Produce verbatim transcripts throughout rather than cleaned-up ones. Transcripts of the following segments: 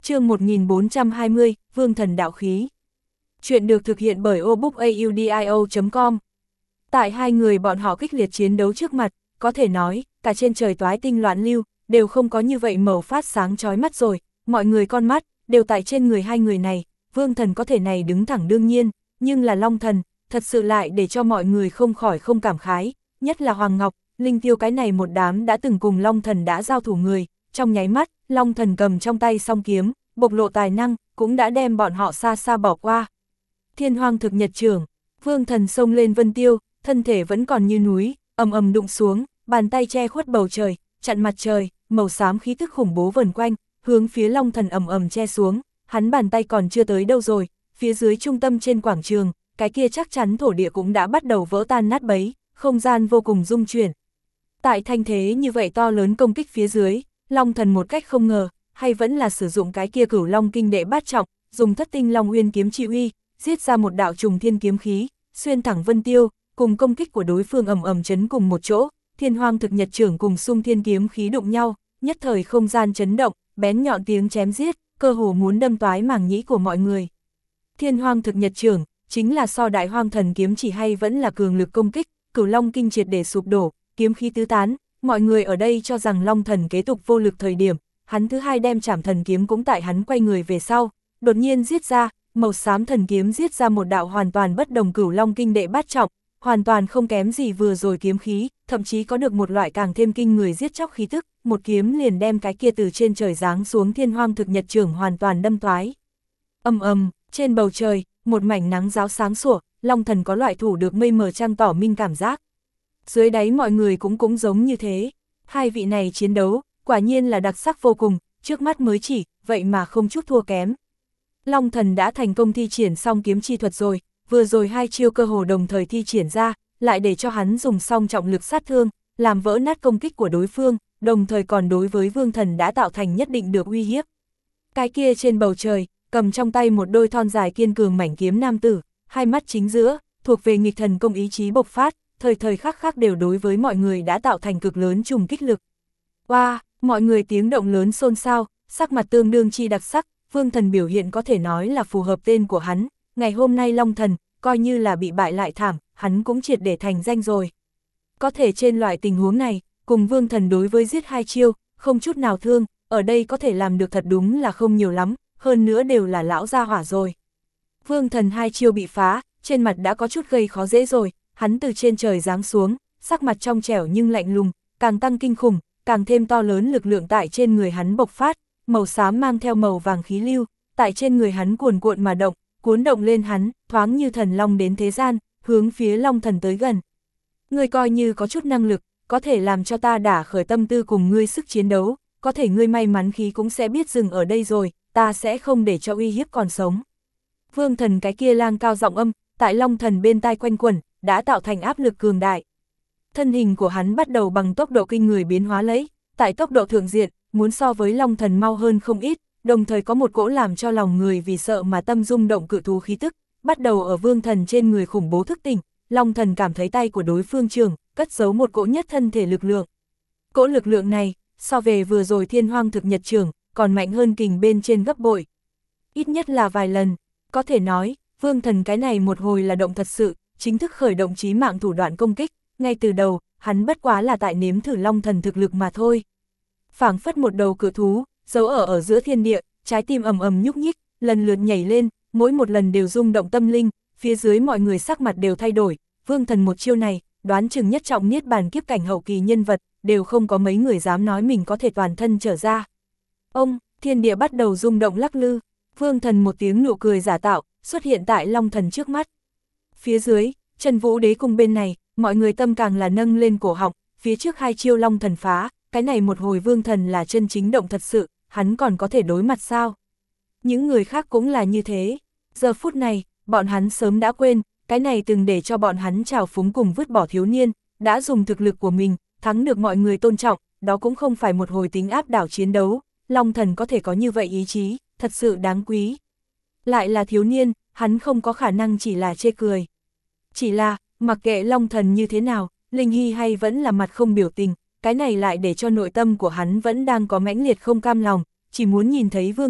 Chương một nghìn bốn trăm hai mươi, Vương Thần Đạo Khí. Chuyện được thực hiện bởi obookaudio chấm com. Tại hai người bọn họ kích liệt chiến đấu trước mặt, có thể nói, cả trên trời toái tinh loạn lưu, đều không có như vậy màu phát sáng chói mắt rồi, mọi người con mắt, đều tại trên người hai người này, Vương Thần có thể này đứng thẳng đương nhiên, nhưng là Long Thần, thật sự lại để cho mọi người không khỏi không cảm khái, nhất là Hoàng Ngọc, Linh Tiêu cái này một đám đã từng cùng Long Thần đã giao thủ người, trong nháy mắt, Long Thần cầm trong tay song kiếm, bộc lộ tài năng, cũng đã đem bọn họ xa xa bỏ qua. Thiên Hoang thực nhật trưởng, Vương Thần xông lên Vân Tiêu, thân thể vẫn còn như núi, ầm ầm đụng xuống, bàn tay che khuất bầu trời, chặn mặt trời, màu xám khí tức khủng bố vần quanh, hướng phía Long Thần ầm ầm che xuống, hắn bàn tay còn chưa tới đâu rồi, phía dưới trung tâm trên quảng trường, cái kia chắc chắn thổ địa cũng đã bắt đầu vỡ tan nát bấy, không gian vô cùng rung chuyển. Tại thanh thế như vậy to lớn công kích phía dưới, Long Thần một cách không ngờ, hay vẫn là sử dụng cái kia Cửu Long kinh đệ bát trọng, dùng thất tinh Long Uyên kiếm trị uy, giết ra một đạo trùng thiên kiếm khí, xuyên thẳng Vân Tiêu, cùng công kích của đối phương ầm ầm chấn cùng một chỗ, Thiên Hoang thực nhật trưởng cùng Xung Thiên kiếm khí đụng nhau, nhất thời không gian chấn động, bén nhọn tiếng chém giết, cơ hồ muốn đâm toái màng nhĩ của mọi người. Thiên Hoang thực nhật trưởng, chính là so Đại Hoang thần kiếm chỉ hay vẫn là cường lực công kích, Cửu Long kinh triệt để sụp đổ, kiếm khí tứ tán, mọi người ở đây cho rằng Long Thần kế tục vô lực thời điểm, hắn thứ hai đem Trảm Thần kiếm cũng tại hắn quay người về sau, đột nhiên giết ra, màu xám thần kiếm giết ra một đạo hoàn toàn bất đồng Cửu Long kinh đệ bát trọng, hoàn toàn không kém gì vừa rồi kiếm khí, thậm chí có được một loại càng thêm kinh người giết chóc khí tức, một kiếm liền đem cái kia từ trên trời giáng xuống Thiên Hoang thực nhật trưởng hoàn toàn đâm toái. Ầm ầm, trên bầu trời, một mảnh nắng ráo sáng sủa, Long Thần có loại thủ được mây mờ trăng tỏ minh cảm giác. Dưới đáy mọi người cũng cũng giống như thế, hai vị này chiến đấu, quả nhiên là đặc sắc vô cùng, trước mắt mới chỉ, vậy mà không chút thua kém. Long Thần đã thành công thi triển xong kiếm chi thuật rồi, vừa rồi hai chiêu cơ hồ đồng thời thi triển ra, lại để cho hắn dùng xong trọng lực sát thương, làm vỡ nát công kích của đối phương, đồng thời còn đối với Vương Thần đã tạo thành nhất định được uy hiếp. Cái kia trên bầu trời, cầm trong tay một đôi thon dài kiên cường mảnh kiếm nam tử, hai mắt chính giữa, thuộc về nghịch thần công ý chí bộc phát, thời thời khắc khắc đều đối với mọi người đã tạo thành cực lớn trùng kích lực. Wow, mọi người tiếng động lớn xôn xao, sắc mặt tương đương chi đặc sắc, Vương Thần biểu hiện có thể nói là phù hợp tên của hắn, ngày hôm nay Long Thần, coi như là bị bại lại thảm, hắn cũng triệt để thành danh rồi. Có thể trên loại tình huống này, cùng Vương Thần đối với giết hai chiêu, không chút nào thương, ở đây có thể làm được thật đúng là không nhiều lắm, hơn nữa đều là lão gia hỏa rồi. Vương Thần hai chiêu bị phá, trên mặt đã có chút gây khó dễ rồi, hắn từ trên trời giáng xuống, sắc mặt trong trẻo nhưng lạnh lùng, càng tăng kinh khủng, càng thêm to lớn lực lượng tại trên người hắn bộc phát, màu xám mang theo màu vàng khí lưu, tại trên người hắn cuồn cuộn mà động, cuốn động lên hắn, thoáng như thần long đến thế gian, hướng phía Long Thần tới gần. Ngươi coi như có chút năng lực, có thể làm cho ta đả khởi tâm tư cùng ngươi sức chiến đấu, có thể ngươi may mắn khí cũng sẽ biết dừng ở đây rồi, ta sẽ không để cho uy hiếp còn sống. Vương Thần cái kia lang cao giọng âm, tại Long Thần bên tai quanh quẩn, đã tạo thành áp lực cường đại. Thân hình của hắn bắt đầu bằng tốc độ kinh người biến hóa lấy, tại tốc độ thượng diện, muốn so với Long Thần mau hơn không ít, đồng thời có một cỗ làm cho lòng người vì sợ mà tâm rung động cự thú khí tức, bắt đầu ở Vương Thần trên người khủng bố thức tỉnh, Long Thần cảm thấy tay của đối phương trường, cất giấu một cỗ nhất thân thể lực lượng. Cỗ lực lượng này, so về vừa rồi Thiên Hoang thực nhật trưởng, còn mạnh hơn kình bên trên gấp bội. Ít nhất là vài lần, có thể nói, Vương Thần cái này một hồi là động thật sự, chính thức khởi động chí mạng thủ đoạn công kích, ngay từ đầu, hắn bất quá là tại nếm thử Long Thần thực lực mà thôi. Phảng phất một đầu cự thú, giấu ở ở giữa thiên địa, trái tim ầm ầm nhúc nhích, lần lượt nhảy lên, mỗi một lần đều rung động tâm linh, phía dưới mọi người sắc mặt đều thay đổi, Vương Thần một chiêu này, đoán chừng nhất trọng niết bàn kiếp cảnh hậu kỳ nhân vật, đều không có mấy người dám nói mình có thể toàn thân trở ra. Ông, thiên địa bắt đầu rung động lắc lư, Vương Thần một tiếng nụ cười giả tạo, xuất hiện tại Long Thần trước mắt. Phía dưới, Trần Vũ Đế cùng bên này, mọi người tâm càng là nâng lên cổ họng, phía trước hai chiêu Long Thần phá, cái này một hồi Vương Thần là chân chính động thật sự, hắn còn có thể đối mặt sao? Những người khác cũng là như thế, giờ phút này, bọn hắn sớm đã quên, cái này từng để cho bọn hắn trào phúng cùng vứt bỏ thiếu niên, đã dùng thực lực của mình, thắng được mọi người tôn trọng, đó cũng không phải một hồi tính áp đảo chiến đấu, Long Thần có thể có như vậy ý chí, thật sự đáng quý. Lại là thiếu niên, hắn không có khả năng chỉ là chê cười. Chỉ là, mặc kệ Long Thần như thế nào, Linh Hy hay vẫn là mặt không biểu tình, cái này lại để cho nội tâm của hắn vẫn đang có mãnh liệt không cam lòng, chỉ muốn nhìn thấy Vương Thần,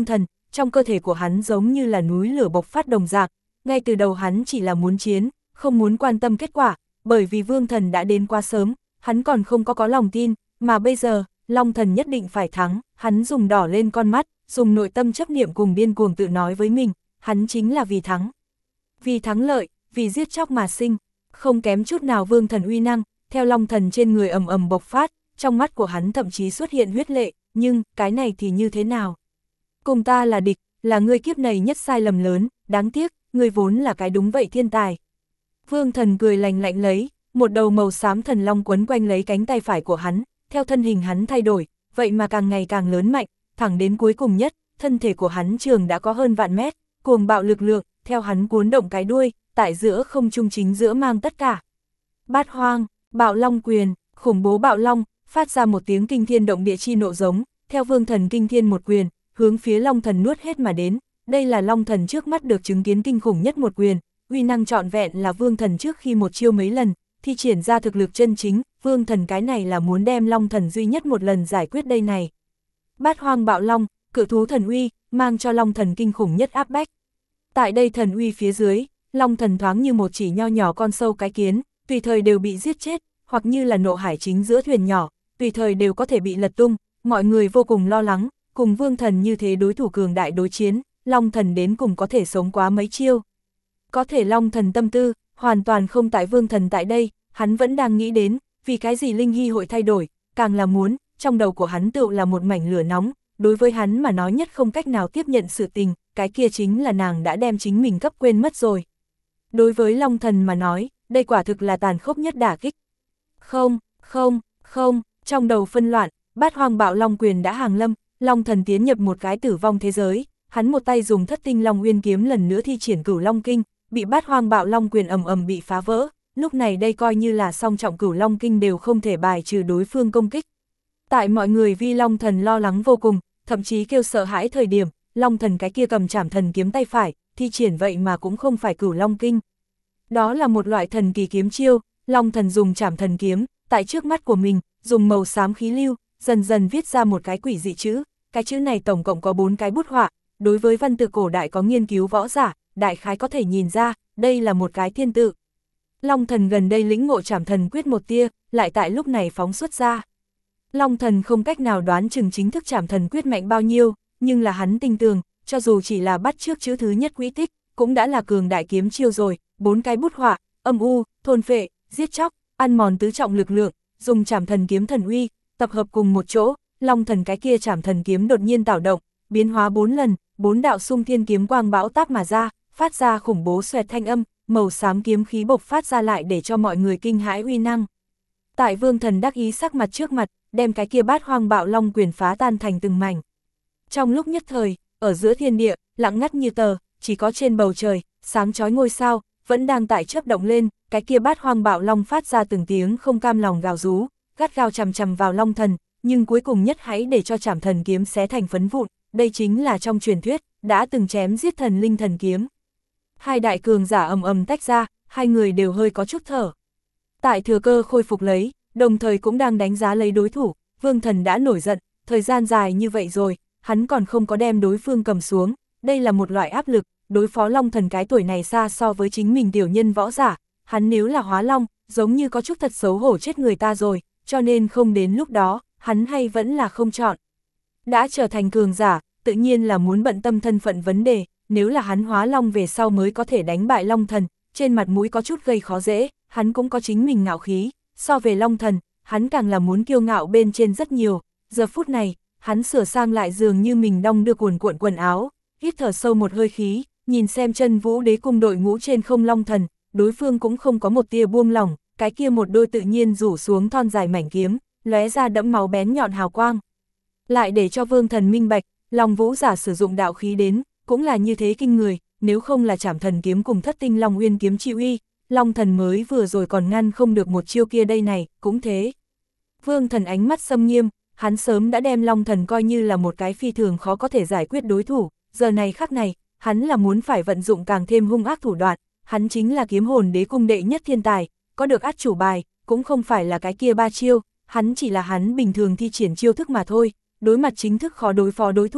trong cơ thể của hắn giống như là núi lửa bộc phát đồng dạng, ngay từ đầu hắn chỉ là muốn chiến, không muốn quan tâm kết quả, bởi vì Vương Thần đã đến quá sớm, hắn còn không có có lòng tin, mà bây giờ, Long Thần nhất định phải thắng, hắn dùng đỏ lên con mắt, dùng nội tâm chấp niệm cùng điên cuồng tự nói với mình, hắn chính là vì thắng. Vì thắng lợi, vì giết chóc mà sinh, không kém chút nào Vương Thần uy năng, theo Long Thần trên người ầm ầm bộc phát, trong mắt của hắn thậm chí xuất hiện huyết lệ, nhưng cái này thì như thế nào? Cùng ta là địch, là ngươi kiếp này nhất sai lầm lớn, đáng tiếc, ngươi vốn là cái đúng vậy thiên tài. Vương Thần cười lạnh lạnh lấy, một đầu màu xám thần long quấn quanh lấy cánh tay phải của hắn, theo thân hình hắn thay đổi, vậy mà càng ngày càng lớn mạnh, thẳng đến cuối cùng nhất, thân thể của hắn trường đã có hơn vạn mét, cuồng bạo lực lượng, theo hắn cuốn động cái đuôi, tại giữa không trung chính giữa mang tất cả. Bát hoang, bạo long quyền, khủng bố bạo long, phát ra một tiếng kinh thiên động địa chi nộ giống, theo Vương Thần kinh thiên một quyền, hướng phía Long Thần nuốt hết mà đến, đây là Long Thần trước mắt được chứng kiến kinh khủng nhất một quyền, uy năng trọn vẹn là Vương Thần trước khi một chiêu mấy lần, thi triển ra thực lực chân chính, Vương Thần cái này là muốn đem Long Thần duy nhất một lần giải quyết đây này. Bát hoang bạo long, cự thú thần uy, mang cho Long Thần kinh khủng nhất áp bách. Tại đây thần uy phía dưới, Long Thần thoáng như một chỉ nho nhỏ con sâu cái kiến, tùy thời đều bị giết chết, hoặc như là nộ hải chính giữa thuyền nhỏ, tùy thời đều có thể bị lật tung, mọi người vô cùng lo lắng, cùng Vương Thần như thế đối thủ cường đại đối chiến, Long Thần đến cùng có thể sống quá mấy chiêu. Có thể Long Thần tâm tư, hoàn toàn không tại Vương Thần tại đây, hắn vẫn đang nghĩ đến, vì cái gì Linh Hy hội thay đổi, càng là muốn, trong đầu của hắn tựu là một mảnh lửa nóng, đối với hắn mà nói nhất không cách nào tiếp nhận sự tình, cái kia chính là nàng đã đem chính mình cấp quên mất rồi. Đối với Long Thần mà nói, đây quả thực là tàn khốc nhất đả kích. Không, không, không, trong đầu phân loạn, bát hoang bạo long quyền đã hàng lâm, Long Thần tiến nhập một cái tử vong thế giới, hắn một tay dùng thất tinh long uyên kiếm lần nữa thi triển cửu long kinh, bị bát hoang bạo long quyền ầm ầm bị phá vỡ, lúc này đây coi như là song trọng cửu long kinh đều không thể bài trừ đối phương công kích. Tại mọi người vì Long Thần lo lắng vô cùng, thậm chí kêu sợ hãi thời điểm, Long Thần cái kia cầm trảm thần kiếm tay phải, thi triển vậy mà cũng không phải cửu long kinh. Đó là một loại thần kỳ kiếm chiêu, Long Thần dùng trảm thần kiếm, tại trước mắt của mình, dùng màu xám khí lưu, dần dần viết ra một cái quỷ dị chữ, cái chữ này tổng cộng có bốn cái bút họa, đối với văn tự cổ đại có nghiên cứu võ giả, đại khái có thể nhìn ra, đây là một cái thiên tự. Long Thần gần đây lĩnh ngộ trảm thần quyết một tia, lại tại lúc này phóng xuất ra. Long Thần không cách nào đoán chừng chính thức trảm thần quyết mạnh bao nhiêu, nhưng là hắn tin tưởng, cho dù chỉ là bắt trước chữ thứ nhất quỹ tích, cũng đã là cường đại kiếm chiêu rồi, bốn cái bút họa, âm u, thôn phệ, giết chóc, ăn mòn tứ trọng lực lượng, dùng trảm thần kiếm thần uy, tập hợp cùng một chỗ, Long Thần cái kia trảm thần kiếm đột nhiên tạo động, biến hóa bốn lần, bốn đạo xung thiên kiếm quang bão táp mà ra, phát ra khủng bố xoẹt thanh âm, màu xám kiếm khí bộc phát ra lại để cho mọi người kinh hãi uy năng. Tại Vương Thần đắc ý sắc mặt trước mặt, đem cái kia bát hoang bạo long quyền phá tan thành từng mảnh. Trong lúc nhất thời, ở giữa thiên địa, lặng ngắt như tờ, chỉ có trên bầu trời, sáng chói ngôi sao, vẫn đang tại chớp động lên, cái kia bát hoang bạo long phát ra từng tiếng không cam lòng gào rú, gắt gao chằm chằm vào Long Thần, nhưng cuối cùng nhất hãy để cho trảm thần kiếm xé thành phấn vụn, đây chính là trong truyền thuyết, đã từng chém giết thần linh thần kiếm. Hai đại cường giả ầm ầm tách ra, hai người đều hơi có chút thở. Tại thừa cơ khôi phục lấy, đồng thời cũng đang đánh giá lấy đối thủ, Vương Thần đã nổi giận, thời gian dài như vậy rồi, hắn còn không có đem đối phương cầm xuống, đây là một loại áp lực, đối phó Long Thần cái tuổi này xa so với chính mình tiểu nhân võ giả, hắn nếu là hóa long, giống như có chút thật xấu hổ chết người ta rồi, cho nên không đến lúc đó, hắn hay vẫn là không chọn. Đã trở thành cường giả, tự nhiên là muốn bận tâm thân phận vấn đề, nếu là hắn hóa long về sau mới có thể đánh bại Long Thần, trên mặt mũi có chút gây khó dễ, hắn cũng có chính mình ngạo khí, so về Long Thần, hắn càng là muốn kiêu ngạo bên trên rất nhiều, giờ phút này, hắn sửa sang lại dường như mình đong đưa cuồn cuộn quần áo, hít thở sâu một hơi khí, nhìn xem chân vũ đế cung đội ngũ trên không Long Thần, đối phương cũng không có một tia buông lỏng, cái kia một đôi tự nhiên rủ xuống thon dài mảnh kiếm, lóe ra đẫm máu bén nhọn hào quang. Lại để cho Vương Thần minh bạch, Long Vũ giả sử dụng đạo khí đến, cũng là như thế kinh người, nếu không là trảm thần kiếm cùng thất tinh Long Uyên kiếm chi uy, Long Thần mới vừa rồi còn ngăn không được một chiêu kia đây này, cũng thế. Vương Thần ánh mắt xâm nghiêm, hắn sớm đã đem Long Thần coi như là một cái phi thường khó có thể giải quyết đối thủ, giờ này khắc này, hắn là muốn phải vận dụng càng thêm hung ác thủ đoạn, hắn chính là kiếm hồn đế cung đệ nhất thiên tài, có được át chủ bài, cũng không phải là cái kia ba chiêu, hắn chỉ là hắn bình thường thi triển chiêu thức mà thôi, đối mặt chính thức khó đối phó đối thủ,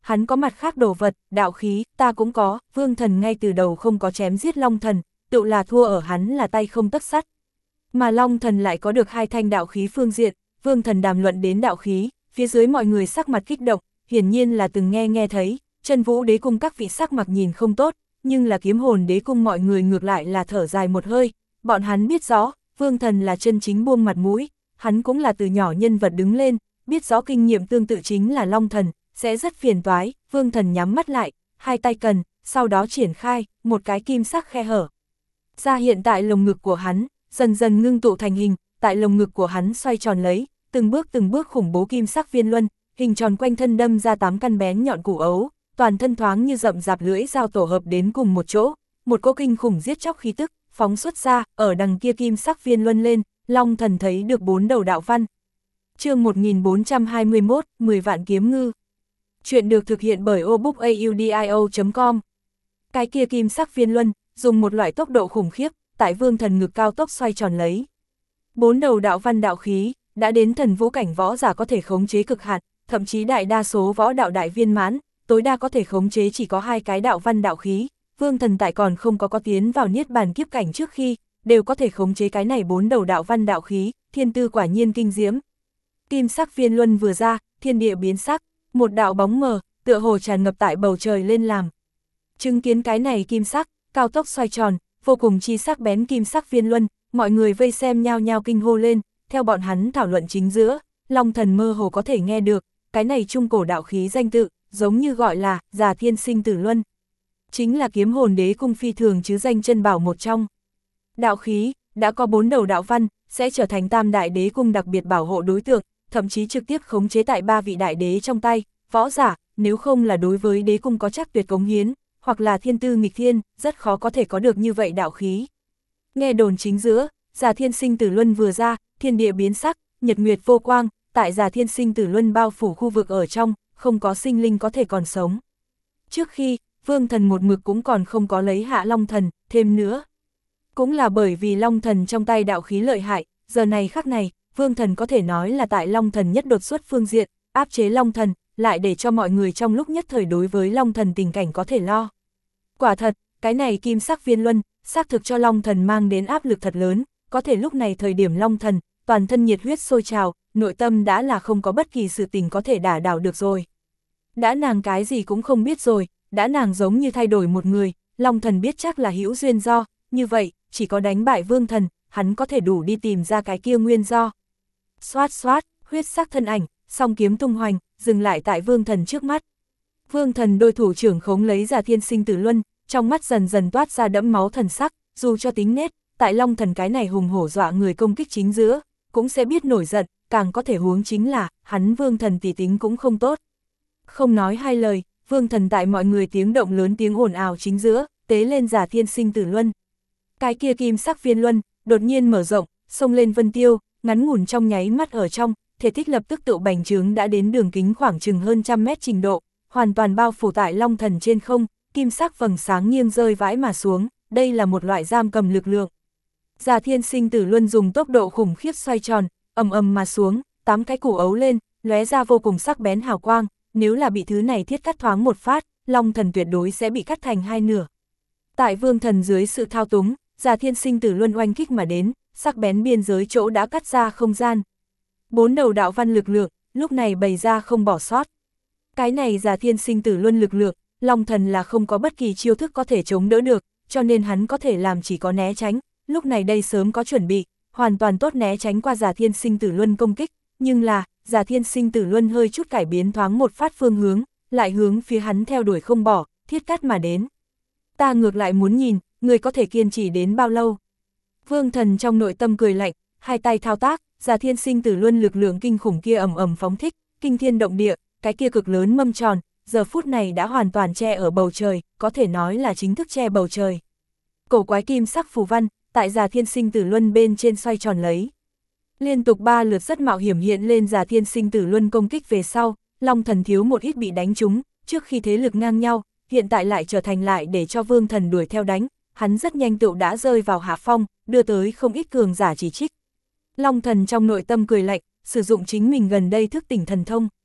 hắn có mặt khác đồ vật, đạo khí, ta cũng có, Vương Thần ngay từ đầu không có chém giết Long Thần, tự là thua ở hắn là tay không tấc sắt. Mà Long Thần lại có được hai thanh đạo khí phương diện, Vương Thần đàm luận đến đạo khí, phía dưới mọi người sắc mặt kích động, hiển nhiên là từng nghe nghe thấy, Chân Vũ Đế Cung các vị sắc mặt nhìn không tốt, nhưng là Kiếm Hồn Đế Cung mọi người ngược lại là thở dài một hơi, bọn hắn biết rõ, Vương Thần là chân chính buông mặt mũi, hắn cũng là từ nhỏ nhân vật đứng lên, biết rõ kinh nghiệm tương tự chính là Long Thần, sẽ rất phiền toái. Vương Thần nhắm mắt lại, hai tay cần, sau đó triển khai, một cái kim sắc khe hở. Ra hiện tại lồng ngực của hắn, dần dần ngưng tụ thành hình, tại lồng ngực của hắn xoay tròn lấy, từng bước từng bước khủng bố kim sắc viên luân, hình tròn quanh thân đâm ra tám căn bén nhọn củ ấu, toàn thân thoáng như rậm rạp lưỡi dao tổ hợp đến cùng một chỗ, một cỗ kinh khủng giết chóc khí tức, phóng xuất ra, ở đằng kia kim sắc viên luân lên, Long Thần thấy được bốn đầu đạo văn. Chương một nghìn bốn trăm hai mươi mốt, mười vạn kiếm ngư. Chuyện được thực hiện bởi obookaudio chấm com. Cái kia kim sắc viên luân, dùng một loại tốc độ khủng khiếp, tại Vương Thần ngực cao tốc xoay tròn lấy. Bốn đầu đạo văn đạo khí, đã đến thần vũ cảnh võ giả có thể khống chế cực hạn, thậm chí đại đa số võ đạo đại viên mãn, tối đa có thể khống chế chỉ có hai cái đạo văn đạo khí. Vương Thần tại còn không có có tiến vào niết bàn kiếp cảnh trước khi, đều có thể khống chế cái này bốn đầu đạo văn đạo khí, thiên tư quả nhiên kinh diễm. Kim sắc viên luân vừa ra, thiên địa biến sắc, một đạo bóng mờ, tựa hồ tràn ngập tại bầu trời lên làm. Chứng kiến cái này kim sắc, cao tốc xoay tròn, vô cùng chi sắc bén kim sắc viên luân, mọi người vây xem nhao nhao kinh hô lên, theo bọn hắn thảo luận chính giữa, Long Thần mơ hồ có thể nghe được, cái này trung cổ đạo khí danh tự, giống như gọi là Già Thiên Sinh Tử Luân. Chính là Kiếm Hồn Đế Cung phi thường chứ danh chân bảo một trong. Đạo khí, đã có bốn đầu đạo văn, sẽ trở thành tam đại đế cung đặc biệt bảo hộ đối tượng, thậm chí trực tiếp khống chế tại ba vị đại đế trong tay, võ giả, nếu không là đối với đế cung có chắc tuyệt cống hiến, hoặc là thiên tư nghịch thiên, rất khó có thể có được như vậy đạo khí. Nghe đồn chính giữa, Già Thiên Sinh Tử Luân vừa ra, thiên địa biến sắc, nhật nguyệt vô quang, tại Già Thiên Sinh Tử Luân bao phủ khu vực ở trong, không có sinh linh có thể còn sống. Trước khi, Vương Thần một mực cũng còn không có lấy hạ Long Thần, thêm nữa. Cũng là bởi vì Long Thần trong tay đạo khí lợi hại, giờ này khắc này, Vương Thần có thể nói là tại Long Thần nhất đột xuất phương diện, áp chế Long Thần, lại để cho mọi người trong lúc nhất thời đối với Long Thần tình cảnh có thể lo. Quả thật, cái này kim sắc viên luân, xác thực cho Long Thần mang đến áp lực thật lớn, có thể lúc này thời điểm Long Thần, toàn thân nhiệt huyết sôi trào, nội tâm đã là không có bất kỳ sự tình có thể đả đảo được rồi. Đã nàng cái gì cũng không biết rồi, đã nàng giống như thay đổi một người, Long Thần biết chắc là hữu duyên do, như vậy, chỉ có đánh bại Vương Thần, hắn có thể đủ đi tìm ra cái kia nguyên do. Xoát xoát, huyết sắc thân ảnh, song kiếm tung hoành, dừng lại tại Vương Thần trước mắt. Vương Thần đôi thủ trưởng khống lấy Già Thiên Sinh Tử Luân, trong mắt dần dần toát ra đẫm máu thần sắc, dù cho tính nết, tại Long Thần cái này hùng hổ dọa người công kích chính giữa, cũng sẽ biết nổi giận, càng có thể huống chính là, hắn Vương Thần tỷ tính cũng không tốt. Không nói hai lời, Vương Thần tại mọi người tiếng động lớn tiếng ồn ào chính giữa, tế lên Già Thiên Sinh Tử Luân. Cái kia kim sắc viên luân, đột nhiên mở rộng, xông lên vân tiêu, ngắn ngủn trong nháy mắt ở trong, thể tích lập tức tự bành trướng đã đến đường kính khoảng chừng hơn trăm mét trình độ, hoàn toàn bao phủ tại Long Thần trên không, kim sắc vầng sáng nghiêng rơi vãi mà xuống, đây là một loại giam cầm lực lượng. Già Thiên Sinh Tử Luân dùng tốc độ khủng khiếp xoay tròn, ầm ầm mà xuống, tám cái củ ấu lên, lóe ra vô cùng sắc bén hào quang, nếu là bị thứ này thiết cắt thoáng một phát, Long Thần tuyệt đối sẽ bị cắt thành hai nửa. Tại Vương Thần dưới sự thao túng, Già Thiên Sinh Tử Luân oanh kích mà đến, sắc bén biên giới chỗ đã cắt ra không gian. Bốn đầu đạo văn lực lượng, lúc này bày ra không bỏ sót. Cái này Già Thiên Sinh Tử Luân lực lượng, Long Thần là không có bất kỳ chiêu thức có thể chống đỡ được, cho nên hắn có thể làm chỉ có né tránh, lúc này đây sớm có chuẩn bị, hoàn toàn tốt né tránh qua Già Thiên Sinh Tử Luân công kích, nhưng là, Già Thiên Sinh Tử Luân hơi chút cải biến thoáng một phát phương hướng, lại hướng phía hắn theo đuổi không bỏ, thiết cắt mà đến. Ta ngược lại muốn nhìn, người có thể kiên trì đến bao lâu. Vương Thần trong nội tâm cười lạnh, hai tay thao tác, Già Thiên Sinh Tử Luân lực lượng kinh khủng kia ầm ầm phóng thích, kinh thiên động địa, cái kia cực lớn mâm tròn, giờ phút này đã hoàn toàn che ở bầu trời, có thể nói là chính thức che bầu trời. Cổ quái kim sắc phù văn, tại Già Thiên Sinh Tử Luân bên trên xoay tròn lấy. Liên tục ba lượt rất mạo hiểm hiện lên Già Thiên Sinh Tử Luân công kích về sau, Long Thần thiếu một ít bị đánh trúng, trước khi thế lực ngang nhau, hiện tại lại trở thành lại để cho Vương Thần đuổi theo đánh, hắn rất nhanh tựu đã rơi vào hạ phong, đưa tới không ít cường giả chỉ trích. Long Thần trong nội tâm cười lạnh, sử dụng chính mình gần đây thức tỉnh thần thông.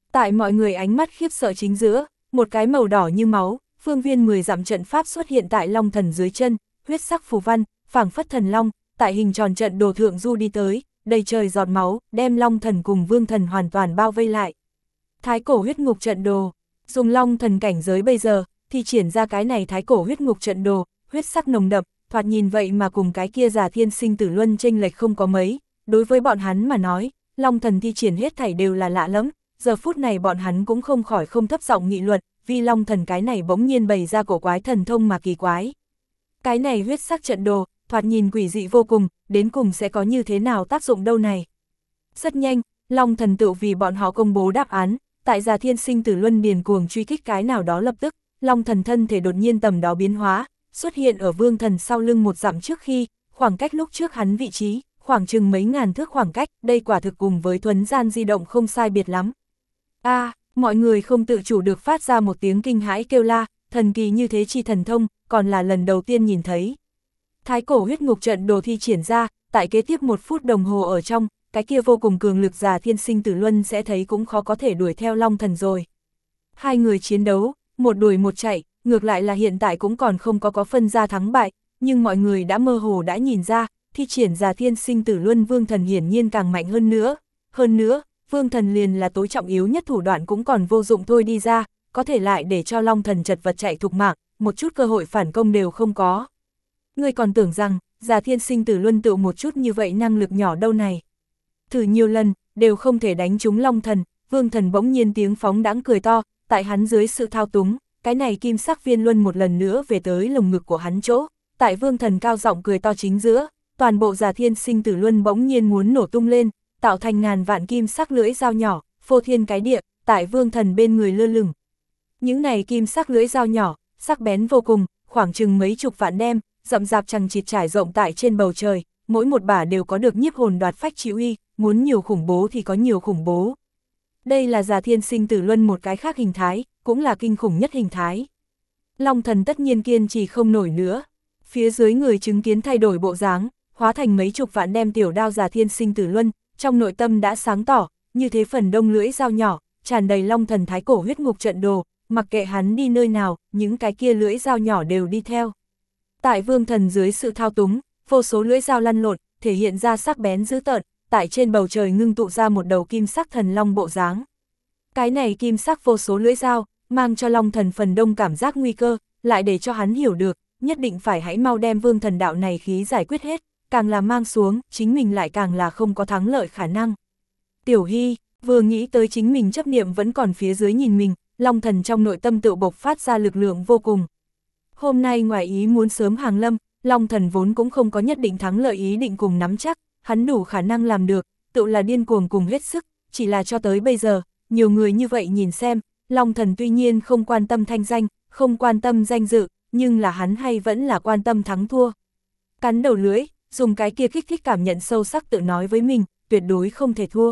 Tại mọi người ánh mắt khiếp sợ chính giữa, một cái màu đỏ như máu, phương viên mười dặm trận pháp xuất hiện tại Long Thần dưới chân, huyết sắc phù văn, phảng phất thần long, tại hình tròn trận đồ thượng du đi tới, đầy trời giọt máu, đem Long Thần cùng Vương Thần hoàn toàn bao vây lại. Thái cổ huyết ngục trận đồ, dùng Long Thần cảnh giới bây giờ, thì triển ra cái này thái cổ huyết ngục trận đồ, huyết sắc nồng đậm, thoạt nhìn vậy mà cùng cái kia Già Thiên Sinh Tử Luân chênh lệch không có mấy, đối với bọn hắn mà nói, Long Thần thi triển hết thảy đều là lạ lắm, giờ phút này bọn hắn cũng không khỏi không thấp giọng nghị luận, vì Long Thần cái này bỗng nhiên bày ra cổ quái thần thông mà kỳ quái. Cái này huyết sắc trận đồ, thoạt nhìn quỷ dị vô cùng, đến cùng sẽ có như thế nào tác dụng đâu này. Rất nhanh, Long Thần tự vì bọn họ công bố đáp án, tại Già Thiên Sinh Tử Luân điền cuồng truy kích cái nào đó lập tức, Long Thần thân thể đột nhiên tầm đó biến hóa, xuất hiện ở Vương Thần sau lưng một dặm trước khi, khoảng cách lúc trước hắn vị trí, khoảng chừng mấy ngàn thước khoảng cách, đây quả thực cùng với thuấn gian di động không sai biệt lắm. A, à, mọi người không tự chủ được phát ra một tiếng kinh hãi kêu la, thần kỳ như thế chi thần thông, còn là lần đầu tiên nhìn thấy. Thái cổ huyết ngục trận đồ thi triển ra, tại kế tiếp một phút đồng hồ ở trong, cái kia vô cùng cường lực Già Thiên Sinh Tử Luân sẽ thấy cũng khó có thể đuổi theo Long Thần rồi. Hai người chiến đấu, một đuổi một chạy, ngược lại là hiện tại cũng còn không có có phân ra thắng bại, nhưng mọi người đã mơ hồ đã nhìn ra, thi triển Già Thiên Sinh Tử Luân Vương Thần hiển nhiên càng mạnh hơn nữa. Hơn nữa, Vương Thần liền là tối trọng yếu nhất thủ đoạn cũng còn vô dụng thôi đi ra, có thể lại để cho Long Thần chật vật chạy thục mạng, một chút cơ hội phản công đều không có. Ngươi còn tưởng rằng, Già Thiên Sinh Tử Luân tự một chút như vậy năng lực nhỏ đâu này. Thử nhiều lần, đều không thể đánh trúng Long Thần, Vương Thần bỗng nhiên tiếng phóng đãng cười to, tại hắn dưới sự thao túng, cái này kim sắc viên luân một lần nữa về tới lồng ngực của hắn chỗ, tại Vương Thần cao giọng cười to chính giữa, toàn bộ Già Thiên Sinh Tử Luân bỗng nhiên muốn nổ tung lên, tạo thành ngàn vạn kim sắc lưỡi dao nhỏ, phô thiên cái địa, tại Vương Thần bên người lơ lửng. Những này kim sắc lưỡi dao nhỏ, sắc bén vô cùng, khoảng chừng mấy chục vạn đem, rậm rạp chằng chịt trải rộng tại trên bầu trời, mỗi một bả đều có được nhiếp hồn đoạt phách chi uy, muốn nhiều khủng bố thì có nhiều khủng bố. Đây là Già Thiên Sinh Tử Luân một cái khác hình thái, cũng là kinh khủng nhất hình thái. Long Thần tất nhiên kiên trì không nổi nữa, phía dưới người chứng kiến thay đổi bộ dáng, hóa thành mấy chục vạn đem tiểu đao Già Thiên Sinh Tử Luân, trong nội tâm đã sáng tỏ, như thế phần đông lưỡi dao nhỏ, tràn đầy Long Thần thái cổ huyết ngục trận đồ, mặc kệ hắn đi nơi nào, những cái kia lưỡi dao nhỏ đều đi theo. Tại Vương Thần dưới sự thao túng, vô số lưỡi dao lăn lộn, thể hiện ra sắc bén dữ tợn, tại trên bầu trời ngưng tụ ra một đầu kim sắc thần long bộ dáng. Cái này kim sắc vô số lưỡi dao, mang cho Long Thần phần đông cảm giác nguy cơ, lại để cho hắn hiểu được, nhất định phải hãy mau đem Vương Thần đạo này khí giải quyết hết, càng là mang xuống, chính mình lại càng là không có thắng lợi khả năng. Tiểu Hy, vừa nghĩ tới chính mình chấp niệm vẫn còn phía dưới nhìn mình, Long Thần trong nội tâm tự bộc phát ra lực lượng vô cùng. Hôm nay ngoài ý muốn sớm hàng lâm, Long Thần vốn cũng không có nhất định thắng lợi ý định cùng nắm chắc, hắn đủ khả năng làm được, tự là điên cuồng cùng hết sức, chỉ là cho tới bây giờ, nhiều người như vậy nhìn xem, Long Thần tuy nhiên không quan tâm thanh danh, không quan tâm danh dự, nhưng là hắn hay vẫn là quan tâm thắng thua. Cắn đầu lưỡi, dùng cái kia kích thích cảm nhận sâu sắc tự nói với mình, tuyệt đối không thể thua.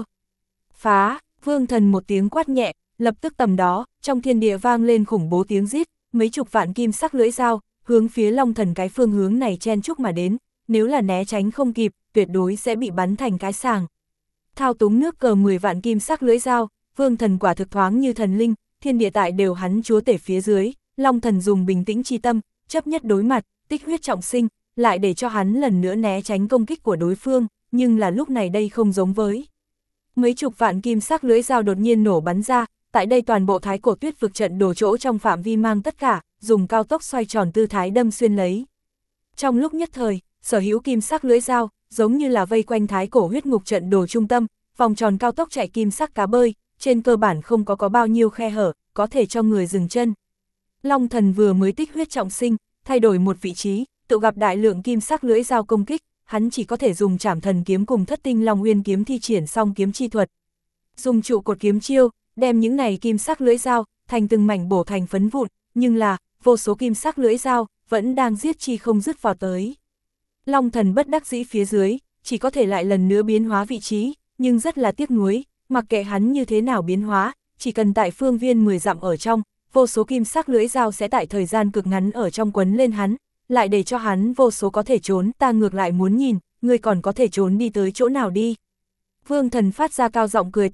Phá, Vương Thần một tiếng quát nhẹ, lập tức tầm đó, trong thiên địa vang lên khủng bố tiếng rít, mấy chục vạn kim sắc lưỡi dao, hướng phía Long Thần cái phương hướng này chen chúc mà đến, nếu là né tránh không kịp, tuyệt đối sẽ bị bắn thành cái sàng. Thao túng nước cờ mười vạn kim sắc lưỡi dao, Vương Thần quả thực thoáng như thần linh, thiên địa tại đều hắn chúa tể phía dưới, Long Thần dùng bình tĩnh chi tâm, chấp nhất đối mặt, tích huyết trọng sinh, lại để cho hắn lần nữa né tránh công kích của đối phương, nhưng là lúc này đây không giống với. Mấy chục vạn kim sắc lưỡi dao đột nhiên nổ bắn ra, tại đây toàn bộ thái cổ tuyết vực trận đổ chỗ trong phạm vi mang tất cả, dùng cao tốc xoay tròn tư thái đâm xuyên lấy. Trong lúc nhất thời, sở hữu kim sắc lưỡi dao, giống như là vây quanh thái cổ huyết ngục trận đồ trung tâm, vòng tròn cao tốc chạy kim sắc cá bơi, trên cơ bản không có có bao nhiêu khe hở, có thể cho người dừng chân. Long Thần vừa mới tích huyết trọng sinh, thay đổi một vị trí, tự gặp đại lượng kim sắc lưỡi dao công kích, hắn chỉ có thể dùng Trảm Thần kiếm cùng Thất Tinh Long Uyên kiếm thi triển xong kiếm chi thuật. Dùng trụ cột kiếm chiêu, đem những này kim sắc lưỡi dao thành từng mảnh bổ thành phấn vụn, nhưng là, vô số kim sắc lưỡi dao vẫn đang giết chi không dứt vào tới. Long Thần bất đắc dĩ phía dưới, chỉ có thể lại lần nữa biến hóa vị trí, nhưng rất là tiếc nuối, mặc kệ hắn như thế nào biến hóa, chỉ cần tại phương viên mười dặm ở trong, vô số kim sắc lưỡi dao sẽ tại thời gian cực ngắn ở trong quấn lên hắn, lại để cho hắn vô số có thể trốn, ta ngược lại muốn nhìn, ngươi còn có thể trốn đi tới chỗ nào đi. Vương Thần phát ra cao giọng cười to,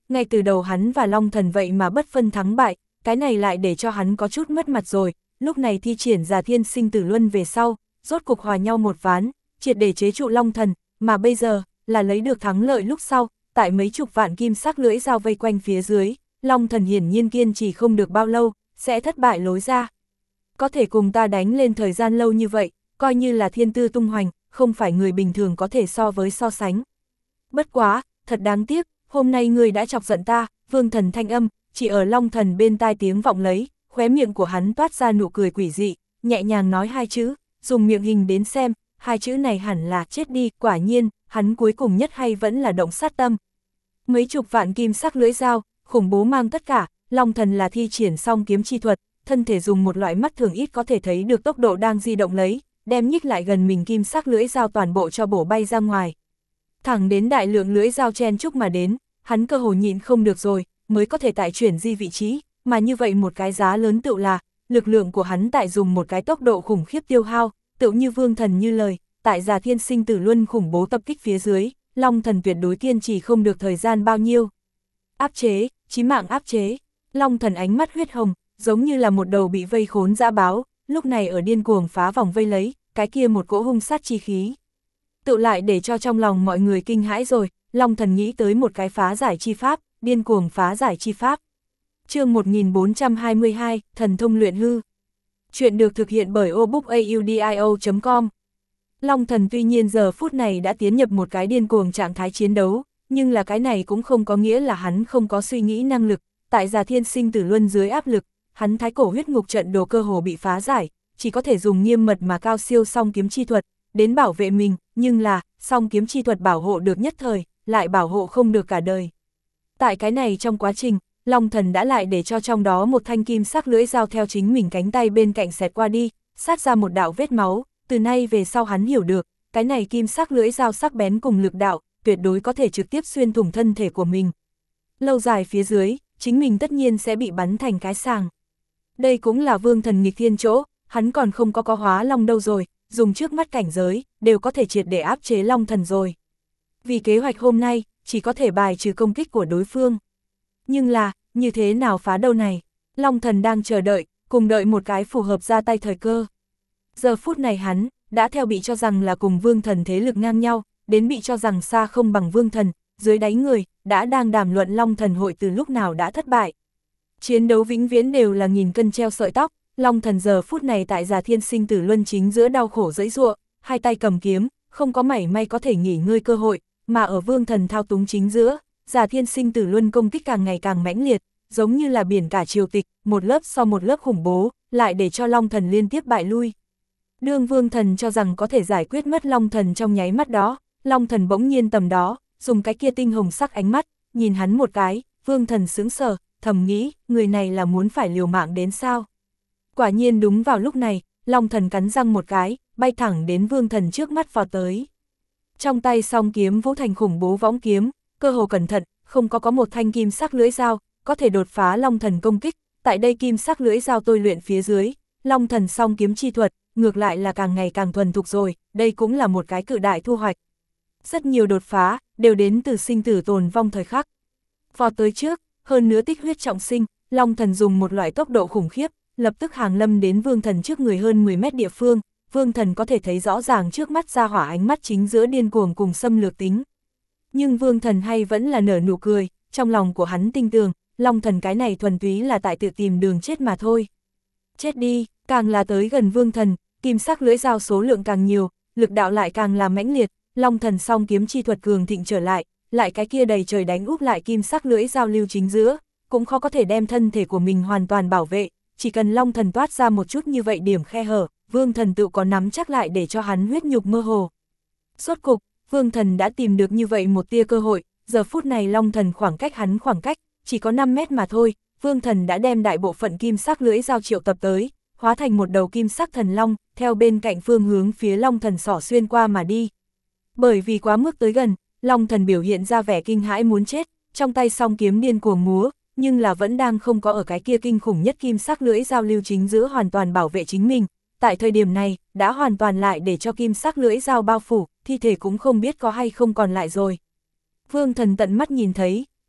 ngay từ đầu hắn và Long Thần vậy mà bất phân thắng bại, cái này lại để cho hắn có chút mất mặt rồi, lúc này thi triển ra thiên sinh tử luân về sau, rốt cục hòa nhau một ván, triệt để chế trụ Long Thần, mà bây giờ, là lấy được thắng lợi lúc sau, tại mấy chục vạn kim sắc lưỡi dao vây quanh phía dưới, Long Thần hiển nhiên kiên trì không được bao lâu, sẽ thất bại lối ra. Có thể cùng ta đánh lên thời gian lâu như vậy, coi như là thiên tư tung hoành, không phải người bình thường có thể so với so sánh. Bất quá, thật đáng tiếc, hôm nay người đã chọc giận ta, Vương Thần thanh âm, chỉ ở Long Thần bên tai tiếng vọng lấy, khóe miệng của hắn toát ra nụ cười quỷ dị, nhẹ nhàng nói hai chữ, dùng miệng hình đến xem, hai chữ này hẳn là chết đi, quả nhiên, hắn cuối cùng nhất hay vẫn là động sát tâm. Mấy chục vạn kim sắc lưỡi dao, khủng bố mang tất cả, Long Thần là thi triển xong kiếm chi thuật, thân thể dùng một loại mắt thường ít có thể thấy được tốc độ đang di động lấy, đem nhích lại gần mình kim sắc lưỡi dao toàn bộ cho bổ bay ra ngoài. Thẳng đến đại lượng lưỡi dao chen chúc mà đến, hắn cơ hồ nhịn không được rồi, mới có thể tại chuyển di vị trí, mà như vậy một cái giá lớn tựu là, lực lượng của hắn tại dùng một cái tốc độ khủng khiếp tiêu hao, tựu như Vương Thần như lời, tại Già Thiên Sinh Tử Luân khủng bố tập kích phía dưới, Long Thần tuyệt đối kiên trì không được thời gian bao nhiêu. Áp chế, chí mạng áp chế, Long Thần ánh mắt huyết hồng, giống như là một đầu bị vây khốn dã báo, lúc này ở điên cuồng phá vòng vây lấy, cái kia một cỗ hung sát chi khí. Tự lại để cho trong lòng mọi người kinh hãi rồi, Long Thần nghĩ tới một cái phá giải chi pháp, điên cuồng phá giải chi pháp. Chương một nghìn bốn trăm hai mươi hai, Thần thông luyện hư. Chuyện được thực hiện bởi obookaudio chấm com. Long Thần tuy nhiên giờ phút này đã tiến nhập một cái điên cuồng trạng thái chiến đấu, nhưng là cái này cũng không có nghĩa là hắn không có suy nghĩ năng lực, tại Già Thiên Sinh Tử Luân dưới áp lực, hắn thái cổ huyết ngục trận đồ cơ hồ bị phá giải, chỉ có thể dùng nghiêm mật mà cao siêu song kiếm chi thuật, đến bảo vệ mình, nhưng là, song kiếm chi thuật bảo hộ được nhất thời, lại bảo hộ không được cả đời. Tại cái này trong quá trình, Long Thần đã lại để cho trong đó một thanh kim sắc lưỡi dao theo chính mình cánh tay bên cạnh xẹt qua đi, sát ra một đạo vết máu, từ nay về sau hắn hiểu được, cái này kim sắc lưỡi dao sắc bén cùng lực đạo, tuyệt đối có thể trực tiếp xuyên thủng thân thể của mình. Lâu dài phía dưới, chính mình tất nhiên sẽ bị bắn thành cái sàng. Đây cũng là Vương Thần nghịch thiên chỗ, hắn còn không có có hóa long đâu rồi, dùng trước mắt cảnh giới, đều có thể triệt để áp chế Long Thần rồi. Vì kế hoạch hôm nay, chỉ có thể bài trừ công kích của đối phương. Nhưng là, như thế nào phá đâu này? Long Thần đang chờ đợi, cùng đợi một cái phù hợp ra tay thời cơ. Giờ phút này hắn, đã theo bị cho rằng là cùng Vương Thần thế lực ngang nhau, đến bị cho rằng xa không bằng Vương Thần, dưới đáy người, đã đang đàm luận Long Thần hội từ lúc nào đã thất bại. Chiến đấu vĩnh viễn đều là nghìn cân treo sợi tóc, Long Thần giờ phút này tại Già Thiên Sinh Tử Luân chính giữa đau khổ dẫy giụa, hai tay cầm kiếm, không có mảy may có thể nghỉ ngơi cơ hội, mà ở Vương Thần thao túng chính giữa, Già Thiên Sinh Tử Luân công kích càng ngày càng mãnh liệt, giống như là biển cả triều tịch, một lớp sau một lớp khủng bố, lại để cho Long Thần liên tiếp bại lui. Đương Vương Thần cho rằng có thể giải quyết mất Long Thần trong nháy mắt đó, Long Thần bỗng nhiên tầm đó, dùng cái kia tinh hồng sắc ánh mắt, nhìn hắn một cái, Vương Thần sững sờ, thầm nghĩ, người này là muốn phải liều mạng đến sao? Quả nhiên đúng vào lúc này, Long Thần cắn răng một cái, bay thẳng đến Vương Thần trước mắt vào tới. Trong tay song kiếm vũ thành khủng bố võng kiếm, cơ hồ cẩn thận, không có có một thanh kim sắc lưỡi dao, có thể đột phá Long Thần công kích, tại đây kim sắc lưỡi dao tôi luyện phía dưới, Long Thần song kiếm chi thuật, ngược lại là càng ngày càng thuần thục rồi, đây cũng là một cái cự đại thu hoạch. Rất nhiều đột phá, đều đến từ sinh tử tồn vong thời khắc. Vọt tới trước, hơn nữa tích huyết trọng sinh, Long Thần dùng một loại tốc độ khủng khiếp, lập tức hàng lâm đến Vương Thần trước người hơn mười mét địa phương, Vương Thần có thể thấy rõ ràng trước mắt ra hỏa ánh mắt chính giữa điên cuồng cùng xâm lược tính. Nhưng Vương Thần hay vẫn là nở nụ cười, trong lòng của hắn tinh tường, Long Thần cái này thuần túy là tại tự tìm đường chết mà thôi. Chết đi, càng là tới gần Vương Thần, kim sắc lưỡi dao số lượng càng nhiều, lực đạo lại càng là mãnh liệt, Long Thần song kiếm chi thuật cường thịnh trở lại, lại cái kia đầy trời đánh úp lại kim sắc lưỡi dao lưu chính giữa, cũng khó có thể đem thân thể của mình hoàn toàn bảo vệ, chỉ cần Long Thần toát ra một chút như vậy điểm khe hở, Vương Thần tự có nắm chắc lại để cho hắn huyết nhục mơ hồ. Rốt cục, Vương Thần đã tìm được như vậy một tia cơ hội, giờ phút này Long Thần khoảng cách hắn khoảng cách, chỉ có năm mét mà thôi, Vương Thần đã đem đại bộ phận kim sắc lưỡi dao triệu tập tới, hóa thành một đầu kim sắc thần long, theo bên cạnh phương hướng phía Long Thần xỏ xuyên qua mà đi. Bởi vì quá mức tới gần, Long Thần biểu hiện ra vẻ kinh hãi muốn chết, trong tay song kiếm điên cuồng múa, nhưng là vẫn đang không có ở cái kia kinh khủng nhất kim sắc lưỡi dao lưu chính giữa hoàn toàn bảo vệ chính mình. Tại thời điểm này, đã hoàn toàn lại để cho kim sắc lưỡi dao bao phủ, thi thể cũng không biết có hay không còn lại rồi. Vương Thần tận mắt nhìn thấy,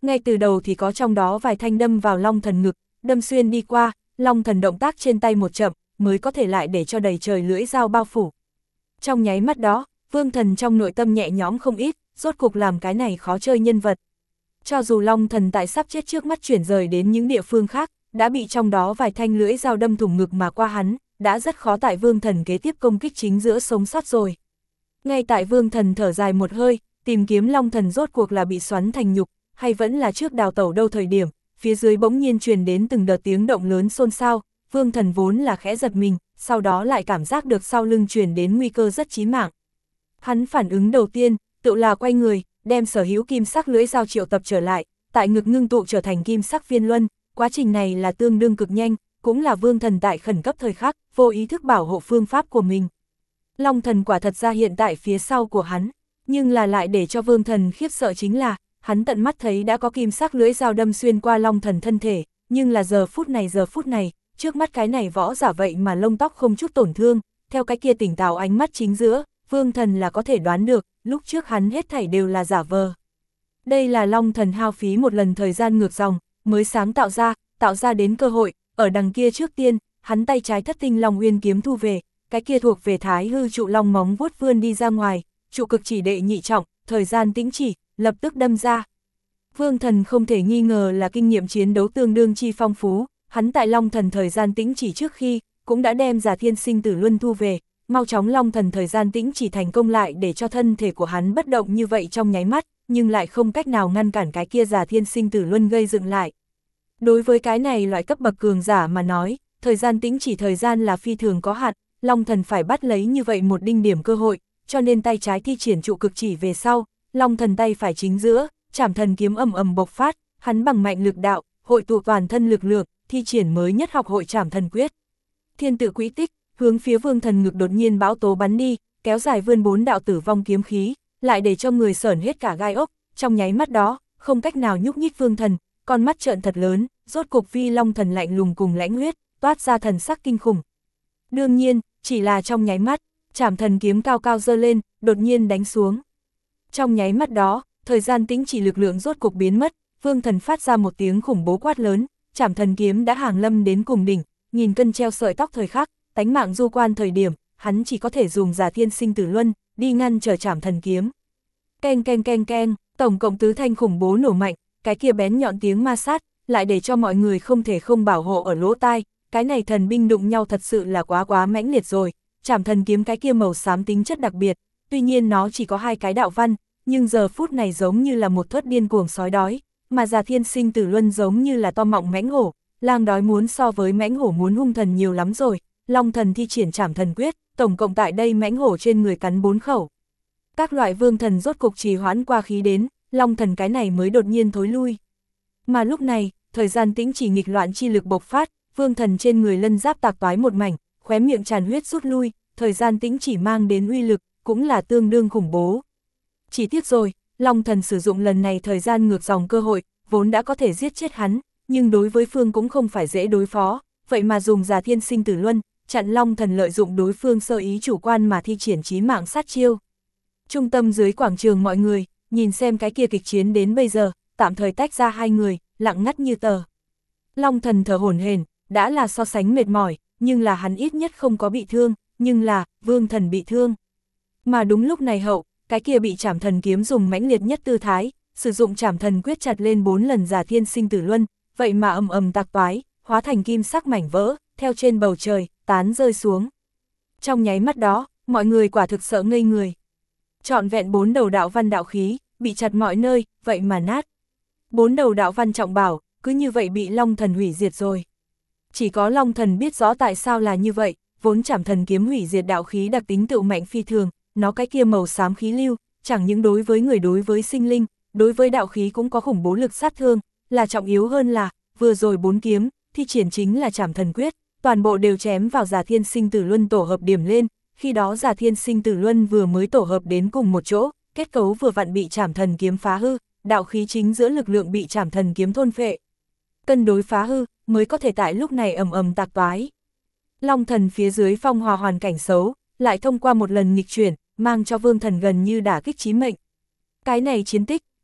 Ngay từ đầu thì có trong đó vài thanh đâm vào Long Thần ngực, đâm xuyên đi qua, Long Thần động tác trên tay một chậm, mới có thể lại để cho đầy trời lưỡi dao bao phủ. Trong nháy mắt đó, Vương Thần trong nội tâm nhẹ nhõm không ít, rốt cục làm cái này khó chơi nhân vật. Cho dù Long Thần tại sắp chết trước mắt chuyển rời đến những địa phương khác, đã bị trong đó vài thanh lưỡi dao đâm thủng ngực mà qua hắn, đã rất khó tại Vương Thần kế tiếp công kích chính giữa sống sót rồi. Ngay tại Vương Thần thở dài một hơi, tìm kiếm Long Thần rốt cuộc là bị xoắn thành nhục, hay vẫn là trước đào tẩu đâu thời điểm, phía dưới bỗng nhiên truyền đến từng đợt tiếng động lớn xôn xao, Vương Thần vốn là khẽ giật mình, sau đó lại cảm giác được sau lưng truyền đến nguy cơ rất chí mạng. Hắn phản ứng đầu tiên, tự là quay người, đem sở hữu kim sắc lưỡi dao triệu tập trở lại, tại ngực ngưng tụ trở thành kim sắc viên luân, quá trình này là tương đương cực nhanh, cũng là Vương Thần tại khẩn cấp thời khắc, vô ý thức bảo hộ phương pháp của mình. Long Thần quả thật ra hiện tại phía sau của hắn, nhưng là lại để cho Vương Thần khiếp sợ chính là, hắn tận mắt thấy đã có kim sắc lưỡi dao đâm xuyên qua Long Thần thân thể, nhưng là giờ phút này giờ phút này, trước mắt cái này võ giả vậy mà lông tóc không chút tổn thương, theo cái kia tỉnh táo ánh mắt chính giữa, Vương Thần là có thể đoán được, lúc trước hắn hết thảy đều là giả vờ. Đây là Long Thần hao phí một lần thời gian ngược dòng, mới sáng tạo ra, tạo ra đến cơ hội, ở đằng kia trước tiên, hắn tay trái thất tinh Long Uyên kiếm thu về, cái kia thuộc về Thái Hư trụ long móng vuốt vươn đi ra ngoài, trụ cực chỉ đệ nhị trọng, thời gian tĩnh chỉ, lập tức đâm ra. Vương Thần không thể nghi ngờ là kinh nghiệm chiến đấu tương đương chi phong phú, hắn tại Long Thần thời gian tĩnh chỉ trước khi, cũng đã đem Giả Thiên Sinh Tử Luân thu về, mau chóng Long Thần thời gian tĩnh chỉ thành công lại để cho thân thể của hắn bất động như vậy trong nháy mắt, nhưng lại không cách nào ngăn cản cái kia Giả Thiên Sinh Tử Luân gây dựng lại. Đối với cái này loại cấp bậc cường giả mà nói, thời gian tĩnh chỉ thời gian là phi thường có hạn, Long Thần phải bắt lấy như vậy một đinh điểm cơ hội, cho nên tay trái thi triển trụ cực chỉ về sau, Long Thần tay phải chính giữa, Trảm Thần kiếm ầm ầm bộc phát, hắn bằng mạnh lực đạo, hội tụ toàn thân lực lượng, thi triển mới nhất học hội Trảm Thần quyết. Thiên tự quỹ tích, hướng phía Vương Thần ngực đột nhiên bão tố bắn đi, kéo dài vươn bốn đạo tử vong kiếm khí, lại để cho người sởn hết cả gai ốc, trong nháy mắt đó, không cách nào nhúc nhích Vương Thần, con mắt trợn thật lớn, rốt cục vi Long Thần lạnh lùng cùng lãnh huyết, toát ra thần sắc kinh khủng. Đương nhiên, chỉ là trong nháy mắt, Trảm Thần kiếm cao cao giơ lên, đột nhiên đánh xuống. Trong nháy mắt đó, thời gian tĩnh chỉ lực lượng rốt cục biến mất, Vương Thần phát ra một tiếng khủng bố quát lớn, Trảm Thần kiếm đã hàng lâm đến cùng đỉnh, nghìn cân treo sợi tóc thời khắc, tánh mạng du quan thời điểm, hắn chỉ có thể dùng Giả Thiên Sinh Tử Luân, đi ngăn trở Trảm Thần kiếm. Keng keng keng keng, tổng cộng tứ thanh khủng bố nổ mạnh, cái kia bén nhọn tiếng ma sát, lại để cho mọi người không thể không bảo hộ ở lỗ tai, cái này thần binh đụng nhau thật sự là quá quá mãnh liệt rồi, Trảm Thần kiếm cái kia màu xám tính chất đặc biệt, tuy nhiên nó chỉ có hai cái đạo văn, nhưng giờ phút này giống như là một thớt điên cuồng sói đói, mà Giả Thiên Sinh Tử Luân giống như là to mọng mãnh hổ, lang đói muốn so với mãnh hổ muốn hung thần nhiều lắm rồi. Long Thần thi triển Trảm Thần quyết, tổng cộng tại đây mãnh hổ trên người cắn bốn khẩu. Các loại Vương Thần rốt cục trì hoãn qua khí đến, Long Thần cái này mới đột nhiên thối lui. Mà lúc này, thời gian tĩnh chỉ nghịch loạn chi lực bộc phát, Vương Thần trên người lân giáp tạc toái một mảnh, khóe miệng tràn huyết rút lui, thời gian tĩnh chỉ mang đến uy lực, cũng là tương đương khủng bố. Chỉ tiếc rồi, Long Thần sử dụng lần này thời gian ngược dòng cơ hội, vốn đã có thể giết chết hắn, nhưng đối với phương cũng không phải dễ đối phó, vậy mà dùng Giả Thiên Sinh Tử Luân, chặn Long Thần lợi dụng đối phương sơ ý chủ quan mà thi triển chí mạng sát chiêu. Trung tâm dưới quảng trường mọi người, nhìn xem cái kia kịch chiến đến bây giờ, tạm thời tách ra hai người, lặng ngắt như tờ. Long Thần thở hổn hển, đã là so sánh mệt mỏi, nhưng là hắn ít nhất không có bị thương, nhưng là, Vương Thần bị thương. Mà đúng lúc này hậu, cái kia bị Trảm Thần kiếm dùng mãnh liệt nhất tư thái, sử dụng Trảm Thần quyết chặt lên bốn lần Giả Thiên Sinh Tử Luân, vậy mà ầm ầm tạc toái, hóa thành kim sắc mảnh vỡ, theo trên bầu trời, tán rơi xuống. Trong nháy mắt đó, mọi người quả thực sợ ngây người. Trọn vẹn bốn đầu đạo văn đạo khí, bị chặt mọi nơi, vậy mà nát. Bốn đầu đạo văn trọng bảo, cứ như vậy bị Long Thần hủy diệt rồi. Chỉ có Long Thần biết rõ tại sao là như vậy, vốn Trảm Thần kiếm hủy diệt đạo khí đặc tính tựu mạnh phi thường, nó cái kia màu xám khí lưu, chẳng những đối với người đối với sinh linh, đối với đạo khí cũng có khủng bố lực sát thương, là trọng yếu hơn là, vừa rồi bốn kiếm, thi triển chính là Trảm Thần quyết, toàn bộ đều chém vào Giả Thiên Sinh Tử Luân tổ hợp điểm lên, khi đó Giả Thiên Sinh Tử Luân vừa mới tổ hợp đến cùng một chỗ, kết cấu vừa vặn bị Trảm Thần kiếm phá hư, đạo khí chính giữa lực lượng bị Trảm Thần kiếm thôn phệ. Cân đối phá hư, mới có thể tại lúc này ầm ầm tạc toái. Long Thần phía dưới phong hòa hoàn cảnh xấu, lại thông qua một lần nghịch chuyển, mang cho Vương Thần gần như đả kích chí mệnh. Cái này chiến tích,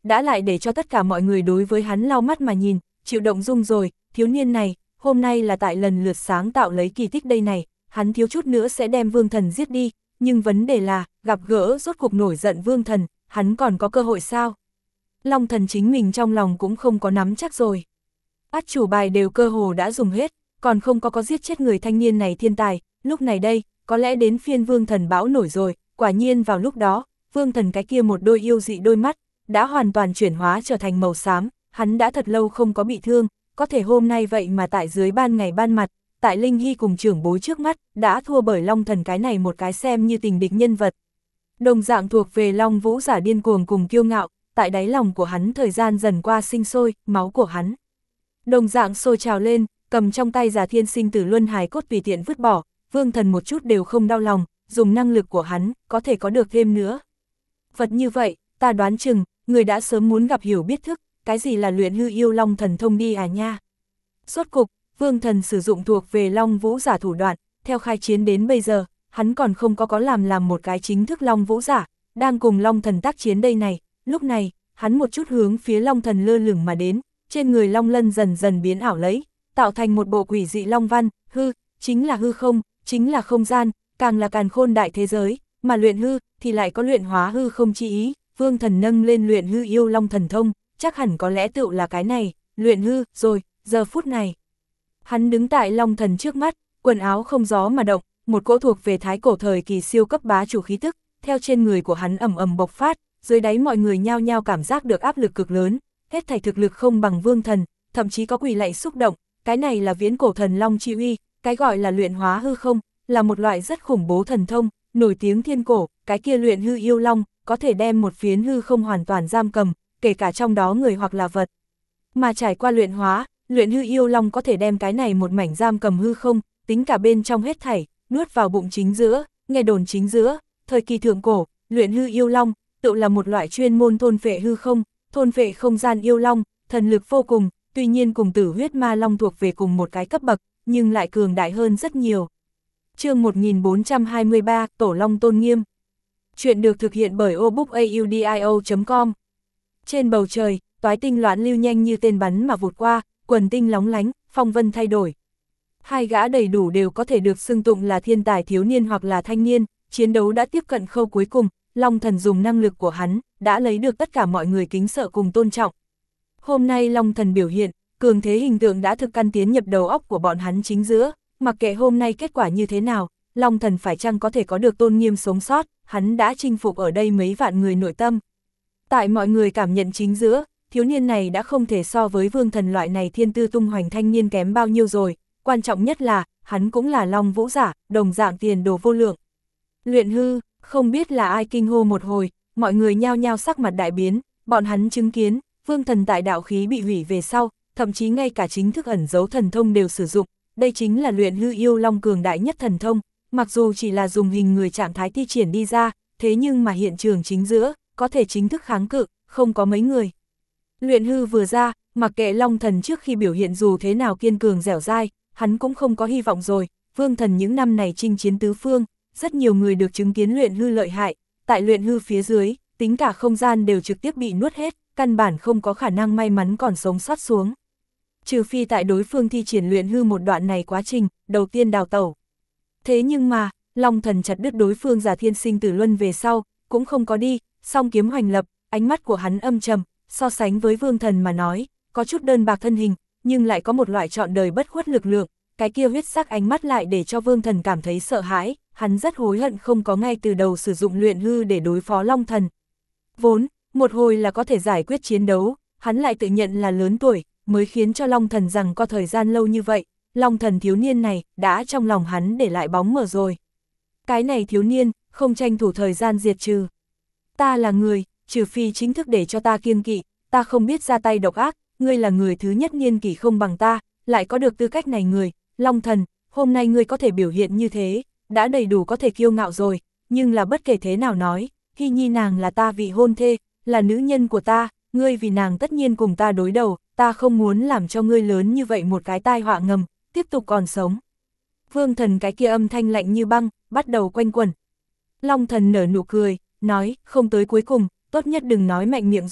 đã lại để cho tất cả mọi người đối với hắn lau mắt mà nhìn, chịu động dung rồi, thiếu niên này, hôm nay là tại lần lượt sáng tạo lấy kỳ tích đây này, hắn thiếu chút nữa sẽ đem Vương Thần giết đi, nhưng vấn đề là, gặp gỡ rốt cuộc nổi giận Vương Thần, hắn còn có cơ hội sao? Long Thần chính mình trong lòng cũng không có nắm chắc rồi. Át chủ bài đều cơ hồ đã dùng hết, còn không có có giết chết người thanh niên này thiên tài, lúc này đây, có lẽ đến phiên Vương Thần bão nổi rồi, quả nhiên vào lúc đó, Vương Thần cái kia một đôi yêu dị đôi mắt, đã hoàn toàn chuyển hóa trở thành màu xám, hắn đã thật lâu không có bị thương, có thể hôm nay vậy mà tại dưới ban ngày ban mặt, tại Linh Hy cùng trưởng bối trước mắt, đã thua bởi Long Thần cái này một cái xem như tình địch nhân vật. Đồng dạng thuộc về Long Vũ giả điên cuồng cùng kiêu ngạo, tại đáy lòng của hắn thời gian dần qua sinh sôi, máu của hắn đồng dạng sôi trào lên, cầm trong tay Giả Thiên Sinh Tử Luân hài cốt tùy tiện vứt bỏ, Vương Thần một chút đều không đau lòng, dùng năng lực của hắn, có thể có được thêm nữa. Vật như vậy, ta đoán chừng, người đã sớm muốn gặp hiểu biết thức, cái gì là luyện hư yêu Long Thần thông đi à nha. Rốt cục, Vương Thần sử dụng thuộc về Long Vũ giả thủ đoạn, theo khai chiến đến bây giờ, hắn còn không có có làm làm một cái chính thức Long Vũ giả, đang cùng Long Thần tác chiến đây này, lúc này, hắn một chút hướng phía Long Thần lơ lửng mà đến, trên người Long Lân dần dần biến ảo lấy, tạo thành một bộ quỷ dị Long Văn, hư, chính là hư không, chính là không gian, càng là càn khôn đại thế giới, mà luyện hư, thì lại có luyện hóa hư không chi ý, Vương Thần nâng lên luyện hư yêu Long Thần thông, chắc hẳn có lẽ tựu là cái này, luyện hư, rồi, giờ phút này. Hắn đứng tại Long Thần trước mắt, quần áo không gió mà động, một cỗ thuộc về thái cổ thời kỳ siêu cấp bá chủ khí tức, theo trên người của hắn ầm ầm bộc phát, dưới đáy mọi người nhao nhao cảm giác được áp lực cực lớn, hết thảy thực lực không bằng Vương Thần, thậm chí có quỳ lạy xúc động, cái này là viễn cổ thần long chi uy, cái gọi là luyện hóa hư không, là một loại rất khủng bố thần thông, nổi tiếng thiên cổ, cái kia luyện hư yêu long, có thể đem một phiến hư không hoàn toàn giam cầm, kể cả trong đó người hoặc là vật. Mà trải qua luyện hóa, luyện hư yêu long có thể đem cái này một mảnh giam cầm hư không, tính cả bên trong hết thảy, nuốt vào bụng chính giữa, nghe đồn chính giữa, thời kỳ thượng cổ, luyện hư yêu long, tự là một loại chuyên môn thôn phệ hư không, thôn phệ không gian yêu long, thần lực vô cùng, tuy nhiên cùng Tử Huyết Ma Long thuộc về cùng một cái cấp bậc, nhưng lại cường đại hơn rất nhiều. Chương một nghìn bốn trăm hai mươi ba, Tổ Long tôn nghiêm. Chuyện được thực hiện bởi obookaudio chấm com. Trên bầu trời, toái tinh loạn lưu nhanh như tên bắn mà vụt qua, quần tinh lóng lánh, phong vân thay đổi. Hai gã đầy đủ đều có thể được xưng tụng là thiên tài thiếu niên hoặc là thanh niên, chiến đấu đã tiếp cận khâu cuối cùng, Long Thần dùng năng lực của hắn, đã lấy được tất cả mọi người kính sợ cùng tôn trọng. Hôm nay Long Thần biểu hiện, cường thế hình tượng đã thực căn tiến nhập đầu óc của bọn hắn chính giữa, mặc kệ hôm nay kết quả như thế nào, Long Thần phải chăng có thể có được tôn nghiêm sống sót, hắn đã chinh phục ở đây mấy vạn người nội tâm. Tại mọi người cảm nhận chính giữa, thiếu niên này đã không thể so với Vương Thần loại này thiên tư tung hoành thanh niên kém bao nhiêu rồi, quan trọng nhất là, hắn cũng là Long Vũ giả, đồng dạng tiền đồ vô lượng. Luyện hư, không biết là ai kinh hô một hồi, mọi người nhao nhao sắc mặt đại biến, bọn hắn chứng kiến, Vương Thần tại đạo khí bị hủy về sau, thậm chí ngay cả chính thức ẩn dấu thần thông đều sử dụng, đây chính là luyện hư yêu long cường đại nhất thần thông, mặc dù chỉ là dùng hình người trạng thái thi triển đi ra, thế nhưng mà hiện trường chính giữa, có thể chính thức kháng cự, không có mấy người. Luyện hư vừa ra, mặc kệ Long Thần trước khi biểu hiện dù thế nào kiên cường dẻo dai, hắn cũng không có hy vọng rồi, Vương Thần những năm này chinh chiến tứ phương, rất nhiều người được chứng kiến luyện hư lợi hại, tại luyện hư phía dưới, tính cả không gian đều trực tiếp bị nuốt hết, căn bản không có khả năng may mắn còn sống sót xuống. Trừ phi tại đối phương thi triển luyện hư một đoạn này quá trình, đầu tiên đào tẩu. Thế nhưng mà, Long Thần chặt đứt đối phương Giả Thiên Sinh Tử Luân về sau, cũng không có đi, song kiếm hoành lập, ánh mắt của hắn âm trầm, so sánh với Vương Thần mà nói, có chút đơn bạc thân hình, nhưng lại có một loại trọn đời bất khuất lực lượng, cái kia huyết sắc ánh mắt lại để cho Vương Thần cảm thấy sợ hãi, hắn rất hối hận không có ngay từ đầu sử dụng luyện hư để đối phó Long Thần. Vốn, một hồi là có thể giải quyết chiến đấu, hắn lại tự nhận là lớn tuổi, mới khiến cho Long Thần rằng có thời gian lâu như vậy, Long Thần thiếu niên này đã trong lòng hắn để lại bóng mờ rồi. Cái này thiếu niên, không tranh thủ thời gian diệt trừ. Ta là người, trừ phi chính thức để cho ta kiêng kỵ, ta không biết ra tay độc ác, ngươi là người thứ nhất niên kỷ không bằng ta, lại có được tư cách này người, Long Thần, hôm nay ngươi có thể biểu hiện như thế, đã đầy đủ có thể kiêu ngạo rồi, nhưng là bất kể thế nào nói, Hy Nhi nàng là ta vị hôn thê, là nữ nhân của ta, ngươi vì nàng tất nhiên cùng ta đối đầu, ta không muốn làm cho ngươi lớn như vậy một cái tai họa ngầm, tiếp tục còn sống. Vương Thần cái kia âm thanh lạnh như băng, bắt đầu quanh quẩn. Long Thần nở nụ cười, nói, không tới cuối cùng, tốt nhất đừng nói mạnh miệng rồi,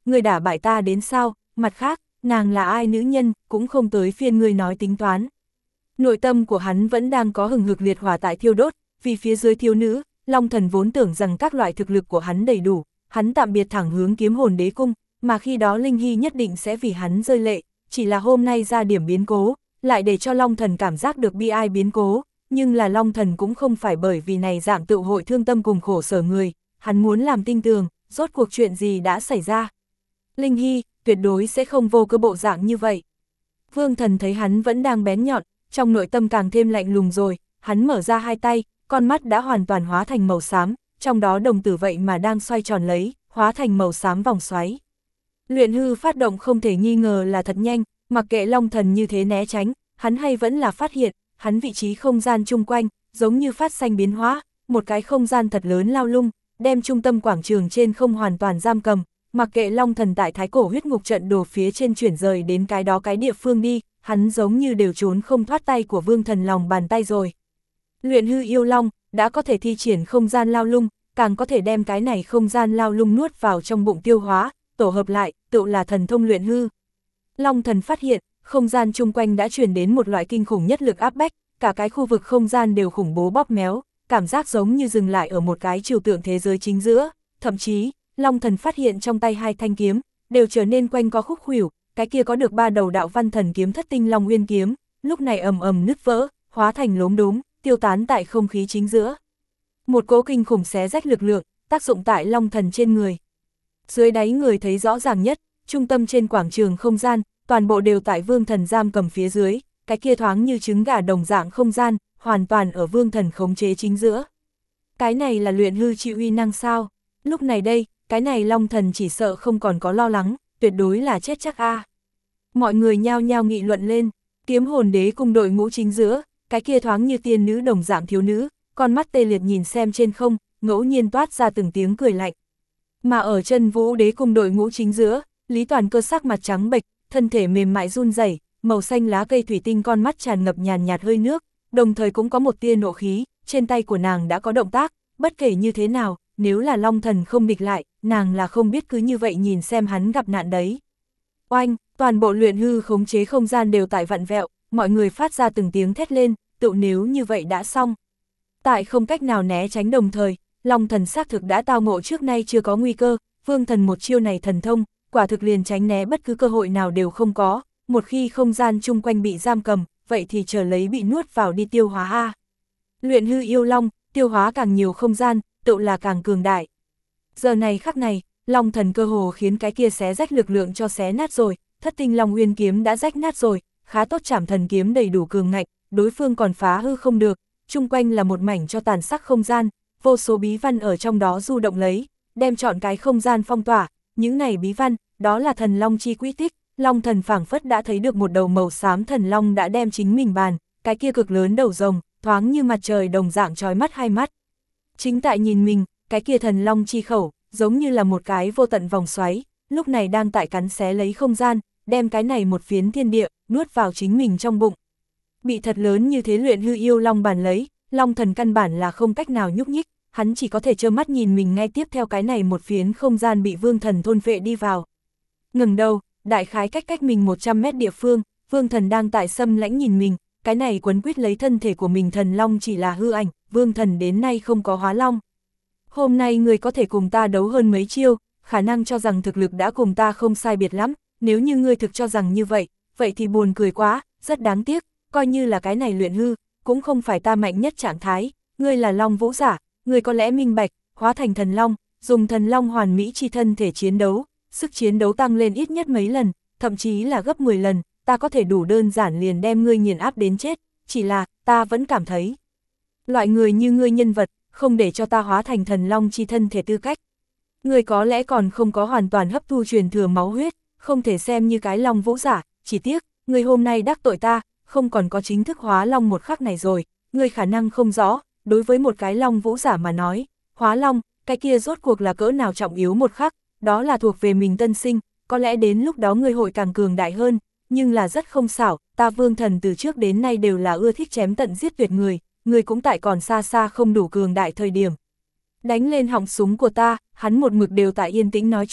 ngươi đả bại ta đến sao, mặt khác, nàng là ai nữ nhân, cũng không tới phiên ngươi nói tính toán. Nội tâm của hắn vẫn đang có hừng hực liệt hỏa tại thiêu đốt, vì phía dưới thiếu nữ, Long Thần vốn tưởng rằng các loại thực lực của hắn đầy đủ, hắn tạm biệt thẳng hướng kiếm hồn đế cung, mà khi đó Linh Hy nhất định sẽ vì hắn rơi lệ, chỉ là hôm nay ra điểm biến cố, lại để cho Long Thần cảm giác được bi ai biến cố, nhưng là Long Thần cũng không phải bởi vì này dạng tự hội thương tâm cùng khổ sở người, hắn muốn làm tinh tường, rốt cuộc chuyện gì đã xảy ra. Linh Hy, tuyệt đối sẽ không vô cơ bộ dạng như vậy. Vương Thần thấy hắn vẫn đang bén nhọn, trong nội tâm càng thêm lạnh lùng rồi, hắn mở ra hai tay, con mắt đã hoàn toàn hóa thành màu xám, trong đó đồng tử vậy mà đang xoay tròn lấy, hóa thành màu xám vòng xoáy. Luyện hư phát động không thể nghi ngờ là thật nhanh, mặc kệ Long Thần như thế né tránh, hắn hay vẫn là phát hiện, hắn vị trí không gian chung quanh, giống như phát sinh biến hóa, một cái không gian thật lớn lao lung, đem trung tâm quảng trường trên không hoàn toàn giam cầm, mặc kệ Long Thần tại thái cổ huyết ngục trận đồ phía trên chuyển rời đến cái đó cái địa phương đi, hắn giống như đều trốn không thoát tay của Vương Thần lòng bàn tay rồi. Luyện hư yêu long, đã có thể thi triển không gian lao lung, càng có thể đem cái này không gian lao lung nuốt vào trong bụng tiêu hóa, tổ hợp lại, tự là thần thông luyện hư. Long Thần phát hiện, không gian chung quanh đã truyền đến một loại kinh khủng nhất lực áp bách, cả cái khu vực không gian đều khủng bố bóp méo, cảm giác giống như dừng lại ở một cái trừu tượng thế giới chính giữa, thậm chí, Long Thần phát hiện trong tay hai thanh kiếm, đều trở nên quanh co khúc khuỷu, cái kia có được ba đầu đạo văn thần kiếm Thất Tinh Long Uyên kiếm, lúc này ầm ầm nứt vỡ, hóa thành lốm đốm, tiêu tán tại không khí chính giữa. Một cỗ kinh khủng xé rách lực lượng, tác dụng tại Long Thần trên người. Dưới đáy người thấy rõ ràng nhất, trung tâm trên quảng trường không gian, toàn bộ đều tại Vương Thần giam cầm phía dưới, cái kia thoáng như trứng gà đồng dạng không gian, hoàn toàn ở Vương Thần khống chế chính giữa. Cái này là luyện hư chi uy năng sao? Lúc này đây, cái này Long Thần chỉ sợ không còn có lo lắng, tuyệt đối là chết chắc a. À. Mọi người nhao nhao nghị luận lên, kiếm hồn đế cùng đội ngũ chính giữa, cái kia thoáng như tiên nữ đồng dạng thiếu nữ, con mắt tê liệt nhìn xem trên không, ngẫu nhiên toát ra từng tiếng cười lạnh. Mà ở chân vũ đế cùng đội ngũ chính giữa, Lý Toàn Cơ sắc mặt trắng bệch, thân thể mềm mại run rẩy, màu xanh lá cây thủy tinh con mắt tràn ngập nhàn nhạt hơi nước, đồng thời cũng có một tia nộ khí, trên tay của nàng đã có động tác, bất kể như thế nào, nếu là Long Thần không địch lại, nàng là không biết cứ như vậy nhìn xem hắn gặp nạn đấy. Oanh, toàn bộ luyện hư khống chế không gian đều tại vặn vẹo, mọi người phát ra từng tiếng thét lên, tự nếu như vậy đã xong. Tại không cách nào né tránh đồng thời, Long Thần xác thực đã tao ngộ trước nay chưa có nguy cơ, Vương Thần một chiêu này thần thông, quả thực liền tránh né bất cứ cơ hội nào đều không có, một khi không gian chung quanh bị giam cầm, vậy thì chờ lấy bị nuốt vào đi tiêu hóa a. Luyện hư yêu long, tiêu hóa càng nhiều không gian, tự là càng cường đại. Giờ này khắc này, Long Thần cơ hồ khiến cái kia xé rách lực lượng cho xé nát rồi, Thất Tinh Long Uyên kiếm đã rách nát rồi, khá tốt Trảm Thần kiếm đầy đủ cường ngạnh, đối phương còn phá hư không được, chung quanh là một mảnh cho tàn sắc không gian, vô số bí văn ở trong đó du động lấy, đem trọn cái không gian phong tỏa, những này bí văn, đó là thần long chi quy tích, Long Thần phảng phất đã thấy được một đầu màu xám thần long đã đem chính mình bàn, cái kia cực lớn đầu rồng, thoáng như mặt trời đồng dạng chói mắt hai mắt. Chính tại nhìn mình, cái kia thần long chi khẩu, giống như là một cái vô tận vòng xoáy, lúc này đang tại cắn xé lấy không gian, đem cái này một phiến thiên địa, nuốt vào chính mình trong bụng. Bị thật lớn như thế luyện hư yêu long bàn lấy, Long Thần căn bản là không cách nào nhúc nhích, hắn chỉ có thể trơ mắt nhìn mình ngay tiếp theo cái này một phiến không gian bị Vương Thần thôn phệ đi vào. Ngừng đầu, đại khái cách cách mình một trăm mét địa phương, Vương Thần đang tại xâm lãnh nhìn mình, cái này quấn quýt lấy thân thể của mình thần long chỉ là hư ảnh, Vương Thần đến nay không có hóa long. Hôm nay người có thể cùng ta đấu hơn mấy chiêu, khả năng cho rằng thực lực đã cùng ta không sai biệt lắm, nếu như ngươi thực cho rằng như vậy, vậy thì buồn cười quá, rất đáng tiếc, coi như là cái này luyện hư, cũng không phải ta mạnh nhất trạng thái, ngươi là long vũ giả, ngươi có lẽ minh bạch, hóa thành thần long, dùng thần long hoàn mỹ chi thân thể chiến đấu, sức chiến đấu tăng lên ít nhất mấy lần, thậm chí là gấp mười lần, ta có thể đủ đơn giản liền đem ngươi nghiền áp đến chết, chỉ là, ta vẫn cảm thấy, loại người như ngươi nhân vật, không để cho ta hóa thành thần long chi thân thể tư cách. Ngươi có lẽ còn không có hoàn toàn hấp thu truyền thừa máu huyết, không thể xem như cái long vũ giả, chỉ tiếc, ngươi hôm nay đắc tội ta, không còn có chính thức hóa long một khắc này rồi, ngươi khả năng không rõ, đối với một cái long vũ giả mà nói, hóa long, cái kia rốt cuộc là cỡ nào trọng yếu một khắc, đó là thuộc về mình tân sinh, có lẽ đến lúc đó ngươi hội càng cường đại hơn, nhưng là rất không xảo, ta Vương Thần từ trước đến nay đều là ưa thích chém tận giết tuyệt người, ngươi cũng tại còn xa xa không đủ cường đại thời điểm. Đánh lên họng súng của ta, hắn một mực đều tại yên tĩnh nói chuyện,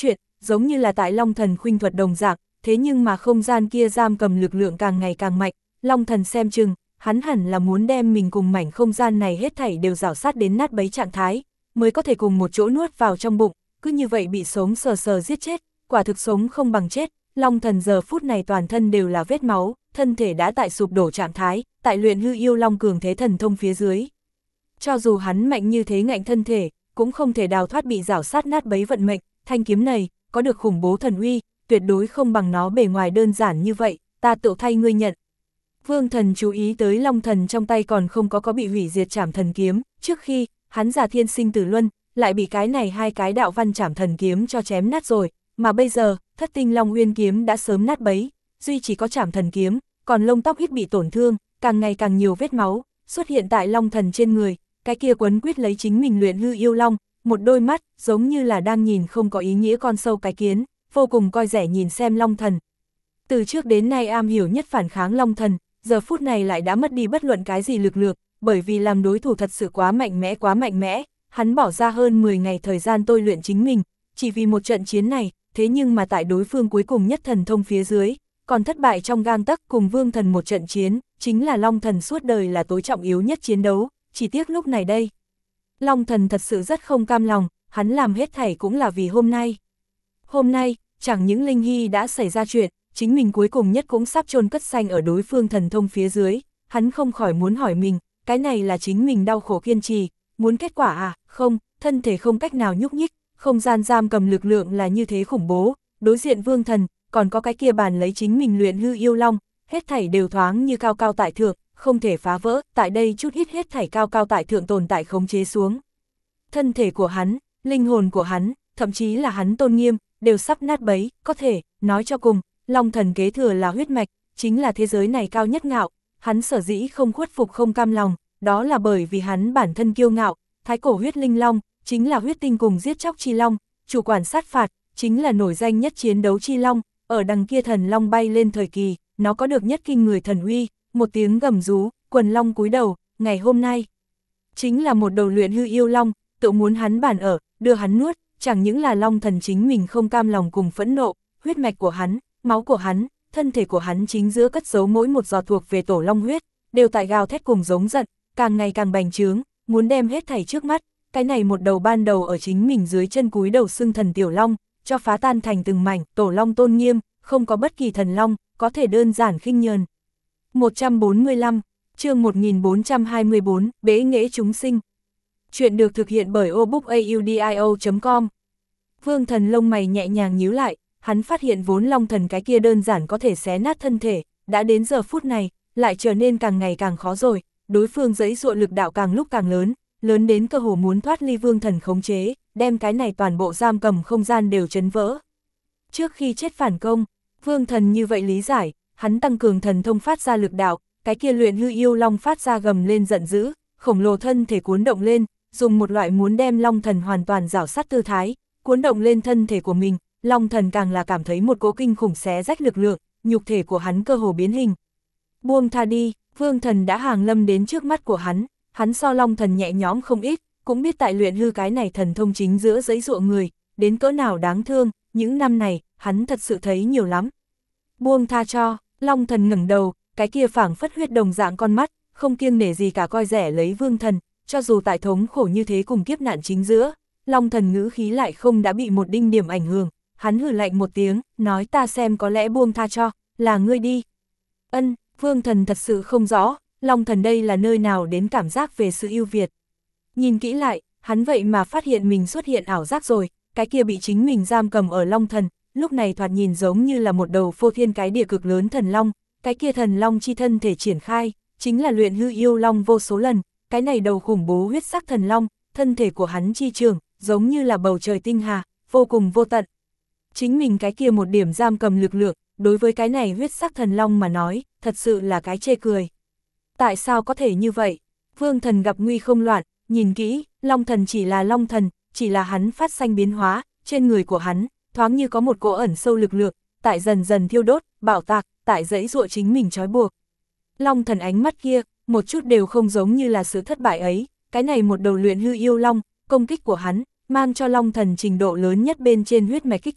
giống như là tại Long Thần khuynh thuật đồng dạng, thế nhưng mà không gian kia giam cầm lực lượng càng ngày càng mạnh, Long Thần xem chừng, hắn hẳn là muốn đem mình cùng mảnh không gian này hết thảy đều rảo sát đến nát bấy trạng thái, mới có thể cùng một chỗ nuốt vào trong bụng, cứ như vậy bị sống sờ sờ giết chết, quả thực sống không bằng chết. Long Thần giờ phút này toàn thân đều là vết máu, thân thể đã tại sụp đổ trạng thái, tại luyện hư yêu long cường thế thần thông phía dưới. Cho dù hắn mạnh như thế ngạnh thân thể, cũng không thể đào thoát bị rảo sát nát bấy vận mệnh, thanh kiếm này, có được khủng bố thần uy, tuyệt đối không bằng nó bề ngoài đơn giản như vậy, ta tự thay ngươi nhận. Vương Thần chú ý tới Long Thần trong tay còn không có có bị hủy diệt trảm thần kiếm, trước khi, hắn giả thiên sinh tử luân, lại bị cái này hai cái đạo văn trảm thần kiếm cho chém nát rồi, mà bây giờ, thất tinh Long Uyên kiếm đã sớm nát bấy, duy chỉ có trảm thần kiếm, còn lông tóc ít bị tổn thương, càng ngày càng nhiều vết máu, xuất hiện tại Long Thần trên người, cái kia quấn quýt lấy chính mình luyện hư yêu long, một đôi mắt, giống như là đang nhìn không có ý nghĩa con sâu cái kiến, vô cùng coi rẻ nhìn xem Long Thần. Từ trước đến nay am hiểu nhất phản kháng Long Thần, giờ phút này lại đã mất đi bất luận cái gì lực lượng, bởi vì làm đối thủ thật sự quá mạnh mẽ quá mạnh mẽ, hắn bỏ ra hơn mười ngày thời gian tôi luyện chính mình, chỉ vì một trận chiến này, thế nhưng mà tại đối phương cuối cùng nhất thần thông phía dưới, còn thất bại trong gang tấc cùng Vương Thần một trận chiến, chính là Long Thần suốt đời là tối trọng yếu nhất chiến đấu, chỉ tiếc lúc này đây. Long Thần thật sự rất không cam lòng, hắn làm hết thảy cũng là vì hôm nay. Hôm nay, chẳng những Linh Hy đã xảy ra chuyện, chính mình cuối cùng nhất cũng sắp chôn cất xanh ở đối phương thần thông phía dưới, hắn không khỏi muốn hỏi mình, cái này là chính mình đau khổ kiên trì, muốn kết quả à, không, thân thể không cách nào nhúc nhích, không gian giam cầm lực lượng là như thế khủng bố, đối diện Vương Thần, còn có cái kia bàn lấy chính mình luyện hư yêu long, hết thảy đều thoáng như cao cao tại thượng, không thể phá vỡ, tại đây chút ít hết thảy cao cao tại thượng tồn tại khống chế xuống. Thân thể của hắn, linh hồn của hắn, thậm chí là hắn tôn nghiêm, đều sắp nát bấy, có thể, nói cho cùng, Long Thần kế thừa là huyết mạch, chính là thế giới này cao nhất ngạo, hắn sở dĩ không khuất phục không cam lòng, đó là bởi vì hắn bản thân kiêu ngạo, thái cổ huyết linh long, chính là huyết tinh cùng giết chóc chi long, chủ quản sát phạt, chính là nổi danh nhất chiến đấu chi long, ở đằng kia thần long bay lên thời kỳ, nó có được nhất kinh người thần uy, một tiếng gầm rú, quần long cúi đầu, ngày hôm nay, chính là một đầu luyện hư yêu long, tự muốn hắn bản ở, đưa hắn nuốt, chẳng những là Long Thần chính mình không cam lòng cùng phẫn nộ, huyết mạch của hắn, máu của hắn, thân thể của hắn chính giữa cất giấu mỗi một giọt thuộc về tổ long huyết, đều tại gào thét cùng giống giận, càng ngày càng bành trướng, muốn đem hết thảy trước mắt, cái này một đầu ban đầu ở chính mình dưới chân cúi đầu xưng thần tiểu long, cho phá tan thành từng mảnh, tổ long tôn nghiêm, không có bất kỳ thần long, có thể đơn giản khinh nhờn. một trăm bốn mươi lăm, chương một nghìn bốn trăm hai mươi bốn, bế nghệ chúng sinh. Chuyện được thực hiện bởi obookaudio chấm com. Vương Thần lông mày nhẹ nhàng nhíu lại, hắn phát hiện vốn Long Thần cái kia đơn giản có thể xé nát thân thể, đã đến giờ phút này, lại trở nên càng ngày càng khó rồi, đối phương giãy giụa lực đạo càng lúc càng lớn, lớn đến cơ hồ muốn thoát ly Vương Thần khống chế, đem cái này toàn bộ giam cầm không gian đều chấn vỡ. Trước khi chết phản công, Vương Thần như vậy lý giải, hắn tăng cường thần thông phát ra lực đạo, cái kia luyện hư yêu long phát ra gầm lên giận dữ, khổng lồ thân thể cuốn động lên, dùng một loại muốn đem Long Thần hoàn toàn rảo sát tư thái, cuốn động lên thân thể của mình, Long Thần càng là cảm thấy một cỗ kinh khủng xé rách lực lượng, nhục thể của hắn cơ hồ biến hình. Buông tha đi, Vương Thần đã hàng lâm đến trước mắt của hắn, hắn so Long Thần nhẹ nhõm không ít, cũng biết tại luyện hư cái này thần thông chính giữa giấy dụa người, đến cỡ nào đáng thương, những năm này, hắn thật sự thấy nhiều lắm. Buông tha cho, Long Thần ngẩng đầu, cái kia phảng phất huyết đồng dạng con mắt, không kiêng nể gì cả coi rẻ lấy Vương Thần, cho dù tại thống khổ như thế cùng kiếp nạn chính giữa, Long Thần ngữ khí lại không đã bị một đinh điểm ảnh hưởng, hắn hừ lạnh một tiếng, nói ta xem có lẽ buông tha cho, là ngươi đi. Ân, Vương Thần thật sự không rõ, Long Thần đây là nơi nào đến cảm giác về sự ưu việt. Nhìn kỹ lại, hắn vậy mà phát hiện mình xuất hiện ảo giác rồi, cái kia bị chính mình giam cầm ở Long Thần, lúc này thoạt nhìn giống như là một đầu phô thiên cái địa cực lớn thần long, cái kia thần long chi thân thể triển khai, chính là luyện hư yêu long vô số lần, cái này đầu khủng bố huyết sắc thần long, thân thể của hắn chi trường, giống như là bầu trời tinh hà, vô cùng vô tận. Chính mình cái kia một điểm giam cầm lực lượng, đối với cái này huyết sắc thần long mà nói, thật sự là cái chê cười. Tại sao có thể như vậy? Vương Thần gặp nguy không loạn, nhìn kỹ, Long Thần chỉ là Long Thần, chỉ là hắn phát sanh biến hóa, trên người của hắn, thoáng như có một cỗ ẩn sâu lực lượng, tại dần dần thiêu đốt, bạo tạc, tại giãy giụa chính mình trói buộc. Long Thần ánh mắt kia, một chút đều không giống như là sự thất bại ấy, cái này một đầu luyện hư yêu long, công kích của hắn, mang cho Long Thần trình độ lớn nhất bên trên huyết mạch kích thích,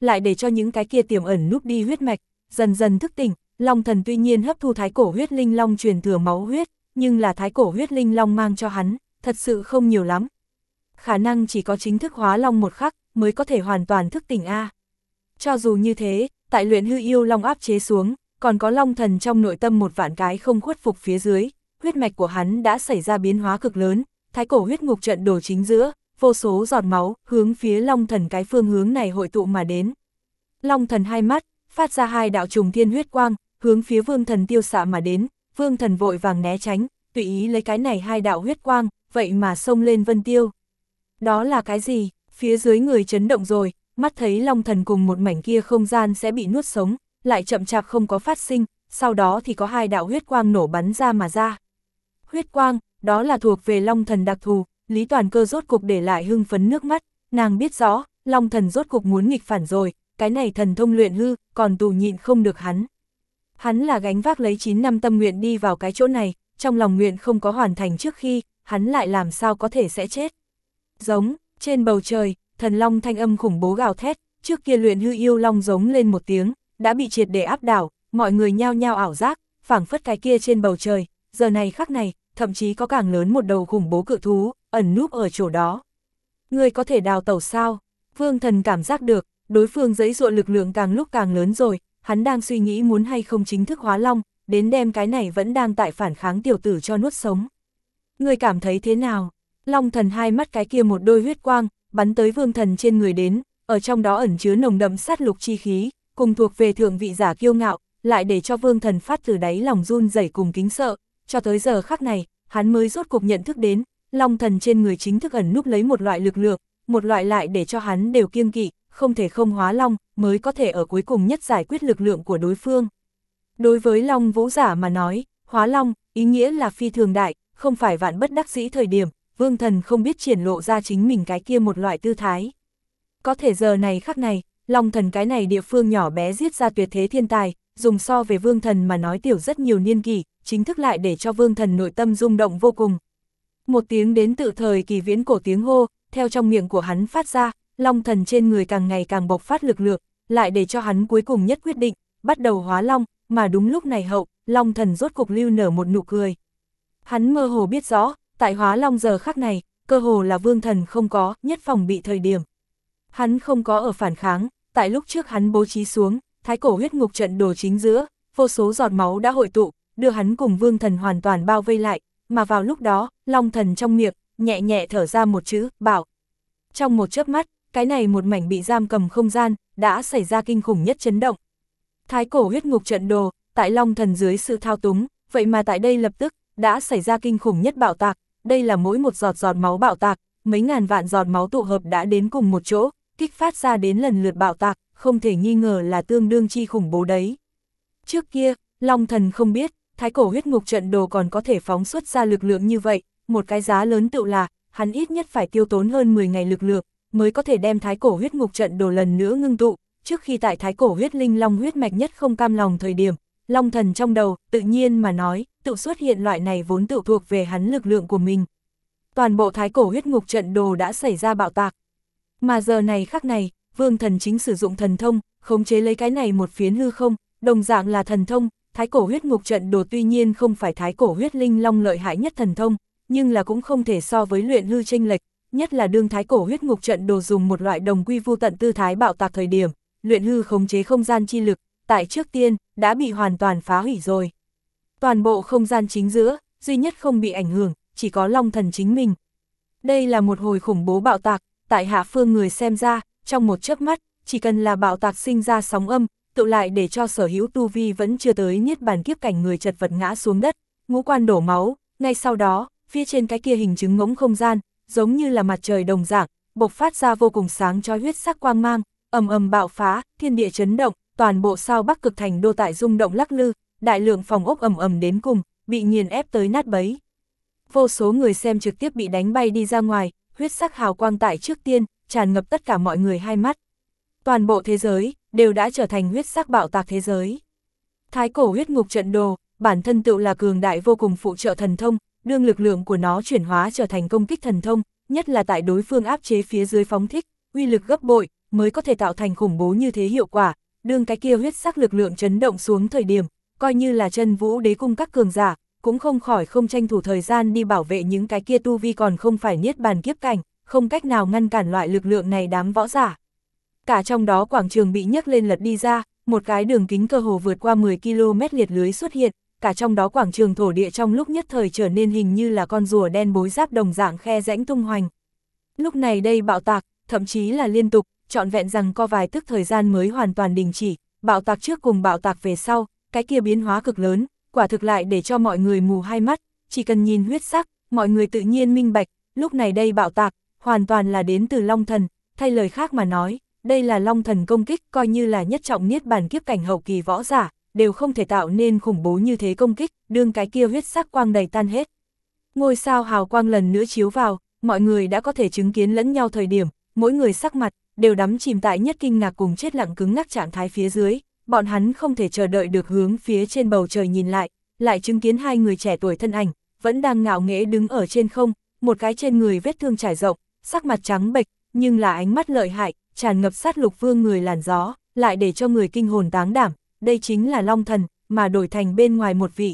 lại để cho những cái kia tiềm ẩn núp đi huyết mạch, dần dần thức tỉnh. Long thần tuy nhiên hấp thu thái cổ huyết linh long truyền thừa máu huyết, nhưng là thái cổ huyết linh long mang cho hắn, thật sự không nhiều lắm. Khả năng chỉ có chính thức hóa long một khắc, mới có thể hoàn toàn thức tỉnh A. Cho dù như thế, tại luyện hư yêu long áp chế xuống, còn có long thần trong nội tâm một vạn cái không khuất phục phía dưới, huyết mạch của hắn đã xảy ra biến hóa cực lớn, thái cổ huyết ngục trận đồ chính giữa, vô số giọt máu, hướng phía long thần cái phương hướng này hội tụ mà đến. Long thần hai mắt, phát ra hai đạo trùng thiên huyết quang, hướng phía vương thần tiêu xạ mà đến, vương thần vội vàng né tránh, tùy ý lấy cái này hai đạo huyết quang, vậy mà xông lên vân tiêu. Đó là cái gì? Phía dưới người chấn động rồi, mắt thấy long thần cùng một mảnh kia không gian sẽ bị nuốt sống, lại chậm chạp không có phát sinh, sau đó thì có hai đạo huyết quang nổ bắn ra mà ra. Huyết quang, đó là thuộc về long thần đặc thù, Lý Toàn Cơ rốt cục để lại hưng phấn nước mắt, nàng biết rõ, long thần rốt cục muốn nghịch phản rồi, cái này thần thông luyện hư, còn tù nhịn không được hắn. Hắn là gánh vác lấy chín năm tâm nguyện đi vào cái chỗ này, trong lòng nguyện không có hoàn thành trước khi, hắn lại làm sao có thể sẽ chết. Giống, trên bầu trời, thần long thanh âm khủng bố gào thét, trước kia luyện hư yêu long giống lên một tiếng, đã bị triệt để áp đảo, mọi người nhao nhao ảo giác, phảng phất cái kia trên bầu trời, giờ này khắc này, thậm chí có càng lớn một đầu khủng bố cự thú, ẩn núp ở chỗ đó. Người có thể đào tẩu sao? Vương thần cảm giác được, đối phương giãy giụa lực lượng càng lúc càng lớn rồi, hắn đang suy nghĩ muốn hay không chính thức hóa long, đến đem cái này vẫn đang tại phản kháng tiểu tử cho nuốt sống. Người cảm thấy thế nào? Long thần hai mắt cái kia một đôi huyết quang, bắn tới vương thần trên người đến, ở trong đó ẩn chứa nồng đậm sát lục chi khí, cùng thuộc về thượng vị giả kiêu ngạo, lại để cho vương thần phát từ đáy lòng run rẩy cùng kính sợ, cho tới giờ khắc này, hắn mới rốt cuộc nhận thức đến, long thần trên người chính thức ẩn núp lấy một loại lực lượng, một loại lại để cho hắn đều kiêng kỵ, không thể không hóa long, mới có thể ở cuối cùng nhất giải quyết lực lượng của đối phương. Đối với long vũ giả mà nói, hóa long, ý nghĩa là phi thường đại, không phải vạn bất đắc dĩ thời điểm, vương thần không biết triển lộ ra chính mình cái kia một loại tư thái. Có thể giờ này khắc này, long thần cái này địa phương nhỏ bé giết ra tuyệt thế thiên tài, dùng so về vương thần mà nói tiểu rất nhiều niên kỷ, chính thức lại để cho vương thần nội tâm rung động vô cùng. Một tiếng đến tự thời kỳ viễn cổ tiếng hô, theo trong miệng của hắn phát ra, long thần trên người càng ngày càng bộc phát lực lượng, lại để cho hắn cuối cùng nhất quyết định, bắt đầu hóa long, mà đúng lúc này hậu, long thần rốt cục lưu nở một nụ cười. Hắn mơ hồ biết rõ, tại hóa long giờ khắc này, cơ hồ là vương thần không có, nhất phòng bị thời điểm. Hắn không có ở phản kháng, tại lúc trước hắn bố trí xuống, thái cổ huyết ngục trận đồ chính giữa, vô số giọt máu đã hội tụ, đưa hắn cùng vương thần hoàn toàn bao vây lại, mà vào lúc đó, long thần trong miệng, nhẹ nhẹ thở ra một chữ, bảo. Trong một chớp mắt, cái này một mảnh bị giam cầm không gian, đã xảy ra kinh khủng nhất chấn động. Thái cổ huyết ngục trận đồ, tại long thần dưới sự thao túng, vậy mà tại đây lập tức, đã xảy ra kinh khủng nhất bạo tạc, đây là mỗi một giọt giọt máu bạo tạc, mấy ngàn vạn giọt máu tụ hợp đã đến cùng một chỗ, kích phát ra đến lần lượt bạo tạc, không thể nghi ngờ là tương đương chi khủng bố đấy. Trước kia, long thần không biết, thái cổ huyết ngục trận đồ còn có thể phóng xuất ra lực lượng như vậy, một cái giá lớn tự là, hắn ít nhất phải tiêu tốn hơn mười ngày lực lượng, mới có thể đem thái cổ huyết ngục trận đồ lần nữa ngưng tụ, trước khi tại thái cổ huyết linh long huyết mạch nhất không cam lòng thời điểm, long thần trong đầu, tự nhiên mà nói, tự xuất hiện loại này vốn tự thuộc về hắn lực lượng của mình. Toàn bộ thái cổ huyết ngục trận đồ đã xảy ra bạo tạc. Mà giờ này khắc này, vương thần chính sử dụng thần thông, khống chế lấy cái này một phiến hư không, đồng dạng là thần thông, thái cổ huyết ngục trận đồ tuy nhiên không phải thái cổ huyết linh long lợi hại nhất thần thông, nhưng là cũng không thể so với luyện hư chênh lệch, nhất là đương thái cổ huyết ngục trận đồ dùng một loại đồng quy vu tận tư thái bạo tạc thời điểm, luyện hư khống chế không gian chi lực, tại trước tiên, đã bị hoàn toàn phá hủy rồi. Toàn bộ không gian chính giữa, duy nhất không bị ảnh hưởng, chỉ có long thần chính mình. Đây là một hồi khủng bố bạo tạc, tại hạ phương người xem ra, trong một chớp mắt, chỉ cần là bạo tạc sinh ra sóng âm, tự lại để cho sở hữu tu vi vẫn chưa tới niết bàn kiếp cảnh người chật vật ngã xuống đất, ngũ quan đổ máu, ngay sau đó, phía trên cái kia hình chứng ngỗng không gian, giống như là mặt trời đồng dạng, bộc phát ra vô cùng sáng chói huyết sắc quang mang, ầm ầm bạo phá, thiên địa chấn động, toàn bộ sao Bắc Cực Thành đô tại rung động lắc lư, đại lượng phòng ốc ầm ầm đến cùng, bị nghiền ép tới nát bấy. Vô số người xem trực tiếp bị đánh bay đi ra ngoài, huyết sắc hào quang tại trước tiên, tràn ngập tất cả mọi người hai mắt. Toàn bộ thế giới, đều đã trở thành huyết sắc bạo tạc thế giới. Thái cổ huyết ngục trận đồ, bản thân tự là cường đại vô cùng phụ trợ thần thông, đương lực lượng của nó chuyển hóa trở thành công kích thần thông, nhất là tại đối phương áp chế phía dưới phóng thích, uy lực gấp bội, mới có thể tạo thành khủng bố như thế hiệu quả, đương cái kia huyết sắc lực lượng chấn động xuống thời điểm, coi như là chân vũ đế cung các cường giả, cũng không khỏi không tranh thủ thời gian đi bảo vệ những cái kia tu vi còn không phải niết bàn kiếp cảnh, không cách nào ngăn cản loại lực lượng này đám võ giả. Cả trong đó quảng trường bị nhấc lên lật đi ra, một cái đường kính cơ hồ vượt qua mười ki lô mét liệt lưới xuất hiện, cả trong đó quảng trường thổ địa trong lúc nhất thời trở nên hình như là con rùa đen bối giáp đồng dạng khe rãnh tung hoành. Lúc này đây bạo tạc, thậm chí là liên tục, trọn vẹn rằng có vài tức thời gian mới hoàn toàn đình chỉ, bạo tạc trước cùng bạo tạc về sau, cái kia biến hóa cực lớn, quả thực lại để cho mọi người mù hai mắt, chỉ cần nhìn huyết sắc, mọi người tự nhiên minh bạch, lúc này đây bạo tạc, hoàn toàn là đến từ Long Thần, thay lời khác mà nói, đây là Long Thần công kích, coi như là nhất trọng niết bàn kiếp cảnh hậu kỳ võ giả, đều không thể tạo nên khủng bố như thế công kích, đương cái kia huyết sắc quang đầy tan hết. Ngôi sao hào quang lần nữa chiếu vào, mọi người đã có thể chứng kiến lẫn nhau thời điểm, mỗi người sắc mặt, đều đắm chìm tại nhất kinh ngạc cùng chết lặng cứng ngắc trạng thái phía dưới, bọn hắn không thể chờ đợi được hướng phía trên bầu trời nhìn lại, lại chứng kiến hai người trẻ tuổi thân ảnh, vẫn đang ngạo nghễ đứng ở trên không, một cái trên người vết thương trải rộng, sắc mặt trắng bệch, nhưng là ánh mắt lợi hại, tràn ngập sát lục vương người làn gió, lại để cho người kinh hồn táng đảm, đây chính là Long Thần, mà đổi thành bên ngoài một vị.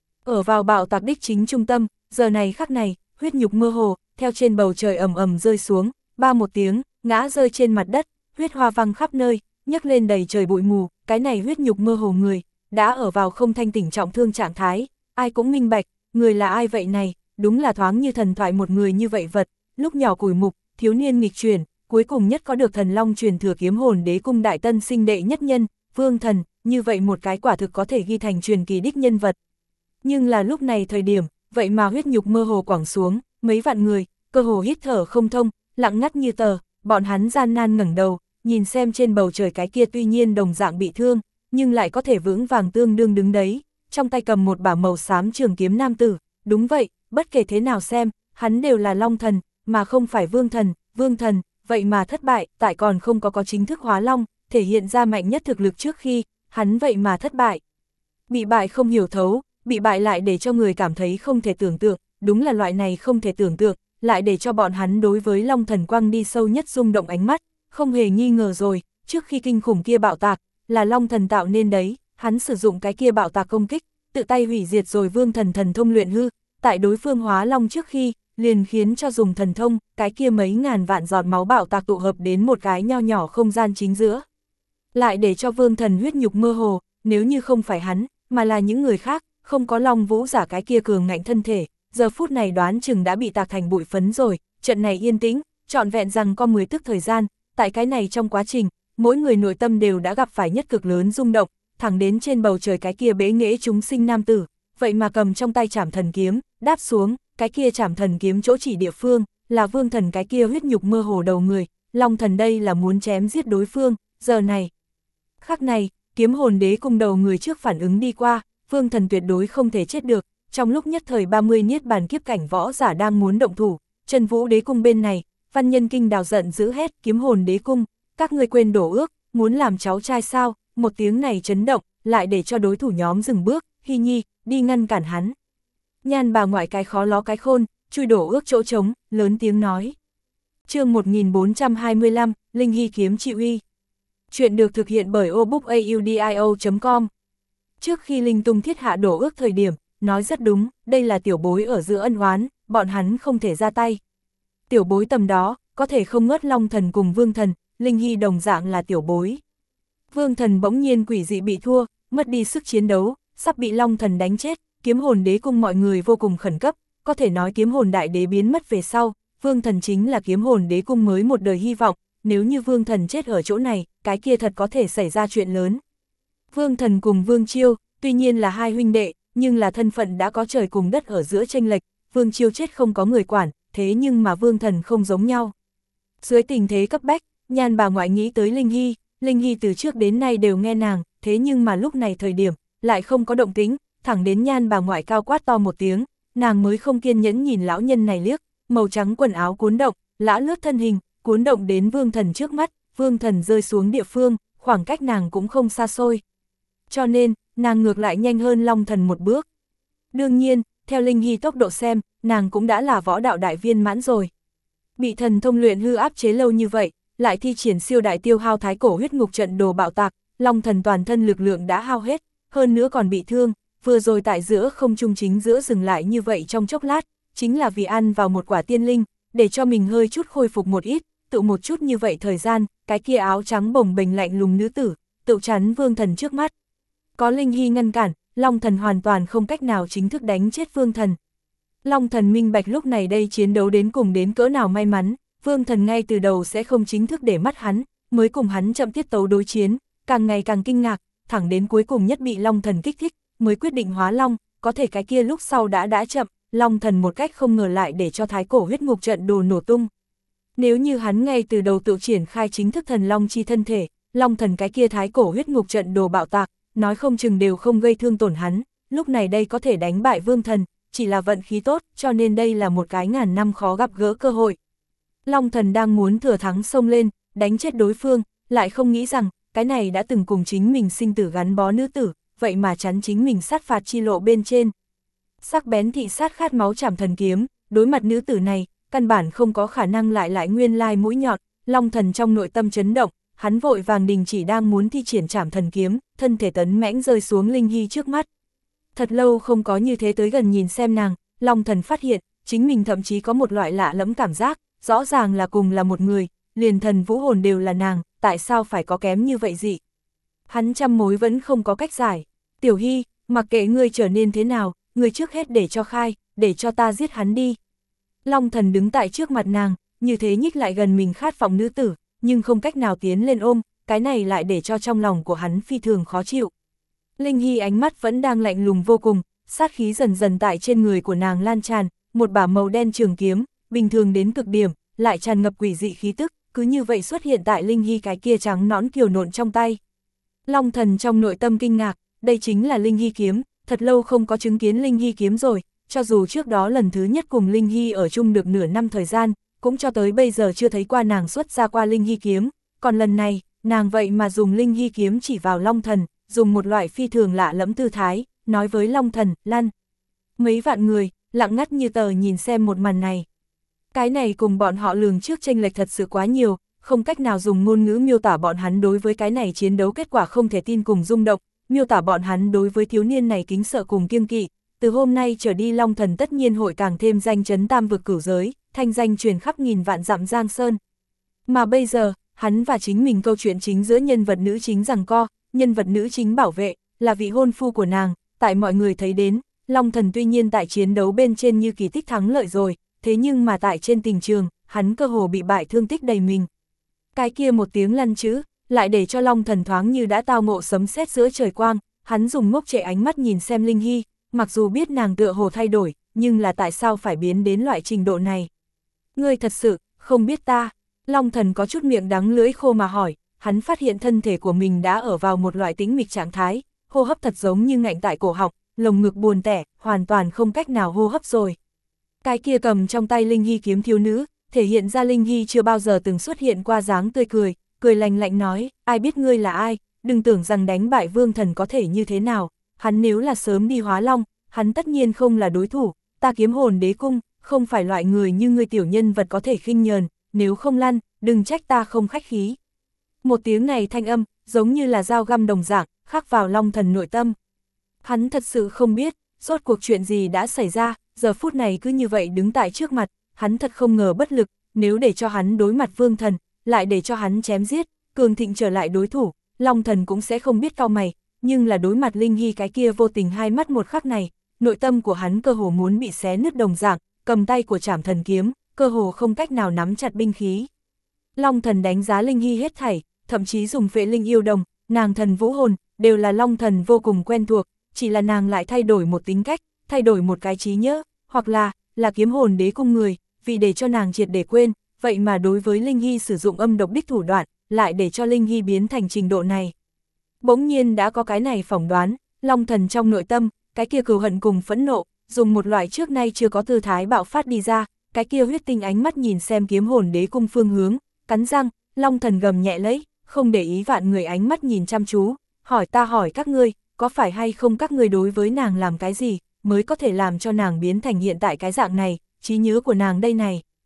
Ở vào bạo tạc đích chính trung tâm, giờ này khắc này, huyết nhục mơ hồ, theo trên bầu trời ầm ầm rơi xuống, ba một tiếng, ngã rơi trên mặt đất, huyết hoa văng khắp nơi, nhấc lên đầy trời bụi mù, cái này huyết nhục mơ hồ người, đã ở vào không thanh tỉnh trọng thương trạng thái, ai cũng minh bạch, người là ai vậy này, đúng là thoáng như thần thoại một người như vậy vật, lúc nhỏ củi mục, thiếu niên nghịch truyền, cuối cùng nhất có được thần long truyền thừa kiếm hồn đế cung đại tân sinh đệ nhất nhân, Vương Thần, như vậy một cái quả thực có thể ghi thành truyền kỳ đích nhân vật. Nhưng là lúc này thời điểm, vậy mà huyết nhục mơ hồ quẳng xuống, mấy vạn người, cơ hồ hít thở không thông, lặng ngắt như tờ, bọn hắn gian nan ngẩng đầu, nhìn xem trên bầu trời cái kia tuy nhiên đồng dạng bị thương, nhưng lại có thể vững vàng tương đương đứng đấy, trong tay cầm một bả màu xám trường kiếm nam tử, đúng vậy, bất kể thế nào xem, hắn đều là Long Thần, mà không phải Vương Thần, Vương Thần, vậy mà thất bại, tại còn không có có chính thức hóa long, thể hiện ra mạnh nhất thực lực trước khi, hắn vậy mà thất bại. Bị bại không hiểu thấu, bị bại lại để cho người cảm thấy không thể tưởng tượng, đúng là loại này không thể tưởng tượng, lại để cho bọn hắn đối với Long Thần quang đi sâu nhất rung động ánh mắt, không hề nghi ngờ rồi, trước khi kinh khủng kia bạo tạc, là Long Thần tạo nên đấy, hắn sử dụng cái kia bạo tạc công kích, tự tay hủy diệt rồi Vương Thần thần thông luyện hư, tại đối phương hóa long trước khi, liền khiến cho dùng thần thông, cái kia mấy ngàn vạn giọt máu bạo tạc tụ hợp đến một cái nho nhỏ không gian chính giữa. Lại để cho Vương Thần huyết nhục mơ hồ, nếu như không phải hắn, mà là những người khác, không có Long Vũ giả cái kia cường ngạnh thân thể, giờ phút này đoán chừng đã bị tạc thành bụi phấn rồi, trận này yên tĩnh, trọn vẹn rằng có mười tức thời gian, tại cái này trong quá trình, mỗi người nội tâm đều đã gặp phải nhất cực lớn rung động, thẳng đến trên bầu trời cái kia bế nghễ chúng sinh nam tử, vậy mà cầm trong tay trảm thần kiếm, đáp xuống, cái kia trảm thần kiếm chỗ chỉ địa phương, là Vương Thần cái kia huyết nhục mơ hồ đầu người, Long Thần đây là muốn chém giết đối phương, giờ này. Khắc này, kiếm hồn đế cung đầu người trước phản ứng đi qua, Vương Thần tuyệt đối không thể chết được, trong lúc nhất thời ba mươi niết bàn kiếp cảnh võ giả đang muốn động thủ, Chân Vũ đế cung bên này, Văn Nhân Kinh đào giận dữ hét, kiếm hồn đế cung, các ngươi quên đổ ước, muốn làm cháu trai sao, một tiếng này chấn động, lại để cho đối thủ nhóm dừng bước, Hy Nhi, đi ngăn cản hắn. Nhan bà ngoại cái khó ló cái khôn, chui đổ ước chỗ trống, lớn tiếng nói. Chương một nghìn bốn trăm hai mươi lăm, Linh Hy kiếm trị uy. Chuyện được thực hiện bởi obookaudio chấm com. Trước khi Linh Tung thiết hạ đổ ước thời điểm, nói rất đúng, đây là tiểu bối ở giữa ân oán, bọn hắn không thể ra tay. Tiểu bối tầm đó, có thể không ngớt Long Thần cùng Vương Thần, Linh Hy đồng dạng là tiểu bối. Vương Thần bỗng nhiên quỷ dị bị thua, mất đi sức chiến đấu, sắp bị Long Thần đánh chết, kiếm hồn đế cung mọi người vô cùng khẩn cấp, có thể nói kiếm hồn đại đế biến mất về sau, Vương Thần chính là kiếm hồn đế cung mới một đời hy vọng, nếu như Vương Thần chết ở chỗ này, cái kia thật có thể xảy ra chuyện lớn. Vương Thần cùng Vương Chiêu, tuy nhiên là hai huynh đệ, nhưng là thân phận đã có trời cùng đất ở giữa chênh lệch, Vương Chiêu chết không có người quản, thế nhưng mà Vương Thần không giống nhau. Dưới tình thế cấp bách, Nhan bà ngoại nghĩ tới Linh Hy, Linh Hy từ trước đến nay đều nghe nàng, thế nhưng mà lúc này thời điểm, lại không có động tĩnh, thẳng đến Nhan bà ngoại cao quát to một tiếng, nàng mới không kiên nhẫn nhìn lão nhân này liếc, màu trắng quần áo cuốn động, lã lướt thân hình, cuốn động đến Vương Thần trước mắt, Vương Thần rơi xuống địa phương, khoảng cách nàng cũng không xa xôi. Cho nên, nàng ngược lại nhanh hơn Long Thần một bước. Đương nhiên, theo Linh Hy tốc độ xem, nàng cũng đã là võ đạo đại viên mãn rồi. Bị thần thông luyện hư áp chế lâu như vậy, lại thi triển siêu đại tiêu hao thái cổ huyết ngục trận đồ bạo tạc, Long Thần toàn thân lực lượng đã hao hết, hơn nữa còn bị thương, vừa rồi tại giữa không trung chính giữa dừng lại như vậy trong chốc lát, chính là vì ăn vào một quả tiên linh, để cho mình hơi chút khôi phục một ít, tự một chút như vậy thời gian, cái kia áo trắng bồng bềnh lạnh lùng nữ tử, tự chắn Vương Thần trước mắt. Có Linh Hy ngăn cản, Long Thần hoàn toàn không cách nào chính thức đánh chết Vương Thần. Long Thần minh bạch lúc này đây chiến đấu đến cùng đến cỡ nào may mắn, Vương Thần ngay từ đầu sẽ không chính thức để mắt hắn, mới cùng hắn chậm tiết tấu đối chiến, càng ngày càng kinh ngạc, thẳng đến cuối cùng nhất bị Long Thần kích thích, mới quyết định hóa Long, có thể cái kia lúc sau đã đã chậm, Long Thần một cách không ngờ lại để cho thái cổ huyết ngục trận đồ nổ tung. Nếu như hắn ngay từ đầu tự triển khai chính thức thần Long chi thân thể, Long Thần cái kia thái cổ huyết ngục trận đồ bạo tạc, nói không chừng đều không gây thương tổn hắn, lúc này đây có thể đánh bại Vương Thần, chỉ là vận khí tốt, cho nên đây là một cái ngàn năm khó gặp gỡ cơ hội. Long Thần đang muốn thừa thắng xông lên, đánh chết đối phương, lại không nghĩ rằng, cái này đã từng cùng chính mình sinh tử gắn bó nữ tử, vậy mà chắn chính mình sát phạt chi lộ bên trên. Sắc bén thị sát khát máu chảm thần kiếm, đối mặt nữ tử này, căn bản không có khả năng lại lại nguyên lai mũi nhọn, Long Thần trong nội tâm chấn động, hắn vội vàng đình chỉ đang muốn thi triển chảm thần kiếm, thân thể tấn mãnh rơi xuống Linh Hy trước mắt. Thật lâu không có như thế tới gần nhìn xem nàng, Long Thần phát hiện, chính mình thậm chí có một loại lạ lẫm cảm giác, rõ ràng là cùng là một người, liền thần vũ hồn đều là nàng, tại sao phải có kém như vậy gì? Hắn trăm mối vẫn không có cách giải. Tiểu Hy, mặc kệ ngươi trở nên thế nào, ngươi trước hết để cho khai, để cho ta giết hắn đi. Long Thần đứng tại trước mặt nàng, như thế nhích lại gần mình khát vọng nữ tử, nhưng không cách nào tiến lên ôm, cái này lại để cho trong lòng của hắn phi thường khó chịu. Linh Hy ánh mắt vẫn đang lạnh lùng vô cùng, sát khí dần dần tại trên người của nàng lan tràn, một bả màu đen trường kiếm, bình thường đến cực điểm, lại tràn ngập quỷ dị khí tức, cứ như vậy xuất hiện tại Linh Hy cái kia trắng nõn kiều nộn trong tay. Long Thần trong nội tâm kinh ngạc, đây chính là Linh Hy kiếm, thật lâu không có chứng kiến Linh Hy kiếm rồi, cho dù trước đó lần thứ nhất cùng Linh Hy ở chung được nửa năm thời gian, cũng cho tới bây giờ chưa thấy qua nàng xuất ra qua Linh Hy kiếm, còn lần này, nàng vậy mà dùng Linh Hy kiếm chỉ vào Long Thần, dùng một loại phi thường lạ lẫm tư thái, nói với Long Thần, lăn. Mấy vạn người, lặng ngắt như tờ nhìn xem một màn này. Cái này cùng bọn họ lường trước chênh lệch thật sự quá nhiều, không cách nào dùng ngôn ngữ miêu tả bọn hắn đối với cái này chiến đấu kết quả không thể tin cùng rung động, miêu tả bọn hắn đối với thiếu niên này kính sợ cùng kiêng kỵ. Từ hôm nay trở đi Long Thần tất nhiên hội càng thêm danh chấn tam vực cửu giới, thanh danh truyền khắp nghìn vạn dặm Giang Sơn. Mà bây giờ, hắn và chính mình câu chuyện chính giữa nhân vật nữ chính giằng co, nhân vật nữ chính bảo vệ, là vị hôn phu của nàng, tại mọi người thấy đến, Long Thần tuy nhiên tại chiến đấu bên trên như kỳ tích thắng lợi rồi, thế nhưng mà tại trên tình trường, hắn cơ hồ bị bại thương tích đầy mình. Cái kia một tiếng lăn chữ, lại để cho Long Thần thoáng như đã tao ngộ sấm sét giữa trời quang, hắn dùng ngốc trệ ánh mắt nhìn xem Linh Hy, mặc dù biết nàng tựa hồ thay đổi, nhưng là tại sao phải biến đến loại trình độ này? Ngươi thật sự, không biết ta. Long Thần có chút miệng đắng lưỡi khô mà hỏi, hắn phát hiện thân thể của mình đã ở vào một loại tĩnh mịch trạng thái, hô hấp thật giống như ngạnh tại cổ họng, lồng ngực buồn tẻ, hoàn toàn không cách nào hô hấp rồi. Cái kia cầm trong tay Linh Hy kiếm thiếu nữ, thể hiện ra Linh Hy chưa bao giờ từng xuất hiện qua dáng tươi cười, cười lạnh lạnh nói, ai biết ngươi là ai, đừng tưởng rằng đánh bại Vương Thần có thể như thế nào, hắn nếu là sớm đi hóa long, hắn tất nhiên không là đối thủ, ta kiếm hồn đế cung, không phải loại người như ngươi tiểu nhân vật có thể khinh nhờn, nếu không lăn, đừng trách ta không khách khí. Một tiếng này thanh âm, giống như là dao găm đồng dạng, khắc vào Long Thần nội tâm. Hắn thật sự không biết, rốt cuộc chuyện gì đã xảy ra, giờ phút này cứ như vậy đứng tại trước mặt, hắn thật không ngờ bất lực, nếu để cho hắn đối mặt Vương Thần, lại để cho hắn chém giết, cường thịnh trở lại đối thủ, Long Thần cũng sẽ không biết cau mày, nhưng là đối mặt Linh Hy cái kia vô tình hai mắt một khắc này, nội tâm của hắn cơ hồ muốn bị xé nứt đồng dạng, cầm tay của trảm thần kiếm, cơ hồ không cách nào nắm chặt binh khí. Long Thần đánh giá Linh Hy hết thảy, thậm chí dùng phệ linh yêu đồng, nàng thần vũ hồn, đều là Long Thần vô cùng quen thuộc, chỉ là nàng lại thay đổi một tính cách, thay đổi một cái trí nhớ, hoặc là, là kiếm hồn đế cung người, vì để cho nàng triệt để quên, vậy mà đối với Linh Hy sử dụng âm độc đích thủ đoạn, lại để cho Linh Hy biến thành trình độ này. Bỗng nhiên đã có cái này phỏng đoán, Long Thần trong nội tâm, cái kia cừu hận cùng phẫn nộ, dùng một loại trước nay chưa có tư thái bạo phát đi ra, cái kia huyết tinh ánh mắt nhìn xem kiếm hồn đế cung phương hướng, cắn răng, Long Thần gầm nhẹ lấy, không để ý vạn người ánh mắt nhìn chăm chú, hỏi ta hỏi các ngươi, có phải hay không các ngươi đối với nàng làm cái gì, mới có thể làm cho nàng biến thành hiện tại cái dạng này, trí nhớ của nàng đây này.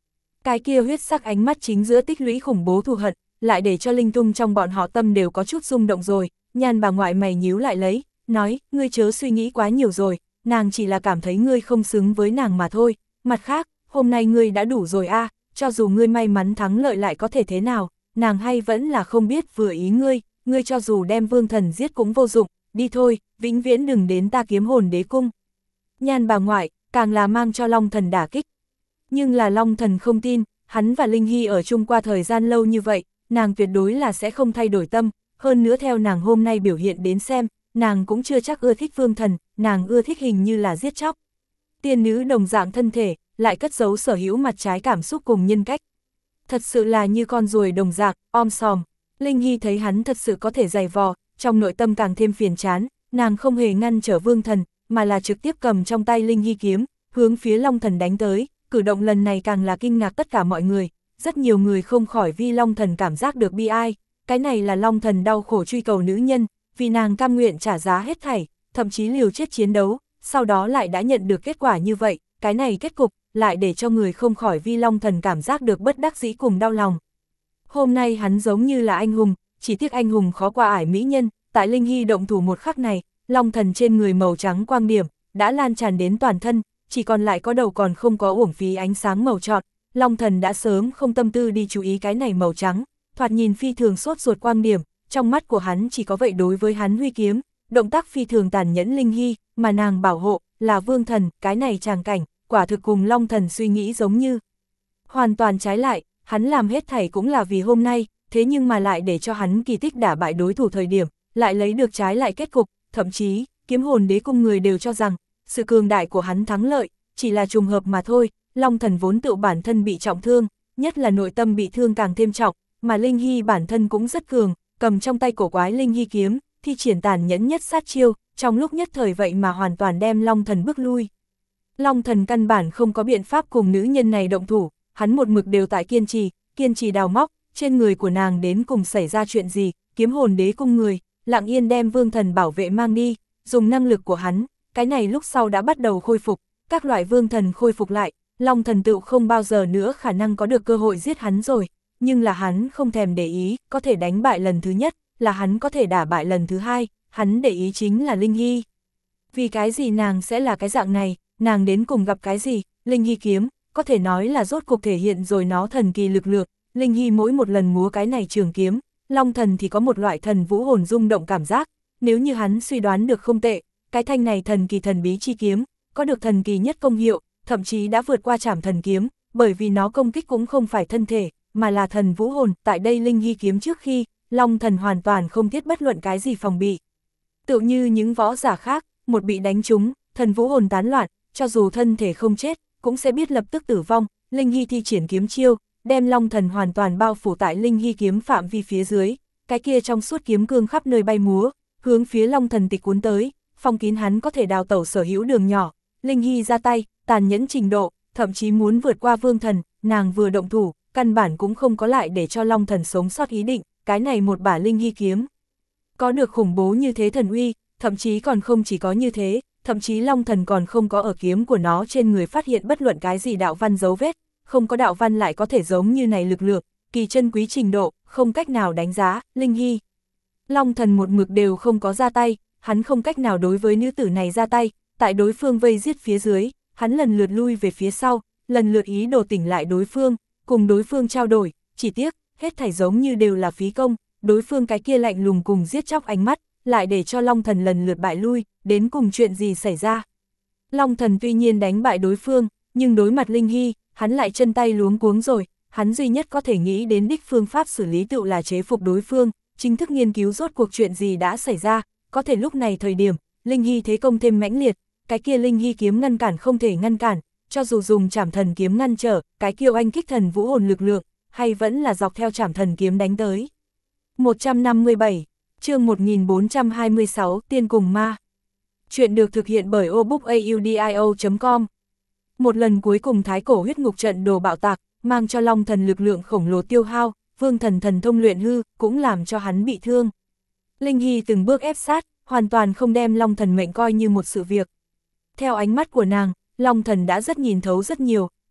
Cái kia huyết sắc ánh mắt chính giữa tích lũy khủng bố thù hận, lại để cho linh tung trong bọn họ tâm đều có chút rung động rồi. Nhan bà ngoại mày nhíu lại lấy, nói, ngươi chớ suy nghĩ quá nhiều rồi, nàng chỉ là cảm thấy ngươi không xứng với nàng mà thôi. Mặt khác, hôm nay ngươi đã đủ rồi a, cho dù ngươi may mắn thắng lợi lại có thể thế nào, nàng hay vẫn là không biết vừa ý ngươi, ngươi cho dù đem vương thần giết cũng vô dụng, đi thôi, vĩnh viễn đừng đến ta kiếm hồn đế cung. Nhan bà ngoại, càng là mang cho Long Thần đả kích. Nhưng là Long Thần không tin, hắn và Linh Hy ở chung qua thời gian lâu như vậy, nàng tuyệt đối là sẽ không thay đổi tâm, hơn nữa theo nàng hôm nay biểu hiện đến xem, nàng cũng chưa chắc ưa thích vương thần, nàng ưa thích hình như là giết chóc. Tiên nữ đồng dạng thân thể, lại cất giấu sở hữu mặt trái cảm xúc cùng nhân cách. Thật sự là như con ruồi đồng dạng, om sòm. Linh Hy thấy hắn thật sự có thể giày vò, trong nội tâm càng thêm phiền chán, nàng không hề ngăn trở vương thần, mà là trực tiếp cầm trong tay Linh Hy kiếm, hướng phía Long Thần đánh tới, cử động lần này càng là kinh ngạc tất cả mọi người, rất nhiều người không khỏi vì Long Thần cảm giác được bi ai, cái này là Long Thần đau khổ truy cầu nữ nhân, vì nàng cam nguyện trả giá hết thảy, thậm chí liều chết chiến đấu, sau đó lại đã nhận được kết quả như vậy, cái này kết cục, lại để cho người không khỏi vì Long Thần cảm giác được bất đắc dĩ cùng đau lòng. Hôm nay hắn giống như là anh hùng, chỉ tiếc anh hùng khó qua ải mỹ nhân, tại Linh Hy động thủ một khắc này, Long Thần trên người màu trắng quang điểm, đã lan tràn đến toàn thân, chỉ còn lại có đầu còn không có uổng phí ánh sáng màu trọt, Long Thần đã sớm không tâm tư đi chú ý cái này màu trắng, thoạt nhìn phi thường sốt ruột quang điểm, trong mắt của hắn chỉ có vậy đối với hắn huy kiếm, động tác phi thường tàn nhẫn Linh Hy, mà nàng bảo hộ, là vương thần, cái này tràng cảnh, quả thực cùng Long Thần suy nghĩ giống như. Hoàn toàn trái lại, hắn làm hết thảy cũng là vì hôm nay, thế nhưng mà lại để cho hắn kỳ tích đả bại đối thủ thời điểm, lại lấy được trái lại kết cục, thậm chí, kiếm hồn đế cung người đều cho rằng, sự cường đại của hắn thắng lợi, chỉ là trùng hợp mà thôi, Long Thần vốn tự bản thân bị trọng thương, nhất là nội tâm bị thương càng thêm trọng, mà Linh Hy bản thân cũng rất cường, cầm trong tay cổ quái Linh Hy kiếm, thi triển tàn nhẫn nhất sát chiêu, trong lúc nhất thời vậy mà hoàn toàn đem Long Thần bước lui. Long Thần căn bản không có biện pháp cùng nữ nhân này động thủ, hắn một mực đều tại kiên trì, kiên trì đào móc, trên người của nàng đến cùng xảy ra chuyện gì, kiếm hồn đế cung người, lặng yên đem vương thần bảo vệ mang đi, dùng năng lực của hắn, cái này lúc sau đã bắt đầu khôi phục, các loại vương thần khôi phục lại, Long Thần tự không bao giờ nữa khả năng có được cơ hội giết hắn rồi, nhưng là hắn không thèm để ý, có thể đánh bại lần thứ nhất, là hắn có thể đả bại lần thứ hai, hắn để ý chính là Linh Hy. Vì cái gì nàng sẽ là cái dạng này, nàng đến cùng gặp cái gì, Linh Hy kiếm, có thể nói là rốt cuộc thể hiện rồi nó thần kỳ lực lượng, Linh Hy mỗi một lần múa cái này trường kiếm, Long Thần thì có một loại thần vũ hồn rung động cảm giác, nếu như hắn suy đoán được không tệ, cái thanh này thần kỳ thần bí chi kiếm, có được thần kỳ nhất công hiệu, thậm chí đã vượt qua trảm thần kiếm, bởi vì nó công kích cũng không phải thân thể, mà là thần vũ hồn, tại đây Linh Hy kiếm trước khi, Long Thần hoàn toàn không thiết bất luận cái gì phòng bị. Tự như những võ giả khác, một bị đánh trúng, thần vũ hồn tán loạn, cho dù thân thể không chết, cũng sẽ biết lập tức tử vong, Linh Hy thi triển kiếm chiêu, đem Long Thần hoàn toàn bao phủ tại Linh Hy kiếm phạm vi phía dưới, cái kia trong suốt kiếm cương khắp nơi bay múa, hướng phía Long Thần tịch cuốn tới, phong kín hắn có thể đào tẩu sở hữu đường nhỏ, Linh Hy ra tay, tàn nhẫn trình độ, thậm chí muốn vượt qua vương thần, nàng vừa động thủ, căn bản cũng không có lại để cho Long Thần sống sót ý định, cái này một bả Linh Hy kiếm. Có được khủng bố như thế thần uy, thậm chí còn không chỉ có như thế, thậm chí Long Thần còn không có ở kiếm của nó trên người phát hiện bất luận cái gì đạo văn dấu vết, không có đạo văn lại có thể giống như này lực lượng, kỳ chân quý trình độ, không cách nào đánh giá, Linh Hy. Long Thần một mực đều không có ra tay, hắn không cách nào đối với nữ tử này ra tay, tại đối phương vây giết phía dưới, hắn lần lượt lui về phía sau, lần lượt ý đồ tỉnh lại đối phương, cùng đối phương trao đổi, chỉ tiếc, hết thảy giống như đều là phí công, đối phương cái kia lạnh lùng cùng giết chóc ánh mắt, lại để cho Long Thần lần lượt bại lui, đến cùng chuyện gì xảy ra. Long Thần tuy nhiên đánh bại đối phương, nhưng đối mặt Linh Hy, hắn lại chân tay luống cuống rồi, hắn duy nhất có thể nghĩ đến đích phương pháp xử lý tự là chế phục đối phương, chính thức nghiên cứu rốt cuộc chuyện gì đã xảy ra, có thể lúc này thời điểm, Linh Hy thế công thêm mãnh liệt, cái kia Linh Hy kiếm ngăn cản không thể ngăn cản, cho dù dùng trảm thần kiếm ngăn trở, cái kiêu anh kích thần vũ hồn lực lượng, hay vẫn là dọc theo trảm thần kiếm đánh tới. một trăm năm mươi bảy, chương một nghìn bốn trăm hai mươi sáu, Tiên cùng ma. Chuyện được thực hiện bởi obookaudio chấm com. Một lần cuối cùng thái cổ huyết ngục trận đồ bạo tạc, mang cho Long Thần lực lượng khổng lồ tiêu hao, vương thần thần thông luyện hư, cũng làm cho hắn bị thương. Linh Hy từng bước ép sát, hoàn toàn không đem Long Thần mệnh coi như một sự việc. Theo ánh mắt của nàng, Long Thần đã rất nhìn thấu rất nhiều,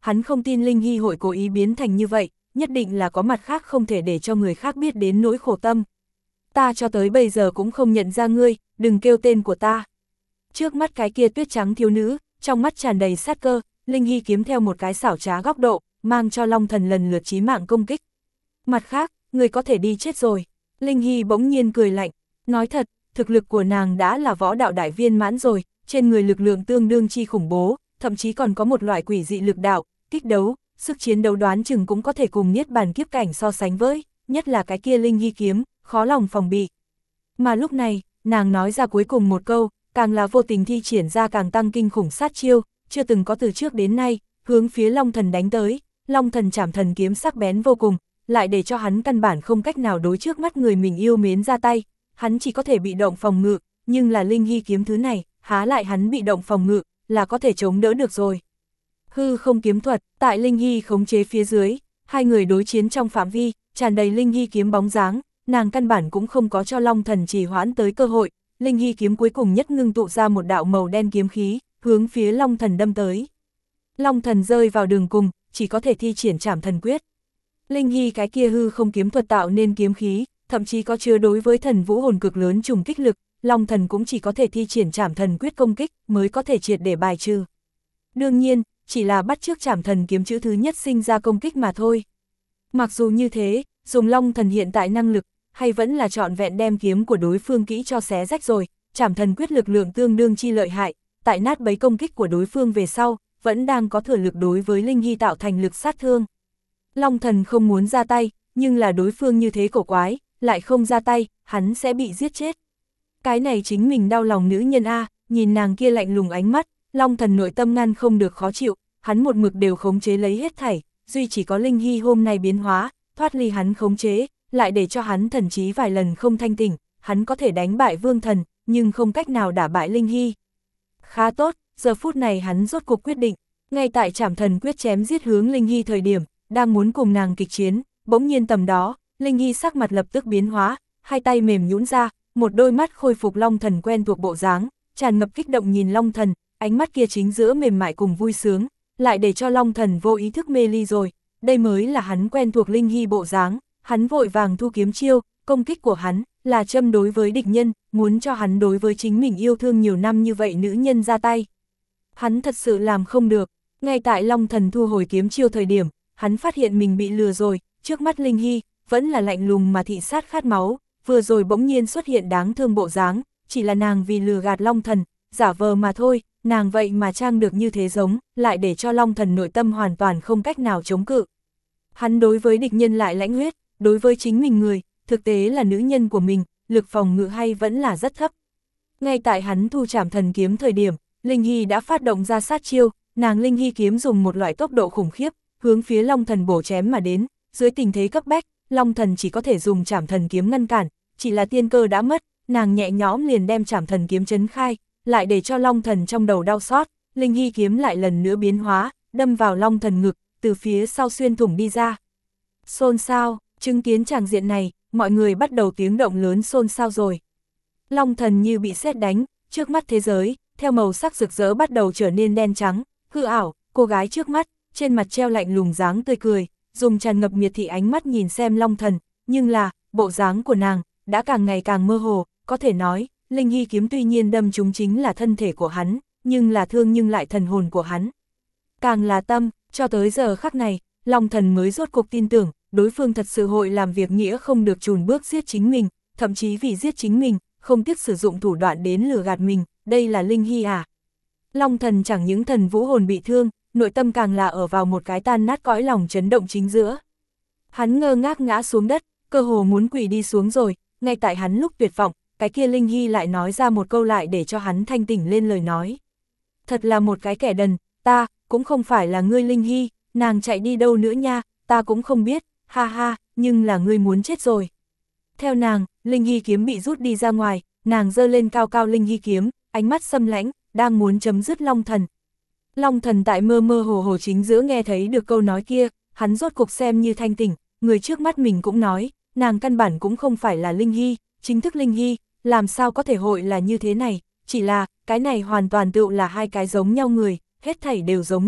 hắn không tin Linh Hy hội cố ý biến thành như vậy, nhất định là có mặt khác không thể để cho người khác biết đến nỗi khổ tâm. Ta cho tới bây giờ cũng không nhận ra ngươi, đừng kêu tên của ta. Trước mắt cái kia tuyết trắng thiếu nữ, trong mắt tràn đầy sát cơ, Linh Hy kiếm theo một cái xảo trá góc độ, mang cho Long Thần lần lượt chí mạng công kích. Mặt khác, người có thể đi chết rồi. Linh Hy bỗng nhiên cười lạnh, nói thật, thực lực của nàng đã là võ đạo đại viên mãn rồi, trên người lực lượng tương đương chi khủng bố, thậm chí còn có một loại quỷ dị lực đạo, kích đấu, sức chiến đấu đoán chừng cũng có thể cùng niết bàn kiếp cảnh so sánh với, nhất là cái kia Linh Hy kiếm, khó lòng phòng bị. Mà lúc này, nàng nói ra cuối cùng một câu, càng là vô tình thi triển ra càng tăng kinh khủng sát chiêu, chưa từng có từ trước đến nay, hướng phía Long Thần đánh tới, Long Thần chảm thần kiếm sắc bén vô cùng, lại để cho hắn căn bản không cách nào đối trước mắt người mình yêu mến ra tay, hắn chỉ có thể bị động phòng ngự, nhưng là Linh Hy kiếm thứ này, há lại hắn bị động phòng ngự, là có thể chống đỡ được rồi. Hư không kiếm thuật, tại Linh Hy khống chế phía dưới, hai người đối chiến trong phạm vi, tràn đầy Linh Hy kiếm bóng dáng, nàng căn bản cũng không có cho Long Thần trì hoãn tới cơ hội, Linh Hy kiếm cuối cùng nhất ngưng tụ ra một đạo màu đen kiếm khí, hướng phía Long Thần đâm tới. Long Thần rơi vào đường cùng, chỉ có thể thi triển trảm thần quyết. Linh Hy cái kia hư không kiếm thuật tạo nên kiếm khí, thậm chí có chứa đối với thần vũ hồn cực lớn trùng kích lực, Long Thần cũng chỉ có thể thi triển trảm thần quyết công kích mới có thể triệt để bài trừ. Đương nhiên, chỉ là bắt chước trảm thần kiếm chữ thứ nhất sinh ra công kích mà thôi. Mặc dù như thế, dùng Long Thần hiện tại năng lực, hay vẫn là trọn vẹn đem kiếm của đối phương kỹ cho xé rách rồi, trảm thần quyết lực lượng tương đương chi lợi hại, tại nát bấy công kích của đối phương về sau, vẫn đang có thừa lực đối với Linh Hy tạo thành lực sát thương. Long Thần không muốn ra tay, nhưng là đối phương như thế cổ quái, lại không ra tay, hắn sẽ bị giết chết. Cái này chính mình đau lòng nữ nhân A, nhìn nàng kia lạnh lùng ánh mắt, Long Thần nội tâm ngăn không được khó chịu, hắn một mực đều khống chế lấy hết thảy, duy chỉ có Linh Hy hôm nay biến hóa, thoát ly hắn khống chế, lại để cho hắn thần trí vài lần không thanh tỉnh, hắn có thể đánh bại Vương Thần, nhưng không cách nào đả bại Linh Hy. Khá tốt, giờ phút này hắn rốt cuộc quyết định, ngay tại trảm thần quyết chém giết hướng Linh Hy thời điểm, đang muốn cùng nàng kịch chiến, bỗng nhiên tầm đó, Linh Hy sắc mặt lập tức biến hóa, hai tay mềm nhũn ra, một đôi mắt khôi phục Long Thần quen thuộc bộ dáng, tràn ngập kích động nhìn Long Thần, ánh mắt kia chính giữa mềm mại cùng vui sướng, lại để cho Long Thần vô ý thức mê ly rồi, đây mới là hắn quen thuộc Linh Hy bộ dáng, hắn vội vàng thu kiếm chiêu, công kích của hắn là châm đối với địch nhân, muốn cho hắn đối với chính mình yêu thương nhiều năm như vậy nữ nhân ra tay. Hắn thật sự làm không được, ngay tại Long Thần thu hồi kiếm chiêu thời điểm, hắn phát hiện mình bị lừa rồi, trước mắt Linh Hy, vẫn là lạnh lùng mà thị sát khát máu, vừa rồi bỗng nhiên xuất hiện đáng thương bộ dáng, chỉ là nàng vì lừa gạt Long Thần, giả vờ mà thôi, nàng vậy mà trang được như thế giống, lại để cho Long Thần nội tâm hoàn toàn không cách nào chống cự. Hắn đối với địch nhân lại lãnh huyết, đối với chính mình người, thực tế là nữ nhân của mình, lực phòng ngự hay vẫn là rất thấp. Ngay tại hắn thu trảm thần kiếm thời điểm, Linh Hy đã phát động ra sát chiêu, nàng Linh Hy kiếm dùng một loại tốc độ khủng khiếp, hướng phía Long Thần bổ chém mà đến, dưới tình thế cấp bách, Long Thần chỉ có thể dùng trảm thần kiếm ngăn cản, chỉ là tiên cơ đã mất, nàng nhẹ nhõm liền đem trảm thần kiếm chấn khai, lại để cho Long Thần trong đầu đau xót, Linh Hy kiếm lại lần nữa biến hóa, đâm vào Long Thần ngực, từ phía sau xuyên thủng đi ra. Xôn xao, chứng kiến tràng diện này, mọi người bắt đầu tiếng động lớn xôn xao rồi. Long Thần như bị sét đánh, trước mắt thế giới, theo màu sắc rực rỡ bắt đầu trở nên đen trắng, hư ảo, cô gái trước mắt, trên mặt treo lạnh lùng dáng tươi cười, dùng tràn ngập miệt thị ánh mắt nhìn xem Long Thần, nhưng là, bộ dáng của nàng, đã càng ngày càng mơ hồ, có thể nói, Linh Hy kiếm tuy nhiên đâm trúng chính là thân thể của hắn, nhưng là thương nhưng lại thần hồn của hắn. Càng là tâm, cho tới giờ khắc này, Long Thần mới rốt cuộc tin tưởng, đối phương thật sự hội làm việc nghĩa không được chùn bước giết chính mình, thậm chí vì giết chính mình, không tiếc sử dụng thủ đoạn đến lừa gạt mình, đây là Linh Hy à. Long Thần chẳng những thần vũ hồn bị thương, nội tâm càng là ở vào một cái tan nát cõi lòng chấn động chính giữa. Hắn ngơ ngác ngã xuống đất, cơ hồ muốn quỳ đi xuống rồi, ngay tại hắn lúc tuyệt vọng, cái kia Linh Hy lại nói ra một câu lại để cho hắn thanh tỉnh lên lời nói. Thật là một cái kẻ đần, ta, cũng không phải là ngươi Linh Hy, nàng chạy đi đâu nữa nha, ta cũng không biết, ha ha, nhưng là ngươi muốn chết rồi. Theo nàng, Linh Hy kiếm bị rút đi ra ngoài, nàng giơ lên cao cao Linh Hy kiếm, ánh mắt xâm lãnh, đang muốn chấm dứt Long Thần. Long Thần tại mơ mơ hồ hồ chính giữa nghe thấy được câu nói kia, hắn rốt cuộc xem như thanh tỉnh, người trước mắt mình cũng nói, nàng căn bản cũng không phải là Linh Hy, chính thức Linh Hy, làm sao có thể hội là như thế này, chỉ là, cái này hoàn toàn tựu là hai cái giống nhau người, hết thảy đều giống nhau,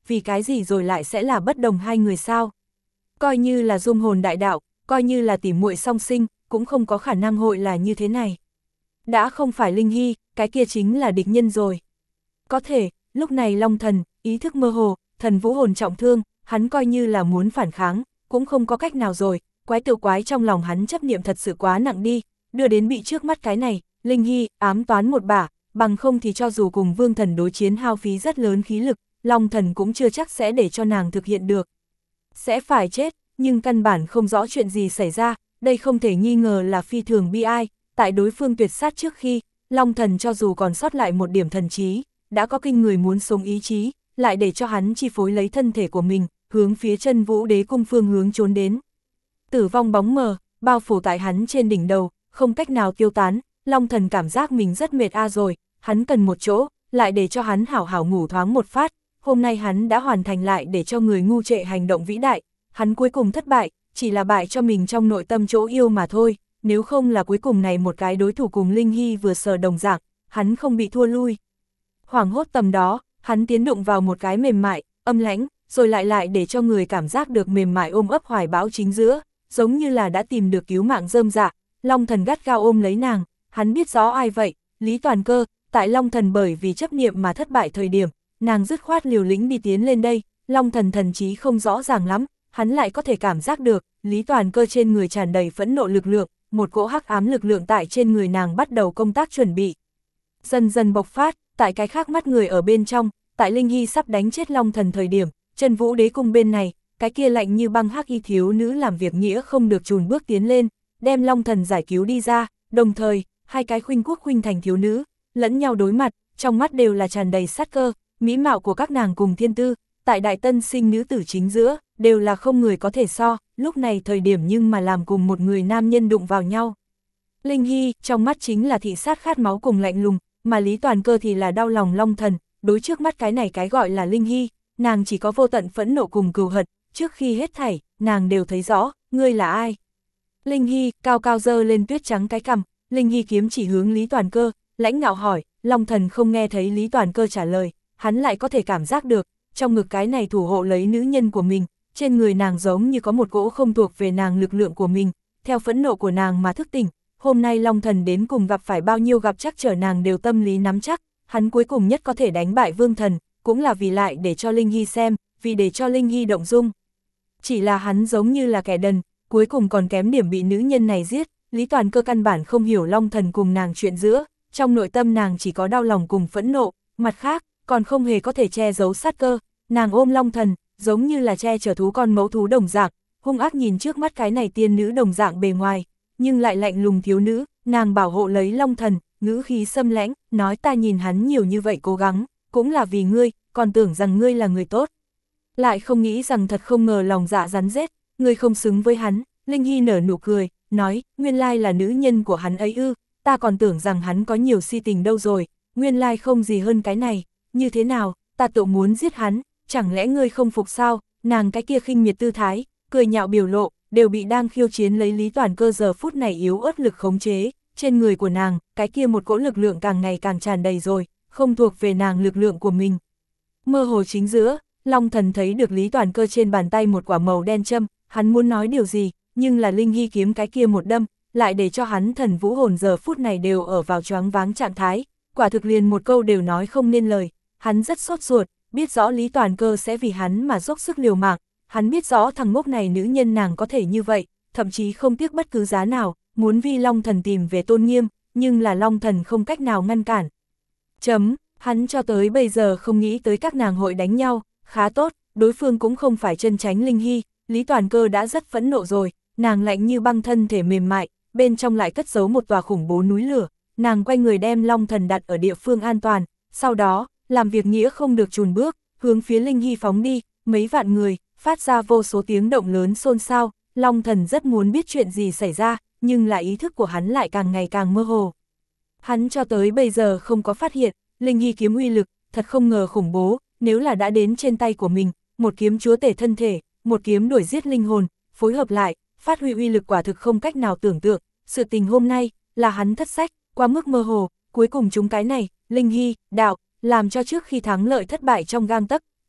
vì cái gì rồi lại sẽ là bất đồng hai người sao? Coi như là dung hồn đại đạo, coi như là tỉ muội song sinh, cũng không có khả năng hội là như thế này. Đã không phải Linh Hy, cái kia chính là địch nhân rồi. Có thể, lúc này Long Thần, ý thức mơ hồ, thần vũ hồn trọng thương, hắn coi như là muốn phản kháng, cũng không có cách nào rồi, quái tiểu quái trong lòng hắn chấp niệm thật sự quá nặng đi, đưa đến bị trước mắt cái này, Linh Hy, ám toán một bả, bằng không thì cho dù cùng Vương Thần đối chiến hao phí rất lớn khí lực, Long Thần cũng chưa chắc sẽ để cho nàng thực hiện được. Sẽ phải chết, nhưng căn bản không rõ chuyện gì xảy ra, đây không thể nghi ngờ là phi thường bi ai, tại đối phương tuyệt sát trước khi, Long Thần cho dù còn sót lại một điểm thần trí, đã có kinh người muốn sống ý chí, lại để cho hắn chi phối lấy thân thể của mình, hướng phía chân vũ đế cung phương hướng trốn đến. Tử vong bóng mờ, bao phủ tại hắn trên đỉnh đầu, không cách nào tiêu tán, Long Thần cảm giác mình rất mệt a rồi, hắn cần một chỗ, lại để cho hắn hảo hảo ngủ thoáng một phát, hôm nay hắn đã hoàn thành lại để cho người ngu trệ hành động vĩ đại, hắn cuối cùng thất bại, chỉ là bại cho mình trong nội tâm chỗ yêu mà thôi, nếu không là cuối cùng này một cái đối thủ cùng Linh Hy vừa sờ đồng dạng, hắn không bị thua lui. Hoảng hốt tầm đó, hắn tiến đụng vào một cái mềm mại, âm lãnh, rồi lại lại để cho người cảm giác được mềm mại ôm ấp hoài bão chính giữa, giống như là đã tìm được cứu mạng rơm dạ, Long Thần gắt gao ôm lấy nàng, hắn biết rõ ai vậy, Lý Toàn Cơ, tại Long Thần bởi vì chấp niệm mà thất bại thời điểm, nàng dứt khoát liều lĩnh đi tiến lên đây, Long Thần thần trí không rõ ràng lắm, hắn lại có thể cảm giác được, Lý Toàn Cơ trên người tràn đầy phẫn nộ lực lượng, một cỗ hắc ám lực lượng tại trên người nàng bắt đầu công tác chuẩn bị. Dần dần bộc phát, tại cái khác mắt người ở bên trong, tại Linh Hy sắp đánh chết Long Thần thời điểm, chân vũ đế cung bên này, cái kia lạnh như băng hắc y thiếu nữ làm việc nghĩa không được chùn bước tiến lên, đem Long Thần giải cứu đi ra, đồng thời, hai cái khuynh quốc khuynh thành thiếu nữ, lẫn nhau đối mặt, trong mắt đều là tràn đầy sát cơ, mỹ mạo của các nàng cùng thiên tư, tại đại tân sinh nữ tử chính giữa, đều là không người có thể so, lúc này thời điểm nhưng mà làm cùng một người nam nhân đụng vào nhau. Linh Hy, trong mắt chính là thị sát khát máu cùng lạnh lùng, mà Lý Toàn Cơ thì là đau lòng Long Thần, đối trước mắt cái này cái gọi là Linh Hy, nàng chỉ có vô tận phẫn nộ cùng cừu hận, trước khi hết thảy, nàng đều thấy rõ, ngươi là ai. Linh Hy, cao cao dơ lên tuyết trắng cái cằm, Linh Hy kiếm chỉ hướng Lý Toàn Cơ, lãnh ngạo hỏi, Long Thần không nghe thấy Lý Toàn Cơ trả lời, hắn lại có thể cảm giác được, trong ngực cái này thủ hộ lấy nữ nhân của mình, trên người nàng giống như có một cỗ không thuộc về nàng lực lượng của mình, theo phẫn nộ của nàng mà thức tỉnh, hôm nay Long Thần đến cùng gặp phải bao nhiêu gặp chắc trở nàng đều tâm lý nắm chắc, hắn cuối cùng nhất có thể đánh bại Vương Thần, cũng là vì lại để cho Linh Hy xem, vì để cho Linh Hy động dung. Chỉ là hắn giống như là kẻ đần, cuối cùng còn kém điểm bị nữ nhân này giết, Lý Toàn Cơ căn bản không hiểu Long Thần cùng nàng chuyện giữa, trong nội tâm nàng chỉ có đau lòng cùng phẫn nộ, mặt khác, còn không hề có thể che giấu sát cơ, nàng ôm Long Thần, giống như là che chở thú con mẫu thú đồng dạng, hung ác nhìn trước mắt cái này tiên nữ đồng dạng bề ngoài, nhưng lại lạnh lùng thiếu nữ, nàng bảo hộ lấy Long Thần, ngữ khí xâm lãnh, nói ta nhìn hắn nhiều như vậy cố gắng, cũng là vì ngươi, còn tưởng rằng ngươi là người tốt. Lại không nghĩ rằng thật không ngờ lòng dạ rắn rết, ngươi không xứng với hắn, Linh Hy nở nụ cười, nói, nguyên lai là nữ nhân của hắn ấy ư, ta còn tưởng rằng hắn có nhiều si tình đâu rồi, nguyên lai không gì hơn cái này, như thế nào, ta tự muốn giết hắn, chẳng lẽ ngươi không phục sao, nàng cái kia khinh miệt tư thái, cười nhạo biểu lộ, đều bị đang khiêu chiến lấy Lý Toàn Cơ giờ phút này yếu ớt lực khống chế, trên người của nàng, cái kia một cỗ lực lượng càng ngày càng tràn đầy rồi, không thuộc về nàng lực lượng của mình. Mơ hồ chính giữa, Long Thần thấy được Lý Toàn Cơ trên bàn tay một quả màu đen châm, hắn muốn nói điều gì, nhưng là Linh Hy kiếm cái kia một đâm, lại để cho hắn thần vũ hồn giờ phút này đều ở vào choáng váng trạng thái, quả thực liền một câu đều nói không nên lời, hắn rất sốt ruột, biết rõ Lý Toàn Cơ sẽ vì hắn mà dốc sức liều mạng, hắn biết rõ thằng ngốc này nữ nhân nàng có thể như vậy, thậm chí không tiếc bất cứ giá nào, muốn vì Long Thần tìm về tôn nghiêm, nhưng là Long Thần không cách nào ngăn cản. Chấm, hắn cho tới bây giờ không nghĩ tới các nàng hội đánh nhau, khá tốt, đối phương cũng không phải chân tránh Linh Hy, Lý Toàn Cơ đã rất phẫn nộ rồi, nàng lạnh như băng thân thể mềm mại, bên trong lại cất giấu một tòa khủng bố núi lửa, nàng quay người đem Long Thần đặt ở địa phương an toàn, sau đó, làm việc nghĩa không được chùn bước, hướng phía Linh Hy phóng đi, mấy vạn người, phát ra vô số tiếng động lớn xôn xao, Long Thần rất muốn biết chuyện gì xảy ra, nhưng là ý thức của hắn lại càng ngày càng mơ hồ. Hắn cho tới bây giờ không có phát hiện, Linh Hy kiếm uy lực, thật không ngờ khủng bố, nếu là đã đến trên tay của mình, một kiếm chúa tể thân thể, một kiếm đuổi giết linh hồn, phối hợp lại, phát huy uy lực quả thực không cách nào tưởng tượng, sự tình hôm nay, là hắn thất sách, quá mức mơ hồ, cuối cùng chúng cái này, Linh Hy, đạo, làm cho trước khi thắng lợi thất bại trong gang tấc,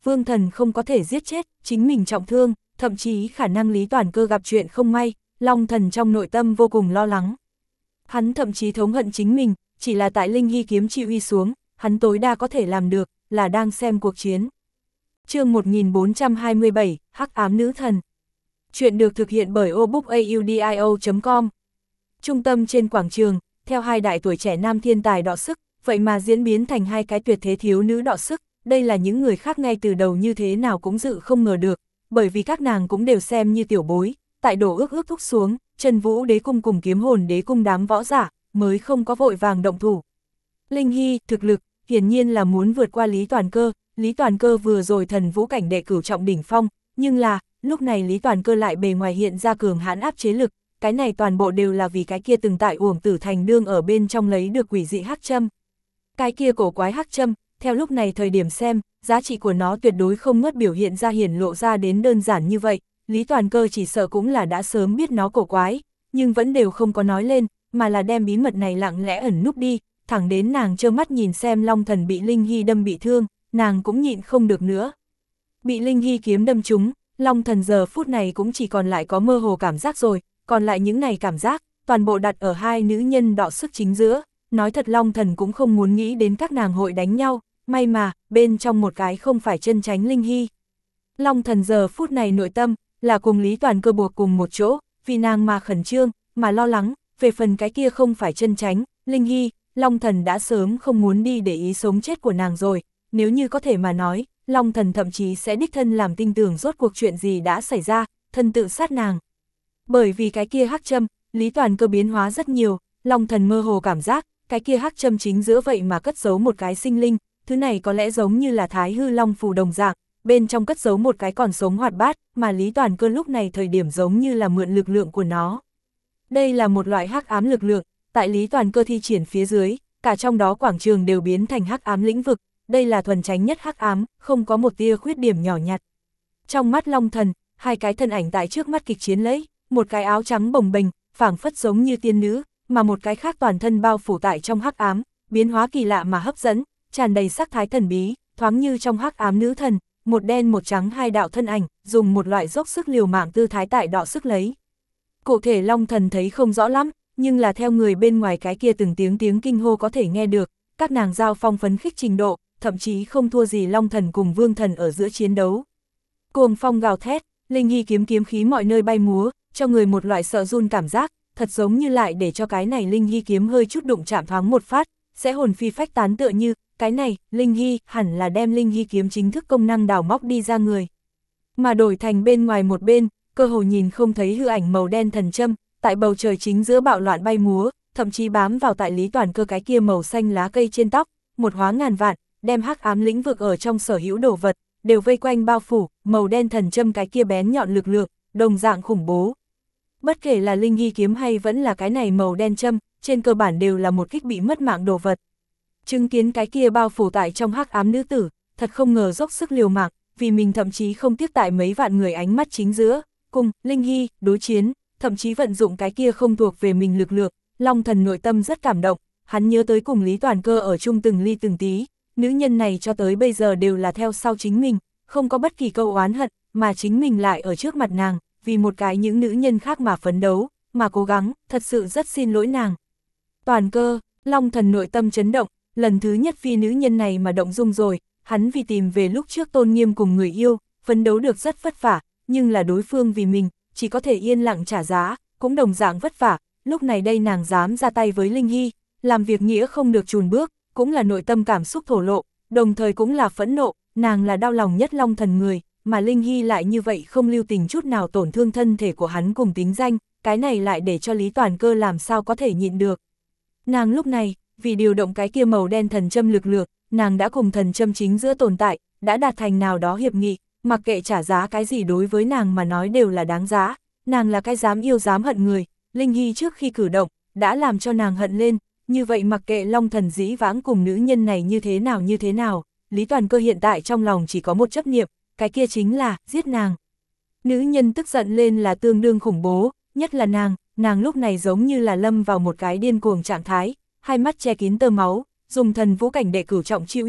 Vương Thần không có thể giết chết, chính mình trọng thương, thậm chí khả năng Lý Toàn Cơ gặp chuyện không may, Long Thần trong nội tâm vô cùng lo lắng. Hắn thậm chí thống hận chính mình, chỉ là tại Linh Hy kiếm chi uy xuống, hắn tối đa có thể làm được, là đang xem cuộc chiến. Chương một nghìn bốn trăm hai mươi bảy, Hắc ám nữ thần. Chuyện được thực hiện bởi obookaudio chấm com. Trung tâm trên quảng trường, theo hai đại tuổi trẻ nam thiên tài đọ sức, vậy mà diễn biến thành hai cái tuyệt thế thiếu nữ đọ sức, đây là những người khác ngay từ đầu như thế nào cũng dự không ngờ được, bởi vì các nàng cũng đều xem như tiểu bối, tại đổ ước ước thúc xuống, Chân Vũ Đế Cung cùng Kiếm Hồn Đế Cung đám võ giả, mới không có vội vàng động thủ. Linh Hy, thực lực, hiển nhiên là muốn vượt qua Lý Toàn Cơ, Lý Toàn Cơ vừa rồi thần vũ cảnh đệ cửu trọng đỉnh phong, nhưng là, lúc này Lý Toàn Cơ lại bề ngoài hiện ra cường hãn áp chế lực, cái này toàn bộ đều là vì cái kia từng tại Uổng Tử Thành đương ở bên trong lấy được quỷ dị hắc châm. Cái kia cổ quái hắc châm, theo lúc này thời điểm xem, giá trị của nó tuyệt đối không ngớt biểu hiện ra hiển lộ ra đến đơn giản như vậy, Lý Toàn Cơ chỉ sợ cũng là đã sớm biết nó cổ quái, nhưng vẫn đều không có nói lên, mà là đem bí mật này lặng lẽ ẩn núp đi, thẳng đến nàng trơ mắt nhìn xem Long Thần bị Linh Hy đâm bị thương, nàng cũng nhịn không được nữa. Bị Linh Hy kiếm đâm trúng, Long Thần giờ phút này cũng chỉ còn lại có mơ hồ cảm giác rồi, còn lại những này cảm giác, toàn bộ đặt ở hai nữ nhân đọ sức chính giữa, nói thật Long Thần cũng không muốn nghĩ đến các nàng hội đánh nhau, may mà, bên trong một cái không phải chân tránh Linh Hy. Long Thần giờ phút này nội tâm, là cùng Lý Toàn Cơ buộc cùng một chỗ, vì nàng mà khẩn trương, mà lo lắng, về phần cái kia không phải chân tránh, Linh Hy, Long Thần đã sớm không muốn đi để ý sống chết của nàng rồi, nếu như có thể mà nói, Long Thần thậm chí sẽ đích thân làm tin tưởng rốt cuộc chuyện gì đã xảy ra, thân tự sát nàng. Bởi vì cái kia hắc châm, Lý Toàn Cơ biến hóa rất nhiều, Long Thần mơ hồ cảm giác, cái kia hắc châm chính giữa vậy mà cất giấu một cái sinh linh, thứ này có lẽ giống như là Thái Hư Long phù đồng dạng, bên trong cất giấu một cái còn sống hoạt bát, mà Lý Toàn Cơ lúc này thời điểm giống như là mượn lực lượng của nó. Đây là một loại hắc ám lực lượng, tại Lý Toàn Cơ thi triển phía dưới, cả trong đó quảng trường đều biến thành hắc ám lĩnh vực, đây là thuần tránh nhất hắc ám, không có một tia khuyết điểm nhỏ nhặt. Trong mắt Long Thần, hai cái thân ảnh tại trước mắt kịch chiến lấy, một cái áo trắng bồng bềnh, phảng phất giống như tiên nữ, mà một cái khác toàn thân bao phủ tại trong hắc ám, biến hóa kỳ lạ mà hấp dẫn, tràn đầy sắc thái thần bí, thoáng như trong hắc ám nữ thần, một đen một trắng hai đạo thân ảnh, dùng một loại dốc sức liều mạng tư thái tại đọ sức lấy. Cụ thể Long Thần thấy không rõ lắm, nhưng là theo người bên ngoài cái kia từng tiếng tiếng kinh hô có thể nghe được, các nàng giao phong phấn khích trình độ, thậm chí không thua gì Long Thần cùng Vương Thần ở giữa chiến đấu. Cuồng phong gào thét, Linh Hy kiếm kiếm khí mọi nơi bay múa, cho người một loại sợ run cảm giác, thật giống như lại để cho cái này Linh Hy kiếm hơi chút đụng chạm thoáng một phát, sẽ hồn phi phách tán tựa như, cái này, Linh Hy, hẳn là đem Linh Hy kiếm chính thức công năng đào móc đi ra người. Mà đổi thành bên ngoài một bên, cơ hồ nhìn không thấy hư ảnh màu đen thần châm, tại bầu trời chính giữa bạo loạn bay múa, thậm chí bám vào tại Lý Toàn Cơ cái kia màu xanh lá cây trên tóc, một hóa ngàn vạn, đem hắc ám lĩnh vực ở trong sở hữu đồ vật, đều vây quanh bao phủ, màu đen thần châm cái kia bén nhọn lực lượng, đồng dạng khủng bố. Bất kể là Linh Hy kiếm hay vẫn là cái này màu đen châm, trên cơ bản đều là một kích bị mất mạng đồ vật. Chứng kiến cái kia bao phủ tại trong hắc ám nữ tử, thật không ngờ dốc sức liều mạng, vì mình thậm chí không tiếc tại mấy vạn người ánh mắt chính giữa, cùng Linh Hy đối chiến, thậm chí vận dụng cái kia không thuộc về mình lực lượng, Long Thần nội tâm rất cảm động, hắn nhớ tới cùng Lý Toàn Cơ ở chung từng ly từng tí, nữ nhân này cho tới bây giờ đều là theo sau chính mình, không có bất kỳ câu oán hận, mà chính mình lại ở trước mặt nàng, vì một cái những nữ nhân khác mà phấn đấu, mà cố gắng, thật sự rất xin lỗi nàng. Toàn Cơ, Long Thần nội tâm chấn động, lần thứ nhất vì nữ nhân này mà động dung rồi, hắn vì tìm về lúc trước tôn nghiêm cùng người yêu, phấn đấu được rất vất vả, nhưng là đối phương vì mình, chỉ có thể yên lặng trả giá, cũng đồng dạng vất vả, lúc này đây nàng dám ra tay với Linh Hy, làm việc nghĩa không được chùn bước, cũng là nội tâm cảm xúc thổ lộ, đồng thời cũng là phẫn nộ, nàng là đau lòng nhất Long Thần người, mà Linh Hy lại như vậy không lưu tình chút nào tổn thương thân thể của hắn cùng tính danh, cái này lại để cho Lý Toàn Cơ làm sao có thể nhịn được. Nàng lúc này, vì điều động cái kia màu đen thần châm lực lượng, nàng đã cùng thần châm chính giữa tồn tại, đã đạt thành nào đó hiệp nghị, mặc kệ trả giá cái gì đối với nàng mà nói đều là đáng giá, nàng là cái dám yêu dám hận người, Linh Hy trước khi cử động, đã làm cho nàng hận lên, như vậy mặc kệ Long Thần dĩ vãng cùng nữ nhân này như thế nào như thế nào, Lý Toàn Cơ hiện tại trong lòng chỉ có một chấp niệm, cái kia chính là, giết nàng. Nữ nhân tức giận lên là tương đương khủng bố, nhất là nàng, nàng lúc này giống như là lâm vào một cái điên cuồng trạng thái, hai mắt che kín tơ máu, dùng thần vũ cảnh đệ cửu trọng chiêu y,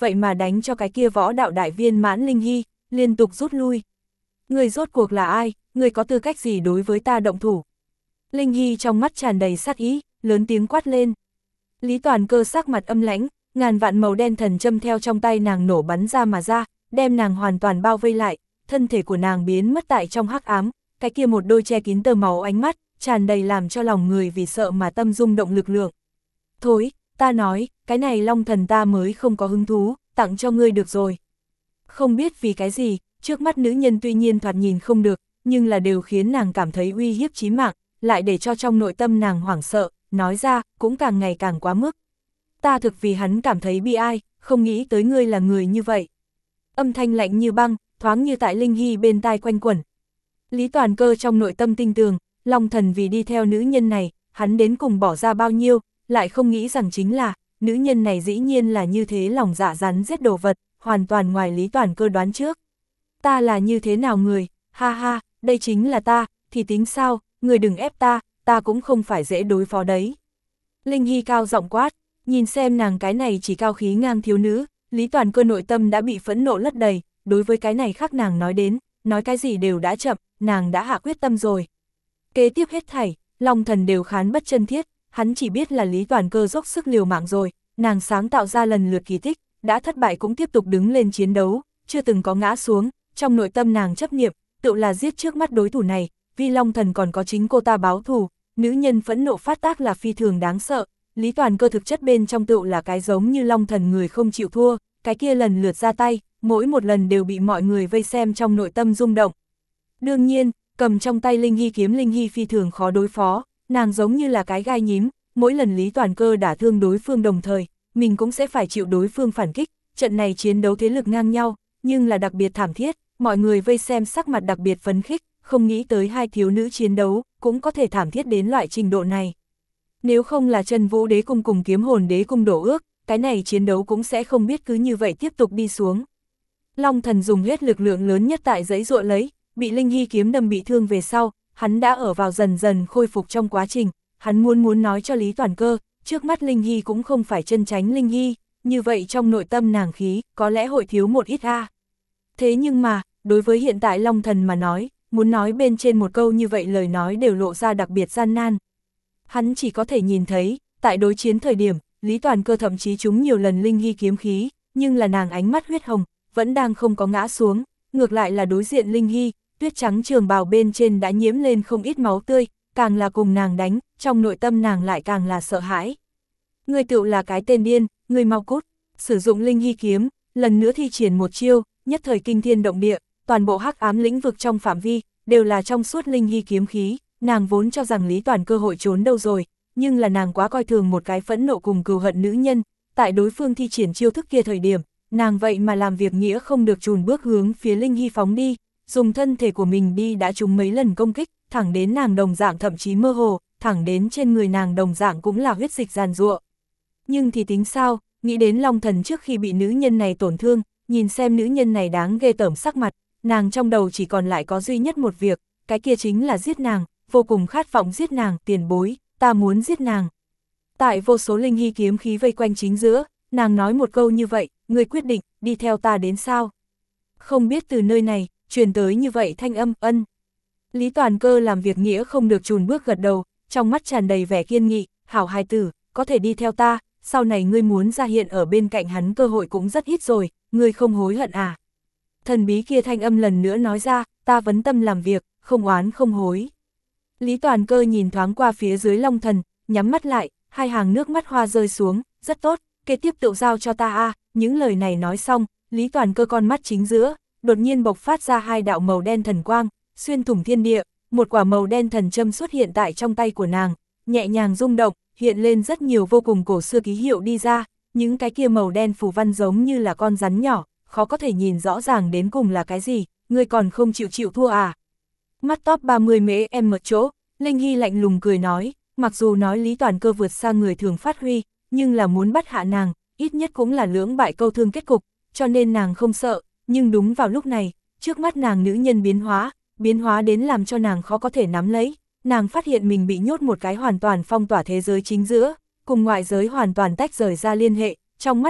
vậy mà đánh cho cái kia võ đạo đại viên mãn Linh Hy, liên tục rút lui. Người rốt cuộc là ai, người có tư cách gì đối với ta động thủ? Linh Hy trong mắt tràn đầy sát ý, lớn tiếng quát lên. Lý Toàn Cơ sắc mặt âm lãnh, ngàn vạn màu đen thần châm theo trong tay nàng nổ bắn ra mà ra, đem nàng hoàn toàn bao vây lại, thân thể của nàng biến mất tại trong hắc ám, cái kia một đôi che kín tơ máu ánh mắt, tràn đầy làm cho lòng người vì sợ mà tâm rung động lực lượng. Thối, ta nói, cái này long thần ta mới không có hứng thú, tặng cho ngươi được rồi. Không biết vì cái gì, trước mắt nữ nhân tuy nhiên thoạt nhìn không được, nhưng là đều khiến nàng cảm thấy uy hiếp chí mạng, lại để cho trong nội tâm nàng hoảng sợ, nói ra, cũng càng ngày càng quá mức. Ta thực vì hắn cảm thấy bi ai, không nghĩ tới ngươi là người như vậy. Âm thanh lạnh như băng, thoáng như tại Linh Hy bên tai quanh quẩn. Lý Toàn Cơ trong nội tâm tinh tường, long thần vì đi theo nữ nhân này, hắn đến cùng bỏ ra bao nhiêu, lại không nghĩ rằng chính là, nữ nhân này dĩ nhiên là như thế lòng dạ rắn giết đồ vật, hoàn toàn ngoài Lý Toàn Cơ đoán trước. Ta là như thế nào người, ha ha, đây chính là ta, thì tính sao, người đừng ép ta, ta cũng không phải dễ đối phó đấy. Linh Hy cao giọng quát, nhìn xem nàng cái này chỉ cao khí ngang thiếu nữ, Lý Toàn Cơ nội tâm đã bị phẫn nộ lấp đầy, đối với cái này khác nàng nói đến, nói cái gì đều đã chậm, nàng đã hạ quyết tâm rồi. Kế tiếp hết thảy, long thần đều khán bất chân thiết, hắn chỉ biết là Lý Toàn Cơ dốc sức liều mạng rồi, nàng sáng tạo ra lần lượt kỳ tích, đã thất bại cũng tiếp tục đứng lên chiến đấu, chưa từng có ngã xuống, trong nội tâm nàng chấp niệm, tự là giết trước mắt đối thủ này, vì long thần còn có chính cô ta báo thù, nữ nhân phẫn nộ phát tác là phi thường đáng sợ, Lý Toàn Cơ thực chất bên trong tự là cái giống như long thần người không chịu thua, cái kia lần lượt ra tay, mỗi một lần đều bị mọi người vây xem trong nội tâm rung động. Đương nhiên, cầm trong tay Linh Hy kiếm Linh Hy phi thường khó đối phó, nàng giống như là cái gai nhím, mỗi lần Lý Toàn Cơ đả thương đối phương đồng thời, mình cũng sẽ phải chịu đối phương phản kích, trận này chiến đấu thế lực ngang nhau, nhưng là đặc biệt thảm thiết, mọi người vây xem sắc mặt đặc biệt phấn khích, không nghĩ tới hai thiếu nữ chiến đấu, cũng có thể thảm thiết đến loại trình độ này. Nếu không là Chân Vũ Đế Cung cùng Kiếm Hồn Đế Cung đổ ước, cái này chiến đấu cũng sẽ không biết cứ như vậy tiếp tục đi xuống. Long thần dùng hết lực lượng lớn nhất tại giấy ruộng lấy, bị Linh Hy kiếm đâm bị thương về sau, hắn đã ở vào dần dần khôi phục trong quá trình, hắn muốn muốn nói cho Lý Toàn Cơ, trước mắt Linh Hy cũng không phải chân tránh Linh Hy, như vậy trong nội tâm nàng khí, có lẽ hội thiếu một ít a. Thế nhưng mà, đối với hiện tại Long thần mà nói, muốn nói bên trên một câu như vậy lời nói đều lộ ra đặc biệt gian nan. Hắn chỉ có thể nhìn thấy, tại đối chiến thời điểm, Lý Toàn Cơ thậm chí trúng nhiều lần Linh Hy kiếm khí, nhưng là nàng ánh mắt huyết hồng, vẫn đang không có ngã xuống, ngược lại là đối diện Linh Hy, tuyết trắng trường bào bên trên đã nhiễm lên không ít máu tươi, càng là cùng nàng đánh, trong nội tâm nàng lại càng là sợ hãi. Người tựu là cái tên điên, người mau cút, sử dụng Linh Hy kiếm, lần nữa thi triển một chiêu, nhất thời kinh thiên động địa, toàn bộ hắc ám lĩnh vực trong phạm vi, đều là trong suốt Linh Hy kiếm khí, nàng vốn cho rằng Lý Toàn Cơ hội trốn đâu rồi, nhưng là nàng quá coi thường một cái phẫn nộ cùng cừu hận nữ nhân, tại đối phương thi triển chiêu thức kia thời điểm, nàng vậy mà làm việc nghĩa không được chùn bước hướng phía Linh Hy phóng đi, dùng thân thể của mình đi đã trúng mấy lần công kích, thẳng đến nàng đồng dạng thậm chí mơ hồ, thẳng đến trên người nàng đồng dạng cũng là huyết dịch giàn giụa. Nhưng thì tính sao, nghĩ đến Long thần trước khi bị nữ nhân này tổn thương, nhìn xem nữ nhân này đáng ghê tởm sắc mặt, nàng trong đầu chỉ còn lại có duy nhất một việc, cái kia chính là giết nàng, vô cùng khát vọng giết nàng, tiền bối, ta muốn giết nàng. Tại vô số Linh Hy kiếm khí vây quanh chính giữa, nàng nói một câu như vậy, ngươi quyết định, đi theo ta đến sao? Không biết từ nơi này, truyền tới như vậy thanh âm, ân. Lý Toàn Cơ làm việc nghĩa không được chùn bước gật đầu, trong mắt tràn đầy vẻ kiên nghị, hảo hài tử, có thể đi theo ta, sau này ngươi muốn ra hiện ở bên cạnh hắn cơ hội cũng rất ít rồi, ngươi không hối hận à? Thần bí kia thanh âm lần nữa nói ra, ta vấn tâm làm việc, không oán không hối. Lý Toàn Cơ nhìn thoáng qua phía dưới Long thần, nhắm mắt lại, hai hàng nước mắt hoa rơi xuống, rất tốt, kế tiếp tự giao cho ta a. Những lời này nói xong, Lý Toàn Cơ con mắt chính giữa, đột nhiên bộc phát ra hai đạo màu đen thần quang, xuyên thủng thiên địa, một quả màu đen thần châm xuất hiện tại trong tay của nàng, nhẹ nhàng rung động, hiện lên rất nhiều vô cùng cổ xưa ký hiệu đi ra, những cái kia màu đen phù văn giống như là con rắn nhỏ, khó có thể nhìn rõ ràng đến cùng là cái gì, ngươi còn không chịu chịu thua à? Mắt top ba mươi mễ em một chỗ, Linh Hy lạnh lùng cười nói, mặc dù nói Lý Toàn Cơ vượt xa người thường phát huy, nhưng là muốn bắt hạ nàng, ít nhất cũng là lưỡng bại câu thương kết cục, cho nên nàng không sợ, nhưng đúng vào lúc này, trước mắt nàng nữ nhân biến hóa, biến hóa đến làm cho nàng khó có thể nắm lấy, nàng phát hiện mình bị nhốt một cái hoàn toàn phong tỏa thế giới chính giữa, cùng ngoại giới hoàn toàn tách rời ra liên hệ, trong mắt nàng,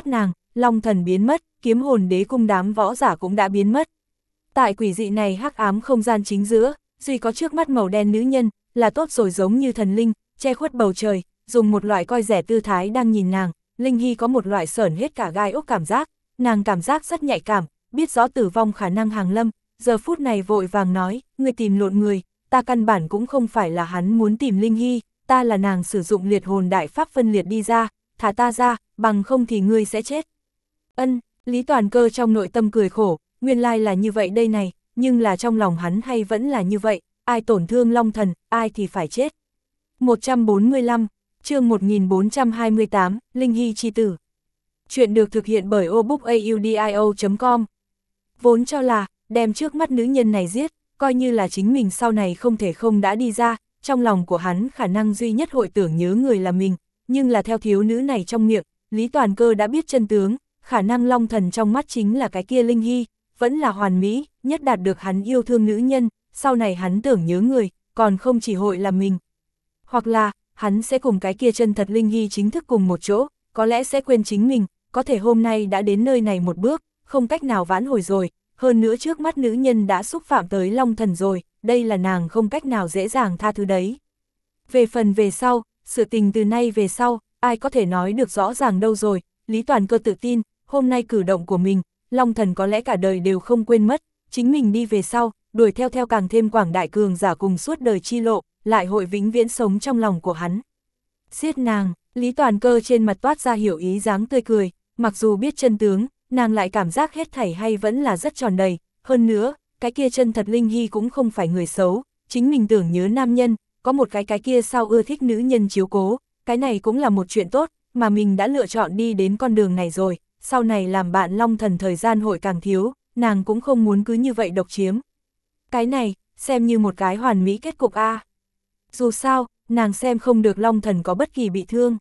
Long Thần biến mất, kiếm hồn đế cung đám võ giả cũng đã biến mất. Tại quỷ dị này hắc ám không gian chính giữa, duy có trước mắt màu đen nữ nhân, là tốt rồi giống như thần linh, che khuất bầu trời, dùng một loại coi rẻ tư thái đang nhìn nàng. Linh Hy có một loại sởn hết cả gai ốc cảm giác, nàng cảm giác rất nhạy cảm, biết rõ tử vong khả năng hàng lâm, giờ phút này vội vàng nói, ngươi tìm lộn người, ta căn bản cũng không phải là hắn muốn tìm Linh Hy, ta là nàng sử dụng liệt hồn đại pháp phân liệt đi ra, thả ta ra, bằng không thì ngươi sẽ chết. Ân, Lý Toàn Cơ trong nội tâm cười khổ, nguyên lai là như vậy đây này, nhưng là trong lòng hắn hay vẫn là như vậy, ai tổn thương Long Thần, ai thì phải chết. một trăm bốn mươi lăm, chương một nghìn bốn trăm hai mươi tám, Linh Hy chi tử. Chuyện được thực hiện bởi obookaudio chấm com. Vốn cho là, đem trước mắt nữ nhân này giết, coi như là chính mình sau này không thể không đã đi ra, trong lòng của hắn khả năng duy nhất hội tưởng nhớ người là mình, nhưng là theo thiếu nữ này trong miệng, Lý Toàn Cơ đã biết chân tướng, khả năng Long Thần trong mắt chính là cái kia Linh Hy, vẫn là hoàn mỹ, nhất đạt được hắn yêu thương nữ nhân, sau này hắn tưởng nhớ người, còn không chỉ hội là mình. Hoặc là, hắn sẽ cùng cái kia chân thật Linh Hy chính thức cùng một chỗ, có lẽ sẽ quên chính mình, có thể hôm nay đã đến nơi này một bước, không cách nào vãn hồi rồi, hơn nữa trước mắt nữ nhân đã xúc phạm tới Long Thần rồi, đây là nàng không cách nào dễ dàng tha thứ đấy. Về phần về sau, sự tình từ nay về sau, ai có thể nói được rõ ràng đâu rồi, Lý Toàn Cơ tự tin, hôm nay cử động của mình, Long Thần có lẽ cả đời đều không quên mất, chính mình đi về sau, đuổi theo theo càng thêm quảng đại cường giả cùng suốt đời chi lộ, lại hội vĩnh viễn sống trong lòng của hắn. Giết nàng, Lý Toàn Cơ trên mặt toát ra hiểu ý dáng tươi cười, mặc dù biết chân tướng, nàng lại cảm giác hết thảy hay vẫn là rất tròn đầy, hơn nữa, cái kia chân thật Linh Hy cũng không phải người xấu, chính mình tưởng nhớ nam nhân, có một cái cái kia sao ưa thích nữ nhân chiếu cố, cái này cũng là một chuyện tốt, mà mình đã lựa chọn đi đến con đường này rồi, sau này làm bạn Long Thần thời gian hội càng thiếu, nàng cũng không muốn cứ như vậy độc chiếm. Cái này, xem như một cái hoàn mỹ kết cục a. Dù sao, nàng xem không được Long Thần có bất kỳ bị thương.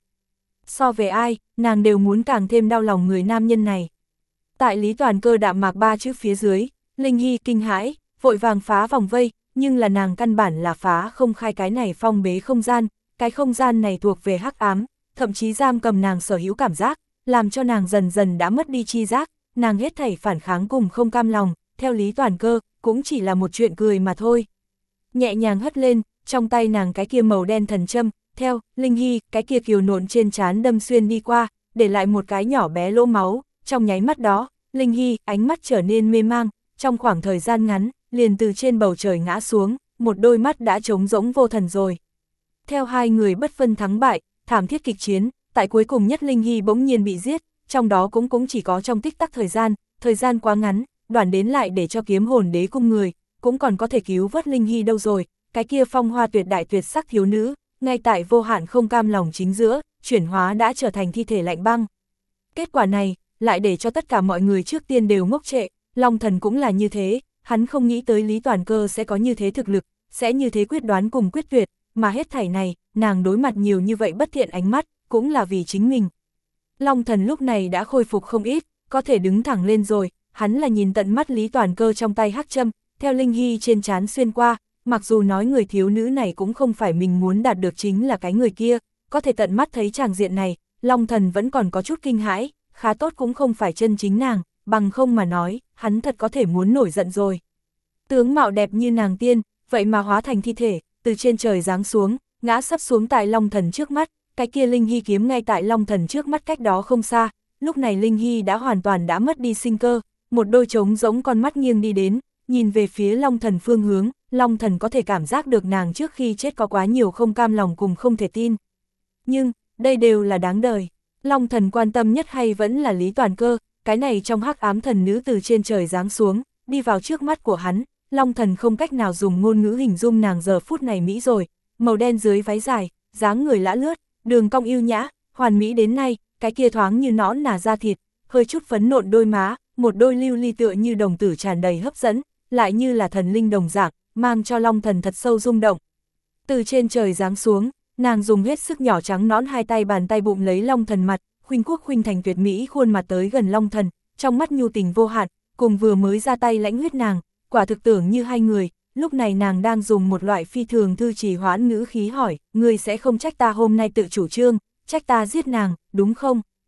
So về ai, nàng đều muốn càng thêm đau lòng người nam nhân này. Tại Lý Toàn Cơ đạm mạc ba chữ phía dưới, Linh Hy kinh hãi, vội vàng phá vòng vây, nhưng là nàng căn bản là phá không khai cái này phong bế không gian, cái không gian này thuộc về hắc ám, thậm chí giam cầm nàng sở hữu cảm giác, làm cho nàng dần dần đã mất đi chi giác, nàng hết thảy phản kháng cùng không cam lòng, theo Lý Toàn Cơ, cũng chỉ là một chuyện cười mà thôi. Nhẹ nhàng hất lên, trong tay nàng cái kia màu đen thần châm, theo Linh Hy, cái kia kiều nộn trên trán đâm xuyên đi qua, để lại một cái nhỏ bé lỗ máu, trong nháy mắt đó, Linh Hy ánh mắt trở nên mê mang, trong khoảng thời gian ngắn, liền từ trên bầu trời ngã xuống, một đôi mắt đã trống rỗng vô thần rồi. Theo hai người bất phân thắng bại, thảm thiết kịch chiến, tại cuối cùng nhất Linh Hy bỗng nhiên bị giết, trong đó cũng cũng chỉ có trong tích tắc thời gian, thời gian quá ngắn, đoạn đến lại để cho kiếm hồn đế cung người, cũng còn có thể cứu vớt Linh Hy đâu rồi, cái kia phong hoa tuyệt đại tuyệt sắc thiếu nữ, ngay tại vô hạn không cam lòng chính giữa, chuyển hóa đã trở thành thi thể lạnh băng. Kết quả này, lại để cho tất cả mọi người trước tiên đều ngốc trệ, Long Thần cũng là như thế, hắn không nghĩ tới Lý Toàn Cơ sẽ có như thế thực lực, sẽ như thế quyết đoán cùng quyết tuyệt, mà hết thảy này, nàng đối mặt nhiều như vậy bất thiện ánh mắt, cũng là vì chính mình. Long Thần lúc này đã khôi phục không ít, có thể đứng thẳng lên rồi, hắn là nhìn tận mắt Lý Toàn Cơ trong tay hắc châm, theo Linh Hy trên trán xuyên qua, mặc dù nói người thiếu nữ này cũng không phải mình muốn đạt được chính là cái người kia, có thể tận mắt thấy tràng diện này, Long Thần vẫn còn có chút kinh hãi, khá tốt cũng không phải chân chính nàng, bằng không mà nói, hắn thật có thể muốn nổi giận rồi. Tướng mạo đẹp như nàng tiên, vậy mà hóa thành thi thể, từ trên trời giáng xuống, ngã sắp xuống tại Long Thần trước mắt, cái kia Linh Hy kiếm ngay tại Long Thần trước mắt cách đó không xa, lúc này Linh Hy đã hoàn toàn đã mất đi sinh cơ, một đôi trống rỗng con mắt nghiêng đi đến, nhìn về phía Long Thần phương hướng, Long Thần có thể cảm giác được nàng trước khi chết có quá nhiều không cam lòng cùng không thể tin. Nhưng, đây đều là đáng đời. Long Thần quan tâm nhất hay vẫn là Lý Toàn Cơ, cái này trong hắc ám thần nữ từ trên trời giáng xuống, đi vào trước mắt của hắn, Long Thần không cách nào dùng ngôn ngữ hình dung nàng giờ phút này mỹ rồi, màu đen dưới váy dài, dáng người lã lướt, đường cong yêu nhã, hoàn mỹ đến nay, cái kia thoáng như nõn nà da thịt, hơi chút phấn nộn đôi má, một đôi lưu ly tựa như đồng tử tràn đầy hấp dẫn, lại như là thần linh đồng dạng, mang cho Long Thần thật sâu rung động. Từ trên trời giáng xuống, nàng dùng hết sức nhỏ trắng nõn hai tay bàn tay bụng lấy Long Thần mặt, khuynh quốc khuynh thành tuyệt mỹ khuôn mặt tới gần Long Thần, trong mắt nhu tình vô hạn, cùng vừa mới ra tay lãnh huyết nàng, quả thực tưởng như hai người, lúc này nàng đang dùng một loại phi thường thư trì hoãn ngữ khí hỏi, ngươi sẽ không trách ta hôm nay tự chủ trương, trách ta giết nàng, đúng không?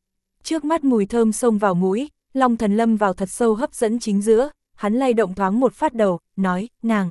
Trước mắt mùi thơm xông vào mũi, Long Thần lâm vào thật sâu hấp dẫn chính giữa, hắn lay động thoáng một phát đầu, nói, nàng.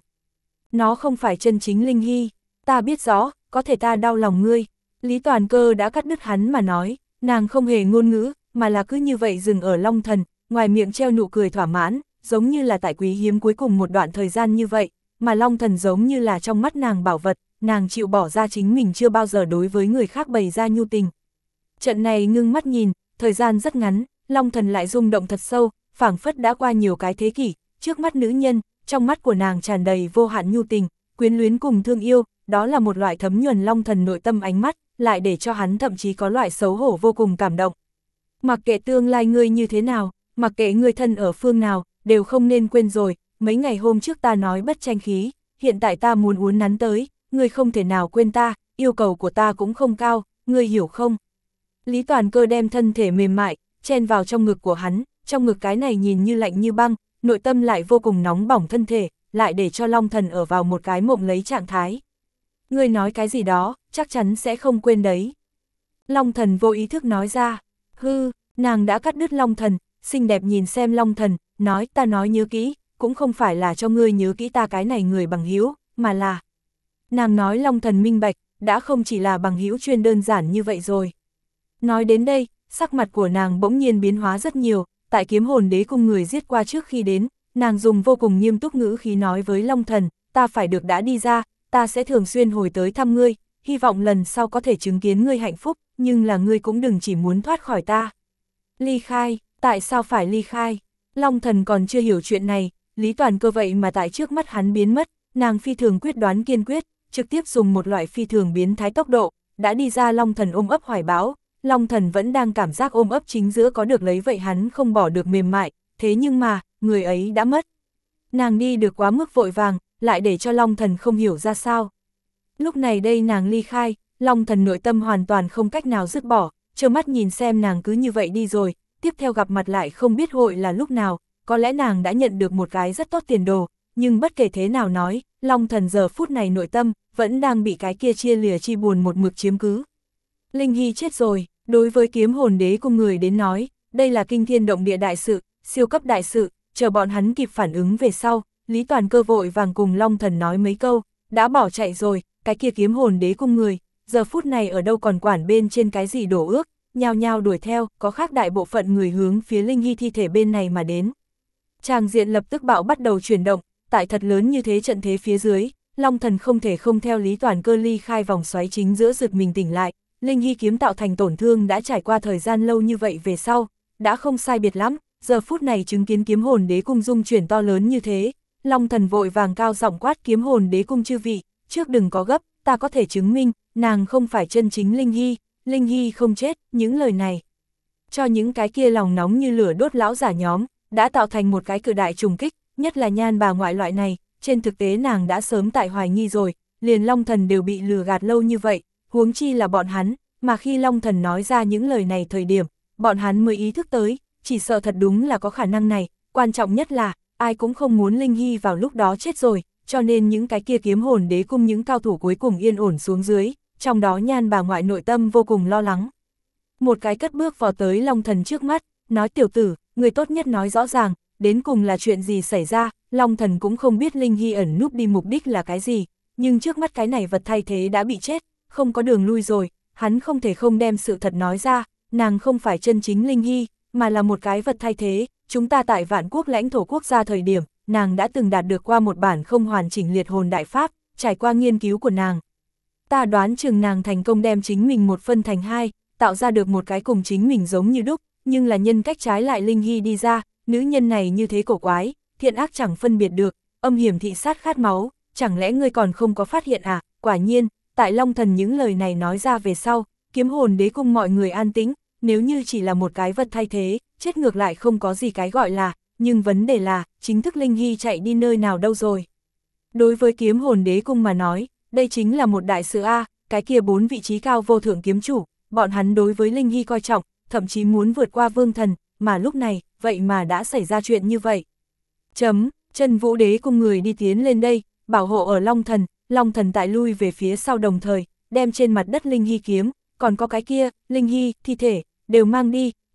Nó không phải chân chính Linh Hy, ta biết rõ, có thể ta đau lòng ngươi. Lý Toàn Cơ đã cắt đứt hắn mà nói, nàng không hề ngôn ngữ, mà là cứ như vậy dừng ở Long Thần, ngoài miệng treo nụ cười thỏa mãn, giống như là tại quý hiếm cuối cùng một đoạn thời gian như vậy, mà Long Thần giống như là trong mắt nàng bảo vật, nàng chịu bỏ ra chính mình chưa bao giờ đối với người khác bày ra nhu tình. Trận này ngưng mắt nhìn, thời gian rất ngắn, Long Thần lại rung động thật sâu, phảng phất đã qua nhiều cái thế kỷ, trước mắt nữ nhân, trong mắt của nàng tràn đầy vô hạn nhu tình, quyến luyến cùng thương yêu, đó là một loại thấm nhuần Long Thần nội tâm ánh mắt, lại để cho hắn thậm chí có loại xấu hổ vô cùng cảm động. Mặc kệ tương lai ngươi như thế nào, mặc kệ ngươi thân ở phương nào, đều không nên quên rồi, mấy ngày hôm trước ta nói bất tranh khí, hiện tại ta muốn uốn nắn tới, ngươi không thể nào quên ta, yêu cầu của ta cũng không cao, ngươi hiểu không? Lý Toàn Cơ đem thân thể mềm mại, chen vào trong ngực của hắn, trong ngực cái này nhìn như lạnh như băng, nội tâm lại vô cùng nóng bỏng thân thể, lại để cho Long Thần ở vào một cái mộng lấy trạng thái. Ngươi nói cái gì đó, chắc chắn sẽ không quên đấy. Long Thần vô ý thức nói ra, hư, nàng đã cắt đứt Long Thần, xinh đẹp nhìn xem Long Thần, nói ta nói nhớ kỹ, cũng không phải là cho ngươi nhớ kỹ ta cái này người bằng hữu, mà là... Nàng nói Long Thần minh bạch, đã không chỉ là bằng hữu chuyên đơn giản như vậy rồi. Nói đến đây, sắc mặt của nàng bỗng nhiên biến hóa rất nhiều, tại Kiếm Hồn Đế Cung người giết qua trước khi đến, nàng dùng vô cùng nghiêm túc ngữ khí nói với Long Thần, ta phải được đã đi ra, ta sẽ thường xuyên hồi tới thăm ngươi, hy vọng lần sau có thể chứng kiến ngươi hạnh phúc, nhưng là ngươi cũng đừng chỉ muốn thoát khỏi ta. Ly khai, tại sao phải ly khai? Long Thần còn chưa hiểu chuyện này, Lý Toàn Cơ vậy mà tại trước mắt hắn biến mất, nàng phi thường quyết đoán kiên quyết, trực tiếp dùng một loại phi thường biến thái tốc độ, đã đi ra. Long Thần ôm ấp hoài bão, Long Thần vẫn đang cảm giác ôm ấp chính giữa có được lấy vậy hắn không bỏ được mềm mại, thế nhưng mà, người ấy đã mất. Nàng đi được quá mức vội vàng, lại để cho Long Thần không hiểu ra sao. Lúc này đây nàng ly khai, Long Thần nội tâm hoàn toàn không cách nào dứt bỏ, trơ mắt nhìn xem nàng cứ như vậy đi rồi, tiếp theo gặp mặt lại không biết hội là lúc nào, có lẽ nàng đã nhận được một cái rất tốt tiền đồ, nhưng bất kể thế nào nói, Long Thần giờ phút này nội tâm, vẫn đang bị cái kia chia lìa chi buồn một mực chiếm cứ. Linh Hy chết rồi, đối với Kiếm Hồn Đế Cung người đến nói, đây là kinh thiên động địa đại sự, siêu cấp đại sự, chờ bọn hắn kịp phản ứng về sau, Lý Toàn Cơ vội vàng cùng Long Thần nói mấy câu, đã bỏ chạy rồi, cái kia Kiếm Hồn Đế Cung người, giờ phút này ở đâu còn quản bên trên cái gì đổ ước, nhao nhao đuổi theo, có khác đại bộ phận người hướng phía Linh Hy thi thể bên này mà đến. Tràng diện lập tức bạo bắt đầu chuyển động, tại thật lớn như thế trận thế phía dưới, Long Thần không thể không theo Lý Toàn Cơ ly khai vòng xoáy chính giữa giật mình tỉnh lại, Linh Hy kiếm tạo thành tổn thương đã trải qua thời gian lâu như vậy về sau, đã không sai biệt lắm, giờ phút này chứng kiến Kiếm Hồn Đế Cung dung chuyển to lớn như thế, Long Thần vội vàng cao giọng quát Kiếm Hồn Đế Cung chư vị, trước đừng có gấp, ta có thể chứng minh, nàng không phải chân chính Linh Hy, Linh Hy không chết, những lời này. Cho những cái kia lòng nóng như lửa đốt lão giả nhóm, đã tạo thành một cái cự đại trùng kích, nhất là Nhan bà ngoại loại này, trên thực tế nàng đã sớm tại hoài nghi rồi, liền Long Thần đều bị lừa gạt lâu như vậy, huống chi là bọn hắn, mà khi Long Thần nói ra những lời này thời điểm, bọn hắn mới ý thức tới, chỉ sợ thật đúng là có khả năng này, quan trọng nhất là, ai cũng không muốn Linh Hy vào lúc đó chết rồi, cho nên những cái kia Kiếm Hồn Đế Cung những cao thủ cuối cùng yên ổn xuống dưới, trong đó Nhan bà ngoại nội tâm vô cùng lo lắng. Một cái cất bước vào tới Long Thần trước mắt, nói tiểu tử, người tốt nhất nói rõ ràng, đến cùng là chuyện gì xảy ra. Long Thần cũng không biết Linh Hy ẩn núp đi mục đích là cái gì, nhưng trước mắt cái này vật thay thế đã bị chết, không có đường lui rồi, hắn không thể không đem sự thật nói ra, nàng không phải chân chính Linh Hy, mà là một cái vật thay thế, chúng ta tại Vạn Quốc lãnh thổ quốc gia thời điểm, nàng đã từng đạt được qua một bản không hoàn chỉnh liệt hồn đại pháp, trải qua nghiên cứu của nàng. Ta đoán chừng nàng thành công đem chính mình một phân thành hai, tạo ra được một cái cùng chính mình giống như đúc, nhưng là nhân cách trái lại Linh Hy đi ra, nữ nhân này như thế cổ quái, thiện ác chẳng phân biệt được, âm hiểm thị sát khát máu, chẳng lẽ ngươi còn không có phát hiện à? Quả nhiên, tại Long Thần những lời này nói ra về sau, Kiếm Hồn Đế Cung mọi người an tĩnh, nếu như chỉ là một cái vật thay thế, chết ngược lại không có gì cái gọi là, nhưng vấn đề là, chính thức Linh Hy chạy đi nơi nào đâu rồi? Đối với Kiếm Hồn Đế Cung mà nói, đây chính là một đại sự A, cái kia bốn vị trí cao vô thượng kiếm chủ, bọn hắn đối với Linh Hy coi trọng, thậm chí muốn vượt qua Vương Thần, mà lúc này, vậy mà đã xảy ra chuyện như vậy. Chấm, Chân Vũ Đế Cung người đi tiến lên đây, bảo hộ ở Long Thần, Long Thần tại lui về phía sau đồng thời, đem trên mặt đất Linh Hy kiếm, còn có cái kia, Linh Hy, thi thể, đều mang đi,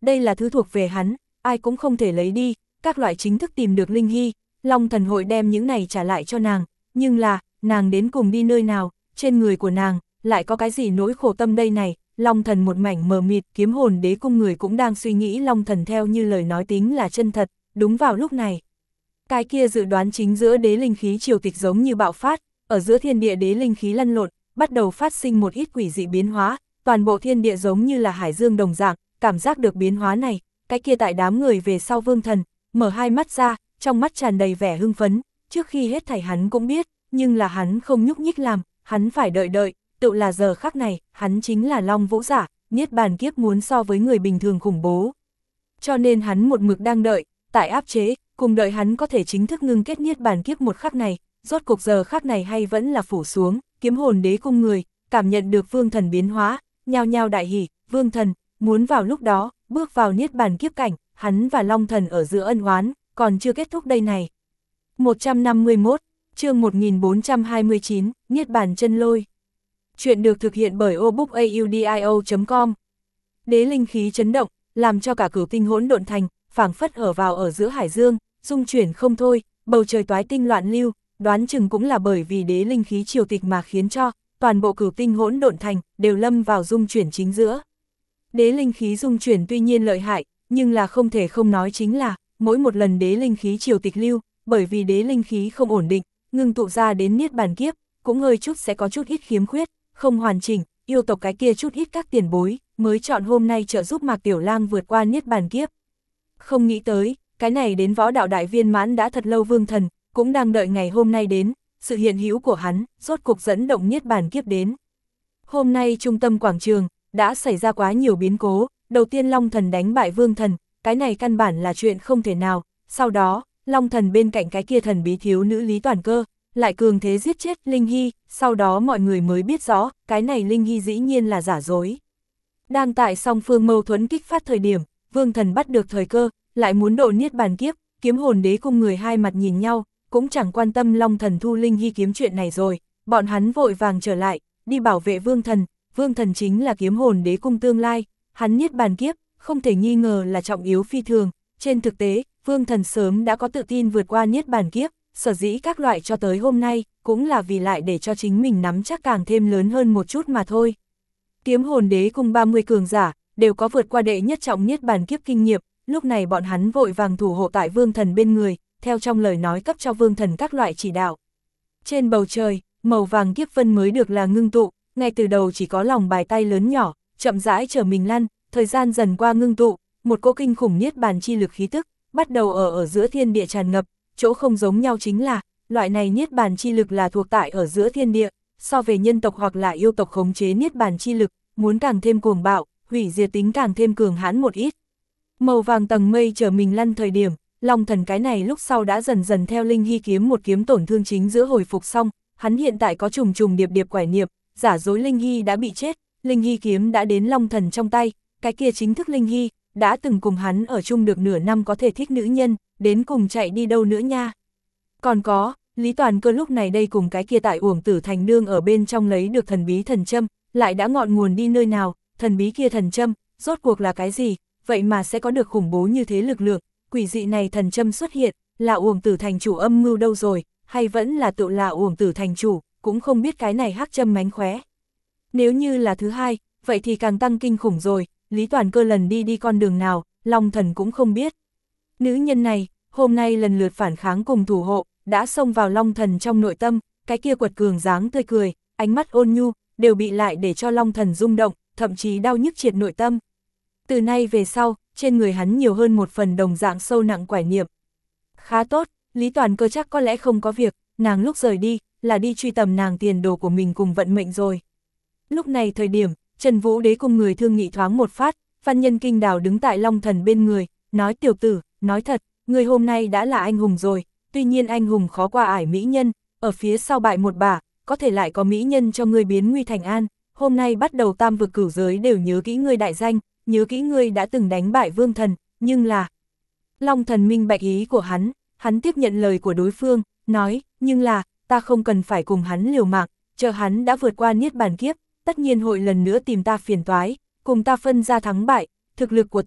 đây là thứ thuộc về hắn, ai cũng không thể lấy đi, các loại chính thức tìm được Linh Hy, Long Thần hội đem những này trả lại cho nàng, nhưng là, nàng đến cùng đi nơi nào, trên người của nàng, lại có cái gì nỗi khổ tâm đây này, Long Thần một mảnh mờ mịt, Kiếm Hồn Đế cung người cũng đang suy nghĩ Long Thần theo như lời nói tính là chân thật, đúng vào lúc này. Cái kia dự đoán chính giữa đế linh khí triều tịch giống như bạo phát, ở giữa thiên địa đế linh khí lăn lộn, bắt đầu phát sinh một ít quỷ dị biến hóa, toàn bộ thiên địa giống như là hải dương đồng dạng, cảm giác được biến hóa này, cái kia tại đám người về sau Vương Thần, mở hai mắt ra, trong mắt tràn đầy vẻ hưng phấn, trước khi hết thảy hắn cũng biết, nhưng là hắn không nhúc nhích làm, hắn phải đợi đợi, tự là giờ khắc này, hắn chính là Long Vũ giả, niết bàn kiếp muốn so với người bình thường khủng bố. Cho nên hắn một mực đang đợi, tại áp chế, cùng đợi hắn có thể chính thức ngưng kết niết bàn kiếp một khắc này, rốt cuộc giờ khắc này hay vẫn là phủ xuống, Kiếm Hồn Đế cung người, cảm nhận được Vương Thần biến hóa, nhao nhao đại hỉ, Vương Thần, muốn vào lúc đó, bước vào niết bàn kiếp cảnh, hắn và Long Thần ở giữa ân oán, còn chưa kết thúc đây này. một trăm năm mươi mốt, chương một nghìn bốn trăm hai mươi chín, Niết bàn chân lôi. Chuyện được thực hiện bởi obookaudio chấm com. Đế linh khí chấn động, làm cho cả cửu tinh hỗn độn thành, phảng phất ở vào ở giữa hải dương, dung chuyển không thôi, bầu trời toái tinh loạn lưu, đoán chừng cũng là bởi vì đế linh khí triều tịch mà khiến cho toàn bộ cửu tinh hỗn độn thành đều lâm vào dung chuyển chính giữa. Đế linh khí dung chuyển tuy nhiên lợi hại, nhưng là không thể không nói chính là mỗi một lần đế linh khí triều tịch lưu, bởi vì đế linh khí không ổn định, ngưng tụ ra đến niết bàn kiếp, cũng hơi chút sẽ có chút ít khiếm khuyết, không hoàn chỉnh, yêu tộc cái kia chút ít các tiền bối, mới chọn hôm nay trợ giúp Mạc Tiểu Lang vượt qua niết bàn kiếp. Không nghĩ tới, cái này đến võ đạo đại viên mãn đã thật lâu Vương Thần, cũng đang đợi ngày hôm nay đến, sự hiện hữu của hắn, rốt cục dẫn động niết bàn kiếp đến. Hôm nay trung tâm quảng trường, đã xảy ra quá nhiều biến cố, đầu tiên Long Thần đánh bại Vương Thần, cái này căn bản là chuyện không thể nào, sau đó, Long Thần bên cạnh cái kia thần bí thiếu nữ Lý Toàn Cơ, lại cường thế giết chết Linh Hy, sau đó mọi người mới biết rõ, cái này Linh Hy dĩ nhiên là giả dối. Đang tại song phương mâu thuẫn kích phát thời điểm, Vương Thần bắt được thời cơ, lại muốn độ niết bàn kiếp, Kiếm Hồn Đế cung người hai mặt nhìn nhau, cũng chẳng quan tâm Long Thần thu Linh Hy kiếm chuyện này rồi, bọn hắn vội vàng trở lại, đi bảo vệ Vương Thần, Vương Thần chính là Kiếm Hồn Đế cung tương lai, hắn niết bàn kiếp, không thể nghi ngờ là trọng yếu phi thường, trên thực tế, Vương Thần sớm đã có tự tin vượt qua niết bàn kiếp, sở dĩ các loại cho tới hôm nay, cũng là vì lại để cho chính mình nắm chắc càng thêm lớn hơn một chút mà thôi. Kiếm Hồn Đế cung ba mươi cường giả, đều có vượt qua đệ nhất trọng niết bàn kiếp kinh nghiệm, lúc này bọn hắn vội vàng thủ hộ tại Vương Thần bên người, theo trong lời nói cấp cho Vương Thần các loại chỉ đạo. Trên bầu trời, màu vàng kiếp vân mới được là ngưng tụ, ngay từ đầu chỉ có lòng bài tay lớn nhỏ, chậm rãi trở mình lăn, thời gian dần qua ngưng tụ, một cỗ kinh khủng niết bàn chi lực khí tức, bắt đầu ở ở giữa thiên địa tràn ngập, chỗ không giống nhau chính là, loại này niết bàn chi lực là thuộc tại ở giữa thiên địa, so về nhân tộc hoặc là yêu tộc khống chế niết bàn chi lực, muốn càng thêm cuồng bạo, hủy diệt tính càng thêm cường hãn một ít. Màu vàng tầng mây trở mình lăn thời điểm, Long Thần cái này lúc sau đã dần dần theo Linh Hy kiếm một kiếm tổn thương chính giữa hồi phục xong, hắn hiện tại có trùng trùng điệp điệp quải niệm, giả dối Linh Hy đã bị chết, Linh Hy kiếm đã đến Long Thần trong tay, cái kia chính thức Linh Hy, đã từng cùng hắn ở chung được nửa năm có thể thích nữ nhân, đến cùng chạy đi đâu nữa nha. Còn có, Lý Toàn Cơ lúc này đây cùng cái kia tại Uổng Tử Thành Nương ở bên trong lấy được thần bí thần châm, lại đã ngọn nguồn đi nơi nào, thần bí kia thần châm, rốt cuộc là cái gì, vậy mà sẽ có được khủng bố như thế lực lượng, quỷ dị này thần châm xuất hiện, là Uổng Tử Thành chủ âm mưu đâu rồi, hay vẫn là tự là Uổng Tử Thành chủ, cũng không biết cái này hắc châm mánh khóe. Nếu như là thứ hai, vậy thì càng tăng kinh khủng rồi, Lý Toàn Cơ lần đi đi con đường nào, Long Thần cũng không biết. Nữ nhân này, hôm nay lần lượt phản kháng cùng thủ hộ, đã xông vào Long Thần trong nội tâm, cái kia quật cường dáng tươi cười, ánh mắt ôn nhu, đều bị lại để cho Long Thần rung động, thậm chí đau nhức triệt nội tâm. Từ nay về sau, trên người hắn nhiều hơn một phần đồng dạng sâu nặng quải niệm. Khá tốt, Lý Toàn Cơ chắc có lẽ không có việc, nàng lúc rời đi, là đi truy tầm nàng tiền đồ của mình cùng vận mệnh rồi. Lúc này thời điểm, Trần Vũ Đế cùng người thương nghị thoáng một phát, Văn Nhân Kinh Đào đứng tại Long Thần bên người, nói tiểu tử, nói thật, người hôm nay đã là anh hùng rồi, tuy nhiên anh hùng khó qua ải mỹ nhân, ở phía sau bại một bả, có thể lại có mỹ nhân cho ngươi biến nguy thành an, hôm nay bắt đầu tam vực cửu giới đều nhớ kỹ ngươi đại danh, nhớ kỹ ngươi đã từng đánh bại Vương Thần, nhưng là... Long Thần minh bạch ý của hắn, hắn tiếp nhận lời của đối phương, nói, nhưng là, ta không cần phải cùng hắn liều mạng, chờ hắn đã vượt qua niết bàn kiếp, tất nhiên hội lần nữa tìm ta phiền toái, cùng ta phân ra thắng bại, thực lực của ta,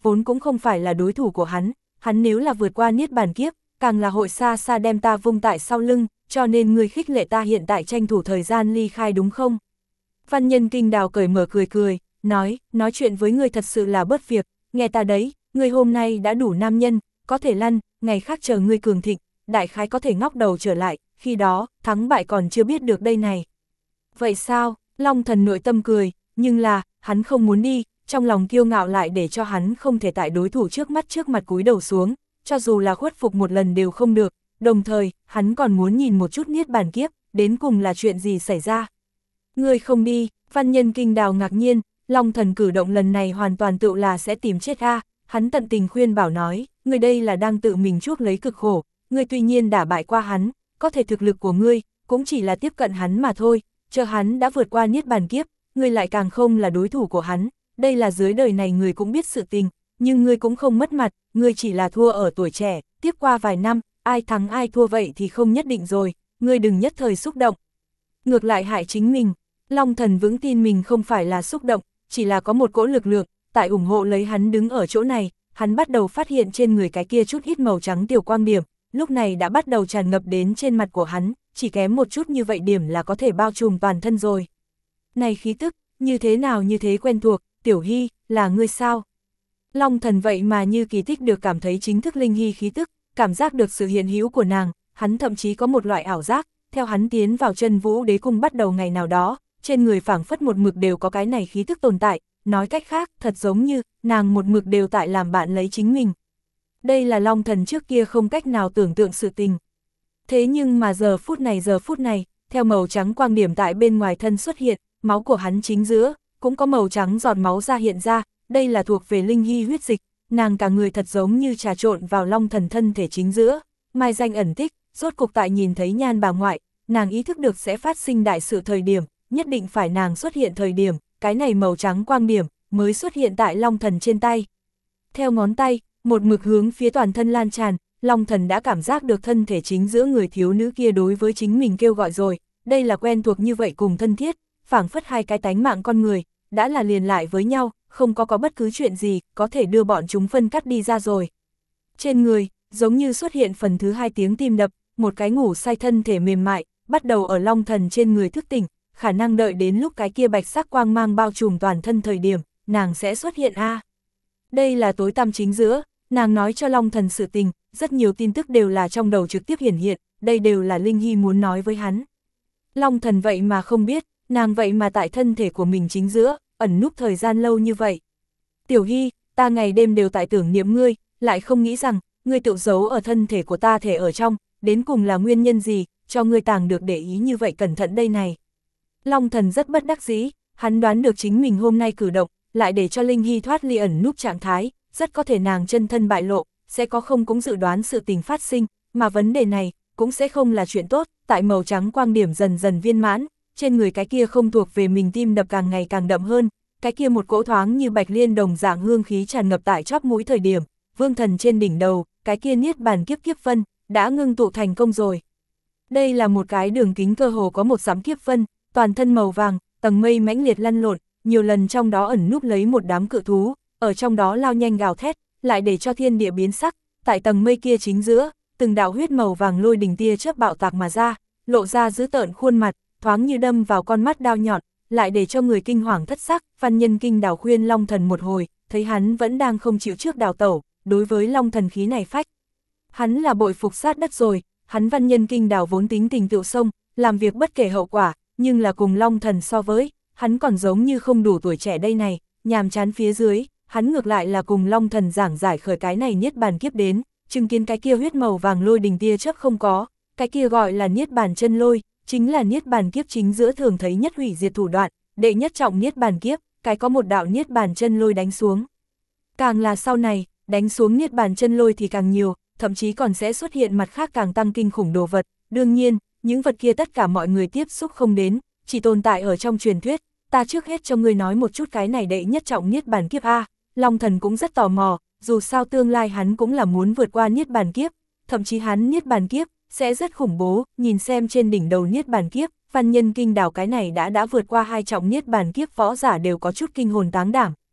vốn cũng không phải là đối thủ của hắn, hắn nếu là vượt qua niết bàn kiếp, càng là hội xa xa đem ta vung tại sau lưng, cho nên ngươi khích lệ ta hiện tại tranh thủ thời gian ly khai đúng không? Văn Nhân Kinh Đào cởi mở cười cười, nói, nói chuyện với ngươi thật sự là bớt việc, nghe ta đấy, ngươi hôm nay đã đủ nam nhân, có thể lăn, ngày khác chờ ngươi cường thịnh, đại khái có thể ngóc đầu trở lại, khi đó, thắng bại còn chưa biết được đây này. Vậy sao? Long Thần nội tâm cười, nhưng là, hắn không muốn đi, trong lòng kiêu ngạo lại để cho hắn không thể tại đối thủ trước mắt trước mặt cúi đầu xuống, cho dù là khuất phục một lần đều không được, đồng thời, hắn còn muốn nhìn một chút niết bàn kiếp, đến cùng là chuyện gì xảy ra. Ngươi không đi, Văn Nhân Kinh Đào ngạc nhiên, Long Thần cử động lần này hoàn toàn tự là sẽ tìm chết a. Hắn tận tình khuyên bảo nói, ngươi đây là đang tự mình chuốc lấy cực khổ, ngươi tuy nhiên đả bại qua hắn, có thể thực lực của ngươi, cũng chỉ là tiếp cận hắn mà thôi, chờ hắn đã vượt qua niết bàn kiếp, ngươi lại càng không là đối thủ của hắn, đây là dưới đời này người cũng biết sự tình, nhưng ngươi cũng không mất mặt, ngươi chỉ là thua ở tuổi trẻ, tiếp qua vài năm, ai thắng ai thua vậy thì không nhất định rồi, ngươi đừng nhất thời xúc động. Ngược lại hại chính mình, Long Thần vững tin mình không phải là xúc động, chỉ là có một cỗ lực lượng, tại ủng hộ lấy hắn đứng ở chỗ này, hắn bắt đầu phát hiện trên người cái kia chút ít màu trắng tiểu quang điểm, lúc này đã bắt đầu tràn ngập đến trên mặt của hắn, chỉ kém một chút như vậy điểm là có thể bao trùm toàn thân rồi. Này khí tức, như thế nào như thế quen thuộc, Tiểu Hy, là ngươi sao? Long Thần vậy mà như kỳ tích được cảm thấy chính thức Linh Hy khí tức, cảm giác được sự hiện hữu của nàng, hắn thậm chí có một loại ảo giác, theo hắn tiến vào Chân Vũ Đế Cung bắt đầu ngày nào đó, trên người phảng phất một mực đều có cái này khí tức tồn tại, nói cách khác, thật giống như, nàng một mực đều tại làm bạn lấy chính mình. Đây là Long Thần trước kia không cách nào tưởng tượng sự tình. Thế nhưng mà giờ phút này giờ phút này, theo màu trắng quang điểm tại bên ngoài thân xuất hiện, máu của hắn chính giữa, cũng có màu trắng giọt máu ra hiện ra, đây là thuộc về Linh Hy huyết dịch, nàng cả người thật giống như trà trộn vào Long Thần thân thể chính giữa, mai danh ẩn tích, rốt cục tại nhìn thấy Nhan bà ngoại, nàng ý thức được sẽ phát sinh đại sự thời điểm, nhất định phải nàng xuất hiện thời điểm, cái này màu trắng quang điểm, mới xuất hiện tại Long Thần trên tay. Theo ngón tay, một mực hướng phía toàn thân lan tràn, Long Thần đã cảm giác được thân thể chính giữa người thiếu nữ kia đối với chính mình kêu gọi rồi, đây là quen thuộc như vậy cùng thân thiết, phảng phất hai cái tánh mạng con người, đã là liền lại với nhau, không có có bất cứ chuyện gì, có thể đưa bọn chúng phân cắt đi ra rồi. Trên người, giống như xuất hiện phần thứ hai tiếng tim đập, một cái ngủ say thân thể mềm mại, bắt đầu ở Long Thần trên người thức tỉnh, khả năng đợi đến lúc cái kia bạch sắc quang mang bao trùm toàn thân thời điểm, nàng sẽ xuất hiện a. À. Đây là tối tăm chính giữa, nàng nói cho Long Thần sự tình, rất nhiều tin tức đều là trong đầu trực tiếp hiển hiện, đây đều là Linh Hy muốn nói với hắn. Long Thần vậy mà không biết, nàng vậy mà tại thân thể của mình chính giữa, ẩn núp thời gian lâu như vậy. Tiểu Hy, ta ngày đêm đều tại tưởng niệm ngươi, lại không nghĩ rằng, ngươi tự giấu ở thân thể của ta thể ở trong, đến cùng là nguyên nhân gì, cho ngươi tàng được để ý như vậy cẩn thận đây này. Long Thần rất bất đắc dĩ, hắn đoán được chính mình hôm nay cử động, lại để cho Linh Hy thoát ly ẩn núp trạng thái, rất có thể nàng chân thân bại lộ, sẽ có không cũng dự đoán sự tình phát sinh, mà vấn đề này, cũng sẽ không là chuyện tốt, tại màu trắng quang điểm dần dần viên mãn, trên người cái kia không thuộc về mình tim đập càng ngày càng đậm hơn, cái kia một cỗ thoáng như bạch liên đồng dạng hương khí tràn ngập tại chóp mũi thời điểm, Vương Thần trên đỉnh đầu, cái kia niết bàn kiếp kiếp vân, đã ngưng tụ thành công rồi. Đây là một cái đường kính cơ hồ có một dặm kiếp vân, toàn thân màu vàng, tầng mây mãnh liệt lăn lộn, nhiều lần trong đó ẩn núp lấy một đám cự thú, ở trong đó lao nhanh gào thét, lại để cho thiên địa biến sắc, tại tầng mây kia chính giữa, từng đạo huyết màu vàng lôi đình tia chớp bạo tạc mà ra, lộ ra dữ tợn khuôn mặt, thoáng như đâm vào con mắt đao nhọn, lại để cho người kinh hoàng thất sắc. Văn Nhân Kinh Đào khuyên Long Thần một hồi, thấy hắn vẫn đang không chịu trước đào tẩu, đối với Long Thần khí này phách. Hắn là bội phục sát đất rồi, hắn Văn Nhân Kinh Đào vốn tính tình tựu sông, làm việc bất kể hậu quả, nhưng là cùng Long Thần so với, hắn còn giống như không đủ tuổi trẻ đây này, nhàm chán phía dưới, hắn ngược lại là cùng Long Thần giảng giải khởi cái này niết bàn kiếp đến, chứng kiến cái kia huyết màu vàng lôi đình tia chớp không có, cái kia gọi là niết bàn chân lôi, chính là niết bàn kiếp chính giữa thường thấy nhất hủy diệt thủ đoạn, đệ nhất trọng niết bàn kiếp, cái có một đạo niết bàn chân lôi đánh xuống. Càng là sau này, đánh xuống niết bàn chân lôi thì càng nhiều, thậm chí còn sẽ xuất hiện mặt khác càng tăng kinh khủng đồ vật, đương nhiên, những vật kia tất cả mọi người tiếp xúc không đến, chỉ tồn tại ở trong truyền thuyết, ta trước hết cho ngươi nói một chút cái này đệ nhất trọng niết bàn kiếp a. Long Thần cũng rất tò mò, dù sao tương lai hắn cũng là muốn vượt qua niết bàn kiếp, thậm chí hắn niết bàn kiếp sẽ rất khủng bố, nhìn xem trên đỉnh đầu niết bàn kiếp, Văn Nhân Kinh Đào cái này đã đã vượt qua hai trọng niết bàn kiếp võ giả đều có chút kinh hồn táng đảm.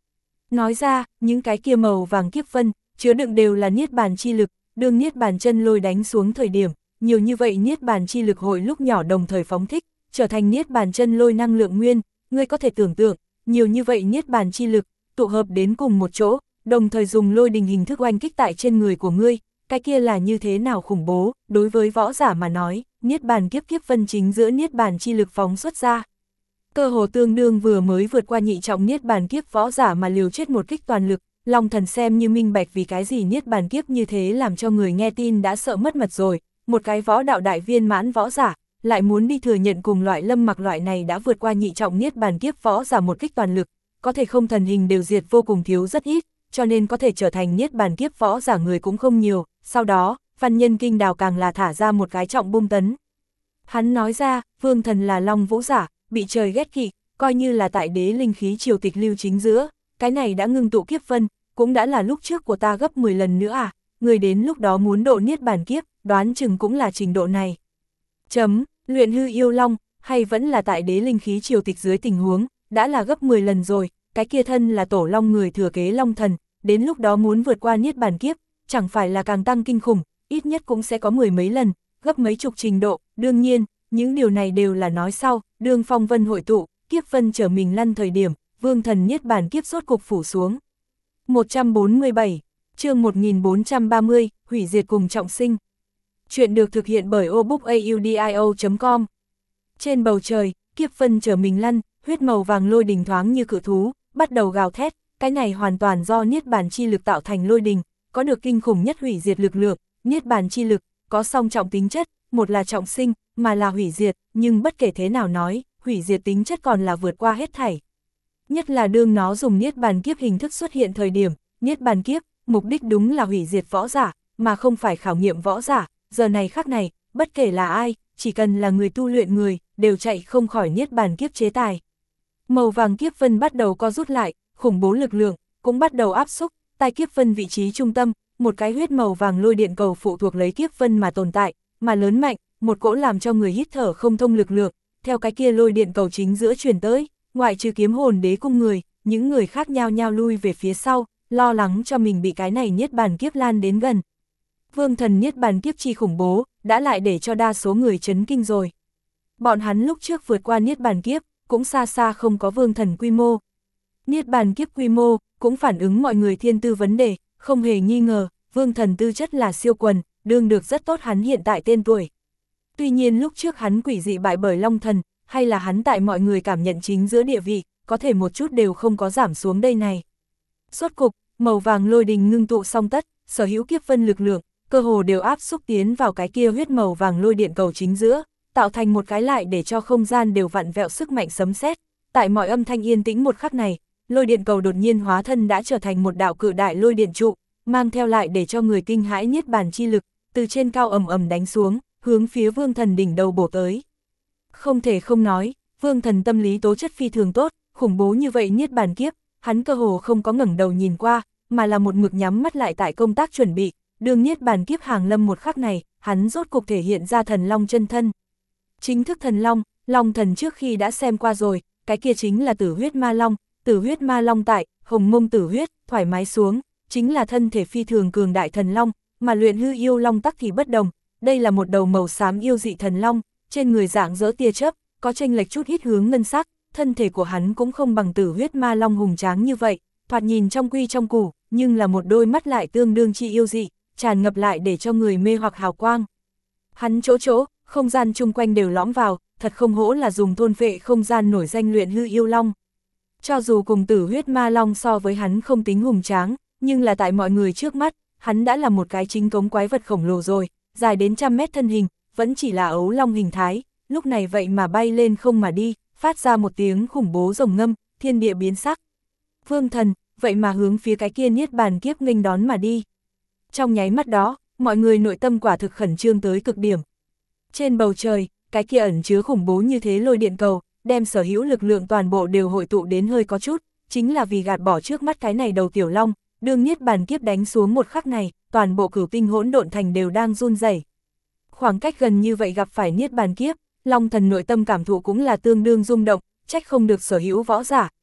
Nói ra, những cái kia màu vàng kiếp vân, chứa đựng đều là niết bàn chi lực, đương niết bàn chân lôi đánh xuống thời điểm, nhiều như vậy niết bàn chi lực hội lúc nhỏ đồng thời phóng thích, trở thành niết bàn chân lôi năng lượng nguyên, ngươi có thể tưởng tượng, nhiều như vậy niết bàn chi lực, tụ hợp đến cùng một chỗ, đồng thời dùng lôi đình hình thức oanh kích tại trên người của ngươi, cái kia là như thế nào khủng bố, đối với võ giả mà nói, niết bàn kiếp kiếp vân chính giữa niết bàn chi lực phóng xuất ra. Cơ hồ tương đương vừa mới vượt qua nhị trọng niết bàn kiếp võ giả mà liều chết một kích toàn lực, Long Thần xem như minh bạch vì cái gì niết bàn kiếp như thế làm cho người nghe tin đã sợ mất mật rồi, một cái võ đạo đại viên mãn võ giả, lại muốn đi thừa nhận cùng loại Lâm Mặc loại này đã vượt qua nhị trọng niết bàn kiếp võ giả một kích toàn lực, có thể không thần hình đều diệt vô cùng thiếu rất ít, cho nên có thể trở thành niết bàn kiếp võ giả người cũng không nhiều, sau đó, Văn Nhân Kinh Đào càng là thả ra một cái trọng bung tấn. Hắn nói ra, Vương Thần là Long Vũ giả, bị trời ghét kỵ, coi như là tại đế linh khí triều tịch lưu chính giữa, cái này đã ngưng tụ kiếp vân, cũng đã là lúc trước của ta gấp mười lần nữa à, người đến lúc đó muốn độ niết bàn kiếp, đoán chừng cũng là trình độ này. Chấm, luyện hư yêu long, hay vẫn là tại đế linh khí triều tịch dưới tình huống, đã là gấp mười lần rồi, cái kia thân là tổ long người thừa kế long thần, đến lúc đó muốn vượt qua niết bàn kiếp, chẳng phải là càng tăng kinh khủng, ít nhất cũng sẽ có mười mấy lần, gấp mấy chục trình độ, đương nhiên, những điều này đều là nói sau, đương phong vân hội tụ, kiếp vân trở mình lăn thời điểm, Vương Thần niết bàn kiếp rốt cục phủ xuống. một trăm bốn mươi bảy, chương một nghìn bốn trăm ba mươi, hủy diệt cùng trọng sinh. Chuyện được thực hiện bởi obookaudio chấm com. Trên bầu trời, kiếp vân trở mình lăn, huyết màu vàng lôi đình thoáng như cự thú, bắt đầu gào thét, cái này hoàn toàn do niết bàn chi lực tạo thành lôi đình, có được kinh khủng nhất hủy diệt lực lượng, niết bàn chi lực, có song trọng tính chất, một là trọng sinh, mà là hủy diệt, nhưng bất kể thế nào nói, hủy diệt tính chất còn là vượt qua hết thảy. Nhất là đương nó dùng niết bàn kiếp hình thức xuất hiện thời điểm, niết bàn kiếp, mục đích đúng là hủy diệt võ giả, mà không phải khảo nghiệm võ giả, giờ này khắc này, bất kể là ai, chỉ cần là người tu luyện người, đều chạy không khỏi niết bàn kiếp chế tài. Màu vàng kiếp vân bắt đầu co rút lại, khủng bố lực lượng, cũng bắt đầu áp xúc, tại kiếp vân vị trí trung tâm, một cái huyết màu vàng lôi điện cầu phụ thuộc lấy kiếp vân mà tồn tại, mà lớn mạnh, một cỗ làm cho người hít thở không thông lực lượng, theo cái kia lôi điện cầu chính giữa truyền tới, ngoại trừ kiếm hồn đế cung người, những người khác nhao nhao lui về phía sau, lo lắng cho mình bị cái này niết bàn kiếp lan đến gần. Vương Thần niết bàn kiếp chi khủng bố, đã lại để cho đa số người chấn kinh rồi. Bọn hắn lúc trước vượt qua niết bàn kiếp, cũng xa xa không có Vương Thần quy mô. Niết bàn kiếp quy mô, cũng phản ứng mọi người thiên tư vấn đề, không hề nghi ngờ, Vương Thần tư chất là siêu quần, đương được rất tốt hắn hiện tại tên tuổi. Tuy nhiên lúc trước hắn quỷ dị bại bởi Long Thần, hay là hắn tại mọi người cảm nhận chính giữa địa vị, có thể một chút đều không có giảm xuống đây này. Suốt cục, màu vàng lôi đình ngưng tụ song tất, sở hữu kiếp vân lực lượng, cơ hồ đều áp xúc tiến vào cái kia huyết màu vàng lôi điện cầu chính giữa, tạo thành một cái lại để cho không gian đều vặn vẹo sức mạnh sấm sét. Tại mọi âm thanh yên tĩnh một khắc này, lôi điện cầu đột nhiên hóa thân đã trở thành một đạo cự đại lôi điện trụ, mang theo lại để cho người kinh hãi niết bàn chi lực, từ trên cao ầm ầm đánh xuống, hướng phía Vương Thần đỉnh đầu bổ tới. Không thể không nói, Vương Thần tâm lý tố chất phi thường tốt, khủng bố như vậy niết bàn kiếp, hắn cơ hồ không có ngẩng đầu nhìn qua, mà là một mực nhắm mắt lại tại công tác chuẩn bị, đường niết bàn kiếp hàng lâm một khắc này, hắn rốt cục thể hiện ra thần long chân thân. Chính thức thần long, Long Thần trước khi đã xem qua rồi, cái kia chính là tử huyết ma long, tử huyết ma long tại, hồng mông tử huyết, thoải mái xuống, chính là thân thể phi thường cường đại thần long, mà luyện hư yêu long tắc thì bất đồng, đây là một đầu màu xám yêu dị thần long, trên người dạng dỡ tia chớp, có chênh lệch chút hít hướng ngân sắc, thân thể của hắn cũng không bằng tử huyết ma long hùng tráng như vậy, thoạt nhìn trong quy trong củ, nhưng là một đôi mắt lại tương đương chi yêu dị, tràn ngập lại để cho người mê hoặc hào quang. Hắn chỗ chỗ, không gian chung quanh đều lõm vào, thật không hổ là dùng thôn phệ không gian nổi danh luyện hư yêu long. Cho dù cùng tử huyết ma long so với hắn không tính hùng tráng, nhưng là tại mọi người trước mắt, hắn đã là một cái chính cống quái vật khổng lồ rồi, dài đến trăm mét thân hình, vẫn chỉ là ấu long hình thái, lúc này vậy mà bay lên không mà đi, phát ra một tiếng khủng bố rồng ngâm, thiên địa biến sắc. Vương Thần, vậy mà hướng phía cái kia niết bàn kiếp nghênh đón mà đi. Trong nháy mắt đó, mọi người nội tâm quả thực khẩn trương tới cực điểm. Trên bầu trời, cái kia ẩn chứa khủng bố như thế lôi điện cầu, đem sở hữu lực lượng toàn bộ đều hội tụ đến hơi có chút, chính là vì gạt bỏ trước mắt cái này đầu tiểu long, đương niết bàn kiếp đánh xuống một khắc này, toàn bộ cửu tinh hỗn độn thành đều đang run rẩy. Khoảng cách gần như vậy gặp phải niết bàn kiếp, Long Thần nội tâm cảm thụ cũng là tương đương rung động, trách không được sở hữu võ giả,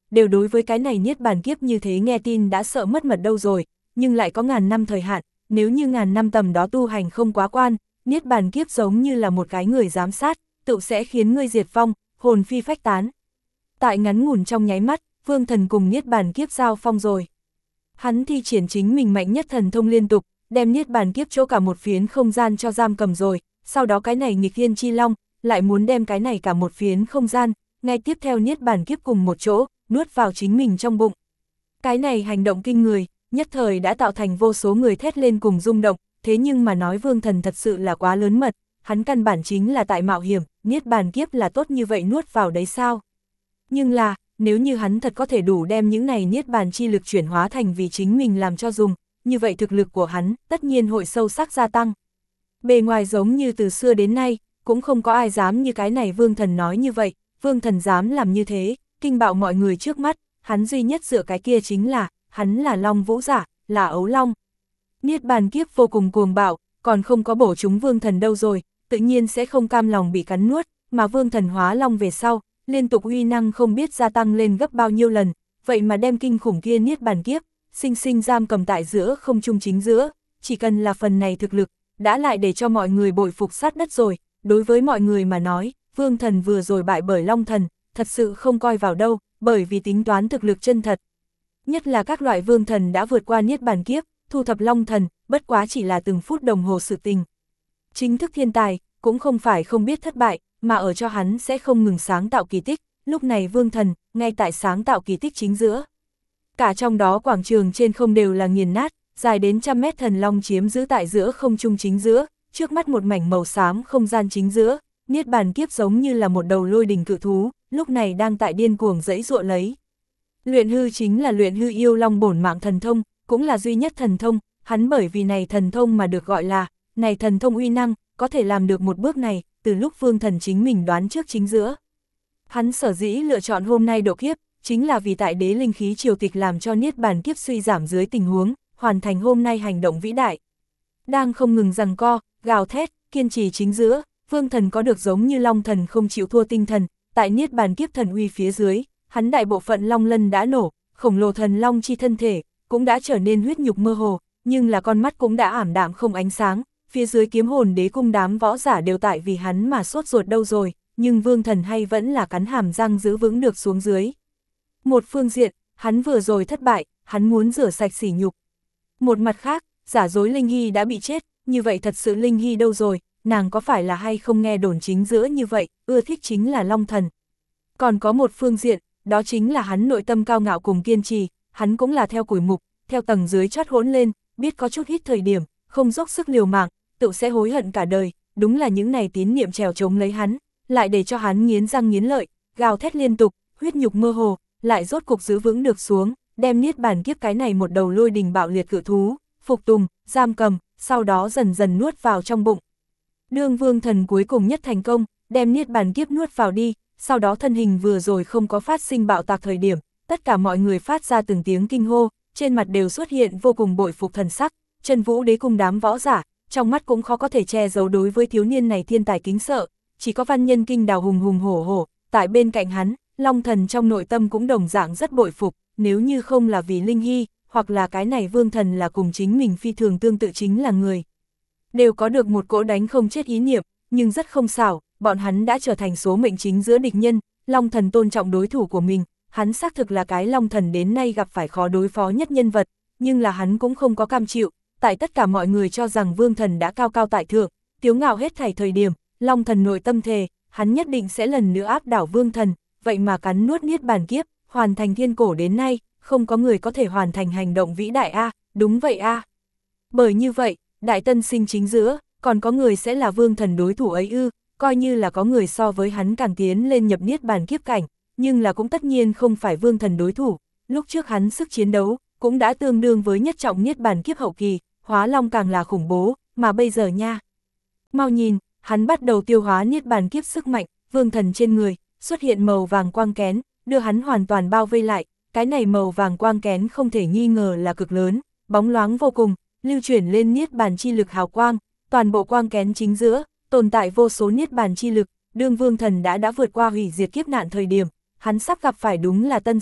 đều đối với cái này niết bàn kiếp như thế nghe tin đã sợ mất mật đâu rồi, nhưng lại có ngàn năm thời hạn, nếu như ngàn năm tầm đó tu hành không quá quan, niết bàn kiếp giống như là một cái người giám sát, tự sẽ khiến ngươi diệt vong, hồn phi phách tán. Tại ngắn ngủn trong nháy mắt, Vương Thần cùng niết bàn kiếp giao phong rồi. Hắn thi triển chính mình mạnh nhất thần thông liên tục, đem niết bàn kiếp chỗ cả một phiến không gian cho giam cầm rồi, sau đó cái này nghịch thiên chi long, lại muốn đem cái này cả một phiến không gian, ngay tiếp theo niết bàn kiếp cùng một chỗ, nuốt vào chính mình trong bụng. Cái này hành động kinh người, nhất thời đã tạo thành vô số người thét lên cùng rung động, thế nhưng mà nói Vương Thần thật sự là quá lớn mật, hắn căn bản chính là tại mạo hiểm, niết bàn kiếp là tốt như vậy nuốt vào đấy sao? Nhưng là, nếu như hắn thật có thể đủ đem những này niết bàn chi lực chuyển hóa thành vì chính mình làm cho dùng, như vậy thực lực của hắn tất nhiên hội sâu sắc gia tăng. Bề ngoài giống như từ xưa đến nay, cũng không có ai dám như cái này Vương Thần nói như vậy, Vương Thần dám làm như thế, kinh bạo mọi người trước mắt, hắn duy nhất dựa cái kia chính là, hắn là Long Vũ giả, là ấu long. Niết bàn kiếp vô cùng cuồng bạo, còn không có bổ chúng Vương Thần đâu rồi, tự nhiên sẽ không cam lòng bị cắn nuốt, mà Vương Thần hóa long về sau, liên tục uy năng không biết gia tăng lên gấp bao nhiêu lần, vậy mà đem kinh khủng kia niết bàn kiếp, sinh sinh giam cầm tại giữa không trung chính giữa, chỉ cần là phần này thực lực, đã lại để cho mọi người bội phục sát đất rồi, đối với mọi người mà nói, Vương Thần vừa rồi bại bởi Long Thần, thật sự không coi vào đâu, bởi vì tính toán thực lực chân thật. Nhất là các loại Vương Thần đã vượt qua niết bàn kiếp, thu thập Long Thần, bất quá chỉ là từng phút đồng hồ sự tình. Chính thức thiên tài, cũng không phải không biết thất bại, mà ở cho hắn sẽ không ngừng sáng tạo kỳ tích, lúc này Vương Thần, ngay tại sáng tạo kỳ tích chính giữa. Cả trong đó quảng trường trên không đều là nghiền nát, dài đến trăm mét thần long chiếm giữ tại giữa không trung chính giữa, trước mắt một mảnh màu xám không gian chính giữa, niết bàn kiếp giống như là một đầu lôi đình cự thú, lúc này đang tại điên cuồng giãy giụa lấy. Luyện hư chính là luyện hư yêu long bổn mạng thần thông, cũng là duy nhất thần thông, hắn bởi vì này thần thông mà được gọi là, này thần thông uy năng, có thể làm được một bước này, từ lúc Vương Thần chính mình đoán trước chính giữa. Hắn sở dĩ lựa chọn hôm nay độ kiếp, chính là vì tại đế linh khí triều tịch làm cho niết bàn kiếp suy giảm dưới tình huống, hoàn thành hôm nay hành động vĩ đại. Đang không ngừng giằng co, gào thét, kiên trì chính giữa, Vương Thần có được giống như Long Thần không chịu thua tinh thần, tại niết bàn kiếp thần uy phía dưới, hắn đại bộ phận long lân đã nổ, khổng lồ thần long chi thân thể, cũng đã trở nên huyết nhục mơ hồ, nhưng là con mắt cũng đã ảm đạm không ánh sáng, phía dưới kiếm hồn đế cung đám võ giả đều tại vì hắn mà sốt ruột đâu rồi, nhưng Vương Thần hay vẫn là cắn hàm răng giữ vững được xuống dưới. Một phương diện, hắn vừa rồi thất bại, hắn muốn rửa sạch sỉ nhục. Một mặt khác, giả dối Linh Hy đã bị chết, như vậy thật sự Linh Hy đâu rồi, nàng có phải là hay không nghe đồn chính giữa như vậy, ưa thích chính là Long Thần. Còn có một phương diện, đó chính là hắn nội tâm cao ngạo cùng kiên trì, hắn cũng là theo củi mục, theo tầng dưới chót hỗn lên, biết có chút ít thời điểm, không dốc sức liều mạng, tự sẽ hối hận cả đời, đúng là những này tín niệm trèo chống lấy hắn, lại để cho hắn nghiến răng nghiến lợi, gào thét liên tục, huyết nhục mơ hồ, lại rốt cục giữ vững được xuống, đem niết bàn kiếp cái này một đầu lôi đình bạo liệt cự thú, phục tùng, giam cầm, sau đó dần dần nuốt vào trong bụng. Đương Vương Thần cuối cùng nhất thành công, đem niết bàn kiếp nuốt vào đi, sau đó thân hình vừa rồi không có phát sinh bạo tạc thời điểm, tất cả mọi người phát ra từng tiếng kinh hô, trên mặt đều xuất hiện vô cùng bội phục thần sắc, Chân Vũ đế cung đám võ giả, trong mắt cũng khó có thể che giấu đối với thiếu niên này thiên tài kính sợ, chỉ có Văn Nhân Kinh Đào hùng hùng hổ hổ, tại bên cạnh hắn, Long Thần trong nội tâm cũng đồng dạng rất bội phục, nếu như không là vì Linh Hy, hoặc là cái này Vương Thần là cùng chính mình phi thường tương tự chính là người. Đều có được một cỗ đánh không chết ý niệm, nhưng rất không xảo, bọn hắn đã trở thành số mệnh chính giữa địch nhân, Long Thần tôn trọng đối thủ của mình, hắn xác thực là cái Long Thần đến nay gặp phải khó đối phó nhất nhân vật, nhưng là hắn cũng không có cam chịu, tại tất cả mọi người cho rằng Vương Thần đã cao cao tại thượng, tiếu ngạo hết thảy thời điểm, Long Thần nội tâm thề, hắn nhất định sẽ lần nữa áp đảo Vương Thần, vậy mà cắn nuốt niết bàn kiếp, hoàn thành thiên cổ đến nay, không có người có thể hoàn thành hành động vĩ đại a, đúng vậy a. Bởi như vậy, Đại Tân Sinh chính giữa, còn có người sẽ là Vương Thần đối thủ ấy ư, coi như là có người so với hắn càng tiến lên nhập niết bàn kiếp cảnh, nhưng là cũng tất nhiên không phải Vương Thần đối thủ, lúc trước hắn sức chiến đấu, cũng đã tương đương với nhất trọng niết bàn kiếp hậu kỳ, hóa long càng là khủng bố, mà bây giờ nha. Mau nhìn, hắn bắt đầu tiêu hóa niết bàn kiếp sức mạnh, Vương Thần trên người, xuất hiện màu vàng quang kén, đưa hắn hoàn toàn bao vây lại, cái này màu vàng quang kén không thể nghi ngờ là cực lớn, bóng loáng vô cùng, lưu chuyển lên niết bàn chi lực hào quang, toàn bộ quang kén chính giữa, tồn tại vô số niết bàn chi lực, đương Vương Thần đã đã vượt qua hủy diệt kiếp nạn thời điểm, hắn sắp gặp phải đúng là tân sinh,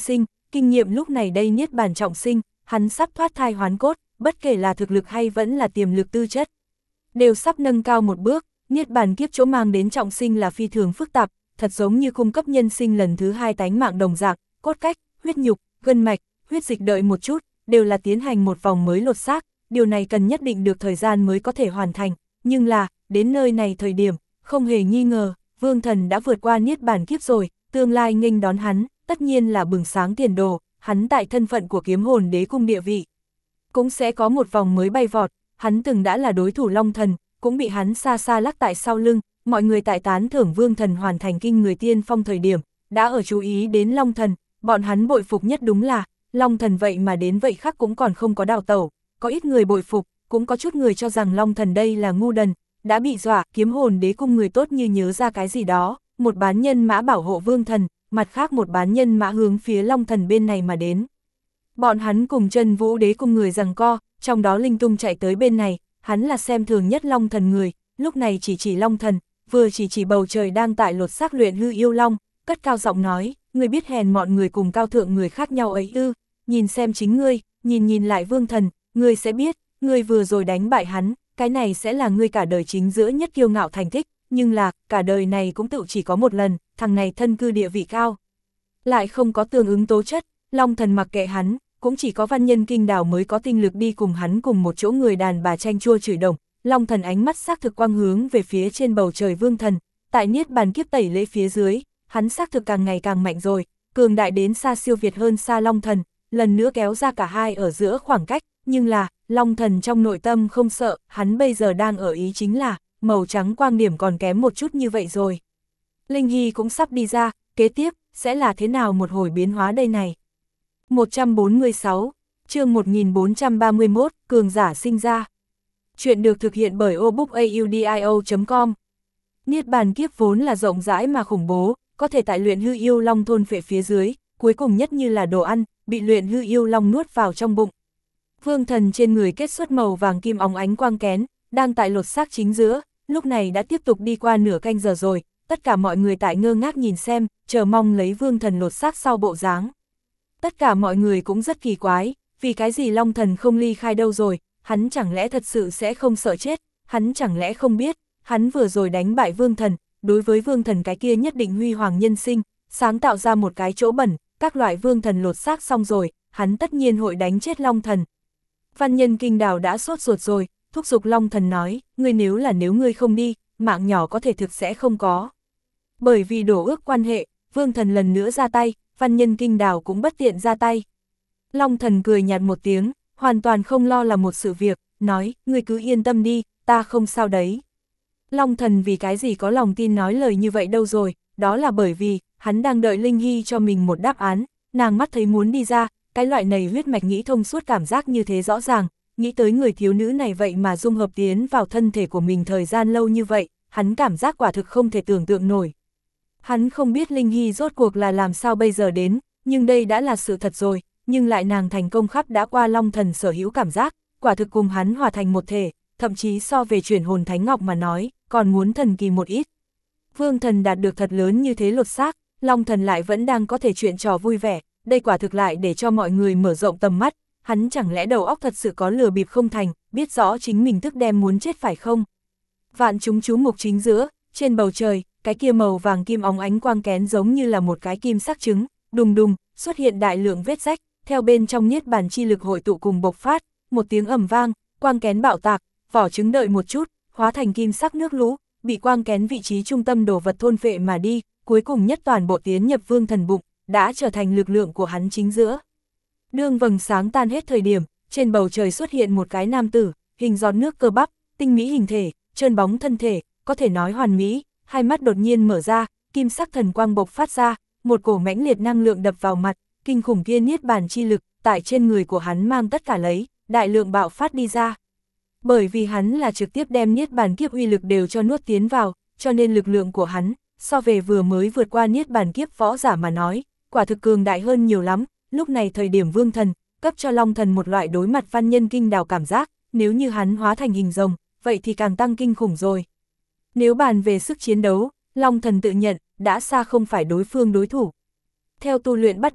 kinh nghiệm lúc này đây niết bàn trọng sinh, hắn sắp thoát thai hoán cốt, bất kể là thực lực hay vẫn là tiềm lực tư chất, đều sắp nâng cao một bước. Niết bàn kiếp chỗ mang đến trọng sinh là phi thường phức tạp, thật giống như cung cấp nhân sinh lần thứ hai tánh mạng đồng dạng, cốt cách, huyết nhục, gân mạch, huyết dịch đợi một chút, đều là tiến hành một vòng mới lột xác, điều này cần nhất định được thời gian mới có thể hoàn thành, nhưng là, đến nơi này thời điểm, không hề nghi ngờ, Vương Thần đã vượt qua niết bàn kiếp rồi, tương lai nghênh đón hắn, tất nhiên là bừng sáng tiền đồ, hắn tại thân phận của kiếm hồn đế cung địa vị, cũng sẽ có một vòng mới bay vọt, hắn từng đã là đối thủ Long Thần, cũng bị hắn xa xa lắc tại sau lưng, mọi người tại tán thưởng Vương Thần hoàn thành kinh người tiên phong thời điểm, đã ở chú ý đến Long Thần, bọn hắn bội phục nhất đúng là, Long Thần vậy mà đến vậy khác cũng còn không có đào tẩu, có ít người bội phục, cũng có chút người cho rằng Long Thần đây là ngu đần, đã bị dọa, kiếm hồn đế cung người tốt như nhớ ra cái gì đó, một bán nhân mã bảo hộ Vương Thần, mặt khác một bán nhân mã hướng phía Long Thần bên này mà đến. Bọn hắn cùng Chân Vũ đế cung người giằng co, trong đó Linh Tung chạy tới bên này, hắn là xem thường nhất Long Thần người, lúc này chỉ chỉ Long Thần, vừa chỉ chỉ bầu trời đang tại lột xác luyện hư yêu long, cất cao giọng nói, người biết hèn mọn người cùng cao thượng người khác nhau ấy ư, nhìn xem chính ngươi, nhìn nhìn lại Vương Thần, ngươi sẽ biết, ngươi vừa rồi đánh bại hắn, cái này sẽ là ngươi cả đời chính giữa nhất kiêu ngạo thành tích, nhưng là, cả đời này cũng tự chỉ có một lần, thằng này thân cư địa vị cao, lại không có tương ứng tố chất, Long Thần mặc kệ hắn, cũng chỉ có văn nhân kinh đảo mới có tinh lực đi cùng hắn cùng một chỗ người đàn bà tranh chua chửi đồng. Long Thần ánh mắt xác thực quang hướng về phía trên bầu trời Vương Thần, tại niết bàn kiếp tẩy lễ phía dưới, hắn xác thực càng ngày càng mạnh rồi, cường đại đến xa siêu việt hơn xa Long Thần, lần nữa kéo ra cả hai ở giữa khoảng cách, nhưng là, Long Thần trong nội tâm không sợ, hắn bây giờ đang ở ý chính là, màu trắng quang điểm còn kém một chút như vậy rồi. Linh Hy cũng sắp đi ra, kế tiếp, sẽ là thế nào một hồi biến hóa đây này? một trăm bốn mươi sáu, chương một nghìn bốn trăm ba mươi mốt, cường giả sinh ra. Chuyện được thực hiện bởi obookaudio chấm com. Niết bàn kiếp vốn là rộng rãi mà khủng bố, có thể tại luyện hư yêu long thôn phệ phía dưới, cuối cùng nhất như là đồ ăn, bị luyện hư yêu long nuốt vào trong bụng. Vương Thần trên người kết xuất màu vàng kim óng ánh quang kén, đang tại lột xác chính giữa, lúc này đã tiếp tục đi qua nửa canh giờ rồi, tất cả mọi người tại ngơ ngác nhìn xem, chờ mong lấy Vương Thần lột xác sau bộ dáng. Tất cả mọi người cũng rất kỳ quái, vì cái gì Long Thần không ly khai đâu rồi, hắn chẳng lẽ thật sự sẽ không sợ chết, hắn chẳng lẽ không biết, hắn vừa rồi đánh bại Vương Thần, đối với Vương Thần cái kia nhất định huy hoàng nhân sinh, sáng tạo ra một cái chỗ bẩn, các loại Vương Thần lột xác xong rồi, hắn tất nhiên hội đánh chết Long Thần. Văn nhân kinh đảo đã sốt ruột rồi, thúc giục Long Thần nói, ngươi nếu là nếu ngươi không đi, mạng nhỏ có thể thực sẽ không có. Bởi vì đổ ước quan hệ, Vương Thần lần nữa ra tay, văn nhân kinh đảo cũng bất tiện ra tay. Long Thần cười nhạt một tiếng, hoàn toàn không lo là một sự việc, nói, ngươi cứ yên tâm đi, ta không sao đấy. Long Thần vì cái gì có lòng tin nói lời như vậy đâu rồi, đó là bởi vì, hắn đang đợi Linh Hy cho mình một đáp án, nàng mắt thấy muốn đi ra, cái loại này huyết mạch nghĩ thông suốt cảm giác như thế rõ ràng, nghĩ tới người thiếu nữ này vậy mà dung hợp tiến vào thân thể của mình thời gian lâu như vậy, hắn cảm giác quả thực không thể tưởng tượng nổi. Hắn không biết Linh Hy rốt cuộc là làm sao bây giờ đến, nhưng đây đã là sự thật rồi, nhưng lại nàng thành công khắp đã qua Long Thần sở hữu cảm giác, quả thực cùng hắn hòa thành một thể, thậm chí so về chuyển hồn Thánh Ngọc mà nói, còn muốn thần kỳ một ít. Vương Thần đạt được thật lớn như thế lột xác, Long Thần lại vẫn đang có thể chuyện trò vui vẻ, đây quả thực lại để cho mọi người mở rộng tầm mắt, hắn chẳng lẽ đầu óc thật sự có lừa bịp không thành, biết rõ chính mình thức đem muốn chết phải không? Vạn chúng chú mục chính giữa, trên bầu trời, cái kia màu vàng kim óng ánh quang kén giống như là một cái kim sắc trứng, đùng đùng, xuất hiện đại lượng vết rách, theo bên trong niết bàn chi lực hội tụ cùng bộc phát, một tiếng ầm vang, quang kén bạo tạc, vỏ trứng đợi một chút, hóa thành kim sắc nước lũ, bị quang kén vị trí trung tâm đồ vật thôn phệ mà đi, cuối cùng nhất toàn bộ tiến nhập Vương Thần bụng, đã trở thành lực lượng của hắn chính giữa. Đương vầng sáng tan hết thời điểm, trên bầu trời xuất hiện một cái nam tử, hình giọt nước cơ bắp, tinh mỹ hình thể, trơn bóng thân thể, có thể nói hoàn mỹ, hai mắt đột nhiên mở ra, kim sắc thần quang bộc phát ra, một cổ mãnh liệt năng lượng đập vào mặt, kinh khủng kia niết bàn chi lực, tại trên người của hắn mang tất cả lấy, đại lượng bạo phát đi ra. Bởi vì hắn là trực tiếp đem niết bàn kiếp uy lực đều cho nuốt tiến vào, cho nên lực lượng của hắn, so về vừa mới vượt qua niết bàn kiếp võ giả mà nói, quả thực cường đại hơn nhiều lắm. Lúc này thời điểm Vương Thần, cấp cho Long Thần một loại đối mặt văn nhân kinh đào cảm giác, nếu như hắn hóa thành hình rồng, vậy thì càng tăng kinh khủng rồi. Nếu bàn về sức chiến đấu, Long Thần tự nhận, đã xa không phải đối phương đối thủ. Theo tu luyện bắt đầu,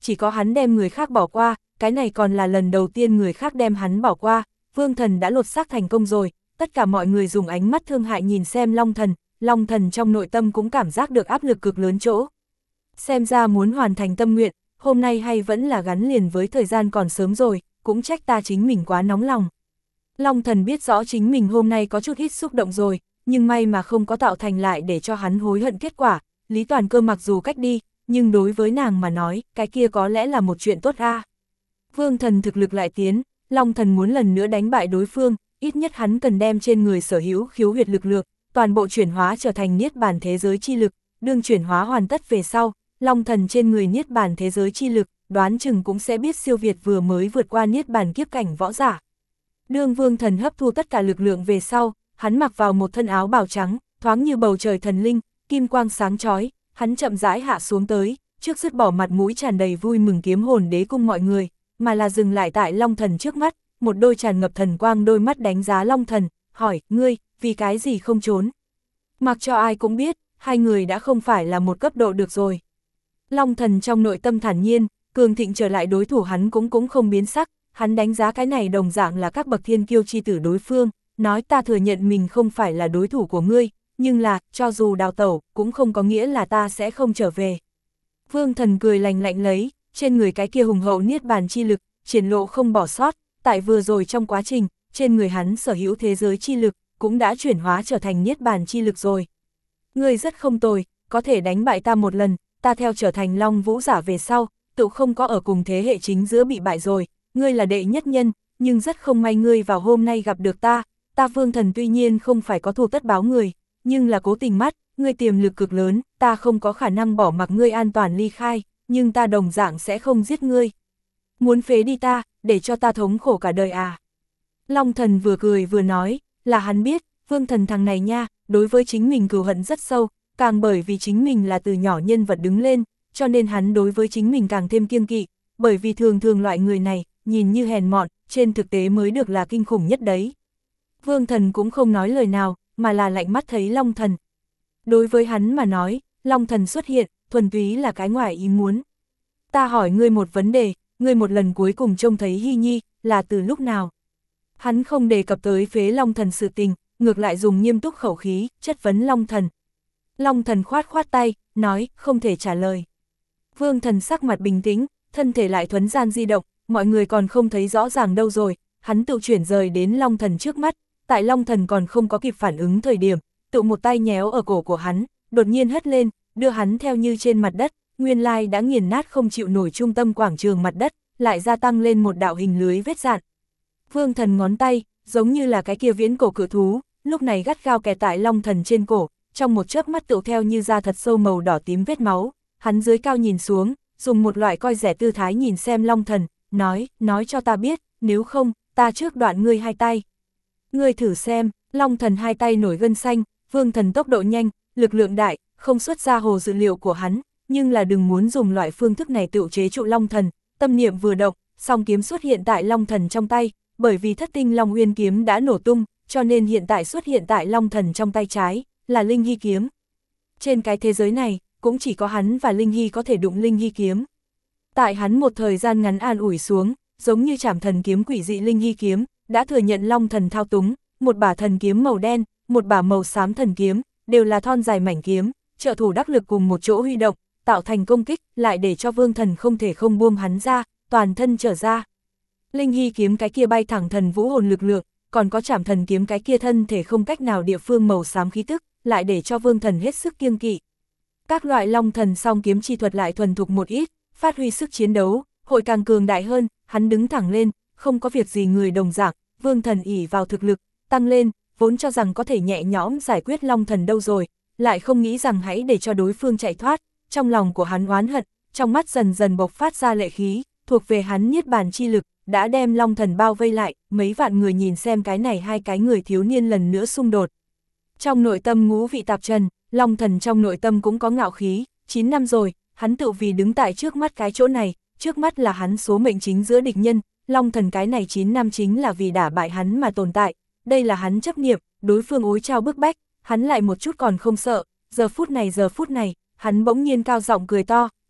chỉ có hắn đem người khác bỏ qua, cái này còn là lần đầu tiên người khác đem hắn bỏ qua, Vương Thần đã lột xác thành công rồi, tất cả mọi người dùng ánh mắt thương hại nhìn xem Long Thần, Long Thần trong nội tâm cũng cảm giác được áp lực cực lớn chỗ. Xem ra muốn hoàn thành tâm nguyện, hôm nay hay vẫn là gắn liền với thời gian còn sớm rồi, cũng trách ta chính mình quá nóng lòng. Long Thần biết rõ chính mình hôm nay có chút ít xúc động rồi, nhưng may mà không có tạo thành lại để cho hắn hối hận kết quả, Lý Toàn Cơ mặc dù cách đi, nhưng đối với nàng mà nói, cái kia có lẽ là một chuyện tốt a. Vương Thần thực lực lại tiến, Long Thần muốn lần nữa đánh bại đối phương, ít nhất hắn cần đem trên người sở hữu khiếu huyệt lực lượng, toàn bộ chuyển hóa trở thành niết bàn thế giới chi lực, đương chuyển hóa hoàn tất về sau, Long Thần trên người niết bàn thế giới chi lực, đoán chừng cũng sẽ biết siêu việt vừa mới vượt qua niết bàn kiếp cảnh võ giả. Đương Vương Thần hấp thu tất cả lực lượng về sau, hắn mặc vào một thân áo bào trắng, thoáng như bầu trời thần linh, kim quang sáng chói, hắn chậm rãi hạ xuống tới, trước dứt bỏ mặt mũi tràn đầy vui mừng kiếm hồn đế cung mọi người, mà là dừng lại tại Long Thần trước mắt, một đôi tràn ngập thần quang đôi mắt đánh giá Long Thần, hỏi, ngươi, vì cái gì không trốn? Mặc cho ai cũng biết, hai người đã không phải là một cấp độ được rồi. Long Thần trong nội tâm thản nhiên, cường thịnh trở lại đối thủ hắn cũng cũng không biến sắc, hắn đánh giá cái này đồng dạng là các bậc thiên kiêu chi tử đối phương, nói ta thừa nhận mình không phải là đối thủ của ngươi, nhưng là, cho dù đào tẩu, cũng không có nghĩa là ta sẽ không trở về. Vương Thần cười lành lạnh lấy, trên người cái kia hùng hậu niết bàn chi lực, triển lộ không bỏ sót, tại vừa rồi trong quá trình, trên người hắn sở hữu thế giới chi lực, cũng đã chuyển hóa trở thành niết bàn chi lực rồi. Ngươi rất không tồi, có thể đánh bại ta một lần, ta theo trở thành Long Vũ giả về sau, tự không có ở cùng thế hệ chính giữa bị bại rồi, ngươi là đệ nhất nhân, nhưng rất không may ngươi vào hôm nay gặp được ta, ta Vương Thần tuy nhiên không phải có thù tất báo người, nhưng là cố tình mắt, ngươi tiềm lực cực lớn, ta không có khả năng bỏ mặc ngươi an toàn ly khai, nhưng ta đồng dạng sẽ không giết ngươi. Muốn phế đi ta, để cho ta thống khổ cả đời à. Long Thần vừa cười vừa nói, là hắn biết, Vương Thần thằng này nha, đối với chính mình cừu hận rất sâu, càng bởi vì chính mình là từ nhỏ nhân vật đứng lên, cho nên hắn đối với chính mình càng thêm kiêng kỵ, bởi vì thường thường loại người này, nhìn như hèn mọn, trên thực tế mới được là kinh khủng nhất đấy. Vương Thần cũng không nói lời nào, mà là lạnh mắt thấy Long Thần. Đối với hắn mà nói, Long Thần xuất hiện, thuần túy là cái ngoài ý muốn. Ta hỏi ngươi một vấn đề, ngươi một lần cuối cùng trông thấy Hy Nhi, là từ lúc nào? Hắn không đề cập tới phế Long Thần sự tình, ngược lại dùng nghiêm túc khẩu khí, chất vấn Long Thần. Long Thần khoát khoát tay, nói, không thể trả lời. Vương Thần sắc mặt bình tĩnh, thân thể lại thuấn gian di động, mọi người còn không thấy rõ ràng đâu rồi, hắn tự chuyển rời đến Long Thần trước mắt, tại Long Thần còn không có kịp phản ứng thời điểm, tự một tay nhéo ở cổ của hắn, đột nhiên hất lên, đưa hắn theo như trên mặt đất, nguyên lai đã nghiền nát không chịu nổi trung tâm quảng trường mặt đất, lại gia tăng lên một đạo hình lưới vết dạn. Vương Thần ngón tay, giống như là cái kia viễn cổ cự thú, lúc này gắt gao kè tại Long Thần trên cổ, trong một chớp mắt tựu theo như da thật sâu màu đỏ tím vết máu, hắn dưới cao nhìn xuống, dùng một loại coi rẻ tư thái nhìn xem Long Thần, nói, nói cho ta biết, nếu không, ta trước đoạn ngươi hai tay. Ngươi thử xem, Long Thần hai tay nổi gân xanh, Vương Thần tốc độ nhanh, lực lượng đại, không xuất ra hồ dự liệu của hắn, nhưng là đừng muốn dùng loại phương thức này tự chế trụ Long Thần, tâm niệm vừa động, song kiếm xuất hiện tại Long Thần trong tay, bởi vì thất tinh Long Uyên kiếm đã nổ tung, cho nên hiện tại xuất hiện tại Long Thần trong tay trái, là Linh Hy kiếm. Trên cái thế giới này, cũng chỉ có hắn và Linh Hy có thể đụng Linh Hy kiếm. Tại hắn một thời gian ngắn an ủi xuống, giống như Trảm Thần kiếm quỷ dị Linh Hy kiếm, đã thừa nhận Long Thần thao túng, một bả thần kiếm màu đen, một bả màu xám thần kiếm, đều là thon dài mảnh kiếm, trợ thủ đắc lực cùng một chỗ huy động, tạo thành công kích, lại để cho Vương Thần không thể không buông hắn ra, toàn thân trở ra. Linh Hy kiếm cái kia bay thẳng thần vũ hồn lực lượng, còn có Trảm Thần kiếm cái kia thân thể không cách nào địa phương màu xám khí tức, lại để cho Vương Thần hết sức kiêng kỵ. Các loại Long Thần song kiếm chi thuật lại thuần thục một ít, phát huy sức chiến đấu, hội càng cường đại hơn, hắn đứng thẳng lên, không có việc gì người đồng dạng, Vương Thần ỷ vào thực lực, tăng lên, vốn cho rằng có thể nhẹ nhõm giải quyết Long Thần đâu rồi, lại không nghĩ rằng hãy để cho đối phương chạy thoát, trong lòng của hắn oán hận, trong mắt dần dần bộc phát ra lệ khí, thuộc về hắn niết bàn chi lực, đã đem Long Thần bao vây lại, mấy vạn người nhìn xem cái này hai cái người thiếu niên lần nữa xung đột. Trong nội tâm ngũ vị tạp trần, Long Thần trong nội tâm cũng có ngạo khí, chín năm rồi, hắn tự vì đứng tại trước mắt cái chỗ này, trước mắt là hắn số mệnh chính giữa địch nhân, Long Thần cái này chín năm chính là vì đả bại hắn mà tồn tại, đây là hắn chấp niệm, đối phương ối trao bức bách, hắn lại một chút còn không sợ, giờ phút này giờ phút này, hắn bỗng nhiên cao giọng cười to,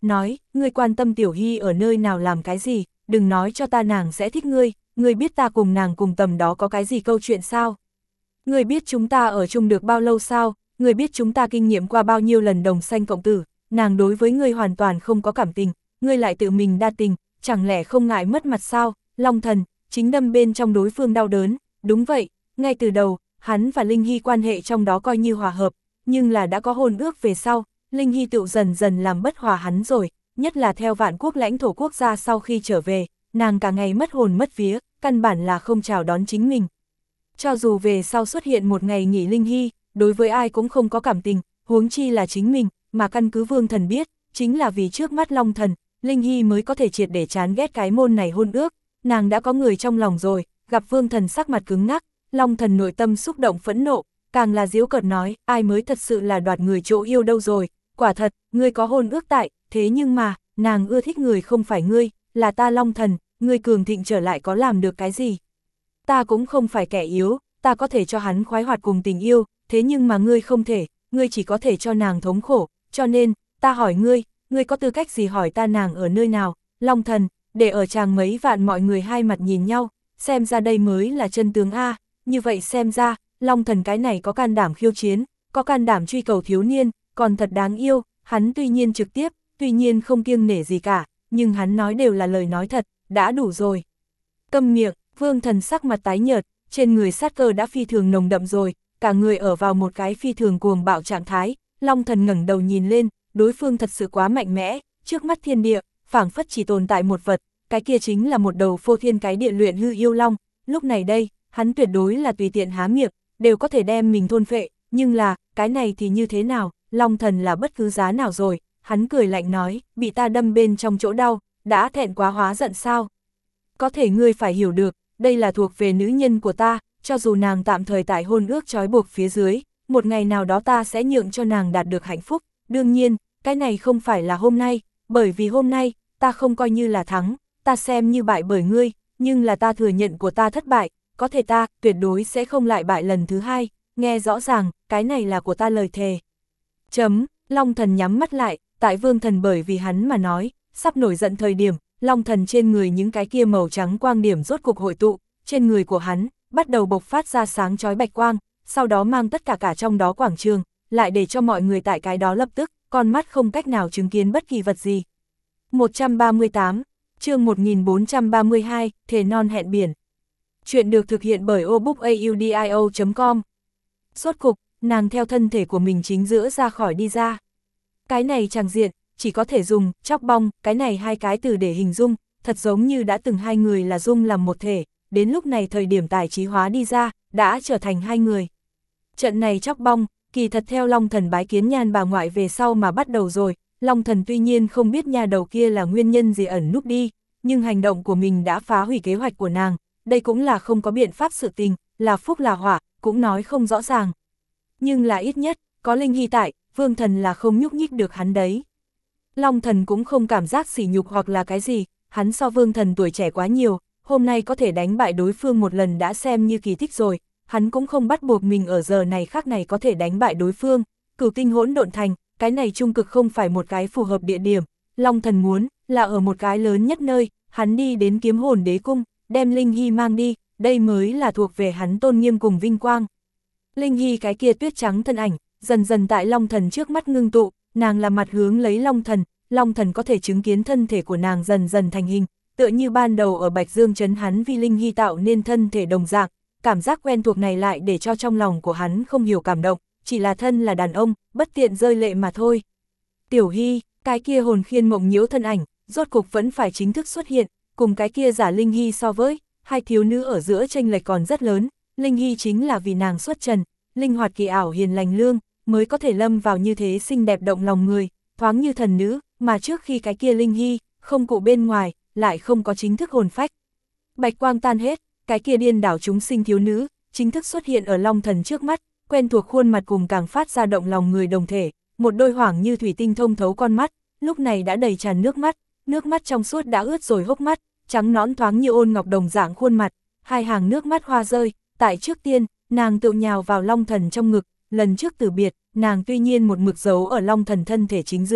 nói, ngươi quan tâm Tiểu Hy ở nơi nào làm cái gì, đừng nói cho ta nàng sẽ thích ngươi, ngươi biết ta cùng nàng cùng tầm đó có cái gì câu chuyện sao? Ngươi biết chúng ta ở chung được bao lâu sao? Ngươi biết chúng ta kinh nghiệm qua bao nhiêu lần đồng sanh cộng tử, nàng đối với ngươi hoàn toàn không có cảm tình, ngươi lại tự mình đa tình, chẳng lẽ không ngại mất mặt sao? Long Thần, chính đâm bên trong đối phương đau đớn, đúng vậy, ngay từ đầu, hắn và Linh Hy quan hệ trong đó coi như hòa hợp, nhưng là đã có hôn ước về sau, Linh Hy tự dần dần làm bất hòa hắn rồi, nhất là theo Vạn Quốc lãnh thổ quốc gia sau khi trở về, nàng cả ngày mất hồn mất vía, căn bản là không chào đón chính mình. Cho dù về sau xuất hiện một ngày nghỉ Linh Hy, đối với ai cũng không có cảm tình, huống chi là chính mình, mà căn cứ Vương Thần biết, chính là vì trước mắt Long Thần, Linh Hy mới có thể triệt để chán ghét cái môn này hôn ước, nàng đã có người trong lòng rồi, gặp Vương Thần sắc mặt cứng ngắc, Long Thần nội tâm xúc động phẫn nộ, càng là giễu cợt nói, ai mới thật sự là đoạt người chỗ yêu đâu rồi, quả thật, ngươi có hôn ước tại, thế nhưng mà, nàng ưa thích người không phải ngươi, là ta Long Thần, ngươi cường thịnh trở lại có làm được cái gì? Ta cũng không phải kẻ yếu, ta có thể cho hắn khoái hoạt cùng tình yêu, thế nhưng mà ngươi không thể, ngươi chỉ có thể cho nàng thống khổ, cho nên, ta hỏi ngươi, ngươi có tư cách gì hỏi ta nàng ở nơi nào? Long Thần, để ở chàng mấy vạn mọi người hai mặt nhìn nhau, xem ra đây mới là chân tướng A, như vậy xem ra, Long Thần cái này có can đảm khiêu chiến, có can đảm truy cầu thiếu niên, còn thật đáng yêu, hắn tuy nhiên trực tiếp, tuy nhiên không kiêng nể gì cả, nhưng hắn nói đều là lời nói thật, đã đủ rồi. Câm miệng, Vương Thần sắc mặt tái nhợt, trên người sát cơ đã phi thường nồng đậm rồi, cả người ở vào một cái phi thường cuồng bạo trạng thái, Long Thần ngẩng đầu nhìn lên, đối phương thật sự quá mạnh mẽ, trước mắt thiên địa, phảng phất chỉ tồn tại một vật, cái kia chính là một đầu phô thiên cái địa luyện hư yêu long, lúc này đây, hắn tuyệt đối là tùy tiện há miệng, đều có thể đem mình thôn phệ, nhưng là, cái này thì như thế nào, Long Thần là bất cứ giá nào rồi, hắn cười lạnh nói, bị ta đâm bên trong chỗ đau, đã thẹn quá hóa giận sao? Có thể ngươi phải hiểu được, đây là thuộc về nữ nhân của ta, cho dù nàng tạm thời tại hôn ước trói buộc phía dưới, một ngày nào đó ta sẽ nhượng cho nàng đạt được hạnh phúc, đương nhiên, cái này không phải là hôm nay, bởi vì hôm nay, ta không coi như là thắng, ta xem như bại bởi ngươi, nhưng là ta thừa nhận của ta thất bại, có thể ta tuyệt đối sẽ không lại bại lần thứ hai, nghe rõ ràng, cái này là của ta lời thề. Chấm, Long Thần nhắm mắt lại, tại Vương Thần bởi vì hắn mà nói, sắp nổi giận thời điểm, Long Thần trên người những cái kia màu trắng quang điểm rốt cục hội tụ, trên người của hắn, bắt đầu bộc phát ra sáng chói bạch quang, sau đó mang tất cả cả trong đó quảng trường, lại để cho mọi người tại cái đó lập tức, con mắt không cách nào chứng kiến bất kỳ vật gì. một trăm ba mươi tám, chương một nghìn bốn trăm ba mươi hai, Thề non hẹn biển. Chuyện được thực hiện bởi obookaudio chấm com. Rốt cục, nàng theo thân thể của mình chính giữa ra khỏi đi ra. Cái này chẳng diện, chỉ có thể dùng chóc bong, cái này hai cái từ để hình dung, thật giống như đã từng hai người là dung làm một thể, đến lúc này thời điểm tài trí hóa đi ra, đã trở thành hai người. Trận này chóc bong, kỳ thật theo Long Thần bái kiến Nhan bà ngoại về sau mà bắt đầu rồi, Long Thần tuy nhiên không biết nhà đầu kia là nguyên nhân gì ẩn núp đi, nhưng hành động của mình đã phá hủy kế hoạch của nàng, đây cũng là không có biện pháp sự tình, là phúc là hỏa, cũng nói không rõ ràng. Nhưng là ít nhất, có Linh Hy tại, Vương Thần là không nhúc nhích được hắn đấy. Long Thần cũng không cảm giác sỉ nhục hoặc là cái gì, hắn so Vương Thần tuổi trẻ quá nhiều, hôm nay có thể đánh bại đối phương một lần đã xem như kỳ tích rồi, hắn cũng không bắt buộc mình ở giờ này khác này có thể đánh bại đối phương, Cửu Tinh Hỗn Độn Thành, cái này trung cực không phải một cái phù hợp địa điểm, Long Thần muốn là ở một cái lớn nhất nơi, hắn đi đến Kiếm Hồn Đế Cung, đem Linh Hy mang đi, đây mới là thuộc về hắn tôn nghiêm cùng vinh quang. Linh Hy cái kia tuyết trắng thân ảnh, dần dần tại Long Thần trước mắt ngưng tụ, nàng là mặt hướng lấy Long Thần, Long Thần có thể chứng kiến thân thể của nàng dần dần thành hình, tựa như ban đầu ở Bạch Dương Trấn hắn vì Linh Hy tạo nên thân thể đồng dạng, cảm giác quen thuộc này lại để cho trong lòng của hắn không hiểu cảm động, chỉ là thân là đàn ông, bất tiện rơi lệ mà thôi. Tiểu Hy, cái kia hồn khiên mộng nhiễu thân ảnh, rốt cục vẫn phải chính thức xuất hiện, cùng cái kia giả Linh Hy so với, hai thiếu nữ ở giữa chênh lệch còn rất lớn, Linh Hy chính là vì nàng xuất trần, linh hoạt kỳ ảo hiền lành lương, mới có thể lâm vào như thế xinh đẹp động lòng người, thoáng như thần nữ, mà trước khi cái kia Linh Hy, không cụ bên ngoài, lại không có chính thức hồn phách. Bạch quang tan hết, cái kia điên đảo chúng sinh thiếu nữ, chính thức xuất hiện ở Long Thần trước mắt, quen thuộc khuôn mặt cùng càng phát ra động lòng người đồng thể, một đôi hoảng như thủy tinh thông thấu con mắt, lúc này đã đầy tràn nước mắt, nước mắt trong suốt đã ướt rồi hốc mắt, trắng nõn thoáng như ôn ngọc đồng dạng khuôn mặt, hai hàng nước mắt hoa rơi, tại trước tiên, nàng tự nhào vào Long Thần trong ngực, lần trước từ biệt, nàng tuy nhiên một mực giấu ở Long Thần thân thể chính giữa,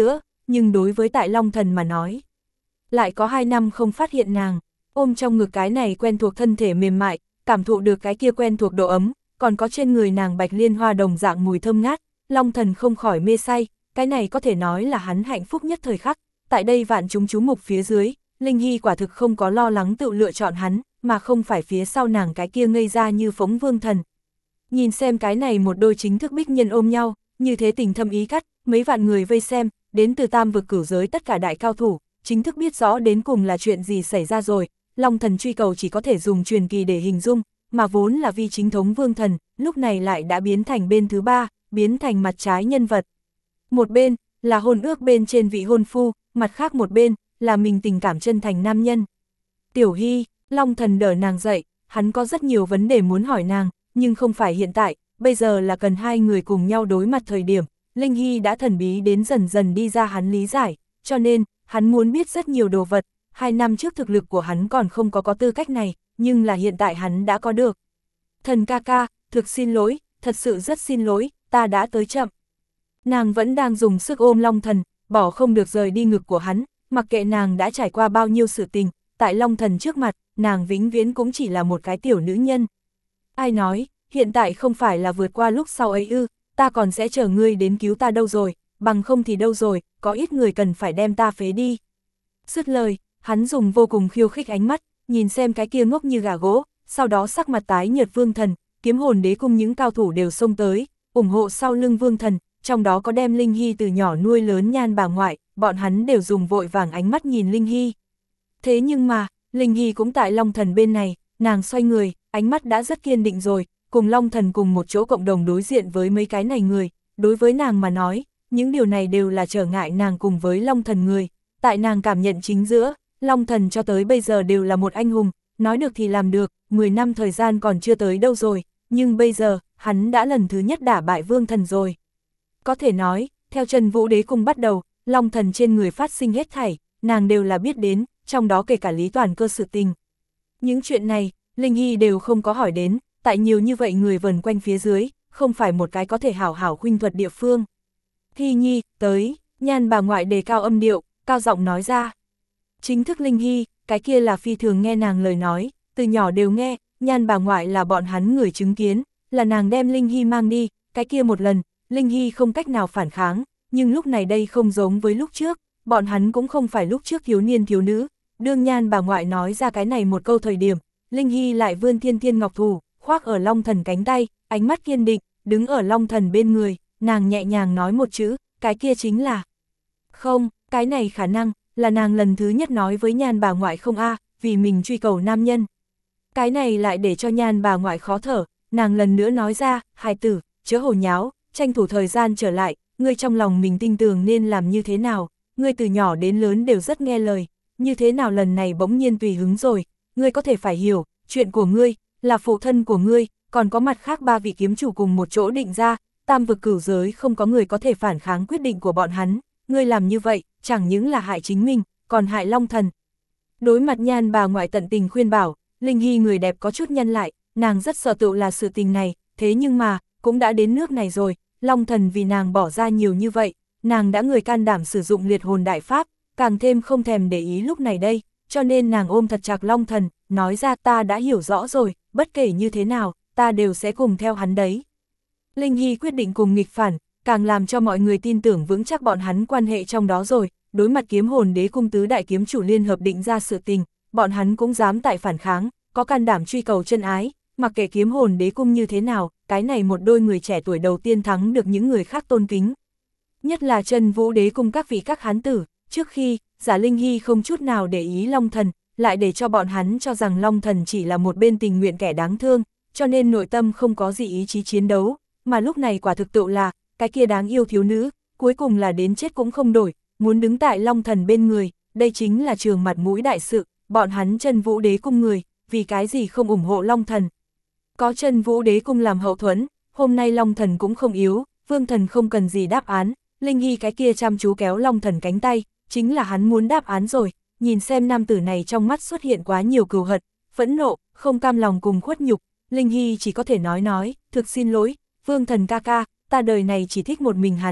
nhưng đối với tại Long Thần mà nói, lại có hai năm không phát hiện nàng, ôm trong ngực cái này quen thuộc thân thể mềm mại, cảm thụ được cái kia quen thuộc độ ấm, còn có trên người nàng bạch liên hoa đồng dạng mùi thơm ngát, Long Thần không khỏi mê say, cái này có thể nói là hắn hạnh phúc nhất thời khắc, tại đây vạn chúng chú mục phía dưới, Linh Hy quả thực không có lo lắng tự lựa chọn hắn, mà không phải phía sau nàng cái kia ngây ra như phóng vương thần. Nhìn xem cái này một đôi chính thức bích nhân ôm nhau, như thế tình thâm ý cắt, mấy vạn người vây xem, đến từ tam vực cửu giới tất cả đại cao thủ, chính thức biết rõ đến cùng là chuyện gì xảy ra rồi, Long Thần truy cầu chỉ có thể dùng truyền kỳ để hình dung, mà vốn là vi chính thống vương thần, lúc này lại đã biến thành bên thứ ba, biến thành mặt trái nhân vật. Một bên, là hôn ước bên trên vị hôn phu, mặt khác một bên, là mình tình cảm chân thành nam nhân. Tiểu Hy, Long Thần đỡ nàng dậy, hắn có rất nhiều vấn đề muốn hỏi nàng, nhưng không phải hiện tại, bây giờ là cần hai người cùng nhau đối mặt thời điểm, Linh Hy đã thần bí đến dần dần đi ra hắn lý giải, cho nên, hắn muốn biết rất nhiều đồ vật, hai năm trước thực lực của hắn còn không có có tư cách này, nhưng là hiện tại hắn đã có được. Thần ca ca, thực xin lỗi, thật sự rất xin lỗi, ta đã tới chậm. Nàng vẫn đang dùng sức ôm Long Thần, bỏ không được rời đi ngực của hắn, mặc kệ nàng đã trải qua bao nhiêu sự tình, tại Long Thần trước mặt, nàng vĩnh viễn cũng chỉ là một cái tiểu nữ nhân. Ai nói, hiện tại không phải là vượt qua lúc sau ấy ư, ta còn sẽ chờ ngươi đến cứu ta đâu rồi, bằng không thì đâu rồi, có ít người cần phải đem ta phế đi. Dứt lời, hắn dùng vô cùng khiêu khích ánh mắt, nhìn xem cái kia ngốc như gà gỗ, sau đó sắc mặt tái nhợt vương thần, kiếm hồn đế cung những cao thủ đều xông tới, ủng hộ sau lưng vương thần, trong đó có đem Linh Hy từ nhỏ nuôi lớn Nhan bà ngoại, bọn hắn đều dùng vội vàng ánh mắt nhìn Linh Hy. Thế nhưng mà, Linh Hy cũng tại Long Thần bên này, nàng xoay người, ánh mắt đã rất kiên định rồi, cùng Long Thần cùng một chỗ cộng đồng đối diện với mấy cái này người, đối với nàng mà nói, những điều này đều là trở ngại nàng cùng với Long Thần người, tại nàng cảm nhận chính giữa, Long Thần cho tới bây giờ đều là một anh hùng, nói được thì làm được, mười năm thời gian còn chưa tới đâu rồi, nhưng bây giờ, hắn đã lần thứ nhất đả bại vương thần rồi. Có thể nói, theo Chân Vũ Đế Cung bắt đầu, Long Thần trên người phát sinh hết thảy, nàng đều là biết đến, trong đó kể cả Lý Toàn Cơ sự tình. Những chuyện này, Linh Hy đều không có hỏi đến, tại nhiều như vậy người vần quanh phía dưới, không phải một cái có thể hảo hảo khuynh thuật địa phương. Hy Nhi, tới, Nhan bà ngoại đề cao âm điệu, cao giọng nói ra. Chính thức Linh Hy, cái kia là phi thường nghe nàng lời nói, từ nhỏ đều nghe, Nhan bà ngoại là bọn hắn người chứng kiến, là nàng đem Linh Hy mang đi, cái kia một lần, Linh Hy không cách nào phản kháng, nhưng lúc này đây không giống với lúc trước, bọn hắn cũng không phải lúc trước thiếu niên thiếu nữ, đương Nhan bà ngoại nói ra cái này một câu thời điểm, Linh Hy lại vươn thiên thiên ngọc thủ, khoác ở Long Thần cánh tay, ánh mắt kiên định, đứng ở Long Thần bên người, nàng nhẹ nhàng nói một chữ, cái kia chính là không, cái này khả năng, là nàng lần thứ nhất nói với Nhan bà ngoại không a, vì mình truy cầu nam nhân. Cái này lại để cho Nhan bà ngoại khó thở, nàng lần nữa nói ra, hài tử, chớ hồ nháo, tranh thủ thời gian trở lại, ngươi trong lòng mình tin tưởng nên làm như thế nào, ngươi từ nhỏ đến lớn đều rất nghe lời, như thế nào lần này bỗng nhiên tùy hứng rồi, ngươi có thể phải hiểu, chuyện của ngươi, là phụ thân của ngươi, còn có mặt khác ba vị kiếm chủ cùng một chỗ định ra, tam vực cửu giới không có người có thể phản kháng quyết định của bọn hắn, ngươi làm như vậy, chẳng những là hại chính mình, còn hại Long Thần. Đối mặt Nhan bà ngoại tận tình khuyên bảo, Linh Hy người đẹp có chút nhân lại, nàng rất sợ tựu là sự tình này, thế nhưng mà, cũng đã đến nước này rồi, Long Thần vì nàng bỏ ra nhiều như vậy, nàng đã người can đảm sử dụng liệt hồn đại pháp, càng thêm không thèm để ý lúc này đây, cho nên nàng ôm thật chặt Long Thần, nói ra ta đã hiểu rõ rồi, bất kể như thế nào, ta đều sẽ cùng theo hắn đấy. Linh Hy quyết định cùng nghịch phản, càng làm cho mọi người tin tưởng vững chắc bọn hắn quan hệ trong đó rồi, đối mặt kiếm hồn đế cung tứ đại kiếm chủ liên hợp định ra sự tình, bọn hắn cũng dám tại phản kháng, có can đảm truy cầu chân ái, mặc kệ kiếm hồn đế cung như thế nào, cái này một đôi người trẻ tuổi đầu tiên thắng được những người khác tôn kính. Nhất là Chân Vũ Đế cung các vị các hán tử, trước khi, giả Linh Hy không chút nào để ý Long Thần, lại để cho bọn hắn cho rằng Long Thần chỉ là một bên tình nguyện kẻ đáng thương, cho nên nội tâm không có gì ý chí chiến đấu, mà lúc này quả thực tự là, cái kia đáng yêu thiếu nữ, cuối cùng là đến chết cũng không đổi, muốn đứng tại Long Thần bên người, đây chính là trường mặt mũi đại sự, bọn hắn Chân Vũ Đế cung người, vì cái gì không ủng hộ Long Thần. Có Chân Vũ Đế cung làm hậu thuẫn, hôm nay Long Thần cũng không yếu, Vương Thần không cần gì đáp án, Linh Hy cái kia chăm chú kéo Long Thần cánh tay, chính là hắn muốn đáp án rồi, nhìn xem nam tử này trong mắt xuất hiện quá nhiều cừu hận, phẫn nộ, không cam lòng cùng khuất nhục, Linh Hy chỉ có thể nói nói, thực xin lỗi, Vương Thần ca ca, ta đời này chỉ thích một mình hắn,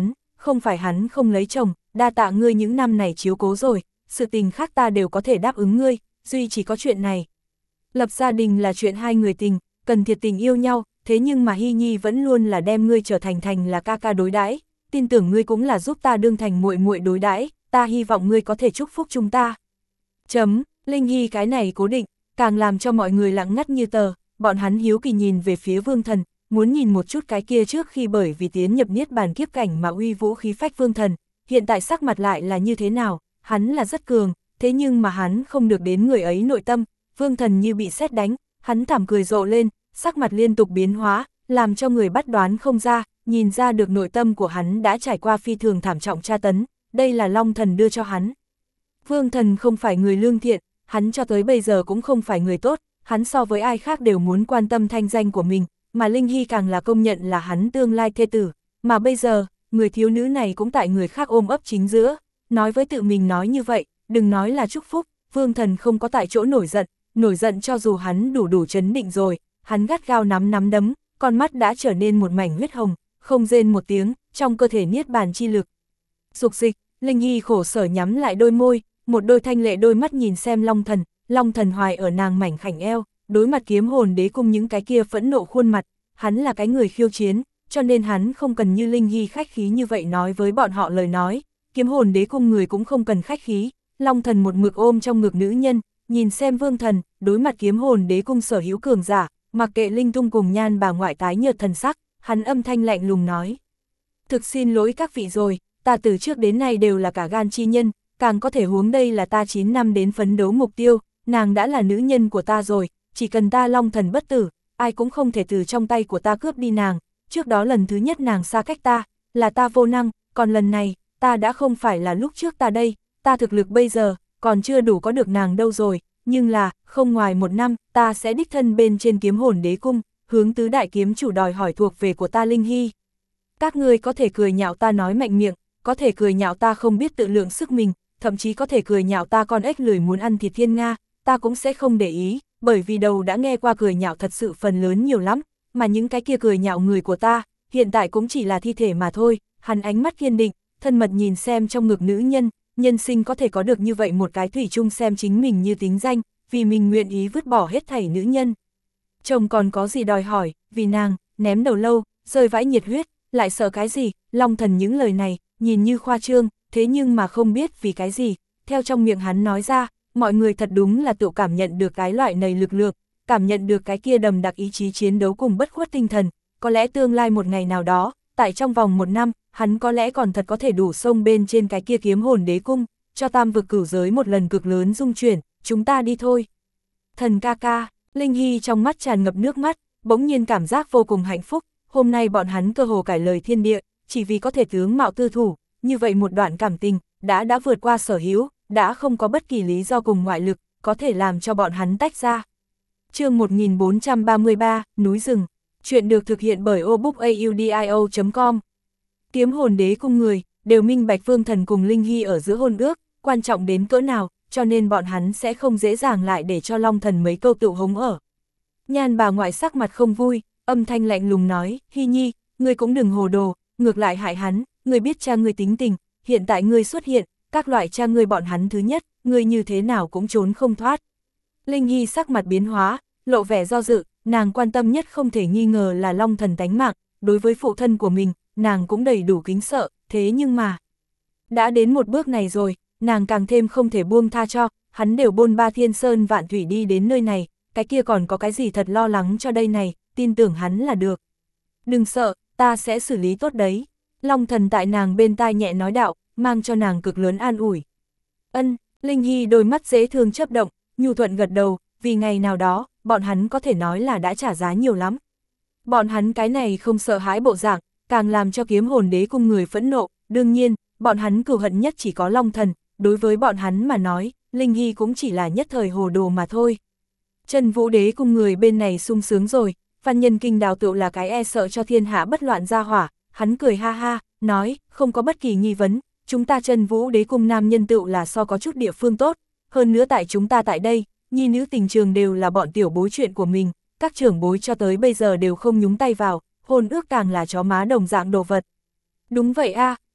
không phải hắn không lấy chồng, đa tạ ngươi những năm này chiếu cố rồi, sự tình khác ta đều có thể đáp ứng ngươi, duy chỉ có chuyện này. Lập gia đình là chuyện hai người tình, cần thiệt tình yêu nhau, thế nhưng mà Hy Nhi vẫn luôn là đem ngươi trở thành thành là ca ca đối đãi, tin tưởng ngươi cũng là giúp ta đương thành muội muội đối đãi, ta hy vọng ngươi có thể chúc phúc chúng ta. Chấm, Linh Hy cái này cố định, càng làm cho mọi người lặng ngắt như tờ, bọn hắn hiếu kỳ nhìn về phía Vương Thần, muốn nhìn một chút cái kia trước khi bởi vì tiến nhập niết bàn kiếp cảnh mà uy vũ khí phách Vương Thần, hiện tại sắc mặt lại là như thế nào, hắn là rất cường, thế nhưng mà hắn không được đến người ấy nội tâm, Vương Thần như bị sét đánh, hắn thảm cười rộ lên, sắc mặt liên tục biến hóa, làm cho người bắt đoán không ra, nhìn ra được nội tâm của hắn đã trải qua phi thường thảm trọng tra tấn, đây là Long Thần đưa cho hắn. Vương Thần không phải người lương thiện, hắn cho tới bây giờ cũng không phải người tốt, hắn so với ai khác đều muốn quan tâm thanh danh của mình, mà Linh Hy càng là công nhận là hắn tương lai thê tử, mà bây giờ, người thiếu nữ này cũng tại người khác ôm ấp chính giữa, nói với tự mình nói như vậy, đừng nói là chúc phúc, Vương Thần không có tại chỗ nổi giận, nổi giận cho dù hắn đủ đủ chấn định rồi, hắn gắt gao nắm nắm đấm, con mắt đã trở nên một mảnh huyết hồng, không rên một tiếng, trong cơ thể niết bàn chi lực. Dục dịch, Linh Hy khổ sở nhắm lại đôi môi, một đôi thanh lệ đôi mắt nhìn xem Long Thần, Long Thần hoài ở nàng mảnh khảnh eo, đối mặt kiếm hồn đế cung những cái kia phẫn nộ khuôn mặt, hắn là cái người khiêu chiến, cho nên hắn không cần như Linh Hy khách khí như vậy nói với bọn họ lời nói, kiếm hồn đế cung người cũng không cần khách khí, Long Thần một mực ôm trong ngực nữ nhân, nhìn xem Vương Thần, đối mặt kiếm hồn đế cung sở hữu cường giả, mặc kệ Linh Tung cùng Nhan bà ngoại tái nhợt thần sắc, hắn âm thanh lạnh lùng nói. Thực xin lỗi các vị rồi, ta từ trước đến nay đều là cả gan chi nhân, càng có thể huống đây là ta chín năm đến phấn đấu mục tiêu, nàng đã là nữ nhân của ta rồi, chỉ cần ta Long Thần bất tử, ai cũng không thể từ trong tay của ta cướp đi nàng, trước đó lần thứ nhất nàng xa cách ta, là ta vô năng, còn lần này, ta đã không phải là lúc trước ta đây, ta thực lực bây giờ, còn chưa đủ có được nàng đâu rồi, nhưng là, không ngoài một năm, ta sẽ đích thân bên trên kiếm hồn đế cung, hướng tứ đại kiếm chủ đòi hỏi thuộc về của ta Linh Hy. Các ngươi có thể cười nhạo ta nói mạnh miệng, có thể cười nhạo ta không biết tự lượng sức mình, thậm chí có thể cười nhạo ta con ếch lười muốn ăn thịt thiên nga, ta cũng sẽ không để ý, bởi vì đầu đã nghe qua cười nhạo thật sự phần lớn nhiều lắm, mà những cái kia cười nhạo người của ta, hiện tại cũng chỉ là thi thể mà thôi. Hắn ánh mắt kiên định, thân mật nhìn xem trong ngực nữ nhân, nhân sinh có thể có được như vậy một cái thủy chung xem chính mình như tính danh, vì mình nguyện ý vứt bỏ hết thảy nữ nhân. Chồng còn có gì đòi hỏi, vì nàng, ném đầu lâu, rơi vãi nhiệt huyết, lại sợ cái gì, Long Thần những lời này, nhìn như khoa trương, thế nhưng mà không biết vì cái gì, theo trong miệng hắn nói ra, mọi người thật đúng là tự cảm nhận được cái loại này lực lượng, cảm nhận được cái kia đầm đặc ý chí chiến đấu cùng bất khuất tinh thần, có lẽ tương lai một ngày nào đó, tại trong vòng một năm, hắn có lẽ còn thật có thể đủ sông bên trên cái kia kiếm hồn đế cung, cho tam vực cửu giới một lần cực lớn dung chuyển, chúng ta đi thôi. Thần ca ca, Linh Hy trong mắt tràn ngập nước mắt, bỗng nhiên cảm giác vô cùng hạnh phúc, hôm nay bọn hắn cơ hồ cải lời thiên địa, chỉ vì có thể tướng mạo tư thủ, như vậy một đoạn cảm tình, đã đã vượt qua sở hữu, đã không có bất kỳ lý do cùng ngoại lực, có thể làm cho bọn hắn tách ra. Chương một nghìn bốn trăm ba mươi ba, Núi rừng. Chuyện được thực hiện bởi obookaudio chấm com. Kiếm hồn đế cung người, đều minh bạch Vương Thần cùng Linh Hy ở giữa hôn ước, quan trọng đến cỡ nào, cho nên bọn hắn sẽ không dễ dàng lại để cho Long Thần mấy câu tự hống ở. Nhan bà ngoại sắc mặt không vui, âm thanh lạnh lùng nói, Hy Nhi, ngươi cũng đừng hồ đồ, ngược lại hại hắn, ngươi biết cha ngươi tính tình, hiện tại ngươi xuất hiện, các loại cha ngươi bọn hắn thứ nhất, ngươi như thế nào cũng trốn không thoát. Linh Hy sắc mặt biến hóa, lộ vẻ do dự, nàng quan tâm nhất không thể nghi ngờ là Long Thần tánh mạng, đối với phụ thân của mình, nàng cũng đầy đủ kính sợ, thế nhưng mà, đã đến một bước này rồi, nàng càng thêm không thể buông tha cho, hắn đều bôn ba thiên sơn vạn thủy đi đến nơi này, cái kia còn có cái gì thật lo lắng cho đây này, tin tưởng hắn là được. Đừng sợ, ta sẽ xử lý tốt đấy. Long Thần tại nàng bên tai nhẹ nói đạo, mang cho nàng cực lớn an ủi. Ân, Linh Hy đôi mắt dễ thương chớp động, nhu thuận gật đầu, vì ngày nào đó, bọn hắn có thể nói là đã trả giá nhiều lắm. Bọn hắn cái này không sợ hãi bộ dạng, càng làm cho kiếm hồn đế cung người phẫn nộ, đương nhiên, bọn hắn cừu hận nhất chỉ có Long Thần, đối với bọn hắn mà nói, Linh Hy cũng chỉ là nhất thời hồ đồ mà thôi. Chân Vũ đế cung người bên này sung sướng rồi, Văn Nhân Kinh Đào tựu là cái e sợ cho thiên hạ bất loạn ra hỏa, hắn cười ha ha, nói, không có bất kỳ nghi vấn, chúng ta Chân Vũ đế cung nam nhân tựu là so có chút địa phương tốt, hơn nữa tại chúng ta tại đây, nhi nữ tình trường đều là bọn tiểu bối chuyện của mình, các trưởng bối cho tới bây giờ đều không nhúng tay vào, hôn ước càng là chó má đồng dạng đồ vật. Đúng vậy a,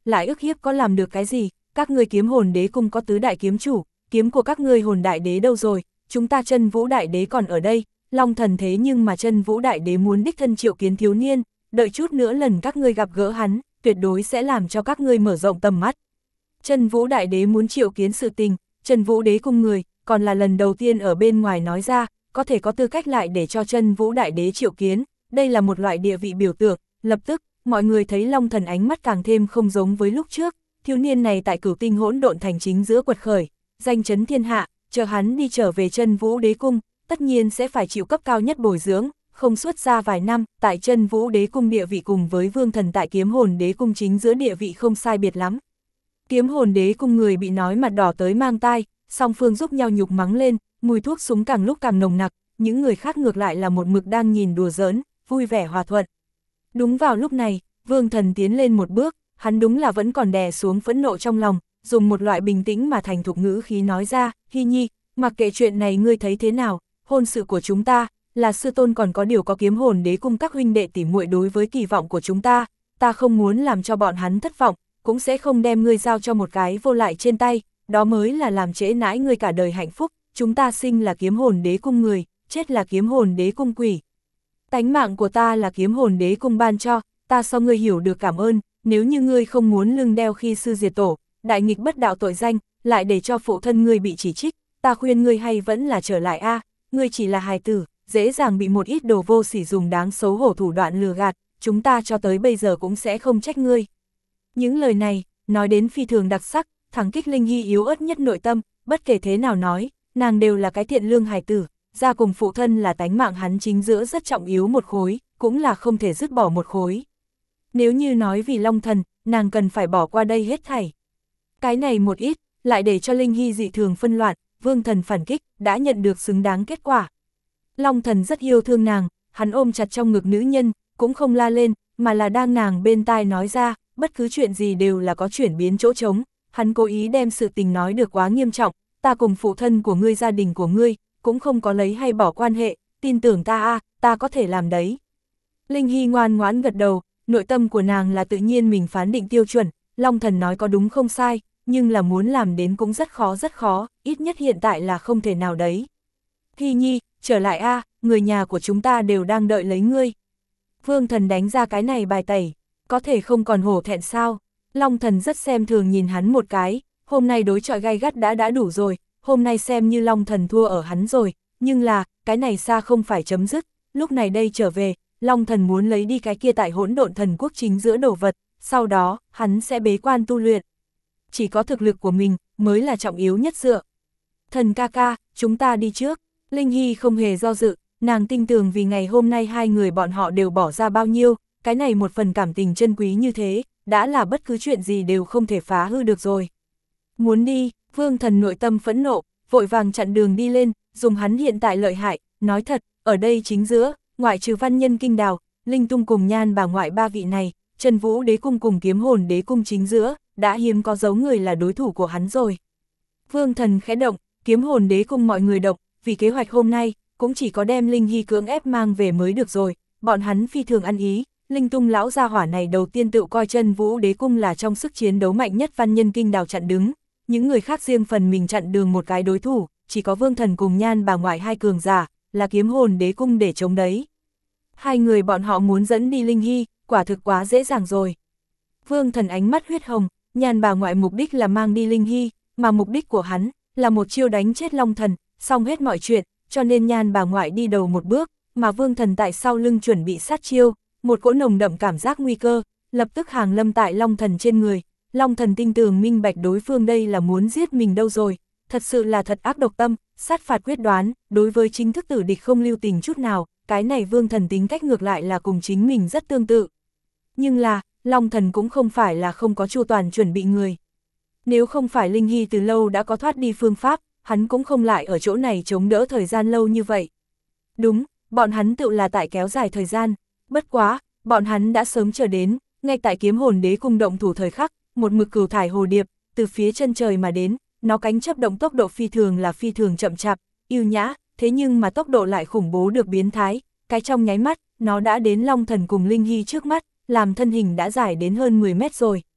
lại ức hiếp có làm được cái gì, các ngươi kiếm hồn đế cung có tứ đại kiếm chủ, kiếm của các ngươi hồn đại đế đâu rồi, chúng ta chân vũ đại đế còn ở đây, Long Thần thế nhưng mà chân vũ đại đế muốn đích thân triệu kiến thiếu niên, đợi chút nữa lần các ngươi gặp gỡ hắn, tuyệt đối sẽ làm cho các ngươi mở rộng tầm mắt. Chân vũ đại đế muốn triệu kiến sự tình, chân vũ đế cung người, còn là lần đầu tiên ở bên ngoài nói ra, có thể có tư cách lại để cho chân vũ đại đế triệu kiến, đây là một loại địa vị biểu tượng, lập tức, mọi người thấy Long Thần ánh mắt càng thêm không giống với lúc trước, thiếu niên này tại Cửu Tinh Hỗn Độn Thành chính giữa quật khởi, danh chấn thiên hạ, chờ hắn đi trở về chân vũ đế cung, tất nhiên sẽ phải chịu cấp cao nhất bồi dưỡng, không xuất ra vài năm, tại chân vũ đế cung địa vị cùng với Vương Thần tại kiếm hồn đế cung chính giữa địa vị không sai biệt lắm. Kiếm hồn đế cung người bị nói mặt đỏ tới mang tai, song phương giúp nhau nhục mắng lên, mùi thuốc súng càng lúc càng nồng nặc, những người khác ngược lại là một mực đang nhìn đùa giỡn, vui vẻ hòa thuận. Đúng vào lúc này, Vương Thần tiến lên một bước, hắn đúng là vẫn còn đè xuống phẫn nộ trong lòng, dùng một loại bình tĩnh mà thành thục ngữ khí nói ra, Hy Nhi, mặc kệ chuyện này ngươi thấy thế nào, hôn sự của chúng ta, là sư tôn còn có điều có kiếm hồn đế cung các huynh đệ tỉ muội đối với kỳ vọng của chúng ta, ta không muốn làm cho bọn hắn thất vọng, cũng sẽ không đem ngươi giao cho một cái vô lại trên tay, đó mới là làm trễ nãi ngươi cả đời hạnh phúc, chúng ta sinh là kiếm hồn đế cung người, chết là kiếm hồn đế cung quỷ. Tánh mạng của ta là kiếm hồn đế cung ban cho, ta so ngươi hiểu được cảm ơn, nếu như ngươi không muốn lưng đeo khi sư diệt tổ, đại nghịch bất đạo tội danh, lại để cho phụ thân ngươi bị chỉ trích, ta khuyên ngươi hay vẫn là trở lại a, ngươi chỉ là hài tử, dễ dàng bị một ít đồ vô sỉ dùng đáng xấu hổ thủ đoạn lừa gạt, chúng ta cho tới bây giờ cũng sẽ không trách ngươi. Những lời này, nói đến phi thường đặc sắc, thẳng kích Linh Hy yếu ớt nhất nội tâm, bất kể thế nào nói, nàng đều là cái thiện lương hài tử, ra cùng phụ thân là tánh mạng hắn chính giữa rất trọng yếu một khối, cũng là không thể dứt bỏ một khối. Nếu như nói vì Long Thần, nàng cần phải bỏ qua đây hết thảy. Cái này một ít, lại để cho Linh Hy dị thường phân loạn, Vương Thần phản kích, đã nhận được xứng đáng kết quả. Long Thần rất yêu thương nàng, hắn ôm chặt trong ngực nữ nhân, cũng không la lên, mà là đang nàng bên tai nói ra, bất cứ chuyện gì đều là có chuyển biến chỗ trống, hắn cố ý đem sự tình nói được quá nghiêm trọng, ta cùng phụ thân của ngươi gia đình của ngươi, cũng không có lấy hay bỏ quan hệ, tin tưởng ta a, ta có thể làm đấy. Linh Hy ngoan ngoãn gật đầu, nội tâm của nàng là tự nhiên mình phán định tiêu chuẩn, Long Thần nói có đúng không sai, nhưng là muốn làm đến cũng rất khó rất khó, ít nhất hiện tại là không thể nào đấy. Hy Nhi, trở lại a, người nhà của chúng ta đều đang đợi lấy ngươi. Vương Thần đánh ra cái này bài tẩy, có thể không còn hổ thẹn sao? Long Thần rất xem thường nhìn hắn một cái, hôm nay đối chọi gay gắt đã đã đủ rồi, hôm nay xem như Long Thần thua ở hắn rồi, nhưng là, cái này xa không phải chấm dứt, lúc này đây trở về, Long Thần muốn lấy đi cái kia tại hỗn độn thần quốc chính giữa đồ vật, sau đó, hắn sẽ bế quan tu luyện. Chỉ có thực lực của mình, mới là trọng yếu nhất dựa. Thần ca ca, chúng ta đi trước. Linh Hy không hề do dự, nàng tin tưởng vì ngày hôm nay hai người bọn họ đều bỏ ra bao nhiêu, cái này một phần cảm tình chân quý như thế, đã là bất cứ chuyện gì đều không thể phá hư được rồi. Muốn đi, Vương Thần nội tâm phẫn nộ, vội vàng chặn đường đi lên, dùng hắn hiện tại lợi hại, nói thật, ở đây chính giữa, ngoại trừ Văn Nhân Kinh Đào, Linh Tung cùng Nhan bà ngoại ba vị này, Chân Vũ Đế Cung cùng Kiếm Hồn Đế Cung chính giữa, đã hiếm có dấu người là đối thủ của hắn rồi. Vương Thần khẽ động, Kiếm Hồn Đế Cung mọi người động, vì kế hoạch hôm nay, cũng chỉ có đem Linh Hy cưỡng ép mang về mới được rồi, bọn hắn phi thường ăn ý, Linh Tung lão gia hỏa này đầu tiên tự coi Chân Vũ Đế Cung là trong sức chiến đấu mạnh nhất Văn Nhân Kinh Đào chặn đứng, những người khác riêng phần mình chặn đường một cái đối thủ, chỉ có Vương Thần cùng Nhan bà ngoại hai cường giả, là Kiếm Hồn Đế Cung để chống đấy. Hai người bọn họ muốn dẫn đi Linh Hy, quả thực quá dễ dàng rồi. Vương Thần ánh mắt huyết hồng, Nhan bà ngoại mục đích là mang đi Linh Hy, mà mục đích của hắn là một chiêu đánh chết Long Thần, xong hết mọi chuyện, cho nên Nhan bà ngoại đi đầu một bước, mà Vương Thần tại sau lưng chuẩn bị sát chiêu, một cỗ nồng đậm cảm giác nguy cơ, lập tức hàng lâm tại Long Thần trên người. Long Thần tinh tường minh bạch đối phương đây là muốn giết mình đâu rồi, thật sự là thật ác độc tâm, sát phạt quyết đoán, đối với chính thức tử địch không lưu tình chút nào, cái này Vương Thần tính cách ngược lại là cùng chính mình rất tương tự. Nhưng là, Long Thần cũng không phải là không có chu toàn chuẩn bị người. Nếu không phải Linh Hy từ lâu đã có thoát đi phương pháp, hắn cũng không lại ở chỗ này chống đỡ thời gian lâu như vậy. Đúng, bọn hắn tự là tại kéo dài thời gian, bất quá, bọn hắn đã sớm chờ đến, ngay tại Kiếm Hồn Đế Cung động thủ thời khắc, một mực cửu thải hồ điệp, từ phía chân trời mà đến, nó cánh chớp động tốc độ phi thường là phi thường chậm chạp, yêu nhã, thế nhưng mà tốc độ lại khủng bố được biến thái, cái trong nháy mắt, nó đã đến Long Thần cùng Linh Hy trước mắt, làm thân hình đã dài đến hơn mười mét rồi.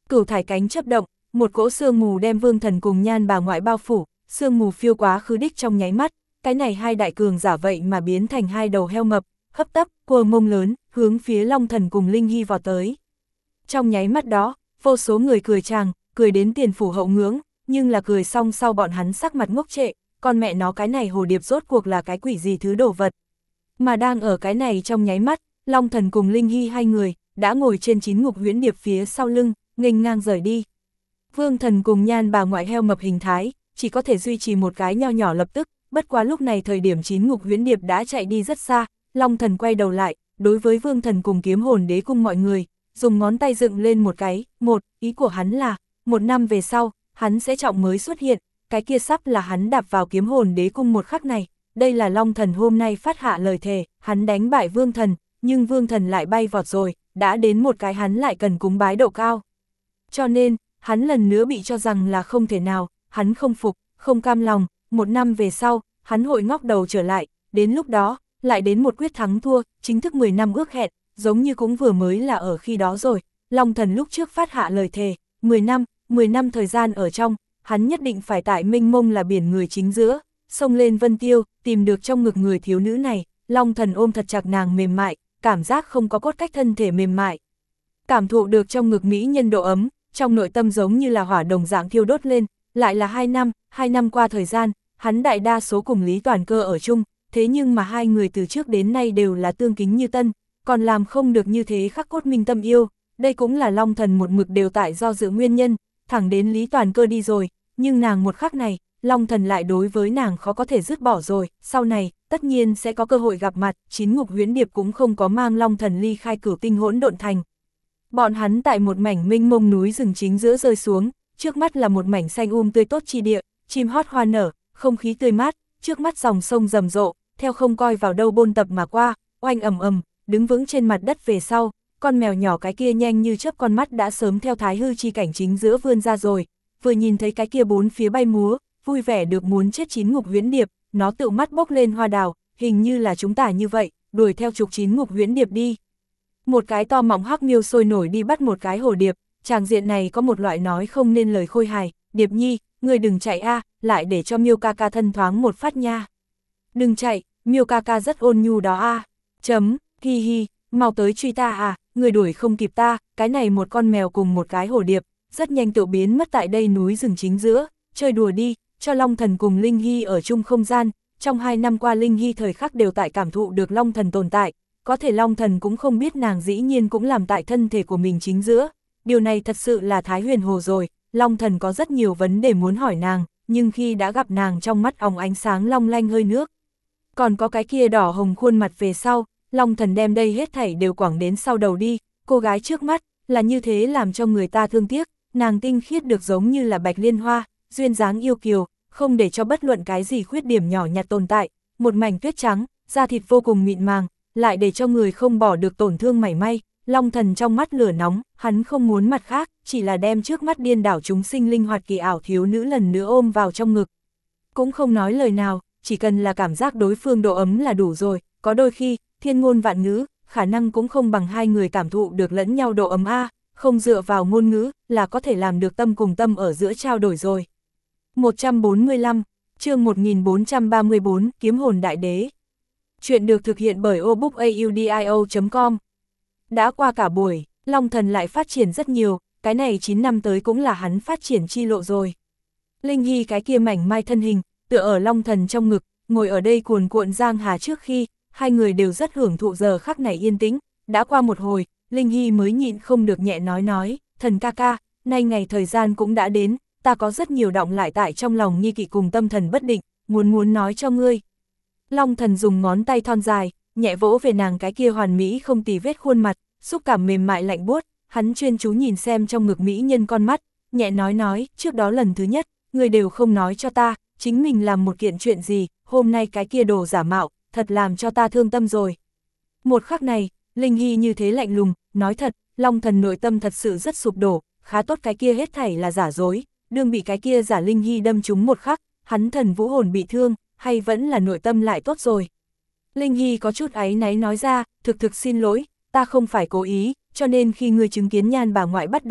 Cửu thải cánh chấp động, một cỗ sương mù đem Vương Thần cùng Nhan bà ngoại bao phủ, sương mù phiêu quá khứ đích trong nháy mắt, cái này hai đại cường giả vậy mà biến thành hai đầu heo mập, hấp tấp, cua mông lớn, hướng phía Long Thần cùng Linh Hy vào tới. Trong nháy mắt đó, vô số người cười tràng, cười đến tiền phủ hậu ngưỡng, nhưng là cười xong sau bọn hắn sắc mặt ngốc trệ, con mẹ nó cái này hồ điệp rốt cuộc là cái quỷ gì thứ đồ vật. Mà đang ở cái này trong nháy mắt, Long Thần cùng Linh Hy hai người, đã ngồi trên chín ngục huyễn điệp phía sau lưng, nghênh ngang rời đi. Vương Thần cùng Nhan bà ngoại heo mập hình thái, chỉ có thể duy trì một cái nho nhỏ lập tức, bất quá lúc này thời điểm chín ngục huyễn điệp đã chạy đi rất xa, Long Thần quay đầu lại, đối với Vương Thần cùng Kiếm Hồn Đế cung mọi người, dùng ngón tay dựng lên một cái, một, ý của hắn là, một năm về sau, hắn sẽ trọng mới xuất hiện, cái kia sắp là hắn đạp vào Kiếm Hồn Đế cung một khắc này, đây là Long Thần hôm nay phát hạ lời thề, hắn đánh bại Vương Thần, nhưng Vương Thần lại bay vọt rồi, đã đến một cái hắn lại cần cúng bái độ cao. Cho nên, hắn lần nữa bị cho rằng là không thể nào, hắn không phục, không cam lòng, một năm về sau, hắn hội ngóc đầu trở lại, đến lúc đó, lại đến một quyết thắng thua, chính thức mười năm ước hẹn, giống như cũng vừa mới là ở khi đó rồi, Long Thần lúc trước phát hạ lời thề, mười năm, mười năm thời gian ở trong, hắn nhất định phải tại mênh mông là biển người chính giữa, xông lên Vân Tiêu, tìm được trong ngực người thiếu nữ này, Long Thần ôm thật chặt nàng mềm mại, cảm giác không có cốt cách thân thể mềm mại. Cảm thụ được trong ngực mỹ nhân độ ấm, trong nội tâm giống như là hỏa đồng dạng thiêu đốt lên, lại là hai năm, hai năm qua thời gian, hắn đại đa số cùng Lý Toàn Cơ ở chung, thế nhưng mà hai người từ trước đến nay đều là tương kính như tân, còn làm không được như thế khắc cốt minh tâm yêu, đây cũng là Long Thần một mực đều tại do dự nguyên nhân, thẳng đến Lý Toàn Cơ đi rồi, nhưng nàng một khắc này, Long Thần lại đối với nàng khó có thể dứt bỏ rồi, sau này, tất nhiên sẽ có cơ hội gặp mặt, chín ngục huyễn điệp cũng không có mang Long Thần ly khai Cửu Tinh Hỗn Độn Thành. Bọn hắn tại một mảnh mênh mông núi rừng chính giữa rơi xuống, trước mắt là một mảnh xanh um tươi tốt chi địa, chim hót hoa nở, không khí tươi mát, trước mắt dòng sông rầm rộ, theo không coi vào đâu bôn tập mà qua, oanh ầm ầm, đứng vững trên mặt đất về sau, con mèo nhỏ cái kia nhanh như chớp con mắt đã sớm theo thái hư chi cảnh chính giữa vươn ra rồi, vừa nhìn thấy cái kia bốn phía bay múa, vui vẻ được muốn chết chín ngục huyễn điệp, nó tự mắt bốc lên hoa đào, hình như là chúng ta như vậy, đuổi theo trục chín ngục huyễn điệp đi. Một cái to mọng hắc miêu sôi nổi đi bắt một cái hồ điệp, tràng diện này có một loại nói không nên lời khôi hài, Điệp Nhi, người đừng chạy a, lại để cho miêu ca ca thân thoáng một phát nha. Đừng chạy, miêu ca ca rất ôn nhu đó a. Chấm, hi hi, mau tới truy ta à, người đuổi không kịp ta, cái này một con mèo cùng một cái hồ điệp, rất nhanh tự biến mất tại đây núi rừng chính giữa, chơi đùa đi, cho Long Thần cùng Linh Hy ở chung không gian, trong hai năm qua Linh Hy thời khắc đều tại cảm thụ được Long Thần tồn tại, có thể Long Thần cũng không biết nàng dĩ nhiên cũng làm tại thân thể của mình chính giữa, điều này thật sự là thái huyền hồ rồi, Long Thần có rất nhiều vấn đề muốn hỏi nàng, nhưng khi đã gặp nàng trong mắt óng ánh sáng long lanh hơi nước, còn có cái kia đỏ hồng khuôn mặt về sau, Long Thần đem đây hết thảy đều quẳng đến sau đầu đi, cô gái trước mắt, là như thế làm cho người ta thương tiếc, nàng tinh khiết được giống như là bạch liên hoa, duyên dáng yêu kiều, không để cho bất luận cái gì khuyết điểm nhỏ nhặt tồn tại, một mảnh tuyết trắng, da thịt vô cùng mịn màng, lại để cho người không bỏ được tổn thương mảy may, Long Thần trong mắt lửa nóng, hắn không muốn mặt khác, chỉ là đem trước mắt điên đảo chúng sinh linh hoạt kỳ ảo thiếu nữ lần nữa ôm vào trong ngực. Cũng không nói lời nào, chỉ cần là cảm giác đối phương độ ấm là đủ rồi, có đôi khi, thiên ngôn vạn ngữ, khả năng cũng không bằng hai người cảm thụ được lẫn nhau độ ấm a, không dựa vào ngôn ngữ, là có thể làm được tâm cùng tâm ở giữa trao đổi rồi. một trăm bốn mươi lăm, chương một nghìn bốn trăm ba mươi bốn, Kiếm Hồn Đại Đế. Chuyện được thực hiện bởi obookaudio chấm com. Đã qua cả buổi, Long Thần lại phát triển rất nhiều, cái này chín năm tới cũng là hắn phát triển chi lộ rồi. Linh Hy cái kia mảnh mai thân hình, tựa ở Long Thần trong ngực, ngồi ở đây cuồn cuộn giang hà trước khi, hai người đều rất hưởng thụ giờ khắc này yên tĩnh, đã qua một hồi, Linh Hy mới nhịn không được nhẹ nói nói, thần ca ca, nay ngày thời gian cũng đã đến, ta có rất nhiều động lại tại trong lòng nghi kỵ cùng tâm thần bất định, muốn muốn nói cho ngươi. Long Thần dùng ngón tay thon dài, nhẹ vỗ về nàng cái kia hoàn mỹ không tì vết khuôn mặt, xúc cảm mềm mại lạnh buốt, hắn chuyên chú nhìn xem trong ngực mỹ nhân con mắt, nhẹ nói nói, trước đó lần thứ nhất, người đều không nói cho ta, chính mình làm một kiện chuyện gì, hôm nay cái kia đồ giả mạo, thật làm cho ta thương tâm rồi. Một khắc này, Linh Hy như thế lạnh lùng, nói thật, Long Thần nội tâm thật sự rất sụp đổ, khá tốt cái kia hết thảy là giả dối, đương bị cái kia giả Linh Hy đâm trúng một khắc, hắn thần vũ hồn bị thương, hay vẫn là nội tâm lại tốt rồi. Linh Hy có chút áy náy nói ra, thực thực xin lỗi, ta không phải cố ý, cho nên khi người chứng kiến Nhan bà ngoại bắt đầu,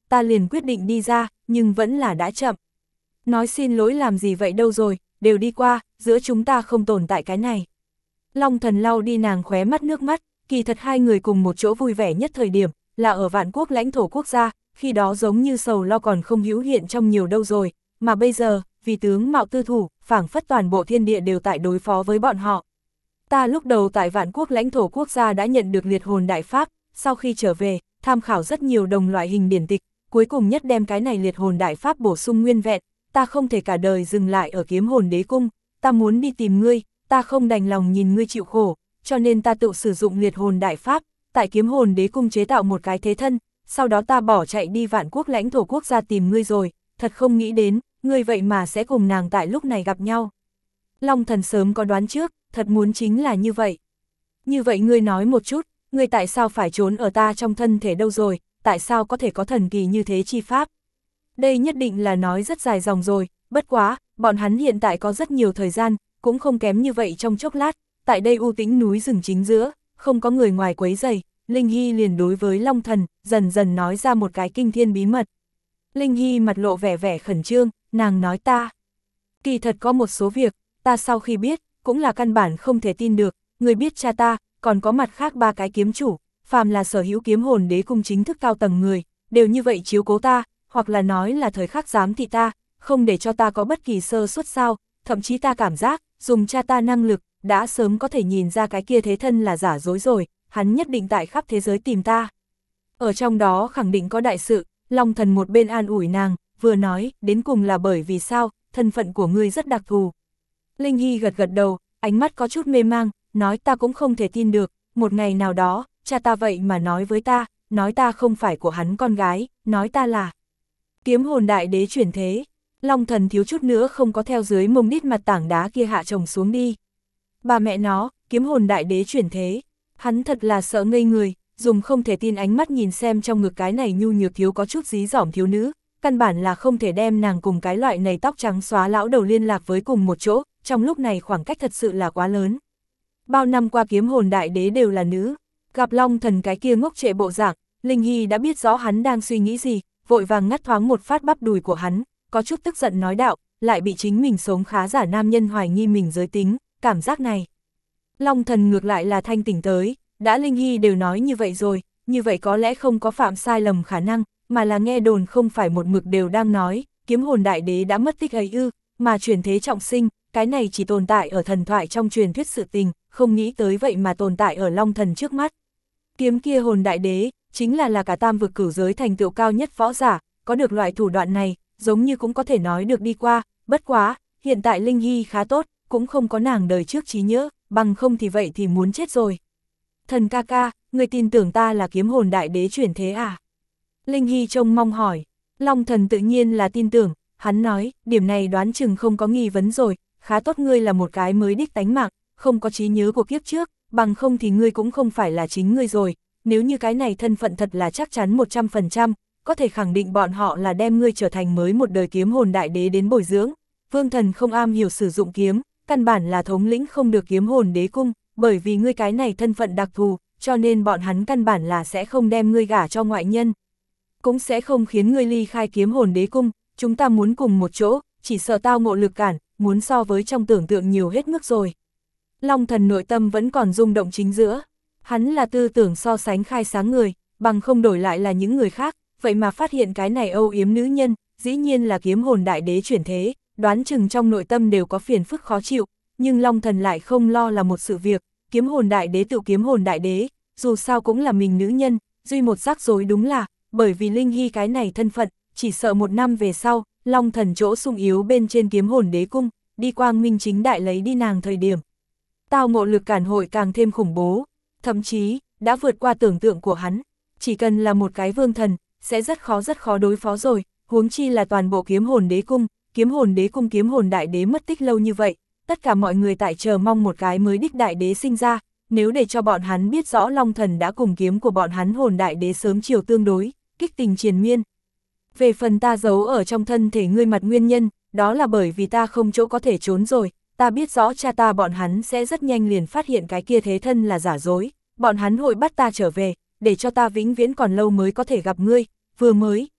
ta liền quyết định đi ra, nhưng vẫn là đã chậm. Nói xin lỗi làm gì vậy đâu rồi, đều đi qua, giữa chúng ta không tồn tại cái này. Long Thần lau đi nàng khóe mắt nước mắt, kỳ thật hai người cùng một chỗ vui vẻ nhất thời điểm, là ở Vạn Quốc lãnh thổ quốc gia, khi đó giống như sầu lo còn không hữu hiện trong nhiều đâu rồi, mà bây giờ, vì tướng mạo tư thủ, phảng phất toàn bộ thiên địa đều tại đối phó với bọn họ. Ta lúc đầu tại Vạn Quốc lãnh thổ quốc gia đã nhận được liệt hồn đại pháp, sau khi trở về, tham khảo rất nhiều đồng loại hình điển tịch, cuối cùng nhất đem cái này liệt hồn đại pháp bổ sung nguyên vẹn, ta không thể cả đời dừng lại ở kiếm hồn đế cung, ta muốn đi tìm ngươi, ta không đành lòng nhìn ngươi chịu khổ, cho nên ta tự sử dụng liệt hồn đại pháp, tại kiếm hồn đế cung chế tạo một cái thế thân, sau đó ta bỏ chạy đi Vạn Quốc lãnh thổ quốc gia tìm ngươi rồi, thật không nghĩ đến, ngươi vậy mà sẽ cùng nàng tại lúc này gặp nhau. Long Thần sớm có đoán trước, thật muốn chính là như vậy. Như vậy ngươi nói một chút, ngươi tại sao phải trốn ở ta trong thân thể đâu rồi, tại sao có thể có thần kỳ như thế chi pháp? Đây nhất định là nói rất dài dòng rồi, bất quá, bọn hắn hiện tại có rất nhiều thời gian, cũng không kém như vậy trong chốc lát, tại đây u tĩnh núi rừng chính giữa, không có người ngoài quấy rầy, Linh Hy liền đối với Long Thần, dần dần nói ra một cái kinh thiên bí mật. Linh Hy mặt lộ vẻ vẻ khẩn trương, nàng nói ta. Kỳ thật có một số việc, ta sau khi biết, cũng là căn bản không thể tin được, người biết cha ta, còn có mặt khác ba cái kiếm chủ, phàm là sở hữu kiếm hồn đế cung chính thức cao tầng người, đều như vậy chiếu cố ta, hoặc là nói là thời khắc giám thị ta, không để cho ta có bất kỳ sơ suất sao, thậm chí ta cảm giác, dùng cha ta năng lực, đã sớm có thể nhìn ra cái kia thế thân là giả dối rồi, hắn nhất định tại khắp thế giới tìm ta. Ở trong đó khẳng định có đại sự, Long Thần một bên an ủi nàng, vừa nói, đến cùng là bởi vì sao, thân phận của ngươi rất đặc thù. Linh Hy gật gật đầu, ánh mắt có chút mê mang, nói ta cũng không thể tin được, một ngày nào đó, cha ta vậy mà nói với ta, nói ta không phải của hắn con gái, nói ta là kiếm hồn đại đế chuyển thế. Long Thần thiếu chút nữa không có theo dưới mông đít mặt tảng đá kia hạ chồng xuống đi. Bà mẹ nó, kiếm hồn đại đế chuyển thế, hắn thật là sợ ngây người, dùng không thể tin ánh mắt nhìn xem trong ngực cái này nhu nhược thiếu có chút dí dỏm thiếu nữ, căn bản là không thể đem nàng cùng cái loại này tóc trắng xóa lão đầu liên lạc với cùng một chỗ, trong lúc này khoảng cách thật sự là quá lớn. Bao năm qua kiếm hồn đại đế đều là nữ, gặp Long Thần cái kia ngốc trệ bộ dạng, Linh Hy đã biết rõ hắn đang suy nghĩ gì, vội vàng ngắt thoáng một phát bắp đùi của hắn, có chút tức giận nói đạo, lại bị chính mình sống khá giả nam nhân hoài nghi mình giới tính, cảm giác này. Long Thần ngược lại là thanh tỉnh tới, đã Linh Hy đều nói như vậy rồi, như vậy có lẽ không có phạm sai lầm khả năng, mà là nghe đồn không phải một mực đều đang nói, kiếm hồn đại đế đã mất tích ấy ư, mà chuyển thế trọng sinh, cái này chỉ tồn tại ở thần thoại trong truyền thuyết sự tình, không nghĩ tới vậy mà tồn tại ở Long Thần trước mắt. Kiếm kia hồn đại đế, chính là là cả tam vực cửu giới thành tựu cao nhất võ giả, có được loại thủ đoạn này, giống như cũng có thể nói được đi qua, bất quá, hiện tại Linh Hy khá tốt, cũng không có nàng đời trước trí nhớ, bằng không thì vậy thì muốn chết rồi. Thần ca ca, người tin tưởng ta là kiếm hồn đại đế chuyển thế à? Linh Hy trông mong hỏi. Long Thần tự nhiên là tin tưởng, hắn nói, điểm này đoán chừng không có nghi vấn rồi, khá tốt ngươi là một cái mới đích tánh mạng, không có trí nhớ của kiếp trước, bằng không thì ngươi cũng không phải là chính ngươi rồi, nếu như cái này thân phận thật là chắc chắn một trăm phần trăm, có thể khẳng định bọn họ là đem ngươi trở thành mới một đời kiếm hồn đại đế đến bồi dưỡng. Vương Thần không am hiểu sử dụng kiếm, căn bản là thống lĩnh không được kiếm hồn đế cung, bởi vì ngươi cái này thân phận đặc thù, cho nên bọn hắn căn bản là sẽ không đem ngươi gả cho ngoại nhân. Cũng sẽ không khiến ngươi ly khai kiếm hồn đế cung, chúng ta muốn cùng một chỗ, chỉ sợ tao ngộ lực cản, muốn so với trong tưởng tượng nhiều hết mức rồi. Long Thần nội tâm vẫn còn rung động chính giữa, hắn là tư tưởng so sánh khai sáng người, bằng không đổi lại là những người khác, vậy mà phát hiện cái này âu yếm nữ nhân, dĩ nhiên là kiếm hồn đại đế chuyển thế, đoán chừng trong nội tâm đều có phiền phức khó chịu, nhưng Long Thần lại không lo là một sự việc, kiếm hồn đại đế tự kiếm hồn đại đế, dù sao cũng là mình nữ nhân, duy một rắc rối đúng là, bởi vì Linh Hy cái này thân phận, chỉ sợ một năm về sau, Long Thần chỗ sung yếu bên trên kiếm hồn đế cung, đi quang minh chính đại lấy đi nàng thời điểm. Tao ngộ lực cản hội càng thêm khủng bố, thậm chí, đã vượt qua tưởng tượng của hắn, chỉ cần là một cái vương thần, sẽ rất khó rất khó đối phó rồi, huống chi là toàn bộ kiếm hồn đế cung, kiếm hồn đế cung kiếm hồn đại đế mất tích lâu như vậy, tất cả mọi người tại chờ mong một cái mới đích đại đế sinh ra, nếu để cho bọn hắn biết rõ Long Thần đã cùng kiếm của bọn hắn hồn đại đế sớm chiều tương đối, kích tình triền miên. Về phần ta giấu ở trong thân thể ngươi mặt nguyên nhân, đó là bởi vì ta không chỗ có thể trốn rồi, ta biết rõ cha ta bọn hắn sẽ rất nhanh liền phát hiện cái kia thế thân là giả dối, bọn hắn hội bắt ta trở về, để cho ta vĩnh viễn còn lâu mới có thể gặp ngươi, vừa mới,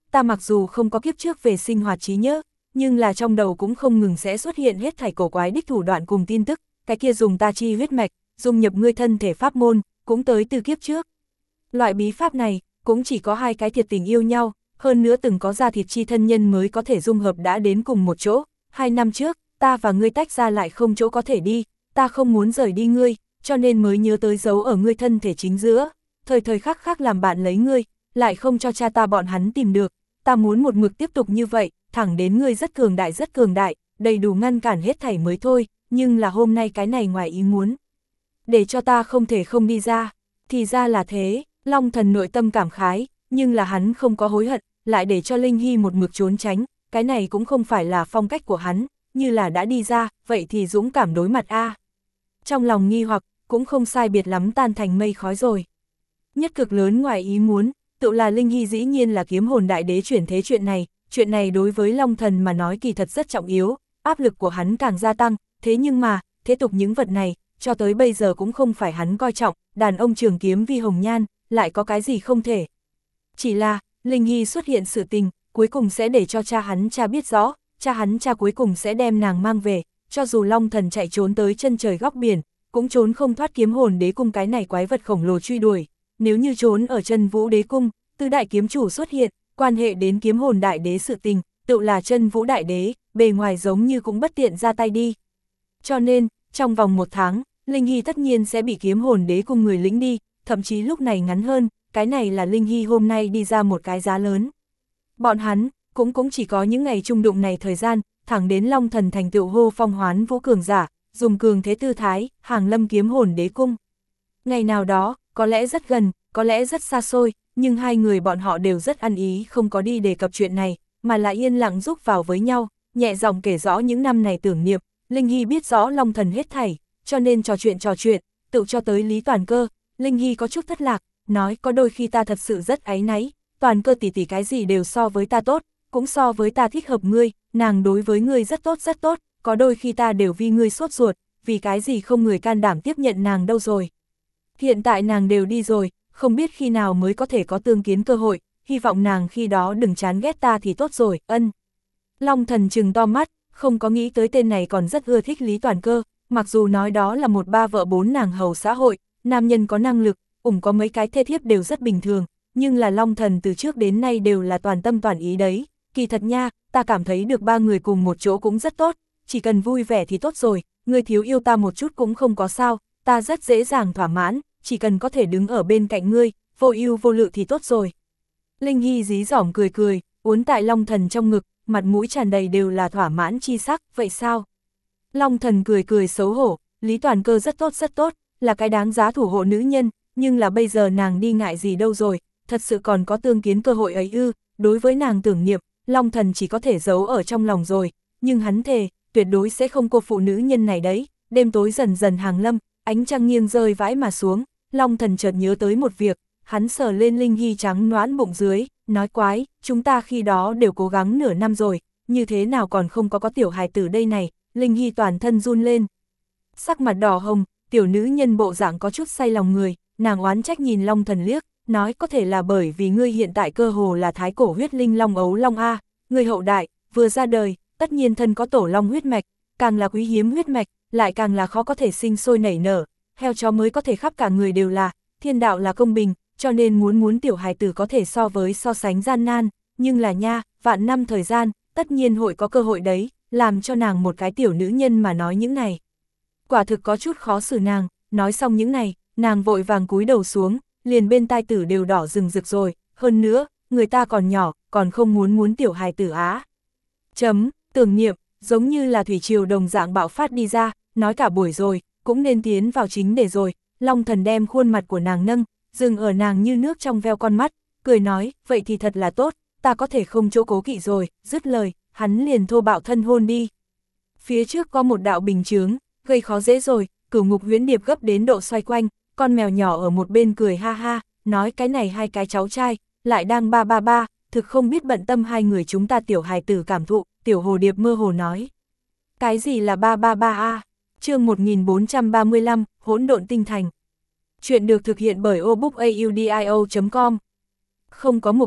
ta mặc dù không có kiếp trước về sinh hoạt trí nhớ, nhưng là trong đầu cũng không ngừng sẽ xuất hiện hết thảy cổ quái đích thủ đoạn cùng tin tức, cái kia dùng ta chi huyết mạch, dung nhập ngươi thân thể pháp môn, cũng tới từ kiếp trước. Loại bí pháp này, cũng chỉ có hai cái thiệt tình yêu nhau, hơn nữa từng có ra thịt chi thân nhân mới có thể dung hợp đã đến cùng một chỗ. Hai năm trước, ta và ngươi tách ra lại không chỗ có thể đi, ta không muốn rời đi ngươi, cho nên mới nhớ tới giấu ở ngươi thân thể chính giữa, thời thời khắc khắc làm bạn lấy ngươi, lại không cho cha ta bọn hắn tìm được, ta muốn một mực tiếp tục như vậy, thẳng đến ngươi rất cường đại rất cường đại, đầy đủ ngăn cản hết thảy mới thôi, nhưng là hôm nay cái này ngoài ý muốn. Để cho ta không thể không đi ra, thì ra là thế, Long Thần nội tâm cảm khái, nhưng là hắn không có hối hận, lại để cho Linh Hy một mực trốn tránh, cái này cũng không phải là phong cách của hắn, như là đã đi ra, vậy thì dũng cảm đối mặt a. Trong lòng nghi hoặc, cũng không sai biệt lắm tan thành mây khói rồi. Nhất cực lớn ngoài ý muốn, tự là Linh Hy dĩ nhiên là kiếm hồn đại đế chuyển thế chuyện này, chuyện này đối với Long Thần mà nói kỳ thật rất trọng yếu, áp lực của hắn càng gia tăng, thế nhưng mà, thế tục những vật này, cho tới bây giờ cũng không phải hắn coi trọng, đàn ông trường kiếm vi hồng nhan, lại có cái gì không thể. Chỉ là, Linh Hy xuất hiện sự tình, cuối cùng sẽ để cho cha hắn cha biết rõ, cha hắn cha cuối cùng sẽ đem nàng mang về, cho dù Long Thần chạy trốn tới chân trời góc biển, cũng trốn không thoát kiếm hồn đế cung cái này quái vật khổng lồ truy đuổi. Nếu như trốn ở chân vũ đế cung, Tư đại kiếm chủ xuất hiện, quan hệ đến kiếm hồn đại đế sự tình, tự là chân vũ đại đế, bề ngoài giống như cũng bất tiện ra tay đi. Cho nên, trong vòng một tháng, Linh Hy tất nhiên sẽ bị kiếm hồn đế cung người lĩnh đi, thậm chí lúc này ngắn hơn, cái này là Linh Hy hôm nay đi ra một cái giá lớn. Bọn hắn, cũng cũng chỉ có những ngày trung đụng này thời gian, thẳng đến Long Thần thành tựu hô phong hoán vũ cường giả, dùng cường thế tư thái, hàng lâm kiếm hồn đế cung. Ngày nào đó, có lẽ rất gần, có lẽ rất xa xôi, nhưng hai người bọn họ đều rất ăn ý không có đi đề cập chuyện này, mà là yên lặng giúp vào với nhau, nhẹ giọng kể rõ những năm này tưởng niệm. Linh Hy biết rõ Long Thần hết thảy, cho nên trò chuyện trò chuyện, tự cho tới Lý Toàn Cơ. Linh Hy có chút thất lạc, nói có đôi khi ta thật sự rất áy náy, Toàn Cơ tỷ tỷ cái gì đều so với ta tốt, cũng so với ta thích hợp ngươi, nàng đối với ngươi rất tốt rất tốt, có đôi khi ta đều vì ngươi sốt ruột, vì cái gì không người can đảm tiếp nhận nàng đâu rồi. Hiện tại nàng đều đi rồi, không biết khi nào mới có thể có tương kiến cơ hội, hy vọng nàng khi đó đừng chán ghét ta thì tốt rồi, ân. Long Thần trừng to mắt, không có nghĩ tới tên này còn rất ưa thích Lý Toàn Cơ, mặc dù nói đó là một ba vợ bốn nàng hầu xã hội, nam nhân có năng lực, ủng có mấy cái thê thiếp đều rất bình thường, nhưng là Long Thần từ trước đến nay đều là toàn tâm toàn ý đấy, kỳ thật nha, ta cảm thấy được ba người cùng một chỗ cũng rất tốt, chỉ cần vui vẻ thì tốt rồi, ngươi thiếu yêu ta một chút cũng không có sao, ta rất dễ dàng thỏa mãn, chỉ cần có thể đứng ở bên cạnh ngươi, vô ưu vô lự thì tốt rồi. Linh Hy dí dỏm cười cười, uốn tại Long Thần trong ngực, mặt mũi tràn đầy đều là thỏa mãn chi sắc, vậy sao? Long Thần cười cười xấu hổ, Lý Toàn Cơ rất tốt rất tốt, là cái đáng giá thủ hộ nữ nhân, nhưng là bây giờ nàng đi ngại gì đâu rồi, thật sự còn có tương kiến cơ hội ấy ư, đối với nàng tưởng niệm, Long Thần chỉ có thể giấu ở trong lòng rồi, nhưng hắn thề, tuyệt đối sẽ không cô phụ nữ nhân này đấy. Đêm tối dần dần hàng lâm, ánh trăng nghiêng rơi vãi mà xuống, Long Thần chợt nhớ tới một việc, hắn sờ lên Linh Hy trắng noãn bụng dưới, nói quái, chúng ta khi đó đều cố gắng nửa năm rồi, như thế nào còn không có có tiểu hài tử đây này. Linh Hy toàn thân run lên, sắc mặt đỏ hồng, tiểu nữ nhân bộ dạng có chút say lòng người, nàng oán trách nhìn Long Thần liếc, nói có thể là bởi vì ngươi hiện tại cơ hồ là thái cổ huyết linh long ấu long a, ngươi hậu đại, vừa ra đời, tất nhiên thân có tổ long huyết mạch, càng là quý hiếm huyết mạch, lại càng là khó có thể sinh sôi nảy nở, heo chó mới có thể khắp cả người đều là, thiên đạo là công bình, cho nên muốn muốn tiểu hài tử có thể so với so sánh gian nan, nhưng là nha, vạn năm thời gian, tất nhiên hội có cơ hội đấy, làm cho nàng một cái tiểu nữ nhân mà nói những này. Quả thực có chút khó xử nàng, nói xong những này, nàng vội vàng cúi đầu xuống, liền bên tai tử đều đỏ rừng rực rồi, hơn nữa, người ta còn nhỏ, còn không muốn muốn tiểu hài tử á. Chấm, tưởng niệm, giống như là thủy triều đồng dạng bạo phát đi ra, nói cả buổi rồi, cũng nên tiến vào chính để rồi. Long Thần đem khuôn mặt của nàng nâng, dừng ở nàng như nước trong veo con mắt, cười nói, vậy thì thật là tốt, ta có thể không chỗ cố kỵ rồi, dứt lời, hắn liền thô bạo thân hôn đi. Phía trước có một đạo bình chướng, gây khó dễ rồi, Cửu Ngục Huyễn Điệp gấp đến độ xoay quanh, con mèo nhỏ ở một bên cười ha ha, nói cái này hai cái cháu trai, lại đang ba ba ba, thực không biết bận tâm hai người chúng ta tiểu hài tử cảm thụ, tiểu hồ điệp mơ hồ nói. Cái gì là ba ba ba a? Chương một nghìn bốn trăm ba mươi lăm, Hỗn Độn Tinh Thành. Chuyện được thực hiện bởi obook audio chấm com. Không có mục đích,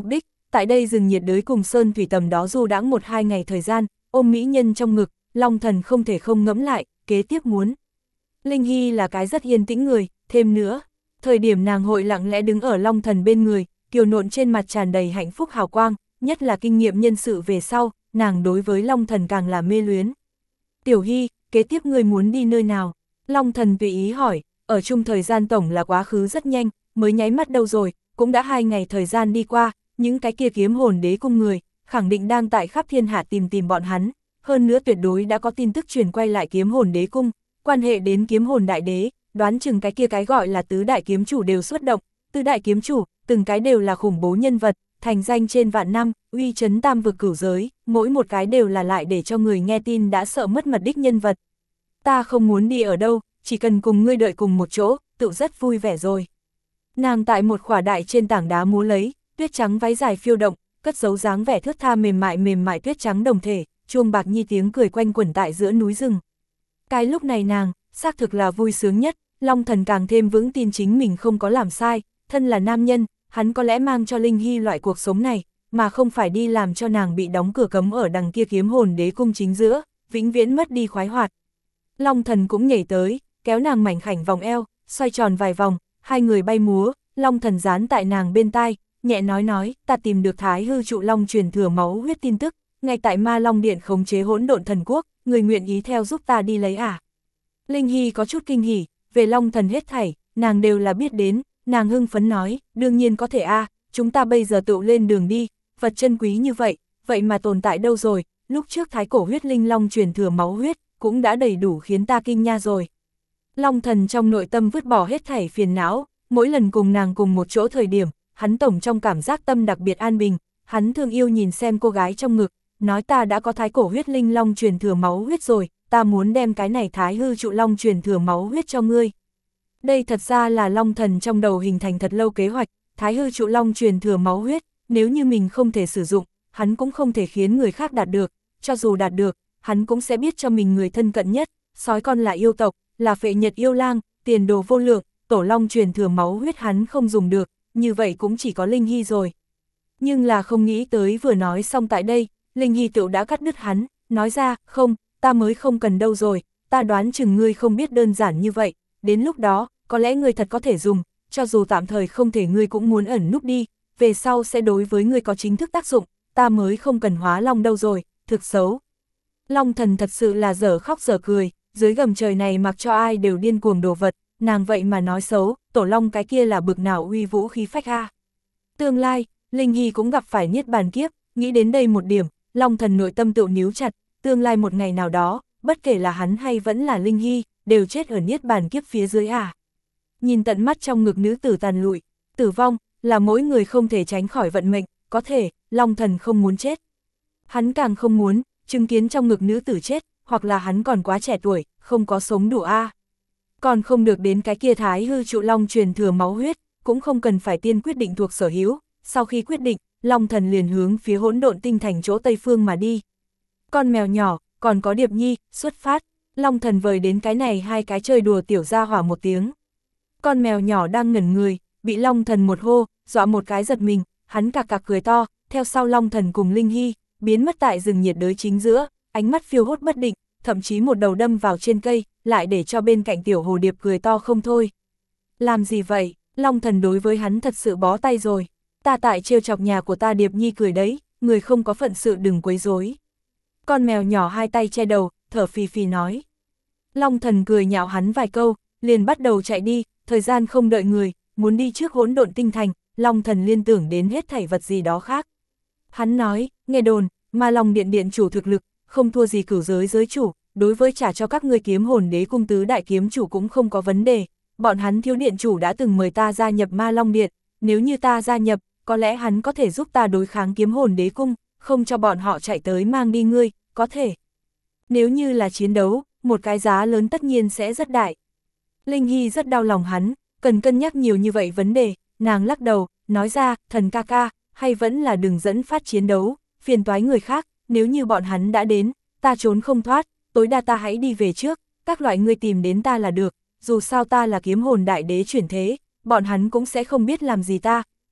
tại đây rừng nhiệt đới cùng sơn thủy tầm đó du đãng một hai ngày thời gian, ôm mỹ nhân trong ngực, Long Thần không thể không ngẫm lại, kế tiếp muốn. Linh Hy là cái rất yên tĩnh người, thêm nữa, thời điểm nàng hội lặng lẽ đứng ở Long Thần bên người, kiều nộn trên mặt tràn đầy hạnh phúc hào quang, nhất là kinh nghiệm nhân sự về sau, nàng đối với Long Thần càng là mê luyến. Tiểu Hy, kế tiếp ngươi muốn đi nơi nào? Long Thần tùy ý hỏi, ở chung thời gian tổng là quá khứ rất nhanh, mới nháy mắt đâu rồi, cũng đã hai ngày thời gian đi qua, những cái kia kiếm hồn đế cung người, khẳng định đang tại khắp thiên hạ tìm tìm bọn hắn, hơn nữa tuyệt đối đã có tin tức truyền quay lại kiếm hồn đế cung, quan hệ đến kiếm hồn đại đế, đoán chừng cái kia cái gọi là tứ đại kiếm chủ đều xuất động, tứ đại kiếm chủ, từng cái đều là khủng bố nhân vật, thành danh trên vạn năm, uy chấn tam vực cửu giới, mỗi một cái đều là lại để cho người nghe tin đã sợ mất mật đích nhân vật. Ta không muốn đi ở đâu, chỉ cần cùng ngươi đợi cùng một chỗ, tự rất vui vẻ rồi. Nàng tại một khỏa đại trên tảng đá múa lấy, tuyết trắng váy dài phiêu động, cất giấu dáng vẻ thướt tha mềm mại mềm mại tuyết trắng đồng thể, chuông bạc nhi tiếng cười quanh quẩn tại giữa núi rừng. Cái lúc này nàng, xác thực là vui sướng nhất, Long Thần càng thêm vững tin chính mình không có làm sai, thân là nam nhân, hắn có lẽ mang cho Linh Hy loại cuộc sống này, mà không phải đi làm cho nàng bị đóng cửa cấm ở đằng kia kiếm hồn đế cung chính giữa, vĩnh viễn mất đi khoái hoạt. Long Thần cũng nhảy tới, kéo nàng mảnh khảnh vòng eo, xoay tròn vài vòng, hai người bay múa, Long Thần dán tại nàng bên tai, nhẹ nói nói, ta tìm được Thái Hư Trụ Long truyền thừa máu huyết tin tức, ngay tại Ma Long Điện khống chế hỗn độn thần quốc, người nguyện ý theo giúp ta đi lấy à? Linh Hy có chút kinh hỉ, về Long Thần hết thảy, nàng đều là biết đến, nàng hưng phấn nói, đương nhiên có thể a, à, chúng ta bây giờ tự lên đường đi, vật chân quý như vậy, vậy mà tồn tại đâu rồi, lúc trước thái cổ huyết linh long truyền thừa máu huyết, cũng đã đầy đủ khiến ta kinh nha rồi. Long Thần trong nội tâm vứt bỏ hết thảy phiền não, mỗi lần cùng nàng cùng một chỗ thời điểm, hắn tổng trong cảm giác tâm đặc biệt an bình, hắn thương yêu nhìn xem cô gái trong ngực, nói ta đã có thái cổ huyết linh long truyền thừa máu huyết rồi, ta muốn đem cái này Thái Hư Trụ Long truyền thừa máu huyết cho ngươi. Đây thật ra là Long Thần trong đầu hình thành thật lâu kế hoạch, Thái Hư Trụ Long truyền thừa máu huyết, nếu như mình không thể sử dụng, hắn cũng không thể khiến người khác đạt được, cho dù đạt được, hắn cũng sẽ biết cho mình người thân cận nhất, sói con là yêu tộc, là phệ nhật yêu lang, tiền đồ vô lượng, tổ long truyền thừa máu huyết hắn không dùng được, như vậy cũng chỉ có Linh Hy rồi. Nhưng là không nghĩ tới vừa nói xong tại đây, Linh Hy tự đã cắt đứt hắn, nói ra, không, ta mới không cần đâu rồi, ta đoán chừng ngươi không biết đơn giản như vậy, đến lúc đó, có lẽ ngươi thật có thể dùng, cho dù tạm thời không thể ngươi cũng muốn ẩn núp đi, về sau sẽ đối với ngươi có chính thức tác dụng, ta mới không cần hóa long đâu rồi, thực xấu. Long Thần thật sự là dở khóc dở cười, dưới gầm trời này mặc cho ai đều điên cuồng đồ vật, nàng vậy mà nói xấu, tổ long cái kia là bực nào uy vũ khí phách ha. Tương lai, Linh Hy cũng gặp phải niết bàn kiếp, nghĩ đến đây một điểm, Long Thần nội tâm tự níu chặt, tương lai một ngày nào đó, bất kể là hắn hay vẫn là Linh Hy, đều chết ở niết bàn kiếp phía dưới à. Nhìn tận mắt trong ngực nữ tử tàn lụi, tử vong, là mỗi người không thể tránh khỏi vận mệnh, có thể, Long Thần không muốn chết. Hắn càng không muốn, chứng kiến trong ngực nữ tử chết, hoặc là hắn còn quá trẻ tuổi, không có sống đủ a. À. Còn không được đến cái kia Thái Hư Trụ Long truyền thừa máu huyết, cũng không cần phải tiên quyết định thuộc sở hữu, sau khi quyết định, Long Thần liền hướng phía hỗn độn tinh thành chỗ Tây Phương mà đi. Con mèo nhỏ, còn có Điệp Nhi, xuất phát, Long Thần vời đến cái này hai cái chơi đùa tiểu gia hỏa một tiếng. Con mèo nhỏ đang ngẩn người, bị Long Thần một hô, dọa một cái giật mình, hắn cạc cạc cười to, theo sau Long Thần cùng Linh Hy, biến mất tại rừng nhiệt đới chính giữa, ánh mắt phiêu hốt bất định, thậm chí một đầu đâm vào trên cây, lại để cho bên cạnh tiểu hồ điệp cười to không thôi. Làm gì vậy, Long Thần đối với hắn thật sự bó tay rồi, ta tại trêu chọc nhà của ta Điệp Nhi cười đấy, người không có phận sự đừng quấy rối. Con mèo nhỏ hai tay che đầu, thở phì phì nói. Long Thần cười nhạo hắn vài câu, liền bắt đầu chạy đi, thời gian không đợi người, muốn đi trước hỗn độn tinh thành, Long Thần liên tưởng đến hết thảy vật gì đó khác. Hắn nói, nghe đồn, Ma Long Điện điện chủ thực lực, không thua gì cửu giới giới chủ, đối với trả cho các ngươi kiếm hồn đế cung tứ đại kiếm chủ cũng không có vấn đề, bọn hắn thiếu điện chủ đã từng mời ta gia nhập Ma Long Điện, nếu như ta gia nhập, có lẽ hắn có thể giúp ta đối kháng kiếm hồn đế cung, không cho bọn họ chạy tới mang đi ngươi, có thể. Nếu như là chiến đấu, một cái giá lớn tất nhiên sẽ rất đại. Linh Hy rất đau lòng hắn, cần cân nhắc nhiều như vậy vấn đề, nàng lắc đầu, nói ra, thần ca ca, hay vẫn là đừng dẫn phát chiến đấu, phiền toái người khác, nếu như bọn hắn đã đến, ta trốn không thoát, tối đa ta hãy đi về trước, các loại ngươi tìm đến ta là được, dù sao ta là kiếm hồn đại đế chuyển thế, bọn hắn cũng sẽ không biết làm gì ta,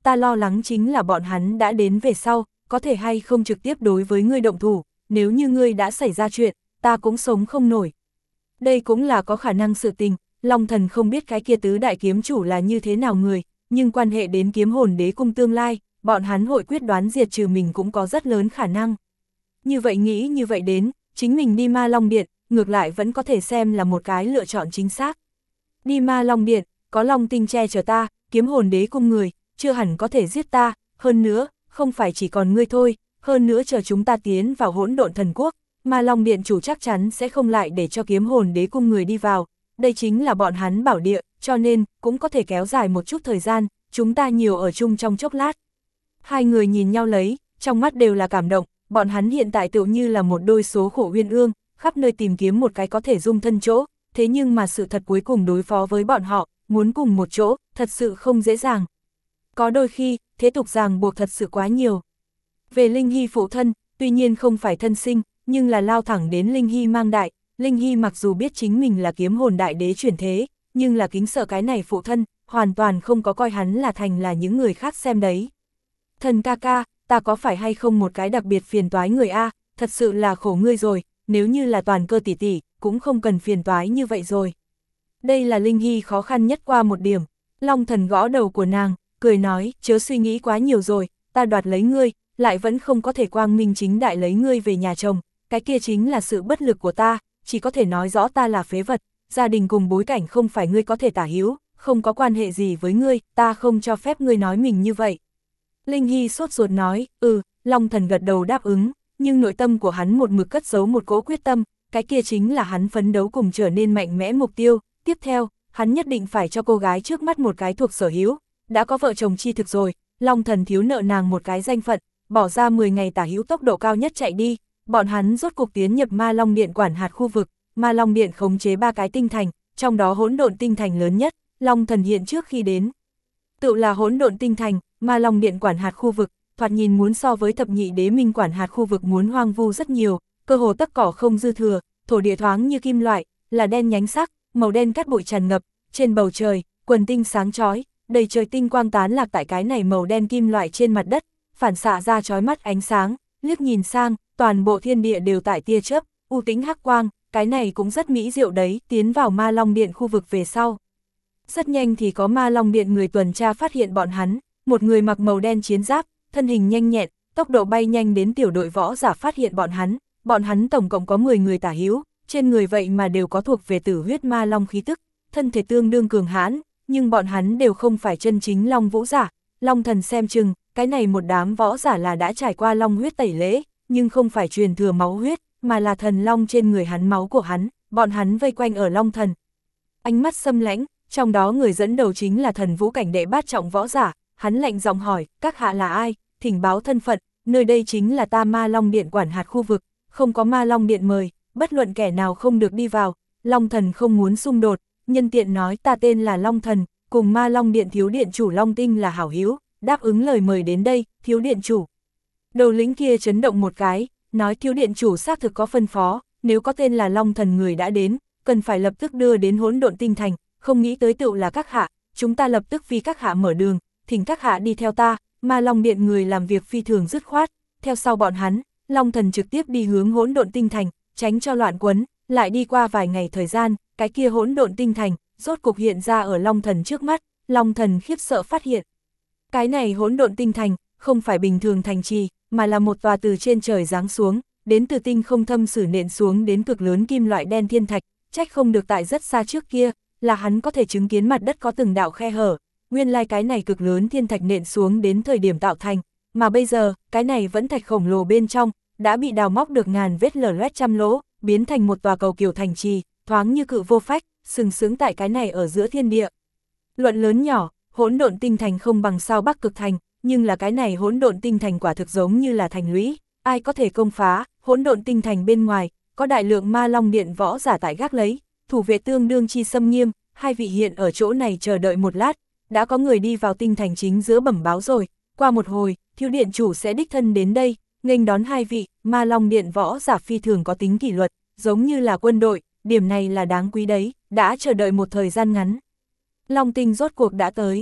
ta lo lắng chính là bọn hắn đã đến về sau, có thể hay không trực tiếp đối với ngươi động thủ, nếu như ngươi đã xảy ra chuyện, ta cũng sống không nổi. Đây cũng là có khả năng sự tình, Long Thần không biết cái kia tứ đại kiếm chủ là như thế nào người, nhưng quan hệ đến kiếm hồn đế cung tương lai, bọn hắn hội quyết đoán diệt trừ mình cũng có rất lớn khả năng. Như vậy nghĩ như vậy đến, chính mình đi Ma Long Điện, ngược lại vẫn có thể xem là một cái lựa chọn chính xác. Đi Ma Long Điện, có Long Tinh che chở ta, kiếm hồn đế cung người, chưa hẳn có thể giết ta, hơn nữa, không phải chỉ còn ngươi thôi, hơn nữa chờ chúng ta tiến vào hỗn độn thần quốc, Ma Long Điện chủ chắc chắn sẽ không lại để cho kiếm hồn đế cung người đi vào, đây chính là bọn hắn bảo địa, cho nên, cũng có thể kéo dài một chút thời gian, chúng ta nhiều ở chung trong chốc lát. Hai người nhìn nhau lấy, trong mắt đều là cảm động, bọn hắn hiện tại tựu như là một đôi số khổ uyên ương, khắp nơi tìm kiếm một cái có thể dung thân chỗ, thế nhưng mà sự thật cuối cùng đối phó với bọn họ, muốn cùng một chỗ, thật sự không dễ dàng. Có đôi khi, thế tục ràng buộc thật sự quá nhiều. Về Linh Hy phụ thân, tuy nhiên không phải thân sinh, nhưng là lao thẳng đến Linh Hy mang đại, Linh Hy mặc dù biết chính mình là kiếm hồn đại đế chuyển thế, nhưng là kính sợ cái này phụ thân, hoàn toàn không có coi hắn là thành là những người khác xem đấy. Thần ca ca, ta có phải hay không một cái đặc biệt phiền toái người A, thật sự là khổ ngươi rồi, nếu như là toàn cơ tỷ tỷ, cũng không cần phiền toái như vậy rồi. Đây là Linh Hy khó khăn nhất qua một điểm, Long Thần gõ đầu của nàng, cười nói, chớ suy nghĩ quá nhiều rồi, ta đoạt lấy ngươi, lại vẫn không có thể quang minh chính đại lấy ngươi về nhà chồng, cái kia chính là sự bất lực của ta, chỉ có thể nói rõ ta là phế vật, gia đình cùng bối cảnh không phải ngươi có thể tả hữu, không có quan hệ gì với ngươi, ta không cho phép ngươi nói mình như vậy. Linh Hy sốt ruột nói, ừ, Long Thần gật đầu đáp ứng, nhưng nội tâm của hắn một mực cất giấu một cỗ quyết tâm, cái kia chính là hắn phấn đấu cùng trở nên mạnh mẽ mục tiêu, tiếp theo, hắn nhất định phải cho cô gái trước mắt một cái thuộc sở hữu, đã có vợ chồng chi thực rồi, Long Thần thiếu nợ nàng một cái danh phận, bỏ ra mười ngày tả hữu tốc độ cao nhất chạy đi, bọn hắn rốt cuộc tiến nhập Ma Long Điện quản hạt khu vực, Ma Long Điện khống chế ba cái tinh thành, trong đó hỗn độn tinh thành lớn nhất, Long Thần hiện trước khi đến. Tự là hỗn độn tinh thành, Ma Long Điện quản hạt khu vực, thoạt nhìn muốn so với thập nhị đế minh quản hạt khu vực muốn hoang vu rất nhiều, cơ hồ tất cỏ không dư thừa, thổ địa thoáng như kim loại, là đen nhánh sắc, màu đen cát bụi tràn ngập, trên bầu trời, quần tinh sáng chói, đầy trời tinh quang tán lạc tại cái này màu đen kim loại trên mặt đất, phản xạ ra chói mắt ánh sáng, liếc nhìn sang, toàn bộ thiên địa đều tại tia chớp, u tĩnh hắc quang, cái này cũng rất mỹ diệu đấy, tiến vào Ma Long Điện khu vực về sau. Rất nhanh thì có Ma Long Điện người tuần tra phát hiện bọn hắn, một người mặc màu đen chiến giáp, thân hình nhanh nhẹn, tốc độ bay nhanh đến tiểu đội võ giả phát hiện bọn hắn, bọn hắn tổng cộng có mười người tả hữu, trên người vậy mà đều có thuộc về tử huyết ma long khí tức, thân thể tương đương cường hãn, nhưng bọn hắn đều không phải chân chính long vũ giả. Long Thần xem chừng, cái này một đám võ giả là đã trải qua long huyết tẩy lễ, nhưng không phải truyền thừa máu huyết, mà là thần long trên người hắn máu của hắn, bọn hắn vây quanh ở Long Thần. Ánh mắt xâm lãnh, trong đó người dẫn đầu chính là thần vũ cảnh đệ bát trọng võ giả, hắn lạnh giọng hỏi, các hạ là ai, thỉnh báo thân phận, nơi đây chính là ta Ma Long Điện quản hạt khu vực, không có Ma Long Điện mời, bất luận kẻ nào không được đi vào. Long Thần không muốn xung đột, nhân tiện nói ta tên là Long Thần, cùng Ma Long Điện thiếu điện chủ Long Tinh là hảo hữu, đáp ứng lời mời đến đây, thiếu điện chủ. Đầu lĩnh kia chấn động một cái, nói thiếu điện chủ xác thực có phân phó, nếu có tên là Long Thần người đã đến, cần phải lập tức đưa đến hỗn độn tinh thành, không nghĩ tới tựu là các hạ, chúng ta lập tức vì các hạ mở đường, thỉnh các hạ đi theo ta. Ma Long Điện người làm việc phi thường dứt khoát, theo sau bọn hắn, Long Thần trực tiếp đi hướng hỗn độn tinh thành, tránh cho loạn quấn, lại đi qua vài ngày thời gian, cái kia hỗn độn tinh thành, rốt cục hiện ra ở Long Thần trước mắt, Long Thần khiếp sợ phát hiện. Cái này hỗn độn tinh thành, không phải bình thường thành trì, mà là một tòa từ trên trời giáng xuống, đến từ tinh không thâm sử nện xuống đến cực lớn kim loại đen thiên thạch, trách không được tại rất xa trước kia, là hắn có thể chứng kiến mặt đất có từng đạo khe hở, nguyên lai like cái này cực lớn thiên thạch nện xuống đến thời điểm tạo thành, mà bây giờ, cái này vẫn thạch khổng lồ bên trong, đã bị đào móc được ngàn vết lở loét trăm lỗ, biến thành một tòa cầu kiều thành trì, thoáng như cự vô phách, sừng sướng tại cái này ở giữa thiên địa. Luận lớn nhỏ, hỗn độn tinh thành không bằng sao Bắc Cực Thành, nhưng là cái này hỗn độn tinh thành quả thực giống như là thành lũy, ai có thể công phá. Hỗn độn tinh thành bên ngoài, có đại lượng Ma Long Điện võ giả tại gác lấy, thủ vệ tương đương chi xâm nghiêm, hai vị hiện ở chỗ này chờ đợi một lát, đã có người đi vào tinh thành chính giữa bẩm báo rồi, qua một hồi, thiếu điện chủ sẽ đích thân đến đây, nghênh đón hai vị. Ma Long Điện võ giả phi thường có tính kỷ luật, giống như là quân đội, điểm này là đáng quý đấy, đã chờ đợi một thời gian ngắn. Long Tinh rốt cuộc đã tới,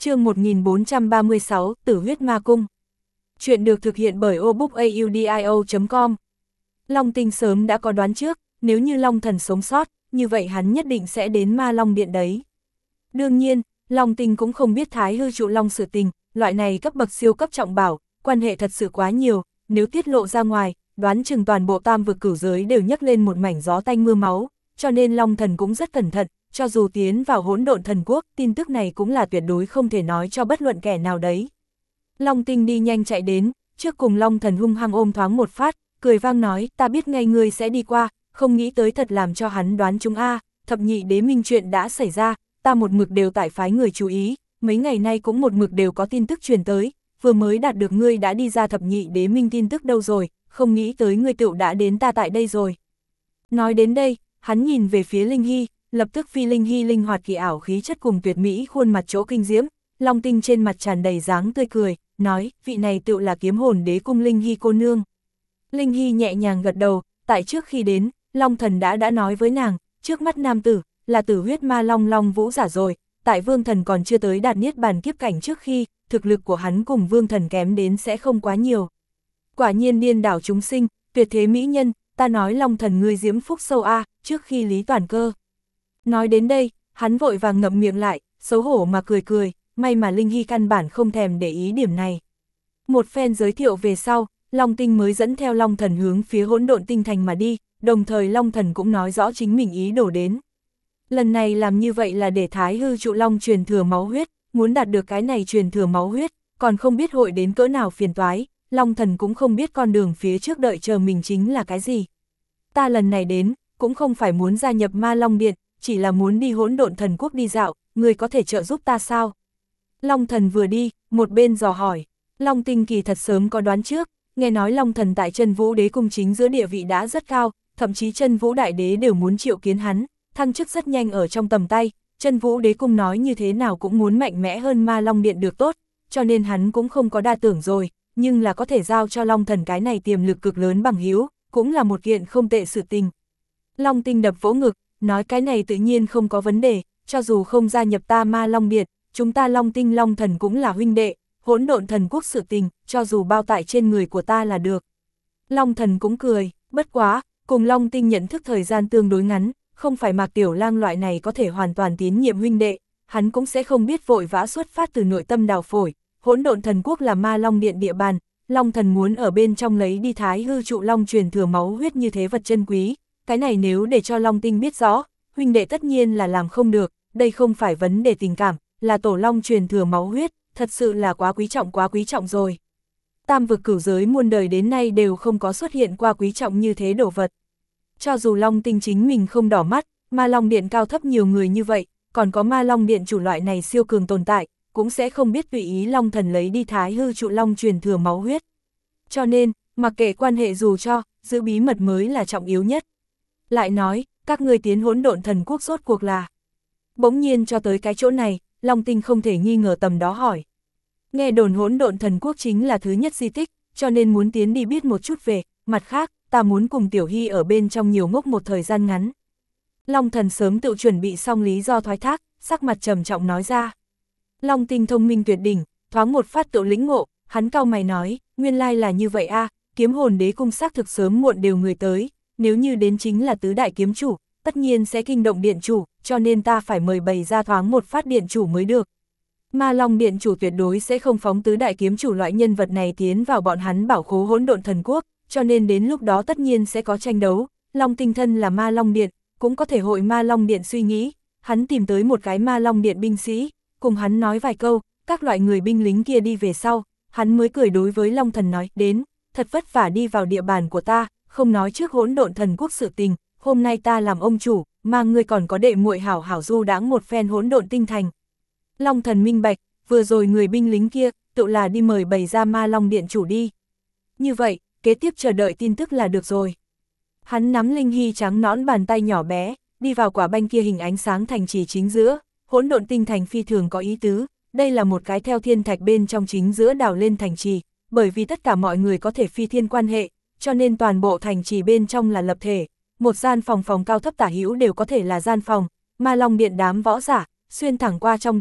Chương một nghìn bốn trăm ba mươi sáu, Tử huyết ma cung. Chuyện được thực hiện bởi obookaudio chấm com. Long Tinh sớm đã có đoán trước, nếu như Long Thần sống sót, như vậy hắn nhất định sẽ đến Ma Long Điện đấy. Đương nhiên, Long Tinh cũng không biết Thái Hư Trụ Long sự tình, loại này cấp bậc siêu cấp trọng bảo, quan hệ thật sự quá nhiều, nếu tiết lộ ra ngoài, đoán chừng toàn bộ tam vực cửu giới đều nhấc lên một mảnh gió tanh mưa máu, cho nên Long Thần cũng rất cẩn thận, cho dù tiến vào hỗn độn thần quốc, tin tức này cũng là tuyệt đối không thể nói cho bất luận kẻ nào đấy. Long Tinh đi nhanh chạy đến, trước cùng Long Thần hung hăng ôm thoáng một phát, cười vang nói, ta biết ngay ngươi sẽ đi qua, không nghĩ tới thật làm cho hắn đoán chúng a, thập nhị đế minh chuyện đã xảy ra, ta một mực đều tại phái người chú ý, mấy ngày nay cũng một mực đều có tin tức truyền tới, vừa mới đạt được ngươi đã đi ra thập nhị đế minh tin tức đâu rồi, không nghĩ tới ngươi tựu đã đến ta tại đây rồi. Nói đến đây, hắn nhìn về phía Linh Hy, lập tức phi Linh Hy linh hoạt kỳ ảo khí chất cùng tuyệt mỹ khuôn mặt chỗ kinh diễm, Long Tinh trên mặt tràn đầy dáng tươi cười, nói, vị này tựu là kiếm hồn đế cung Linh Hy cô nương. Linh Hy nhẹ nhàng gật đầu, tại trước khi đến, Long Thần đã đã nói với nàng, trước mắt nam tử, là tử huyết ma long long vũ giả rồi, tại Vương Thần còn chưa tới đạt niết bàn kiếp cảnh trước khi, thực lực của hắn cùng Vương Thần kém đến sẽ không quá nhiều. Quả nhiên điên đảo chúng sinh, tuyệt thế mỹ nhân, ta nói Long Thần ngươi diễm phúc sâu a, trước khi Lý Toàn Cơ. Nói đến đây, hắn vội vàng ngậm miệng lại, xấu hổ mà cười cười, may mà Linh Hy căn bản không thèm để ý điểm này. Một phen giới thiệu về sau, Long Tinh mới dẫn theo Long Thần hướng phía hỗn độn tinh thành mà đi, đồng thời Long Thần cũng nói rõ chính mình ý đồ đến. Lần này làm như vậy là để Thái Hư Trụ Long truyền thừa máu huyết, muốn đạt được cái này truyền thừa máu huyết, còn không biết hội đến cỡ nào phiền toái, Long Thần cũng không biết con đường phía trước đợi chờ mình chính là cái gì. Ta lần này đến, cũng không phải muốn gia nhập Ma Long Điện, chỉ là muốn đi hỗn độn thần quốc đi dạo, người có thể trợ giúp ta sao? Long Thần vừa đi, một bên dò hỏi, Long Tinh kỳ thật sớm có đoán trước, nghe nói Long Thần tại Chân Vũ Đế cung chính giữa địa vị đã rất cao, thậm chí Chân Vũ Đại Đế đều muốn triệu kiến hắn, thăng chức rất nhanh ở trong tầm tay, Chân Vũ Đế cung nói như thế nào cũng muốn mạnh mẽ hơn Ma Long Điện được tốt, cho nên hắn cũng không có đa tưởng rồi, nhưng là có thể giao cho Long Thần cái này tiềm lực cực lớn bằng hữu, cũng là một kiện không tệ sự tình. Long Tinh đập vỗ ngực, nói cái này tự nhiên không có vấn đề, cho dù không gia nhập ta Ma Long Điện, chúng ta Long Tinh Long Thần cũng là huynh đệ, hỗn độn thần quốc sự tình, cho dù bao tải trên người của ta là được. Long Thần cũng cười, bất quá, cùng Long Tinh nhận thức thời gian tương đối ngắn, không phải Mạc Tiểu Lang loại này có thể hoàn toàn tín nhiệm huynh đệ, hắn cũng sẽ không biết vội vã xuất phát từ nội tâm đào phổi, hỗn độn thần quốc là Ma Long Điện địa bàn, Long Thần muốn ở bên trong lấy đi Thái Hư Trụ Long truyền thừa máu huyết như thế vật chân quý, cái này nếu để cho Long Tinh biết rõ, huynh đệ tất nhiên là làm không được, đây không phải vấn đề tình cảm, là tổ long truyền thừa máu huyết, thật sự là quá quý trọng quá quý trọng rồi. Tam vực cửu giới muôn đời đến nay đều không có xuất hiện qua quý trọng như thế đồ vật. Cho dù Long Tinh chính mình không đỏ mắt, Ma Long Điện cao thấp nhiều người như vậy, còn có Ma Long Điện chủ loại này siêu cường tồn tại, cũng sẽ không biết tùy ý Long Thần lấy đi Thái Hư Trụ Long truyền thừa máu huyết. Cho nên, mặc kệ quan hệ dù cho, giữ bí mật mới là trọng yếu nhất. Lại nói, các ngươi tiến hỗn độn thần quốc rốt cuộc là. Bỗng nhiên cho tới cái chỗ này, Long Tinh không thể nghi ngờ tầm đó hỏi. Nghe đồn hỗn độn thần quốc chính là thứ nhất di tích, cho nên muốn tiến đi biết một chút về, mặt khác, ta muốn cùng Tiểu Hy ở bên trong nhiều ngốc một thời gian ngắn. Long Thần sớm tự chuẩn bị xong lý do thoái thác, sắc mặt trầm trọng nói ra. Long Tinh thông minh tuyệt đỉnh, thoáng một phát tự lĩnh ngộ, hắn cau mày nói, nguyên lai là như vậy a, kiếm hồn đế cung xác thực sớm muộn đều người tới, nếu như đến chính là tứ đại kiếm chủ, tất nhiên sẽ kinh động điện chủ, cho nên ta phải mời bày ra thoáng một phát điện chủ mới được. Ma Long điện chủ tuyệt đối sẽ không phóng tứ đại kiếm chủ loại nhân vật này tiến vào bọn hắn bảo khố hỗn độn thần quốc, cho nên đến lúc đó tất nhiên sẽ có tranh đấu. Long Tinh thân là Ma Long điện, cũng có thể hội Ma Long điện suy nghĩ, hắn tìm tới một cái Ma Long điện binh sĩ, cùng hắn nói vài câu, các loại người binh lính kia đi về sau, hắn mới cười đối với Long Thần nói, đến, thật vất vả đi vào địa bàn của ta, không nói trước hỗn độn thần quốc sự tình, hôm nay ta làm ông chủ, mà ngươi còn có đệ muội hảo hảo du đãng một phen hỗn độn tinh thành. Long Thần minh bạch, vừa rồi người binh lính kia, tự là đi mời bày ra Ma Long điện chủ đi. Như vậy, kế tiếp chờ đợi tin tức là được rồi. Hắn nắm Linh Hy trắng nõn bàn tay nhỏ bé, đi vào quả banh kia hình ánh sáng thành trì chính giữa, hỗn độn tinh thành phi thường có ý tứ, đây là một cái theo thiên thạch bên trong chính giữa đào lên thành trì, bởi vì tất cả mọi người có thể phi thiên quan hệ, cho nên toàn bộ thành trì bên trong là lập thể, một gian phòng phòng cao thấp tả hữu đều có thể là gian phòng, Ma Long điện đám võ giả, xuyên thẳng qua trong đó,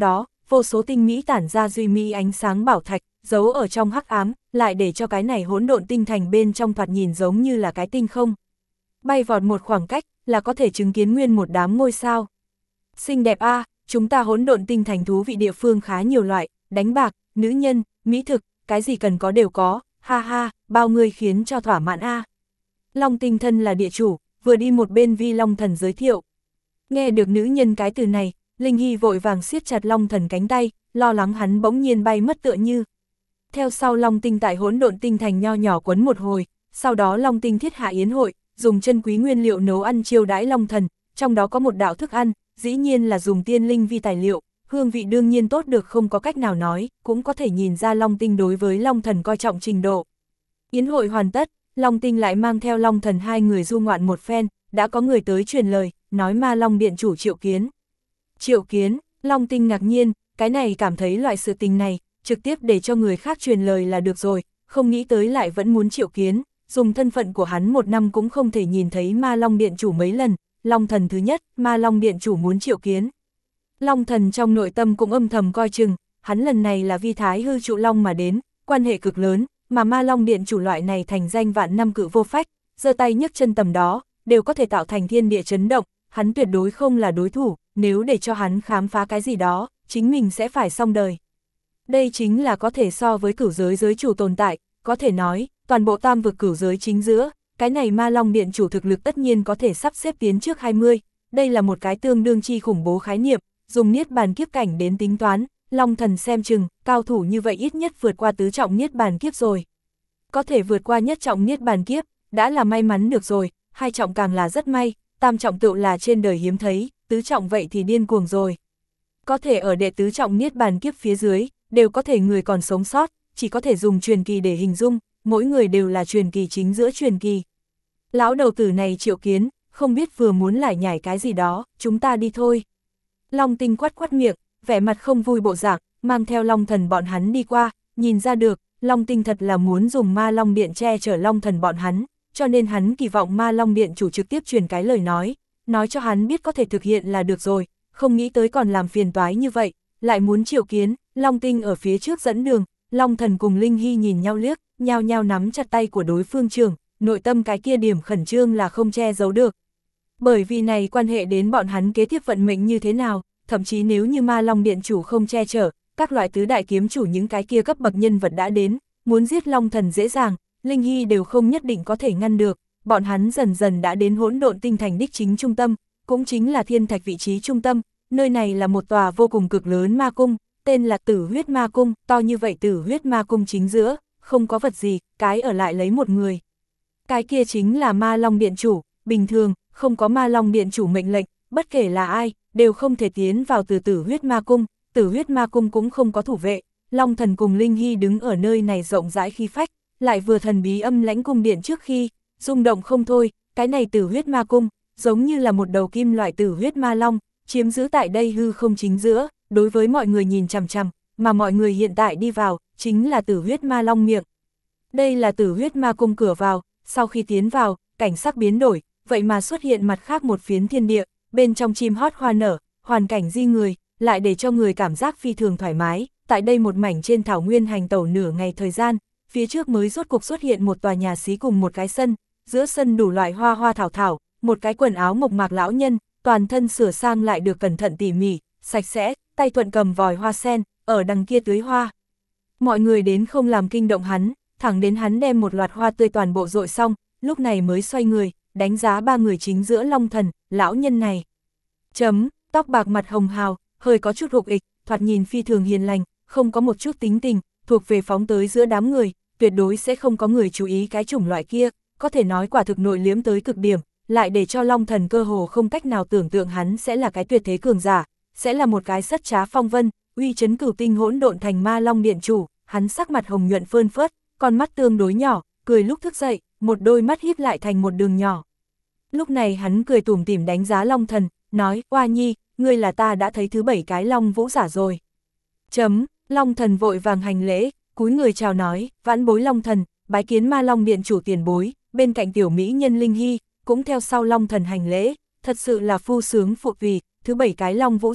vô số tinh mỹ tản ra duy mỹ ánh sáng bảo thạch, giấu ở trong hắc ám, lại để cho cái này hỗn độn tinh thành bên trong thoạt nhìn giống như là cái tinh không. Bay vọt một khoảng cách, là có thể chứng kiến nguyên một đám ngôi sao. Xinh đẹp a, à, chúng ta hỗn độn tinh thành thú vị địa phương khá nhiều loại, đánh bạc, nữ nhân, mỹ thực, cái gì cần có đều có, ha ha, bao người khiến cho thỏa mãn a. À. Long Tinh thân là địa chủ, vừa đi một bên vi Long Thần giới thiệu. Nghe được nữ nhân cái từ này, Linh Hy vội vàng siết chặt Long Thần cánh tay, lo lắng hắn bỗng nhiên bay mất tựa như. Theo sau Long Tinh tại hỗn độn tinh thành nho nhỏ quấn một hồi, sau đó Long Tinh thiết hạ yến hội, dùng chân quý nguyên liệu nấu ăn chiêu đãi Long Thần, trong đó có một đạo thức ăn, dĩ nhiên là dùng tiên linh vi tài liệu, hương vị đương nhiên tốt được không có cách nào nói, cũng có thể nhìn ra Long Tinh đối với Long Thần coi trọng trình độ. Yến hội hoàn tất, Long Tinh lại mang theo Long Thần hai người du ngoạn một phen, đã có người tới truyền lời, nói Ma Long Điện chủ Triệu Kiến. Triệu Kiến, Long Tinh ngạc nhiên, cái này cảm thấy loại sự tình này, trực tiếp để cho người khác truyền lời là được rồi, không nghĩ tới lại vẫn muốn triệu kiến, dùng thân phận của hắn một năm cũng không thể nhìn thấy Ma Long Điện chủ mấy lần, Long Thần thứ nhất, Ma Long Điện chủ muốn triệu kiến. Long Thần trong nội tâm cũng âm thầm coi chừng, hắn lần này là vi thái hư trụ Long mà đến, quan hệ cực lớn, mà Ma Long Điện chủ loại này thành danh vạn năm cự vô phách, giơ tay nhấc chân tầm đó, đều có thể tạo thành thiên địa chấn động, hắn tuyệt đối không là đối thủ, nếu để cho hắn khám phá cái gì đó, chính mình sẽ phải xong đời. Đây chính là có thể so với cửu giới giới chủ tồn tại, có thể nói, toàn bộ tam vực cửu giới chính giữa, cái này Ma Long Điện chủ thực lực tất nhiên có thể sắp xếp tiến trước hai mươi, đây là một cái tương đương chi khủng bố khái niệm, dùng niết bàn kiếp cảnh đến tính toán, Long Thần xem chừng, cao thủ như vậy ít nhất vượt qua tứ trọng niết bàn kiếp rồi. Có thể vượt qua nhất trọng niết bàn kiếp, đã là may mắn được rồi, hai trọng càng là rất may, tam trọng tựu là trên đời hiếm thấy, tứ trọng vậy thì điên cuồng rồi. Có thể ở đệ tứ trọng niết bàn kiếp phía dưới, đều có thể người còn sống sót, chỉ có thể dùng truyền kỳ để hình dung, mỗi người đều là truyền kỳ chính giữa truyền kỳ. Lão đầu tử này triệu kiến, không biết vừa muốn lải nhải cái gì đó, chúng ta đi thôi. Long Tinh quát quát miệng, vẻ mặt không vui bộ dạng, mang theo Long Thần bọn hắn đi qua, nhìn ra được, Long Tinh thật là muốn dùng Ma Long Điện che chở Long Thần bọn hắn, cho nên hắn kỳ vọng Ma Long Điện chủ trực tiếp truyền cái lời nói, nói cho hắn biết có thể thực hiện là được rồi, không nghĩ tới còn làm phiền toái như vậy, lại muốn triệu kiến. Long Tinh ở phía trước dẫn đường, Long Thần cùng Linh Hy nhìn nhau liếc, nhao nhao nắm chặt tay của đối phương trưởng, nội tâm cái kia điểm khẩn trương là không che giấu được. Bởi vì này quan hệ đến bọn hắn kế tiếp vận mệnh như thế nào, thậm chí nếu như Ma Long Điện chủ không che chở, các loại tứ đại kiếm chủ những cái kia cấp bậc nhân vật đã đến, muốn giết Long Thần dễ dàng, Linh Hy đều không nhất định có thể ngăn được, bọn hắn dần dần đã đến hỗn độn tinh thành đích chính trung tâm, cũng chính là thiên thạch vị trí trung tâm, nơi này là một tòa vô cùng cực lớn ma cung, tên là Tử Huyết Ma Cung, to như vậy Tử Huyết Ma Cung chính giữa, không có vật gì, cái ở lại lấy một người. Cái kia chính là Ma Long Điện chủ, bình thường, không có Ma Long Điện chủ mệnh lệnh, bất kể là ai, đều không thể tiến vào từ Tử Huyết Ma Cung, Tử Huyết Ma Cung cũng không có thủ vệ, Long Thần cùng Linh Hy đứng ở nơi này rộng rãi khí phách, lại vừa thần bí âm lãnh cung điện trước khi, rung động không thôi, cái này Tử Huyết Ma Cung, giống như là một đầu kim loại Tử Huyết Ma Long, chiếm giữ tại đây hư không chính giữa, đối với mọi người nhìn chằm chằm, mà mọi người hiện tại đi vào, chính là Tử Huyết Ma Long miệng. Đây là Tử Huyết Ma Cung cửa vào, sau khi tiến vào, cảnh sắc biến đổi, vậy mà xuất hiện mặt khác một phiến thiên địa, bên trong chim hót hoa nở, hoàn cảnh di người, lại để cho người cảm giác phi thường thoải mái, tại đây một mảnh trên thảo nguyên hành tẩu nửa ngày thời gian, phía trước mới rốt cục xuất hiện một tòa nhà xí cùng một cái sân, giữa sân đủ loại hoa hoa thảo thảo, một cái quần áo mộc mạc lão nhân, toàn thân sửa sang lại được cẩn thận tỉ mỉ, sạch sẽ, tay thuận cầm vòi hoa sen, ở đằng kia tưới hoa. Mọi người đến không làm kinh động hắn, thẳng đến hắn đem một loạt hoa tươi toàn bộ dội xong, lúc này mới xoay người, đánh giá ba người chính giữa Long Thần, lão nhân này. Chấm, tóc bạc mặt hồng hào, hơi có chút hục ịch, thoạt nhìn phi thường hiền lành, không có một chút tính tình, thuộc về phóng tới giữa đám người, tuyệt đối sẽ không có người chú ý cái chủng loại kia, có thể nói quả thực nội liếm tới cực điểm, lại để cho Long Thần cơ hồ không cách nào tưởng tượng hắn sẽ là cái tuyệt thế cường giả, sẽ là một cái sất trá phong vân, uy chấn cửu tinh hỗn độn thành Ma Long Điện chủ, hắn sắc mặt hồng nhuận phơn phớt, con mắt tương đối nhỏ, cười lúc thức dậy, một đôi mắt híp lại thành một đường nhỏ. Lúc này hắn cười tủm tỉm đánh giá Long Thần, nói, Oa Nhi, ngươi là ta đã thấy thứ bảy cái Long Vũ giả rồi. Chấm, Long Thần vội vàng hành lễ, cúi người chào nói, vãn bối Long Thần, bái kiến Ma Long Điện chủ tiền bối, bên cạnh tiểu mỹ nhân Linh Hy, cũng theo sau Long Thần hành lễ, thật sự là phu sướng phụ tùy, thứ bảy cái Long Vũ giả,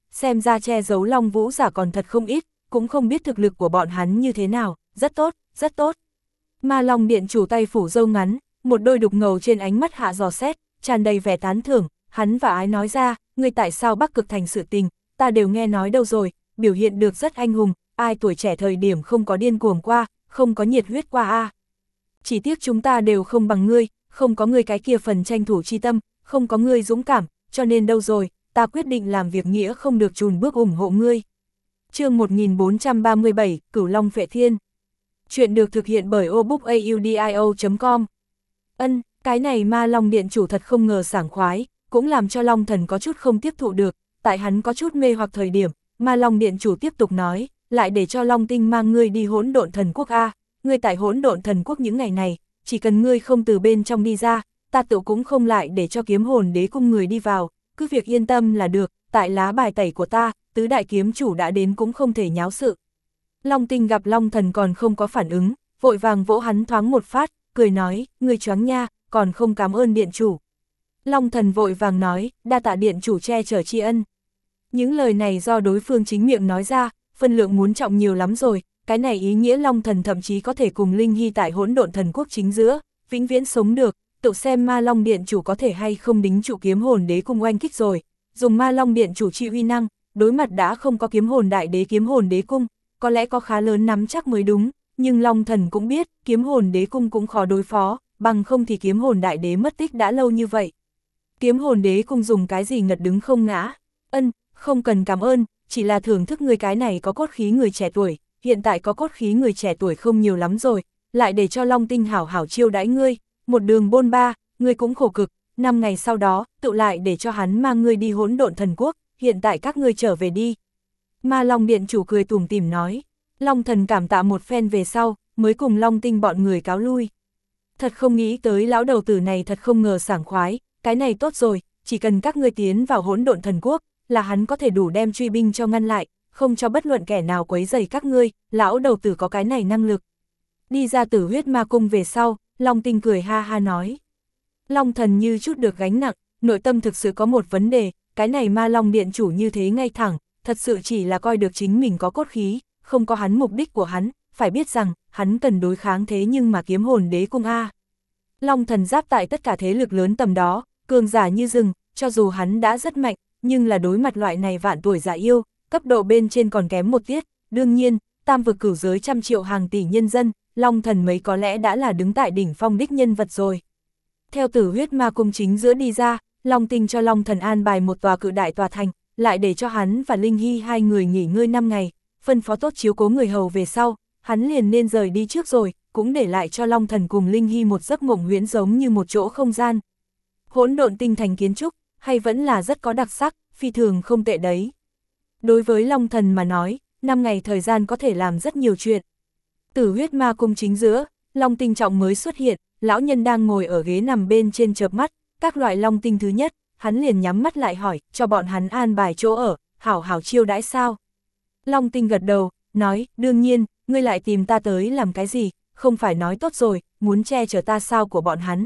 xem ra che giấu Long Vũ giả còn thật không ít, cũng không biết thực lực của bọn hắn như thế nào, rất tốt, rất tốt. Ma Long Điện chủ tay phủ râu ngắn, một đôi đục ngầu trên ánh mắt hạ dò xét, tràn đầy vẻ tán thưởng, hắn và ái nói ra, ngươi tại sao Bắc Cực Thành sự tình, ta đều nghe nói đâu rồi, biểu hiện được rất anh hùng, ai tuổi trẻ thời điểm không có điên cuồng qua, không có nhiệt huyết qua a. À. Chỉ tiếc chúng ta đều không bằng ngươi, không có ngươi cái kia phần tranh thủ chi tâm, không có ngươi dũng cảm, cho nên đâu rồi, ta quyết định làm việc nghĩa không được chùn bước ủng hộ ngươi. Chương một nghìn bốn trăm ba mươi bảy, Cửu Long Phệ Thiên. Chuyện được thực hiện bởi obookaudio chấm com. Ân, cái này Ma Long Điện chủ thật không ngờ sảng khoái, cũng làm cho Long Thần có chút không tiếp thụ được, tại hắn có chút mê hoặc thời điểm, Ma Long Điện chủ tiếp tục nói, lại để cho Long Tinh mang ngươi đi Hỗn Độn Thần Quốc a, ngươi tại Hỗn Độn Thần Quốc những ngày này, chỉ cần ngươi không từ bên trong đi ra, ta tự cũng không lại để cho Kiếm Hồn Đế cung người đi vào, cứ việc yên tâm là được, tại lá bài tẩy của ta, tứ đại kiếm chủ đã đến cũng không thể nháo sự. Long Tinh gặp Long Thần còn không có phản ứng, vội vàng vỗ hắn thoáng một phát, cười nói, ngươi choáng nha, còn không cảm ơn điện chủ. Long Thần vội vàng nói, đa tạ điện chủ che chở tri ân. Những lời này do đối phương chính miệng nói ra, phân lượng muốn trọng nhiều lắm rồi, cái này ý nghĩa Long Thần thậm chí có thể cùng Linh Hy tại Hỗn Độn Thần Quốc chính giữa, vĩnh viễn sống được, tự xem Ma Long Điện chủ có thể hay không đính trụ Kiếm Hồn Đế cung oanh kích rồi, dùng Ma Long Điện chủ trị uy năng, đối mặt đã không có Kiếm Hồn Đại Đế Kiếm Hồn Đế cung, có lẽ có khá lớn nắm chắc mới đúng, nhưng Long Thần cũng biết, Kiếm Hồn Đế cung cũng khó đối phó, bằng không thì Kiếm Hồn Đại Đế mất tích đã lâu như vậy. Kiếm Hồn Đế cung dùng cái gì ngật đứng không ngã? Ân, không cần cảm ơn, chỉ là thưởng thức người cái này có cốt khí người trẻ tuổi, hiện tại có cốt khí người trẻ tuổi không nhiều lắm rồi, lại để cho Long Tinh hảo hảo chiêu đãi ngươi, một đường bôn ba, ngươi cũng khổ cực, năm ngày sau đó, tự lại để cho hắn mang ngươi đi Hỗn Độn Thần Quốc, hiện tại các ngươi trở về đi. Ma Long Điện chủ cười tủm tỉm nói, Long Thần cảm tạ một phen về sau, mới cùng Long Tinh bọn người cáo lui. Thật không nghĩ tới lão đầu tử này thật không ngờ sảng khoái, cái này tốt rồi, chỉ cần các ngươi tiến vào Hỗn Độn Thần Quốc, là hắn có thể đủ đem truy binh cho ngăn lại, không cho bất luận kẻ nào quấy rầy các ngươi, lão đầu tử có cái này năng lực. Đi ra Tử Huyết Ma Cung về sau, Long Tinh cười ha ha nói. Long Thần như chút được gánh nặng, nội tâm thực sự có một vấn đề, cái này Ma Long Điện chủ như thế ngay thẳng, thật sự chỉ là coi được chính mình có cốt khí, không có hắn mục đích của hắn, phải biết rằng, hắn cần đối kháng thế nhưng mà Kiếm Hồn Đế cung a. Long Thần giáp tại tất cả thế lực lớn tầm đó, cường giả như rừng, cho dù hắn đã rất mạnh, nhưng là đối mặt loại này vạn tuổi giả yêu, cấp độ bên trên còn kém một tiết, đương nhiên, tam vực cửu giới trăm triệu hàng tỷ nhân dân, Long Thần mấy có lẽ đã là đứng tại đỉnh phong đích nhân vật rồi. Theo Tử Huyết Ma Cung chính giữa đi ra, Long Tinh cho Long Thần an bài một tòa cự đại tòa thành, lại để cho hắn và Linh Hy hai người nghỉ ngơi năm ngày, phân phó tốt chiếu cố người hầu về sau, hắn liền nên rời đi trước rồi, cũng để lại cho Long Thần cùng Linh Hy một giấc mộng huyễn giống như một chỗ không gian. Hỗn Độn tinh thành kiến trúc, hay vẫn là rất có đặc sắc, phi thường không tệ đấy. Đối với Long Thần mà nói, năm ngày thời gian có thể làm rất nhiều chuyện. Tử Huyết Ma Cung chính giữa, Long Tinh trọng mới xuất hiện, lão nhân đang ngồi ở ghế nằm bên trên chợp mắt, các loại Long Tinh thứ nhất, hắn liền nhắm mắt lại hỏi, cho bọn hắn an bài chỗ ở, hảo hảo chiêu đãi sao. Long Tinh gật đầu, nói, đương nhiên, ngươi lại tìm ta tới làm cái gì, không phải nói tốt rồi, muốn che chở ta sao của bọn hắn.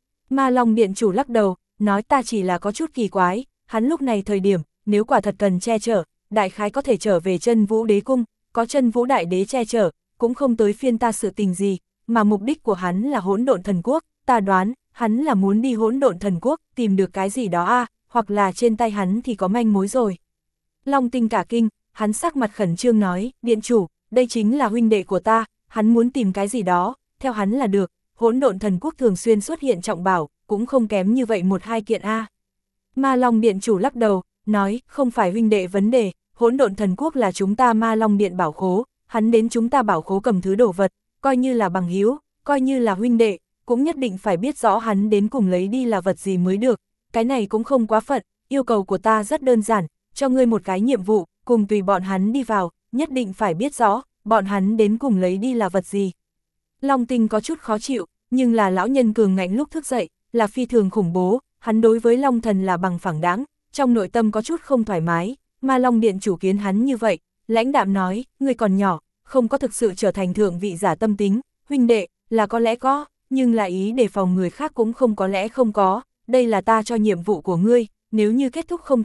Ma Long Điện chủ lắc đầu, nói ta chỉ là có chút kỳ quái, hắn lúc này thời điểm, nếu quả thật cần che chở, đại khái có thể trở về Chân Vũ Đế cung, có Chân Vũ Đại Đế che chở, cũng không tới phiên ta sự tình gì, mà mục đích của hắn là Hỗn Độn Thần Quốc, ta đoán, hắn là muốn đi Hỗn Độn Thần Quốc, tìm được cái gì đó a, à, hoặc là trên tay hắn thì có manh mối rồi. Long Tinh cả kinh, hắn sắc mặt khẩn trương nói, điện chủ, đây chính là huynh đệ của ta, hắn muốn tìm cái gì đó, theo hắn là được, Hỗn Độn Thần Quốc thường xuyên xuất hiện trọng bảo, cũng không kém như vậy một hai kiện a. À. Ma Long Điện chủ lắc đầu, nói, không phải huynh đệ vấn đề, Hỗn Độn Thần Quốc là chúng ta Ma Long Điện bảo khố, hắn đến chúng ta bảo khố cầm thứ đồ vật, coi như là bằng hữu, coi như là huynh đệ, cũng nhất định phải biết rõ hắn đến cùng lấy đi là vật gì mới được, cái này cũng không quá phận, yêu cầu của ta rất đơn giản, cho ngươi một cái nhiệm vụ, cùng tùy bọn hắn đi vào, nhất định phải biết rõ, bọn hắn đến cùng lấy đi là vật gì. Long Tinh có chút khó chịu, nhưng là lão nhân cường ngạnh lúc thức dậy, là phi thường khủng bố, hắn đối với Long Thần là bằng phẳng đáng, trong nội tâm có chút không thoải mái, Ma Long Điện chủ kiến hắn như vậy, lãnh đạm nói, ngươi còn nhỏ, không có thực sự trở thành thượng vị giả tâm tính, huynh đệ, là có lẽ có, nhưng là ý đề phòng người khác cũng không có lẽ không có, đây là ta cho nhiệm vụ của ngươi, nếu như kết thúc không thành,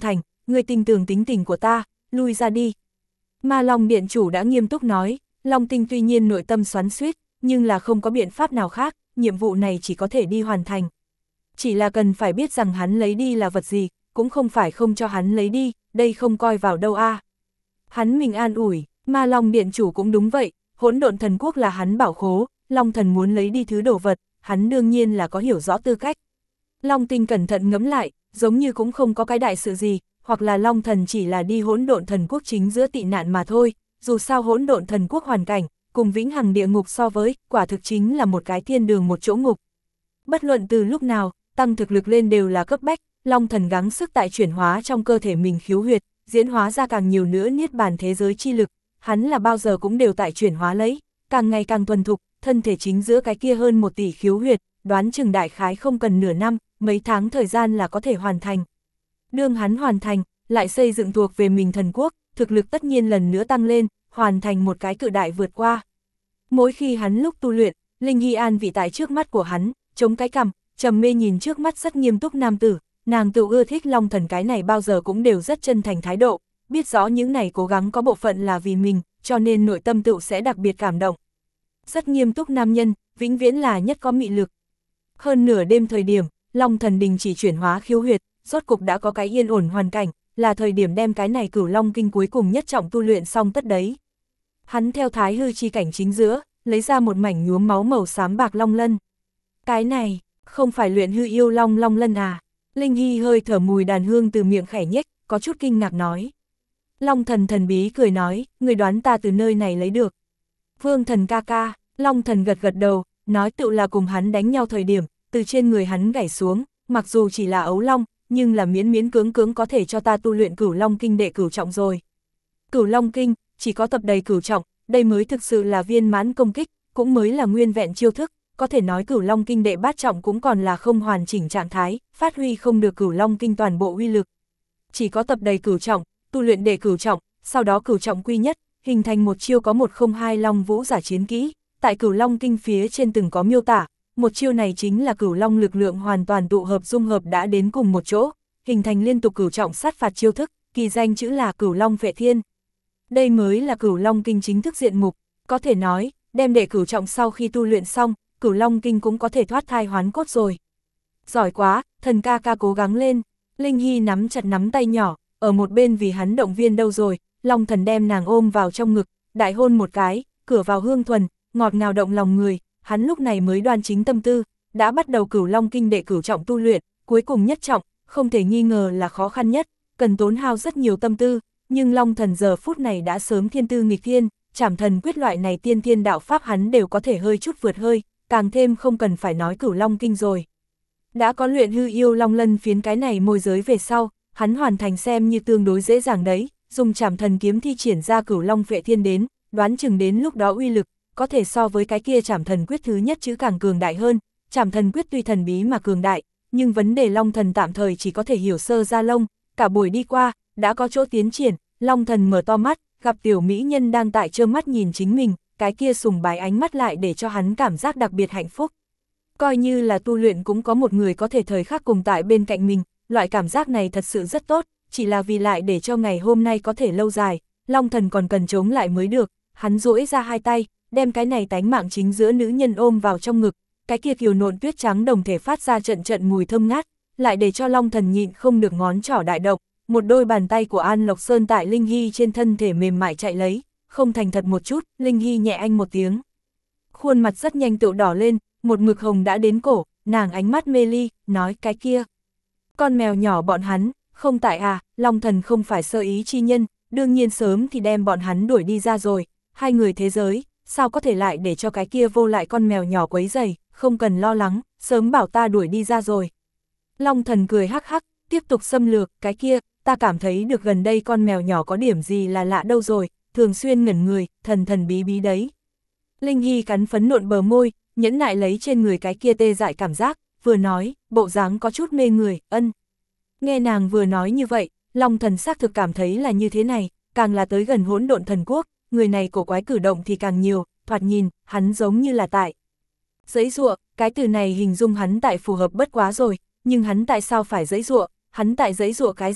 ngươi tin tưởng tính tình của ta, lui ra đi. Ma Long Điện chủ đã nghiêm túc nói, Long Tinh tuy nhiên nội tâm xoắn xuýt, nhưng là không có biện pháp nào khác, nhiệm vụ này chỉ có thể đi hoàn thành. Chỉ là cần phải biết rằng hắn lấy đi là vật gì, cũng không phải không cho hắn lấy đi, đây không coi vào đâu a. À. Hắn mình an ủi, Ma Long Điện chủ cũng đúng vậy, hỗn độn thần quốc là hắn bảo khố, Long thần muốn lấy đi thứ đồ vật, hắn đương nhiên là có hiểu rõ tư cách. Long Tinh cẩn thận ngẫm lại, giống như cũng không có cái đại sự gì, hoặc là Long thần chỉ là đi hỗn độn thần quốc chính giữa tị nạn mà thôi, dù sao hỗn độn thần quốc hoàn cảnh, cùng vĩnh hằng địa ngục so với, quả thực chính là một cái thiên đường một chỗ ngục. Bất luận từ lúc nào, tăng thực lực lên đều là cấp bách, Long thần gắng sức tại chuyển hóa trong cơ thể mình khiếu huyệt, diễn hóa ra càng nhiều nữa niết bàn thế giới chi lực, hắn là bao giờ cũng đều tại chuyển hóa lấy, càng ngày càng thuần thục, thân thể chính giữa cái kia hơn một tỷ khiếu huyệt, đoán chừng đại khái không cần nửa năm, mấy tháng thời gian là có thể hoàn thành. Đương hắn hoàn thành, lại xây dựng thuộc về mình thần quốc, thực lực tất nhiên lần nữa tăng lên, hoàn thành một cái cự đại vượt qua. Mỗi khi hắn lúc tu luyện, Linh Hy an vị tại trước mắt của hắn, chống cái cằm, trầm mê nhìn trước mắt rất nghiêm túc nam tử, nàng tự ưa thích Long thần cái này bao giờ cũng đều rất chân thành thái độ, biết rõ những này cố gắng có bộ phận là vì mình, cho nên nội tâm tự sẽ đặc biệt cảm động. Rất nghiêm túc nam nhân, vĩnh viễn là nhất có mị lực. Hơn nửa đêm thời điểm, Long thần đình chỉ chuyển hóa khiếu huyệt, rốt cục đã có cái yên ổn hoàn cảnh, là thời điểm đem cái này Cửu Long kinh cuối cùng nhất trọng tu luyện xong tất đấy. Hắn theo thái hư chi cảnh chính giữa, lấy ra một mảnh nhuốm máu màu xám bạc long lân. Cái này, không phải luyện hư yêu long long lân à? Linh Hy hơi thở mùi đàn hương từ miệng khẽ nhếch, có chút kinh ngạc nói. Long thần thần bí cười nói, người đoán ta từ nơi này lấy được. Vương thần ca ca, Long thần gật gật đầu, nói tự là cùng hắn đánh nhau thời điểm, từ trên người hắn gảy xuống, mặc dù chỉ là ấu long, nhưng là miễn miễn cưỡng cưỡng có thể cho ta tu luyện Cửu Long kinh đệ cửu trọng rồi. Cửu Long kinh, chỉ có tập đầy cửu trọng, đây mới thực sự là viên mãn công kích, cũng mới là nguyên vẹn chiêu thức, có thể nói Cửu Long kinh đệ bát trọng cũng còn là không hoàn chỉnh trạng thái, phát huy không được Cửu Long kinh toàn bộ uy lực. Chỉ có tập đầy cửu trọng, tu luyện đệ cửu trọng, sau đó cửu trọng quy nhất, hình thành một chiêu có một không hai Long Vũ giả chiến kỹ, tại Cửu Long kinh phía trên từng có miêu tả, một chiêu này chính là Cửu Long lực lượng hoàn toàn tụ hợp dung hợp đã đến cùng một chỗ, hình thành liên tục cửu trọng sát phạt chiêu thức, kỳ danh chữ là Cửu Long Phệ Thiên. Đây mới là Cửu Long kinh chính thức diện mục, có thể nói, đem đệ cửu trọng sau khi tu luyện xong, Cửu Long kinh cũng có thể thoát thai hoán cốt rồi. Giỏi quá, thần ca ca cố gắng lên. Linh Hy nắm chặt nắm tay nhỏ, ở một bên vì hắn động viên đâu rồi, Long thần đem nàng ôm vào trong ngực, đại hôn một cái, cửa vào hương thuần, ngọt ngào động lòng người, hắn lúc này mới đoan chính tâm tư, đã bắt đầu Cửu Long kinh đệ cửu trọng tu luyện, cuối cùng nhất trọng, không thể nghi ngờ là khó khăn nhất, cần tốn hao rất nhiều tâm tư, nhưng Long thần giờ phút này đã sớm thiên tư nghịch thiên, trảm thần quyết loại này tiên thiên đạo pháp hắn đều có thể hơi chút vượt hơi, càng thêm không cần phải nói Cửu Long kinh rồi. Đã có luyện hư yêu long lân phiến cái này môi giới về sau, hắn hoàn thành xem như tương đối dễ dàng đấy, dùng trảm thần kiếm thi triển ra Cửu Long Phệ Thiên đến, đoán chừng đến lúc đó uy lực, có thể so với cái kia trảm thần quyết thứ nhất chứ càng cường đại hơn, trảm thần quyết tuy thần bí mà cường đại, nhưng vấn đề Long thần tạm thời chỉ có thể hiểu sơ ra lông, cả buổi đi qua, đã có chỗ tiến triển, Long thần mở to mắt, gặp tiểu mỹ nhân đang tại trơ mắt nhìn chính mình, cái kia sùng bái ánh mắt lại để cho hắn cảm giác đặc biệt hạnh phúc. Coi như là tu luyện cũng có một người có thể thời khắc cùng tại bên cạnh mình, loại cảm giác này thật sự rất tốt, chỉ là vì lại để cho ngày hôm nay có thể lâu dài, Long thần còn cần chống lại mới được, hắn duỗi ra hai tay, đem cái này tánh mạng chính giữa nữ nhân ôm vào trong ngực, cái kia kiều nộn tuyết trắng đồng thể phát ra trận trận mùi thơm ngát, lại để cho Long thần nhịn không được ngón trỏ đại động, một đôi bàn tay của An Lộc Sơn tại Linh Hy trên thân thể mềm mại chạy lấy, không thành thật một chút, Linh Hy nhẹ anh một tiếng. Khuôn mặt rất nhanh tựu đỏ lên, một mực hồng đã đến cổ, nàng ánh mắt mê ly, nói cái kia. Con mèo nhỏ bọn hắn, không tại à, Long thần không phải sơ ý chi nhân, đương nhiên sớm thì đem bọn hắn đuổi đi ra rồi, hai người thế giới, sao có thể lại để cho cái kia vô lại con mèo nhỏ quấy rầy, không cần lo lắng, sớm bảo ta đuổi đi ra rồi. Long thần cười hắc hắc, tiếp tục xâm lược, cái kia, ta cảm thấy được gần đây con mèo nhỏ có điểm gì là lạ đâu rồi, thường xuyên ngẩn người, thần thần bí bí đấy. Linh Hy cắn phấn nộn bờ môi, nhẫn nại lấy trên người cái kia tê dại cảm giác, vừa nói, bộ dáng có chút mê người, ân. Nghe nàng vừa nói như vậy, Long thần xác thực cảm thấy là như thế này, càng là tới gần hỗn độn thần quốc, người này cổ quái cử động thì càng nhiều, thoạt nhìn, hắn giống như là tại. Giãy giụa, cái từ này hình dung hắn tại phù hợp bất quá rồi, nhưng hắn tại sao phải giãy giụa, hắn tại giãy giụa cái gì,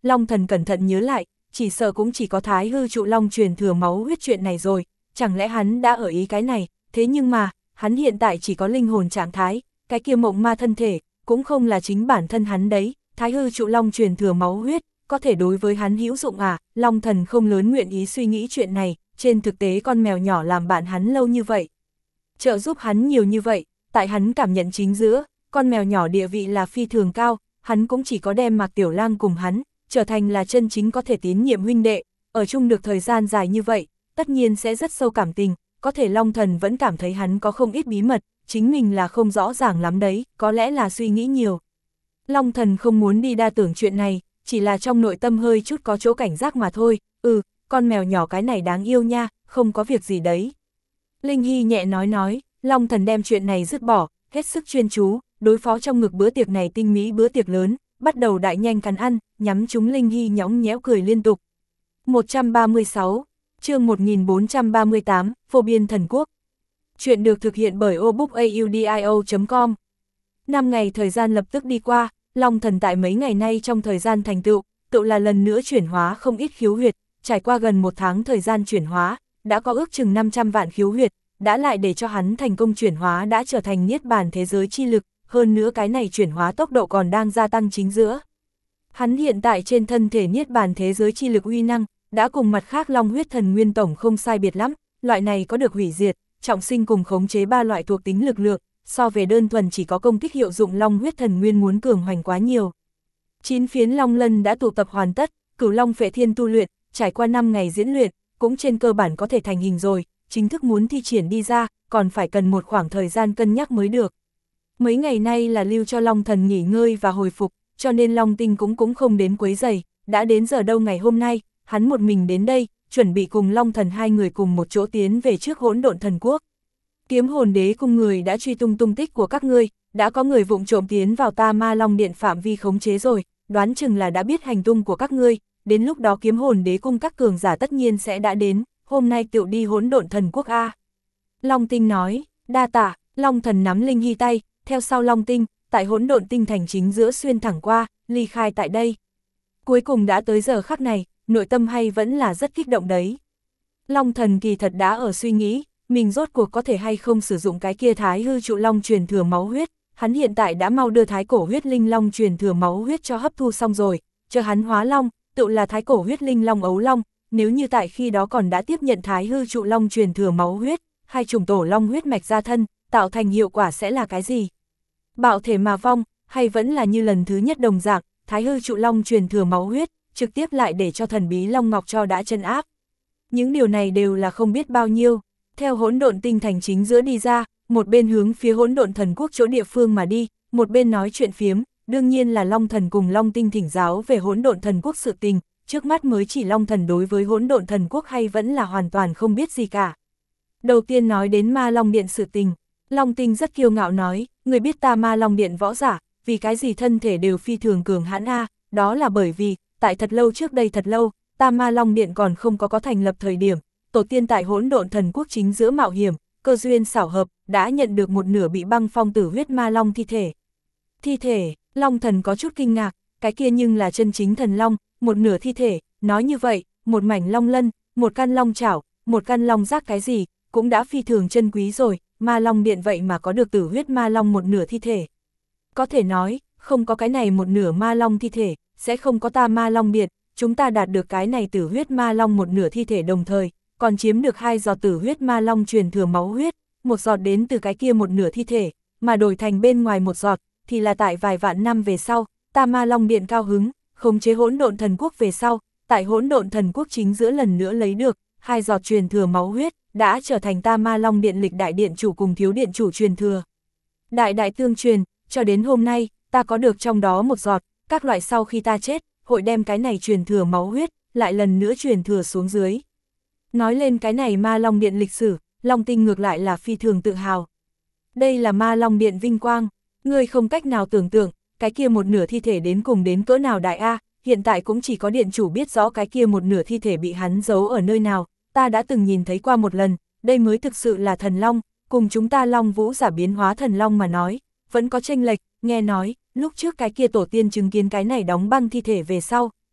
Long Thần cẩn thận nhớ lại, chỉ sợ cũng chỉ có Thái Hư Trụ Long truyền thừa máu huyết chuyện này rồi, chẳng lẽ hắn đã ở ý cái này, thế nhưng mà, hắn hiện tại chỉ có linh hồn trạng thái, cái kia mộng ma thân thể, cũng không là chính bản thân hắn đấy, Thái Hư Trụ Long truyền thừa máu huyết, có thể đối với hắn hữu dụng à, Long Thần không lớn nguyện ý suy nghĩ chuyện này, trên thực tế con mèo nhỏ làm bạn hắn lâu như vậy. Trợ giúp hắn nhiều như vậy, tại hắn cảm nhận chính giữa, con mèo nhỏ địa vị là phi thường cao, hắn cũng chỉ có đem Mạc Tiểu Lang cùng hắn, trở thành là chân chính có thể tín nhiệm huynh đệ, ở chung được thời gian dài như vậy, tất nhiên sẽ rất sâu cảm tình, có thể Long Thần vẫn cảm thấy hắn có không ít bí mật, chính mình là không rõ ràng lắm đấy, có lẽ là suy nghĩ nhiều. Long Thần không muốn đi đa tưởng chuyện này, chỉ là trong nội tâm hơi chút có chỗ cảnh giác mà thôi, ừ, con mèo nhỏ cái này đáng yêu nha, không có việc gì đấy. Linh Hy nhẹ nói nói, Long Thần đem chuyện này dứt bỏ, hết sức chuyên chú, đối phó trong ngực bữa tiệc này tinh mỹ bữa tiệc lớn, bắt đầu đại nhanh cắn ăn, nhắm chúng Linh Hy nhõng nhẽo cười liên tục. một trăm ba mươi sáu, chương một nghìn bốn trăm ba mươi tám, Vô Biên Thần Quốc. Chuyện được thực hiện bởi obookaudio chấm com. năm ngày thời gian lập tức đi qua, Long Thần tại mấy ngày nay trong thời gian thành tựu, tự là lần nữa chuyển hóa không ít khiếu huyệt, trải qua gần một tháng thời gian chuyển hóa, đã có ước chừng năm trăm vạn khiếu huyệt, đã lại để cho hắn thành công chuyển hóa đã trở thành niết bàn thế giới chi lực, hơn nữa cái này chuyển hóa tốc độ còn đang gia tăng chính giữa. Hắn hiện tại trên thân thể niết bàn thế giới chi lực uy năng, đã cùng mặt khác Long huyết thần nguyên tổng không sai biệt lắm, loại này có được hủy diệt, trọng sinh cùng khống chế ba loại thuộc tính lực lượng, so về đơn thuần chỉ có công kích hiệu dụng Long huyết thần nguyên muốn cường hoành quá nhiều. Chín phiến Long Lân đã tụ tập hoàn tất, Cửu Long Phệ Thiên tu luyện, trải qua năm ngày diễn luyện, cũng trên cơ bản có thể thành hình rồi, chính thức muốn thi triển đi ra, còn phải cần một khoảng thời gian cân nhắc mới được. Mấy ngày nay là lưu cho Long Thần nghỉ ngơi và hồi phục, cho nên Long Tinh cũng cũng không đến quấy rầy, đã đến giờ đâu ngày hôm nay, hắn một mình đến đây, chuẩn bị cùng Long Thần hai người cùng một chỗ tiến về trước Hỗn Độn Thần Quốc. Kiếm Hồn Đế cung người đã truy tung tung tích của các ngươi, đã có người vụng trộm tiến vào Ta Ma Long Điện phạm vi khống chế rồi, đoán chừng là đã biết hành tung của các ngươi, đến lúc đó Kiếm Hồn Đế cung các cường giả tất nhiên sẽ đã đến, hôm nay tựu đi Hỗn Độn Thần Quốc a. Long Tinh nói, đa tạ, Long Thần nắm Linh Hy tay, theo sau Long Tinh, tại Hỗn Độn Tinh thành chính giữa xuyên thẳng qua, ly khai tại đây. Cuối cùng đã tới giờ khắc này, nội tâm hay vẫn là rất kích động đấy. Long Thần kỳ thật đã ở suy nghĩ, mình rốt cuộc có thể hay không sử dụng cái kia Thái Hư Trụ Long truyền thừa máu huyết, hắn hiện tại đã mau đưa Thái Cổ huyết linh long truyền thừa máu huyết cho hấp thu xong rồi, chờ hắn hóa long, tự là Thái Cổ huyết linh long ấu long, nếu như tại khi đó còn đã tiếp nhận Thái Hư Trụ Long truyền thừa máu huyết, hai chủng tổ long huyết mạch ra thân, tạo thành hiệu quả sẽ là cái gì? Bạo thể mà vong, hay vẫn là như lần thứ nhất đồng dạng, Thái Hư Trụ Long truyền thừa máu huyết, trực tiếp lại để cho thần bí Long Ngọc cho đã chân áp. Những điều này đều là không biết bao nhiêu. Theo Hỗn Độn Tinh thành chính giữa đi ra, một bên hướng phía Hỗn Độn Thần Quốc chỗ địa phương mà đi, một bên nói chuyện phiếm, đương nhiên là Long Thần cùng Long Tinh thỉnh giáo về Hỗn Độn Thần Quốc sự tình, trước mắt mới chỉ Long Thần đối với Hỗn Độn Thần Quốc hay vẫn là hoàn toàn không biết gì cả. Đầu tiên nói đến Ma Long Điện sự tình, Long Tinh rất kiêu ngạo nói, người biết ta Ma Long Điện võ giả, vì cái gì thân thể đều phi thường cường hãn a, đó là bởi vì, tại thật lâu trước đây thật lâu, ta Ma Long Điện còn không có có thành lập thời điểm, tổ tiên tại Hỗn Độn Thần Quốc chính giữa mạo hiểm, cơ duyên xảo hợp, đã nhận được một nửa bị băng phong tử huyết ma long thi thể. Thi thể, Long Thần có chút kinh ngạc, cái kia nhưng là chân chính thần long, một nửa thi thể, nói như vậy, một mảnh long lân, một căn long chảo, một căn long giác cái gì, cũng đã phi thường chân quý rồi, Ma Long Điện vậy mà có được tử huyết ma long một nửa thi thể. Có thể nói, không có cái này một nửa ma long thi thể, sẽ không có ta Ma Long Điện, chúng ta đạt được cái này tử huyết ma long một nửa thi thể đồng thời, còn chiếm được hai giọt tử huyết ma long truyền thừa máu huyết, một giọt đến từ cái kia một nửa thi thể, mà đổi thành bên ngoài một giọt, thì là tại vài vạn năm về sau, ta Ma Long Điện cao hứng, khống chế Hỗn Độn Thần Quốc về sau, tại Hỗn Độn Thần Quốc chính giữa lần nữa lấy được hai giọt truyền thừa máu huyết, đã trở thành ta Ma Long Điện lịch đại điện chủ cùng thiếu điện chủ truyền thừa. Đại đại tương truyền, cho đến hôm nay, ta có được trong đó một giọt, các loại sau khi ta chết, hội đem cái này truyền thừa máu huyết, lại lần nữa truyền thừa xuống dưới. Nói lên cái này Ma Long Điện lịch sử, Long Tinh ngược lại là phi thường tự hào. Đây là Ma Long Điện vinh quang, ngươi không cách nào tưởng tượng, cái kia một nửa thi thể đến cùng đến cỡ nào đại A, hiện tại cũng chỉ có điện chủ biết rõ cái kia một nửa thi thể bị hắn giấu ở nơi nào, ta đã từng nhìn thấy qua một lần, đây mới thực sự là thần long, cùng chúng ta Long Vũ giả biến hóa thần long mà nói, vẫn có chênh lệch, nghe nói, lúc trước cái kia tổ tiên chứng kiến cái này đóng băng thi thể về sau,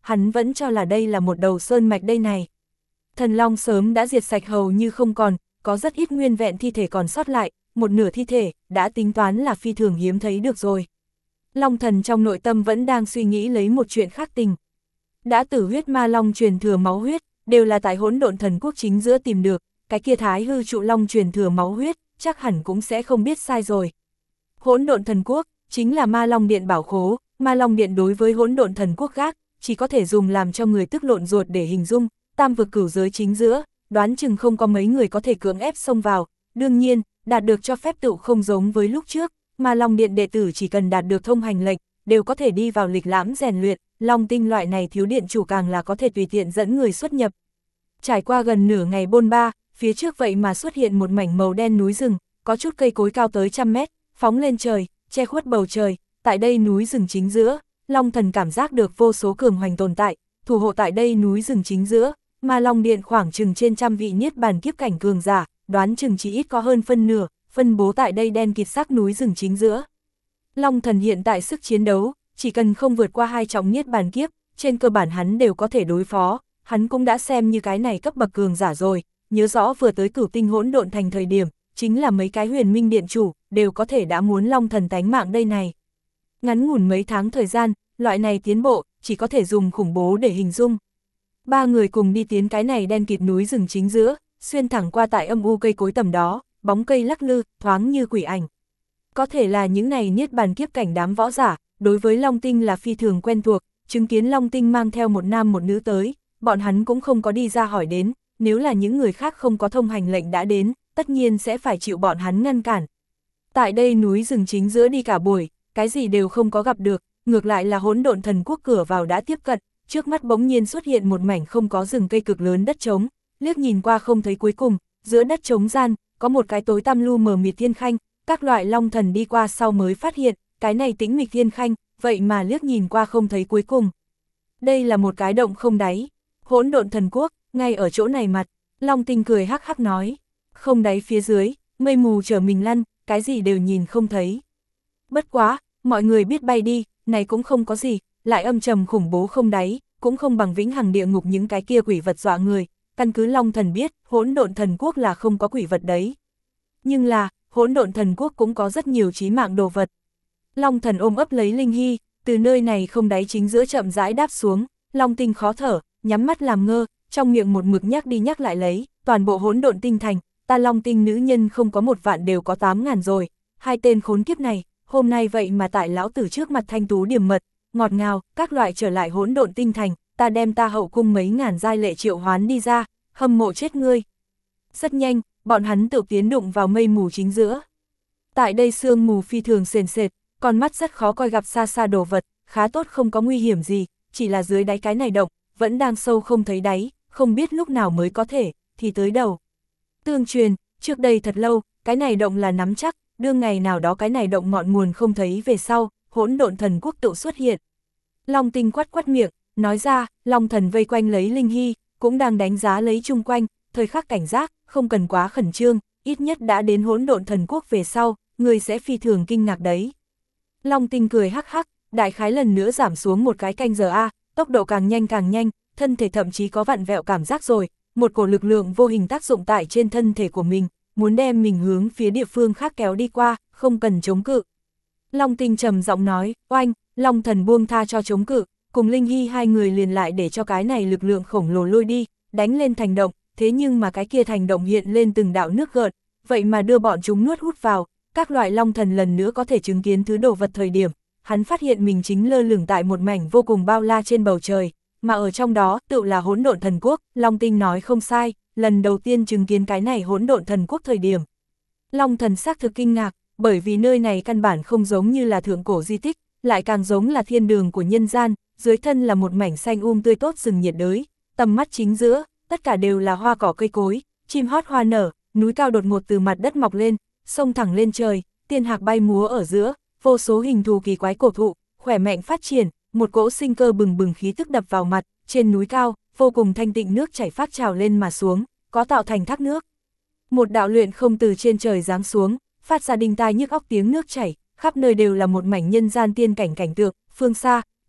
hắn vẫn cho là đây là một đầu sơn mạch đây này. Thần long sớm đã diệt sạch hầu như không còn, có rất ít nguyên vẹn thi thể còn sót lại, một nửa thi thể, đã tính toán là phi thường hiếm thấy được rồi. Long thần trong nội tâm vẫn đang suy nghĩ lấy một chuyện khác tình. Đã tử huyết ma long truyền thừa máu huyết, đều là tại hỗn độn thần quốc chính giữa tìm được, cái kia thái hư trụ long truyền thừa máu huyết, chắc hẳn cũng sẽ không biết sai rồi. Hỗn độn thần quốc, chính là ma long điện bảo khố, ma long điện đối với hỗn độn thần quốc gác, chỉ có thể dùng làm cho người tức lộn ruột để hình dung, tam vực cửu giới chính giữa, đoán chừng không có mấy người có thể cưỡng ép xông vào, đương nhiên, đạt được cho phép tựu không giống với lúc trước, ma long điện đệ tử chỉ cần đạt được thông hành lệnh, đều có thể đi vào lịch lãm rèn luyện, long tinh loại này thiếu điện chủ càng là có thể tùy tiện dẫn người xuất nhập. Trải qua gần nửa ngày bôn ba, phía trước vậy mà xuất hiện một mảnh màu đen núi rừng, có chút cây cối cao tới trăm mét, phóng lên trời, che khuất bầu trời, tại đây núi rừng chính giữa, Long thần cảm giác được vô số cường hoành tồn tại, thủ hộ tại đây núi rừng chính giữa, mà Long điện khoảng chừng trên trăm vị niết bàn kiếp cảnh cường giả, đoán chừng chỉ ít có hơn phân nửa, phân bố tại đây đen kịt sắc núi rừng chính giữa. Long thần hiện tại sức chiến đấu, chỉ cần không vượt qua hai trọng niết bàn kiếp, trên cơ bản hắn đều có thể đối phó, hắn cũng đã xem như cái này cấp bậc cường giả rồi, nhớ rõ vừa tới Cửu Tinh Hỗn Độn Thành thời điểm, chính là mấy cái huyền minh điện chủ, đều có thể đã muốn Long thần tánh mạng đây này. Ngắn ngủn mấy tháng thời gian, loại này tiến bộ, chỉ có thể dùng khủng bố để hình dung. Ba người cùng đi tiến cái này đen kịt núi rừng chính giữa, xuyên thẳng qua tại âm u cây cối tầm đó, bóng cây lắc lư, thoáng như quỷ ảnh. Có thể là những này niết bàn kiếp cảnh đám võ giả, đối với Long Tinh là phi thường quen thuộc, chứng kiến Long Tinh mang theo một nam một nữ tới, bọn hắn cũng không có đi ra hỏi đến, nếu là những người khác không có thông hành lệnh đã đến, tất nhiên sẽ phải chịu bọn hắn ngăn cản. Tại đây núi rừng chính giữa đi cả buổi, cái gì đều không có gặp được, ngược lại là hỗn độn thần quốc cửa vào đã tiếp cận, trước mắt bỗng nhiên xuất hiện một mảnh không có rừng cây cực lớn đất trống, liếc nhìn qua không thấy cuối cùng, giữa đất trống gian, có một cái tối tăm lu mờ mịt thiên khanh, các loại long thần đi qua sau mới phát hiện, cái này tĩnh mịch thiên khanh, vậy mà liếc nhìn qua không thấy cuối cùng. Đây là một cái động không đáy, hỗn độn thần quốc, ngay ở chỗ này mặt, Long Tinh cười hắc hắc nói, không đáy phía dưới, mây mù chở mình lăn, cái gì đều nhìn không thấy. Bất quá, mọi người biết bay đi, này cũng không có gì, lại âm trầm khủng bố không đáy, cũng không bằng vĩnh hằng địa ngục những cái kia quỷ vật dọa người, căn cứ Long thần biết, hỗn độn thần quốc là không có quỷ vật đấy. Nhưng là, hỗn độn thần quốc cũng có rất nhiều chí mạng đồ vật. Long thần ôm ấp lấy Linh Hy, từ nơi này không đáy chính giữa chậm rãi đáp xuống, Long Tinh khó thở, nhắm mắt làm ngơ, trong miệng một mực nhắc đi nhắc lại lấy, toàn bộ hỗn độn tinh thành, ta Long Tinh nữ nhân không có một vạn đều có tám ngàn rồi, hai tên khốn kiếp này, hôm nay vậy mà tại lão tử trước mặt thanh tú điểm mật, ngọt ngào, các loại trở lại hỗn độn tinh thành, ta đem ta hậu cung mấy ngàn giai lệ triệu hoán đi ra, hâm mộ chết ngươi. Rất nhanh, bọn hắn tự tiến đụng vào mây mù chính giữa. Tại đây sương mù phi thường sền sệt, con mắt rất khó coi gặp xa xa đồ vật, khá tốt không có nguy hiểm gì, chỉ là dưới đáy cái này động, vẫn đang sâu không thấy đáy, không biết lúc nào mới có thể, thì tới đầu. Tương truyền, trước đây thật lâu, cái này động là nắm chắc, đương ngày nào đó cái này động ngọn nguồn không thấy về sau, hỗn độn thần quốc tự xuất hiện. Long Tinh quát quát miệng, nói ra, Long thần vây quanh lấy Linh Hy, cũng đang đánh giá lấy chung quanh, thời khắc cảnh giác, không cần quá khẩn trương, ít nhất đã đến hỗn độn thần quốc về sau, người sẽ phi thường kinh ngạc đấy. Long Tinh cười hắc hắc, đại khái lần nữa giảm xuống một cái canh giờ a, tốc độ càng nhanh càng nhanh, thân thể thậm chí có vặn vẹo cảm giác rồi, một cổ lực lượng vô hình tác dụng tại trên thân thể của mình, muốn đem mình hướng phía địa phương khác kéo đi qua, không cần chống cự. Long Tinh trầm giọng nói, oanh, Long thần buông tha cho chống cự, cùng Linh Hy hai người liền lại để cho cái này lực lượng khổng lồ lôi đi, đánh lên thành động, thế nhưng mà cái kia thành động hiện lên từng đạo nước gợn, vậy mà đưa bọn chúng nuốt hút vào, các loại Long thần lần nữa có thể chứng kiến thứ đồ vật thời điểm, hắn phát hiện mình chính lơ lửng tại một mảnh vô cùng bao la trên bầu trời, mà ở trong đó tự là hỗn độn thần quốc, Long Tinh nói không sai, lần đầu tiên chứng kiến cái này hỗn độn thần quốc thời điểm. Long thần xác thực kinh ngạc, bởi vì nơi này căn bản không giống như là thượng cổ di tích, lại càng giống là thiên đường của nhân gian, dưới thân là một mảnh xanh um tươi tốt rừng nhiệt đới, tầm mắt chính giữa, tất cả đều là hoa cỏ cây cối, chim hót hoa nở, núi cao đột ngột từ mặt đất mọc lên, sông thẳng lên trời, tiên hạc bay múa ở giữa, vô số hình thù kỳ quái cổ thụ, khỏe mạnh phát triển, một cỗ sinh cơ bừng bừng khí tức đập vào mặt, trên núi cao, vô cùng thanh tịnh nước chảy phát trào lên mà xuống, có tạo thành thác nước. Một đạo luyện không từ trên trời giáng xuống, phát ra đinh tai nhức óc tiếng nước chảy, khắp nơi đều là một mảnh nhân gian tiên cảnh cảnh tượng, phương xa,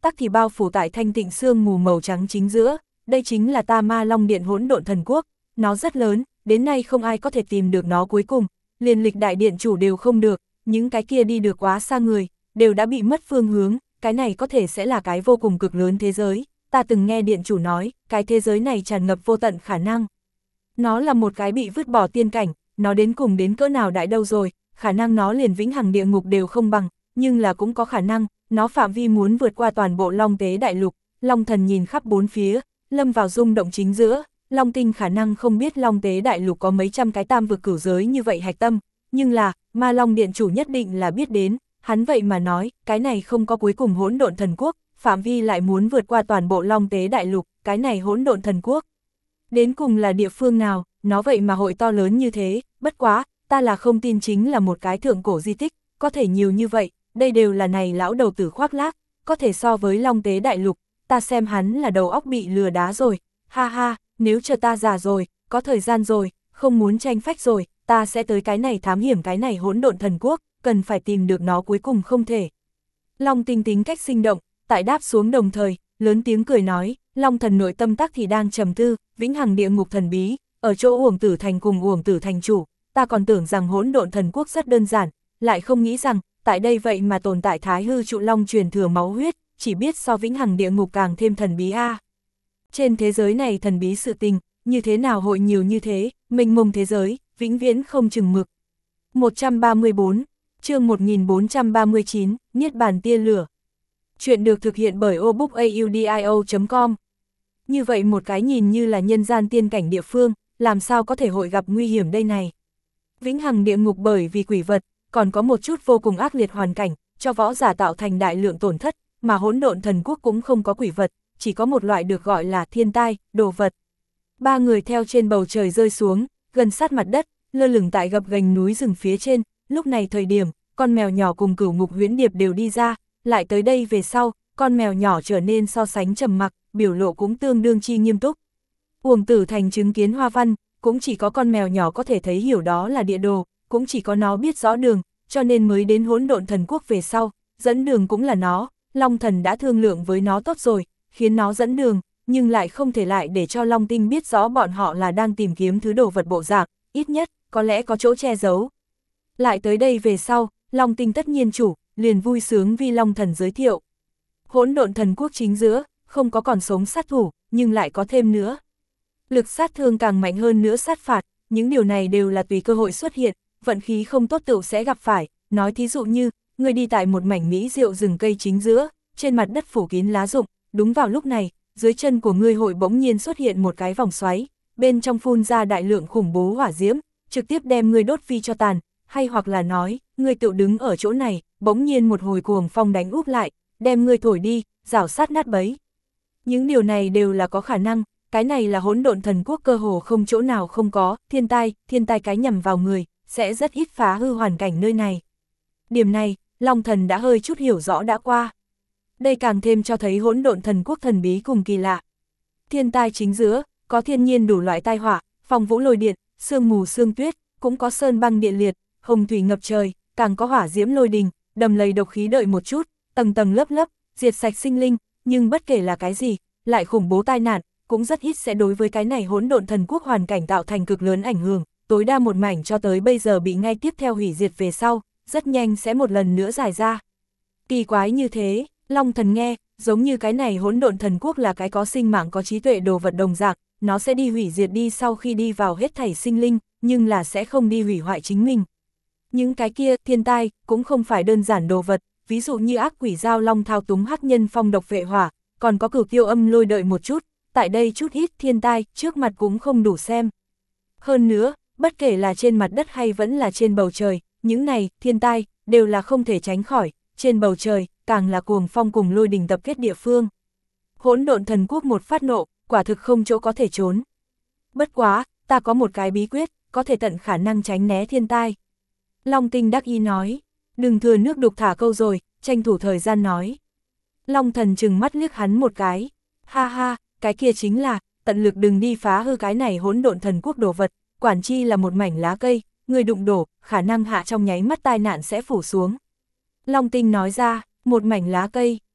tắc thì bao phủ tại thanh tịnh sương mù màu trắng chính giữa, đây chính là ta Ma Long Điện hỗn độn thần quốc, nó rất lớn, đến nay không ai có thể tìm được nó cuối cùng, liền lịch đại điện chủ đều không được, những cái kia đi được quá xa người, đều đã bị mất phương hướng, cái này có thể sẽ là cái vô cùng cực lớn thế giới, ta từng nghe điện chủ nói, cái thế giới này tràn ngập vô tận khả năng. Nó là một cái bị vứt bỏ tiên cảnh, nó đến cùng đến cỡ nào đại đâu rồi, khả năng nó liền vĩnh hằng địa ngục đều không bằng, nhưng là cũng có khả năng, nó phạm vi muốn vượt qua toàn bộ Long Tế Đại Lục. Long Thần nhìn khắp bốn phía, lâm vào rung động chính giữa, Long Tinh khả năng không biết Long Tế Đại Lục có mấy trăm cái tam vực cửu giới như vậy hạch tâm, nhưng là, Ma Long Điện chủ nhất định là biết đến, hắn vậy mà nói, cái này không có cuối cùng hỗn độn thần quốc, phạm vi lại muốn vượt qua toàn bộ Long Tế Đại Lục, cái này hỗn độn thần quốc. Đến cùng là địa phương nào, nó vậy mà hội to lớn như thế, bất quá, ta là không tin chính là một cái thượng cổ di tích, có thể nhiều như vậy, đây đều là này lão đầu tử khoác lác, có thể so với Long Tế Đại Lục, ta xem hắn là đầu óc bị lừa đá rồi, ha ha, nếu chờ ta già rồi, có thời gian rồi, không muốn tranh phách rồi, ta sẽ tới cái này thám hiểm cái này hỗn độn thần quốc, cần phải tìm được nó cuối cùng không thể. Long Tinh tính cách sinh động, tại đáp xuống đồng thời, lớn tiếng cười nói, Long Thần nội tâm tắc thì đang trầm tư, vĩnh hằng địa ngục thần bí, ở chỗ Uổng Tử Thành cùng Uổng Tử Thành chủ, ta còn tưởng rằng hỗn độn thần quốc rất đơn giản, lại không nghĩ rằng, tại đây vậy mà tồn tại Thái Hư Trụ Long truyền thừa máu huyết, chỉ biết so vĩnh hằng địa ngục càng thêm thần bí a. À. Trên thế giới này thần bí sự tình, như thế nào hội nhiều như thế, mênh mông thế giới, vĩnh viễn không chừng mực. một trăm ba mươi bốn, chương một nghìn bốn trăm ba mươi chín, Niết Bàn Tia Lửa. Chuyện được thực hiện bởi obookaudio chấm com. Như vậy một cái nhìn như là nhân gian tiên cảnh địa phương, làm sao có thể hội gặp nguy hiểm đây này. Vĩnh hằng địa ngục bởi vì quỷ vật, còn có một chút vô cùng ác liệt hoàn cảnh, cho võ giả tạo thành đại lượng tổn thất, mà hỗn độn thần quốc cũng không có quỷ vật, chỉ có một loại được gọi là thiên tai, đồ vật. Ba người theo trên bầu trời rơi xuống, gần sát mặt đất, lơ lửng tại gập ghềnh núi rừng phía trên, lúc này thời điểm, con mèo nhỏ cùng Cửu Ngục Huyễn Điệp đều đi ra, lại tới đây về sau, con mèo nhỏ trở nên so sánh trầm mặc, biểu lộ cũng tương đương chi nghiêm túc. Uổng Tử Thành chứng kiến hoa văn, cũng chỉ có con mèo nhỏ có thể thấy hiểu đó là địa đồ, cũng chỉ có nó biết rõ đường, cho nên mới đến hỗn độn thần quốc về sau, dẫn đường cũng là nó, Long Thần đã thương lượng với nó tốt rồi, khiến nó dẫn đường, nhưng lại không thể lại để cho Long Tinh biết rõ bọn họ là đang tìm kiếm thứ đồ vật bộ dạng, ít nhất, có lẽ có chỗ che giấu. Lại tới đây về sau, Long Tinh tất nhiên chủ, liền vui sướng vi Long Thần giới thiệu. Hỗn độn thần quốc chính giữa, không có còn sống sát thủ, nhưng lại có thêm nữa. Lực sát thương càng mạnh hơn nữa sát phạt, những điều này đều là tùy cơ hội xuất hiện, vận khí không tốt tựu sẽ gặp phải, nói thí dụ như, người đi tại một mảnh mỹ diệu rừng cây chính giữa, trên mặt đất phủ kín lá rụng, đúng vào lúc này, dưới chân của ngươi hội bỗng nhiên xuất hiện một cái vòng xoáy, bên trong phun ra đại lượng khủng bố hỏa diễm, trực tiếp đem ngươi đốt phi cho tàn, hay hoặc là nói, ngươi tự đứng ở chỗ này, bỗng nhiên một hồi cuồng phong đánh úp lại, đem ngươi thổi đi, rảo sát nát bấy. Những điều này đều là có khả năng, cái này là hỗn độn thần quốc cơ hồ không chỗ nào không có, thiên tai, thiên tai cái nhằm vào người, sẽ rất ít phá hư hoàn cảnh nơi này. Điểm này, Long Thần đã hơi chút hiểu rõ đã qua. Đây càng thêm cho thấy hỗn độn thần quốc thần bí cùng kỳ lạ. Thiên tai chính giữa, có thiên nhiên đủ loại tai họa, phong vũ lôi điện, sương mù sương tuyết, cũng có sơn băng điện liệt, hồng thủy ngập trời, càng có hỏa diễm lôi đình, đầm lầy độc khí đợi một chút, tầng tầng lớp lớp, diệt sạch sinh linh, nhưng bất kể là cái gì, lại khủng bố tai nạn, cũng rất ít sẽ đối với cái này hỗn độn thần quốc hoàn cảnh tạo thành cực lớn ảnh hưởng, tối đa một mảnh cho tới bây giờ bị ngay tiếp theo hủy diệt về sau, rất nhanh sẽ một lần nữa giải ra. Kỳ quái như thế, Long Thần nghe, giống như cái này hỗn độn thần quốc là cái có sinh mạng có trí tuệ đồ vật đồng dạng, nó sẽ đi hủy diệt đi sau khi đi vào hết thảy sinh linh, nhưng là sẽ không đi hủy hoại chính mình. Những cái kia, thiên tai, cũng không phải đơn giản đồ vật, ví dụ như ác quỷ giao long thao túng hắc nhân phong độc vệ hỏa, còn có cửu tiêu âm lôi đợi một chút, tại đây chút ít thiên tai, trước mặt cũng không đủ xem. Hơn nữa, bất kể là trên mặt đất hay vẫn là trên bầu trời, những này, thiên tai, đều là không thể tránh khỏi, trên bầu trời, càng là cuồng phong cùng lôi đình tập kết địa phương. Hỗn độn thần quốc một phát nộ, quả thực không chỗ có thể trốn. Bất quá, ta có một cái bí quyết, có thể tận khả năng tránh né thiên tai. Long Tinh đắc ý nói, đừng thừa nước đục thả câu rồi, tranh thủ thời gian nói. Long Thần trừng mắt liếc hắn một cái, ha ha, cái kia chính là, tận lực đừng đi phá hư cái này hỗn độn thần quốc đồ vật, quản chi là một mảnh lá cây, người đụng đổ, khả năng hạ trong nháy mắt tai nạn sẽ phủ xuống. Long Tinh nói ra, một mảnh lá cây,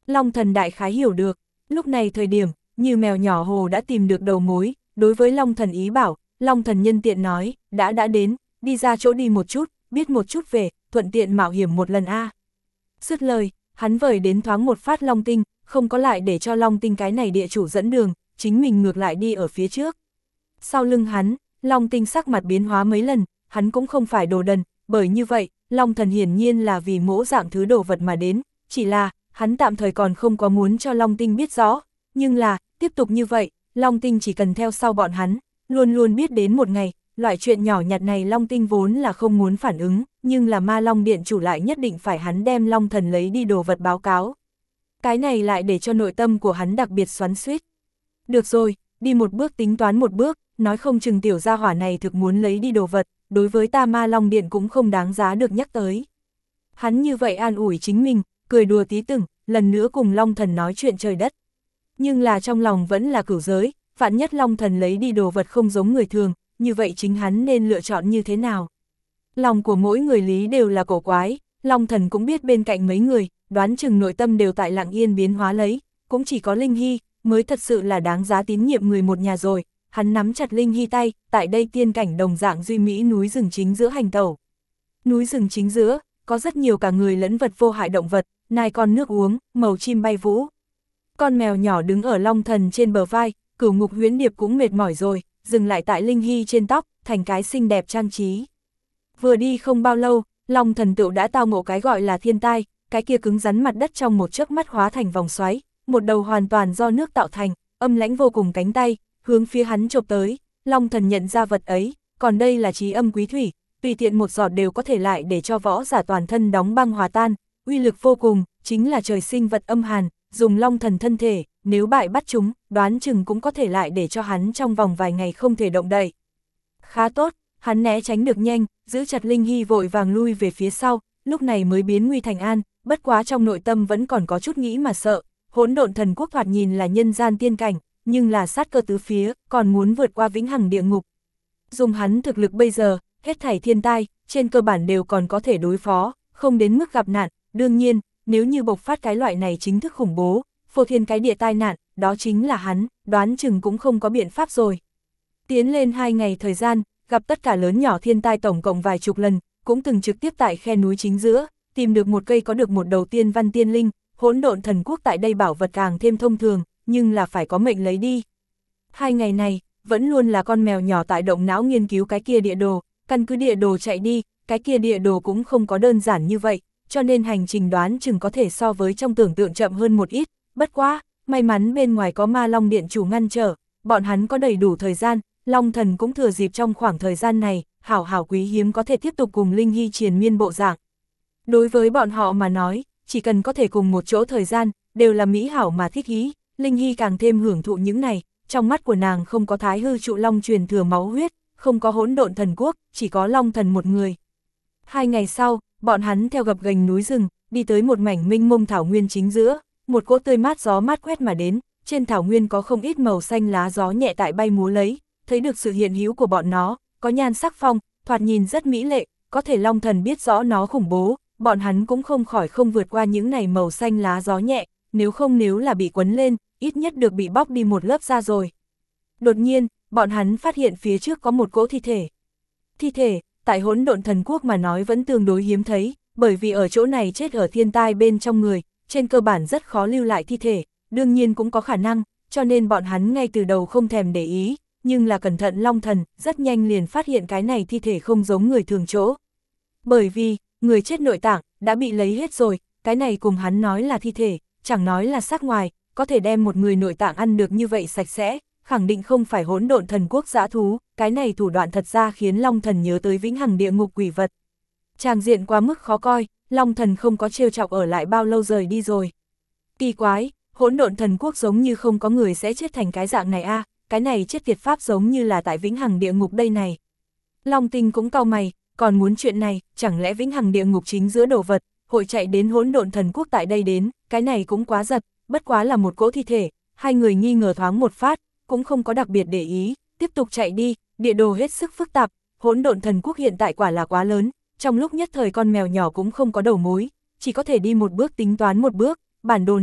Long Thần đại khái hiểu được, lúc này thời điểm, như mèo nhỏ hồ đã tìm được đầu mối, đối với Long Thần ý bảo, Long Thần nhân tiện nói, đã đã đến, đi ra chỗ đi một chút, biết một chút về, thuận tiện mạo hiểm một lần a. Dứt lời, hắn vời đến thoáng một phát Long Tinh, không có lại để cho Long Tinh cái này địa chủ dẫn đường, chính mình ngược lại đi ở phía trước. Sau lưng hắn, Long Tinh sắc mặt biến hóa mấy lần, hắn cũng không phải đồ đần, bởi như vậy, Long Thần hiển nhiên là vì mỗ dạng thứ đồ vật mà đến, chỉ là, hắn tạm thời còn không có muốn cho Long Tinh biết rõ, nhưng là, tiếp tục như vậy, Long Tinh chỉ cần theo sau bọn hắn, luôn luôn biết đến một ngày, loại chuyện nhỏ nhặt này Long Tinh vốn là không muốn phản ứng, nhưng là Ma Long Điện chủ lại nhất định phải hắn đem Long Thần lấy đi đồ vật báo cáo. Cái này lại để cho nội tâm của hắn đặc biệt xoắn xuýt. Được rồi, đi một bước tính toán một bước, nói không chừng tiểu gia hỏa này thực muốn lấy đi đồ vật, đối với ta Ma Long Điện cũng không đáng giá được nhắc tới. Hắn như vậy an ủi chính mình, cười đùa tí từng, lần nữa cùng Long Thần nói chuyện trời đất. Nhưng là trong lòng vẫn là cửu giới, vạn nhất Long Thần lấy đi đồ vật không giống người thường, như vậy chính hắn nên lựa chọn như thế nào? Lòng của mỗi người lý đều là cổ quái, Long Thần cũng biết bên cạnh mấy người, đoán chừng nội tâm đều tại lặng yên biến hóa lấy, cũng chỉ có Linh Hy, mới thật sự là đáng giá tín nhiệm người một nhà rồi. Hắn nắm chặt Linh Hy tay, tại đây tiên cảnh đồng dạng duy mỹ núi rừng chính giữa hành tẩu. Núi rừng chính giữa, có rất nhiều cả người lẫn vật vô hại động vật, nai con nước uống, màu chim bay vũ. Con mèo nhỏ đứng ở Long Thần trên bờ vai, Cửu Ngục Huyễn Điệp cũng mệt mỏi rồi, dừng lại tại Linh Hy trên tóc, thành cái xinh đẹp trang trí. Vừa đi không bao lâu, Long Thần tựu đã tao ngộ cái gọi là thiên tai, cái kia cứng rắn mặt đất trong một chớp mắt hóa thành vòng xoáy, một đầu hoàn toàn do nước tạo thành, âm lãnh vô cùng cánh tay, hướng phía hắn chộp tới. Long Thần nhận ra vật ấy, còn đây là trí âm quý thủy, tùy tiện một giọt đều có thể lại để cho võ giả toàn thân đóng băng hòa tan, uy lực vô cùng, chính là trời sinh vật âm hàn, dùng Long Thần thân thể, nếu bại bắt chúng, đoán chừng cũng có thể lại để cho hắn trong vòng vài ngày không thể động đậy. Khá tốt, hắn né tránh được nhanh, giữ chặt Linh Hy vội vàng lui về phía sau, lúc này mới biến nguy thành an, bất quá trong nội tâm vẫn còn có chút nghĩ mà sợ. Hỗn Độn Thần Quốc thoạt nhìn là nhân gian tiên cảnh, nhưng là sát cơ tứ phía, còn muốn vượt qua vĩnh hằng địa ngục. Dùng hắn thực lực bây giờ, hết thảy thiên tai, trên cơ bản đều còn có thể đối phó, không đến mức gặp nạn. Đương nhiên, nếu như bộc phát cái loại này chính thức khủng bố, phô thiên cái địa tai nạn, đó chính là hắn, đoán chừng cũng không có biện pháp rồi. Tiến lên hai ngày thời gian, gặp tất cả lớn nhỏ thiên tai tổng cộng vài chục lần, cũng từng trực tiếp tại khe núi chính giữa, tìm được một cây có được một đầu tiên văn tiên linh. Hỗn Độn Thần Quốc tại đây bảo vật càng thêm thông thường, nhưng là phải có mệnh lấy đi. Hai ngày này, vẫn luôn là con mèo nhỏ tại động não nghiên cứu cái kia địa đồ, căn cứ địa đồ chạy đi, cái kia địa đồ cũng không có đơn giản như vậy, cho nên hành trình đoán chừng có thể so với trong tưởng tượng chậm hơn một ít, bất quá, may mắn bên ngoài có Ma Long Điện chủ ngăn trở, bọn hắn có đầy đủ thời gian, Long Thần cũng thừa dịp trong khoảng thời gian này, hảo hảo quý hiếm có thể tiếp tục cùng Linh Hy triền miên bộ dạng. Đối với bọn họ mà nói, chỉ cần có thể cùng một chỗ thời gian, đều là mỹ hảo mà thích ý, Linh Hy càng thêm hưởng thụ những này, trong mắt của nàng không có Thái Hư Trụ Long truyền thừa máu huyết, không có Hỗn Độn Thần Quốc, chỉ có Long Thần một người. Hai ngày sau, bọn hắn theo gập ghềnh núi rừng, đi tới một mảnh mênh mông thảo nguyên chính giữa, một cỗ tươi mát gió mát quét mà đến, trên thảo nguyên có không ít màu xanh lá gió nhẹ tại bay múa lấy, thấy được sự hiện hữu của bọn nó, có nhan sắc phong, thoạt nhìn rất mỹ lệ, có thể Long Thần biết rõ nó khủng bố, bọn hắn cũng không khỏi không vượt qua những này màu xanh lá gió nhẹ, nếu không nếu là bị quấn lên, ít nhất được bị bóc đi một lớp da rồi. Đột nhiên, bọn hắn phát hiện phía trước có một cỗ thi thể. Thi thể, tại Hỗn Độn Thần Quốc mà nói vẫn tương đối hiếm thấy, bởi vì ở chỗ này chết ở thiên tai bên trong người, trên cơ bản rất khó lưu lại thi thể, đương nhiên cũng có khả năng, cho nên bọn hắn ngay từ đầu không thèm để ý, nhưng là cẩn thận Long Thần, rất nhanh liền phát hiện cái này thi thể không giống người thường chỗ. Bởi vì, người chết nội tạng, đã bị lấy hết rồi, cái này cùng hắn nói là thi thể, chẳng nói là xác ngoài, có thể đem một người nội tạng ăn được như vậy sạch sẽ, khẳng định không phải Hỗn Độn Thần Quốc dã thú, cái này thủ đoạn thật ra khiến Long Thần nhớ tới vĩnh hằng địa ngục quỷ vật. Tràng diện quá mức khó coi, Long Thần không có trêu chọc ở lại bao lâu rời đi rồi. Kỳ quái, Hỗn Độn Thần Quốc giống như không có người sẽ chết thành cái dạng này a, à, cái này chết tiệt pháp giống như là tại vĩnh hằng địa ngục đây này. Long Tinh cũng cau mày, còn muốn chuyện này, chẳng lẽ vĩnh hằng địa ngục chính giữa đồ vật, hội chạy đến Hỗn Độn Thần Quốc tại đây đến, cái này cũng quá giật, bất quá là một cỗ thi thể, hai người nghi ngờ thoáng một phát, cũng không có đặc biệt để ý, tiếp tục chạy đi, địa đồ hết sức phức tạp, Hỗn Độn Thần Quốc hiện tại quả là quá lớn, trong lúc nhất thời con mèo nhỏ cũng không có đầu mối, chỉ có thể đi một bước tính toán một bước, bản đồ này,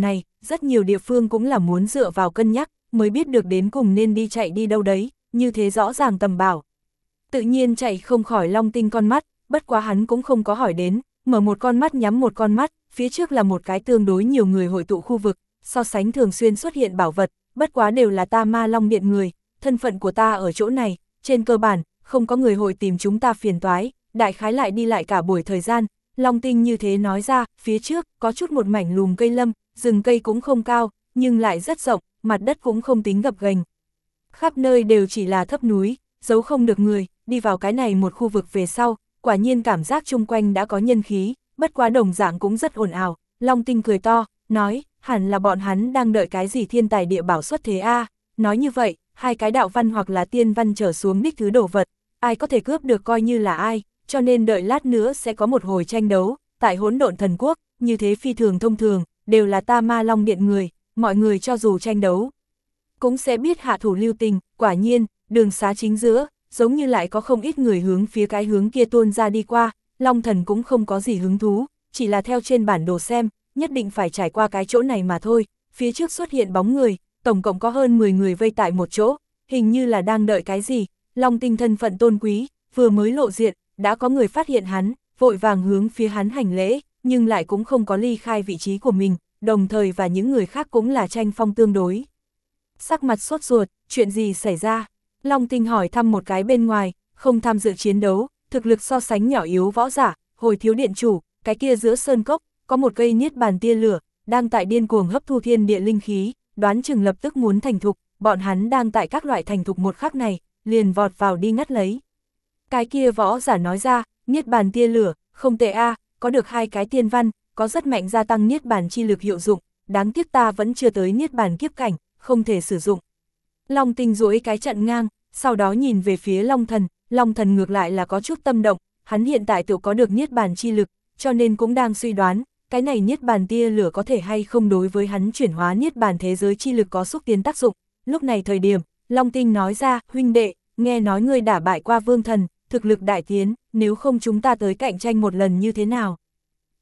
rất nhiều địa phương cũng là muốn dựa vào cân nhắc, mới biết được đến cùng nên đi chạy đi đâu đấy, như thế rõ ràng tầm bảo. Tự nhiên chạy không khỏi Long Tinh con mắt, bất quá hắn cũng không có hỏi đến, mở một con mắt nhắm một con mắt, phía trước là một cái tương đối nhiều người hội tụ khu vực, so sánh thường xuyên xuất hiện bảo vật, bất quá đều là ta Ma Long Điện người, thân phận của ta ở chỗ này, trên cơ bản, không có người hội tìm chúng ta phiền toái, đại khái lại đi lại cả buổi thời gian. Long Tinh như thế nói ra, phía trước, có chút một mảnh lùm cây lâm, rừng cây cũng không cao, nhưng lại rất rộng, mặt đất cũng không tính gập ghềnh. Khắp nơi đều chỉ là thấp núi, giấu không được người, đi vào cái này một khu vực về sau, quả nhiên cảm giác chung quanh đã có nhân khí, bất quá đồng dạng cũng rất ồn ào. Long Tinh cười to, nói, hẳn là bọn hắn đang đợi cái gì thiên tài địa bảo xuất thế a. Nói như vậy, hai cái đạo văn hoặc là tiên văn trở xuống đích thứ đồ vật, ai có thể cướp được coi như là ai, cho nên đợi lát nữa sẽ có một hồi tranh đấu, tại Hỗn Độn Thần Quốc, như thế phi thường thông thường, đều là ta Ma Long Điện người, mọi người cho dù tranh đấu, cũng sẽ biết hạ thủ lưu tình. Quả nhiên, đường xá chính giữa, giống như lại có không ít người hướng phía cái hướng kia tuôn ra đi qua. Long Thần cũng không có gì hứng thú, chỉ là theo trên bản đồ xem, nhất định phải trải qua cái chỗ này mà thôi. Phía trước xuất hiện bóng người, tổng cộng có hơn mười người vây tại một chỗ, hình như là đang đợi cái gì. Long Tinh thân phận tôn quý, vừa mới lộ diện, đã có người phát hiện hắn, vội vàng hướng phía hắn hành lễ, nhưng lại cũng không có ly khai vị trí của mình, đồng thời và những người khác cũng là tranh phong tương đối. Sắc mặt sốt ruột, chuyện gì xảy ra? Long Tinh hỏi thăm một cái bên ngoài, không tham dự chiến đấu, thực lực so sánh nhỏ yếu võ giả, hồi thiếu điện chủ, cái kia giữa sơn cốc, có một cây niết bàn tia lửa, đang tại điên cuồng hấp thu thiên địa linh khí, đoán chừng lập tức muốn thành thục, bọn hắn đang tại các loại thành thục một khắc này, liền vọt vào đi ngắt lấy. Cái kia võ giả nói ra, niết bàn tia lửa, không tệ a, có được hai cái tiên văn, có rất mạnh gia tăng niết bàn chi lực hiệu dụng, đáng tiếc ta vẫn chưa tới niết bàn kiếp cảnh, không thể sử dụng. Long Tinh duỗi cái trận ngang, sau đó nhìn về phía Long Thần, Long Thần ngược lại là có chút tâm động, hắn hiện tại tự có được niết bàn chi lực, cho nên cũng đang suy đoán, cái này niết bàn tia lửa có thể hay không đối với hắn chuyển hóa niết bàn thế giới chi lực có xúc tiến tác dụng. Lúc này thời điểm, Long Tinh nói ra, huynh đệ, nghe nói ngươi đả bại qua Vương Thần, thực lực đại tiến, nếu không chúng ta tới cạnh tranh một lần như thế nào?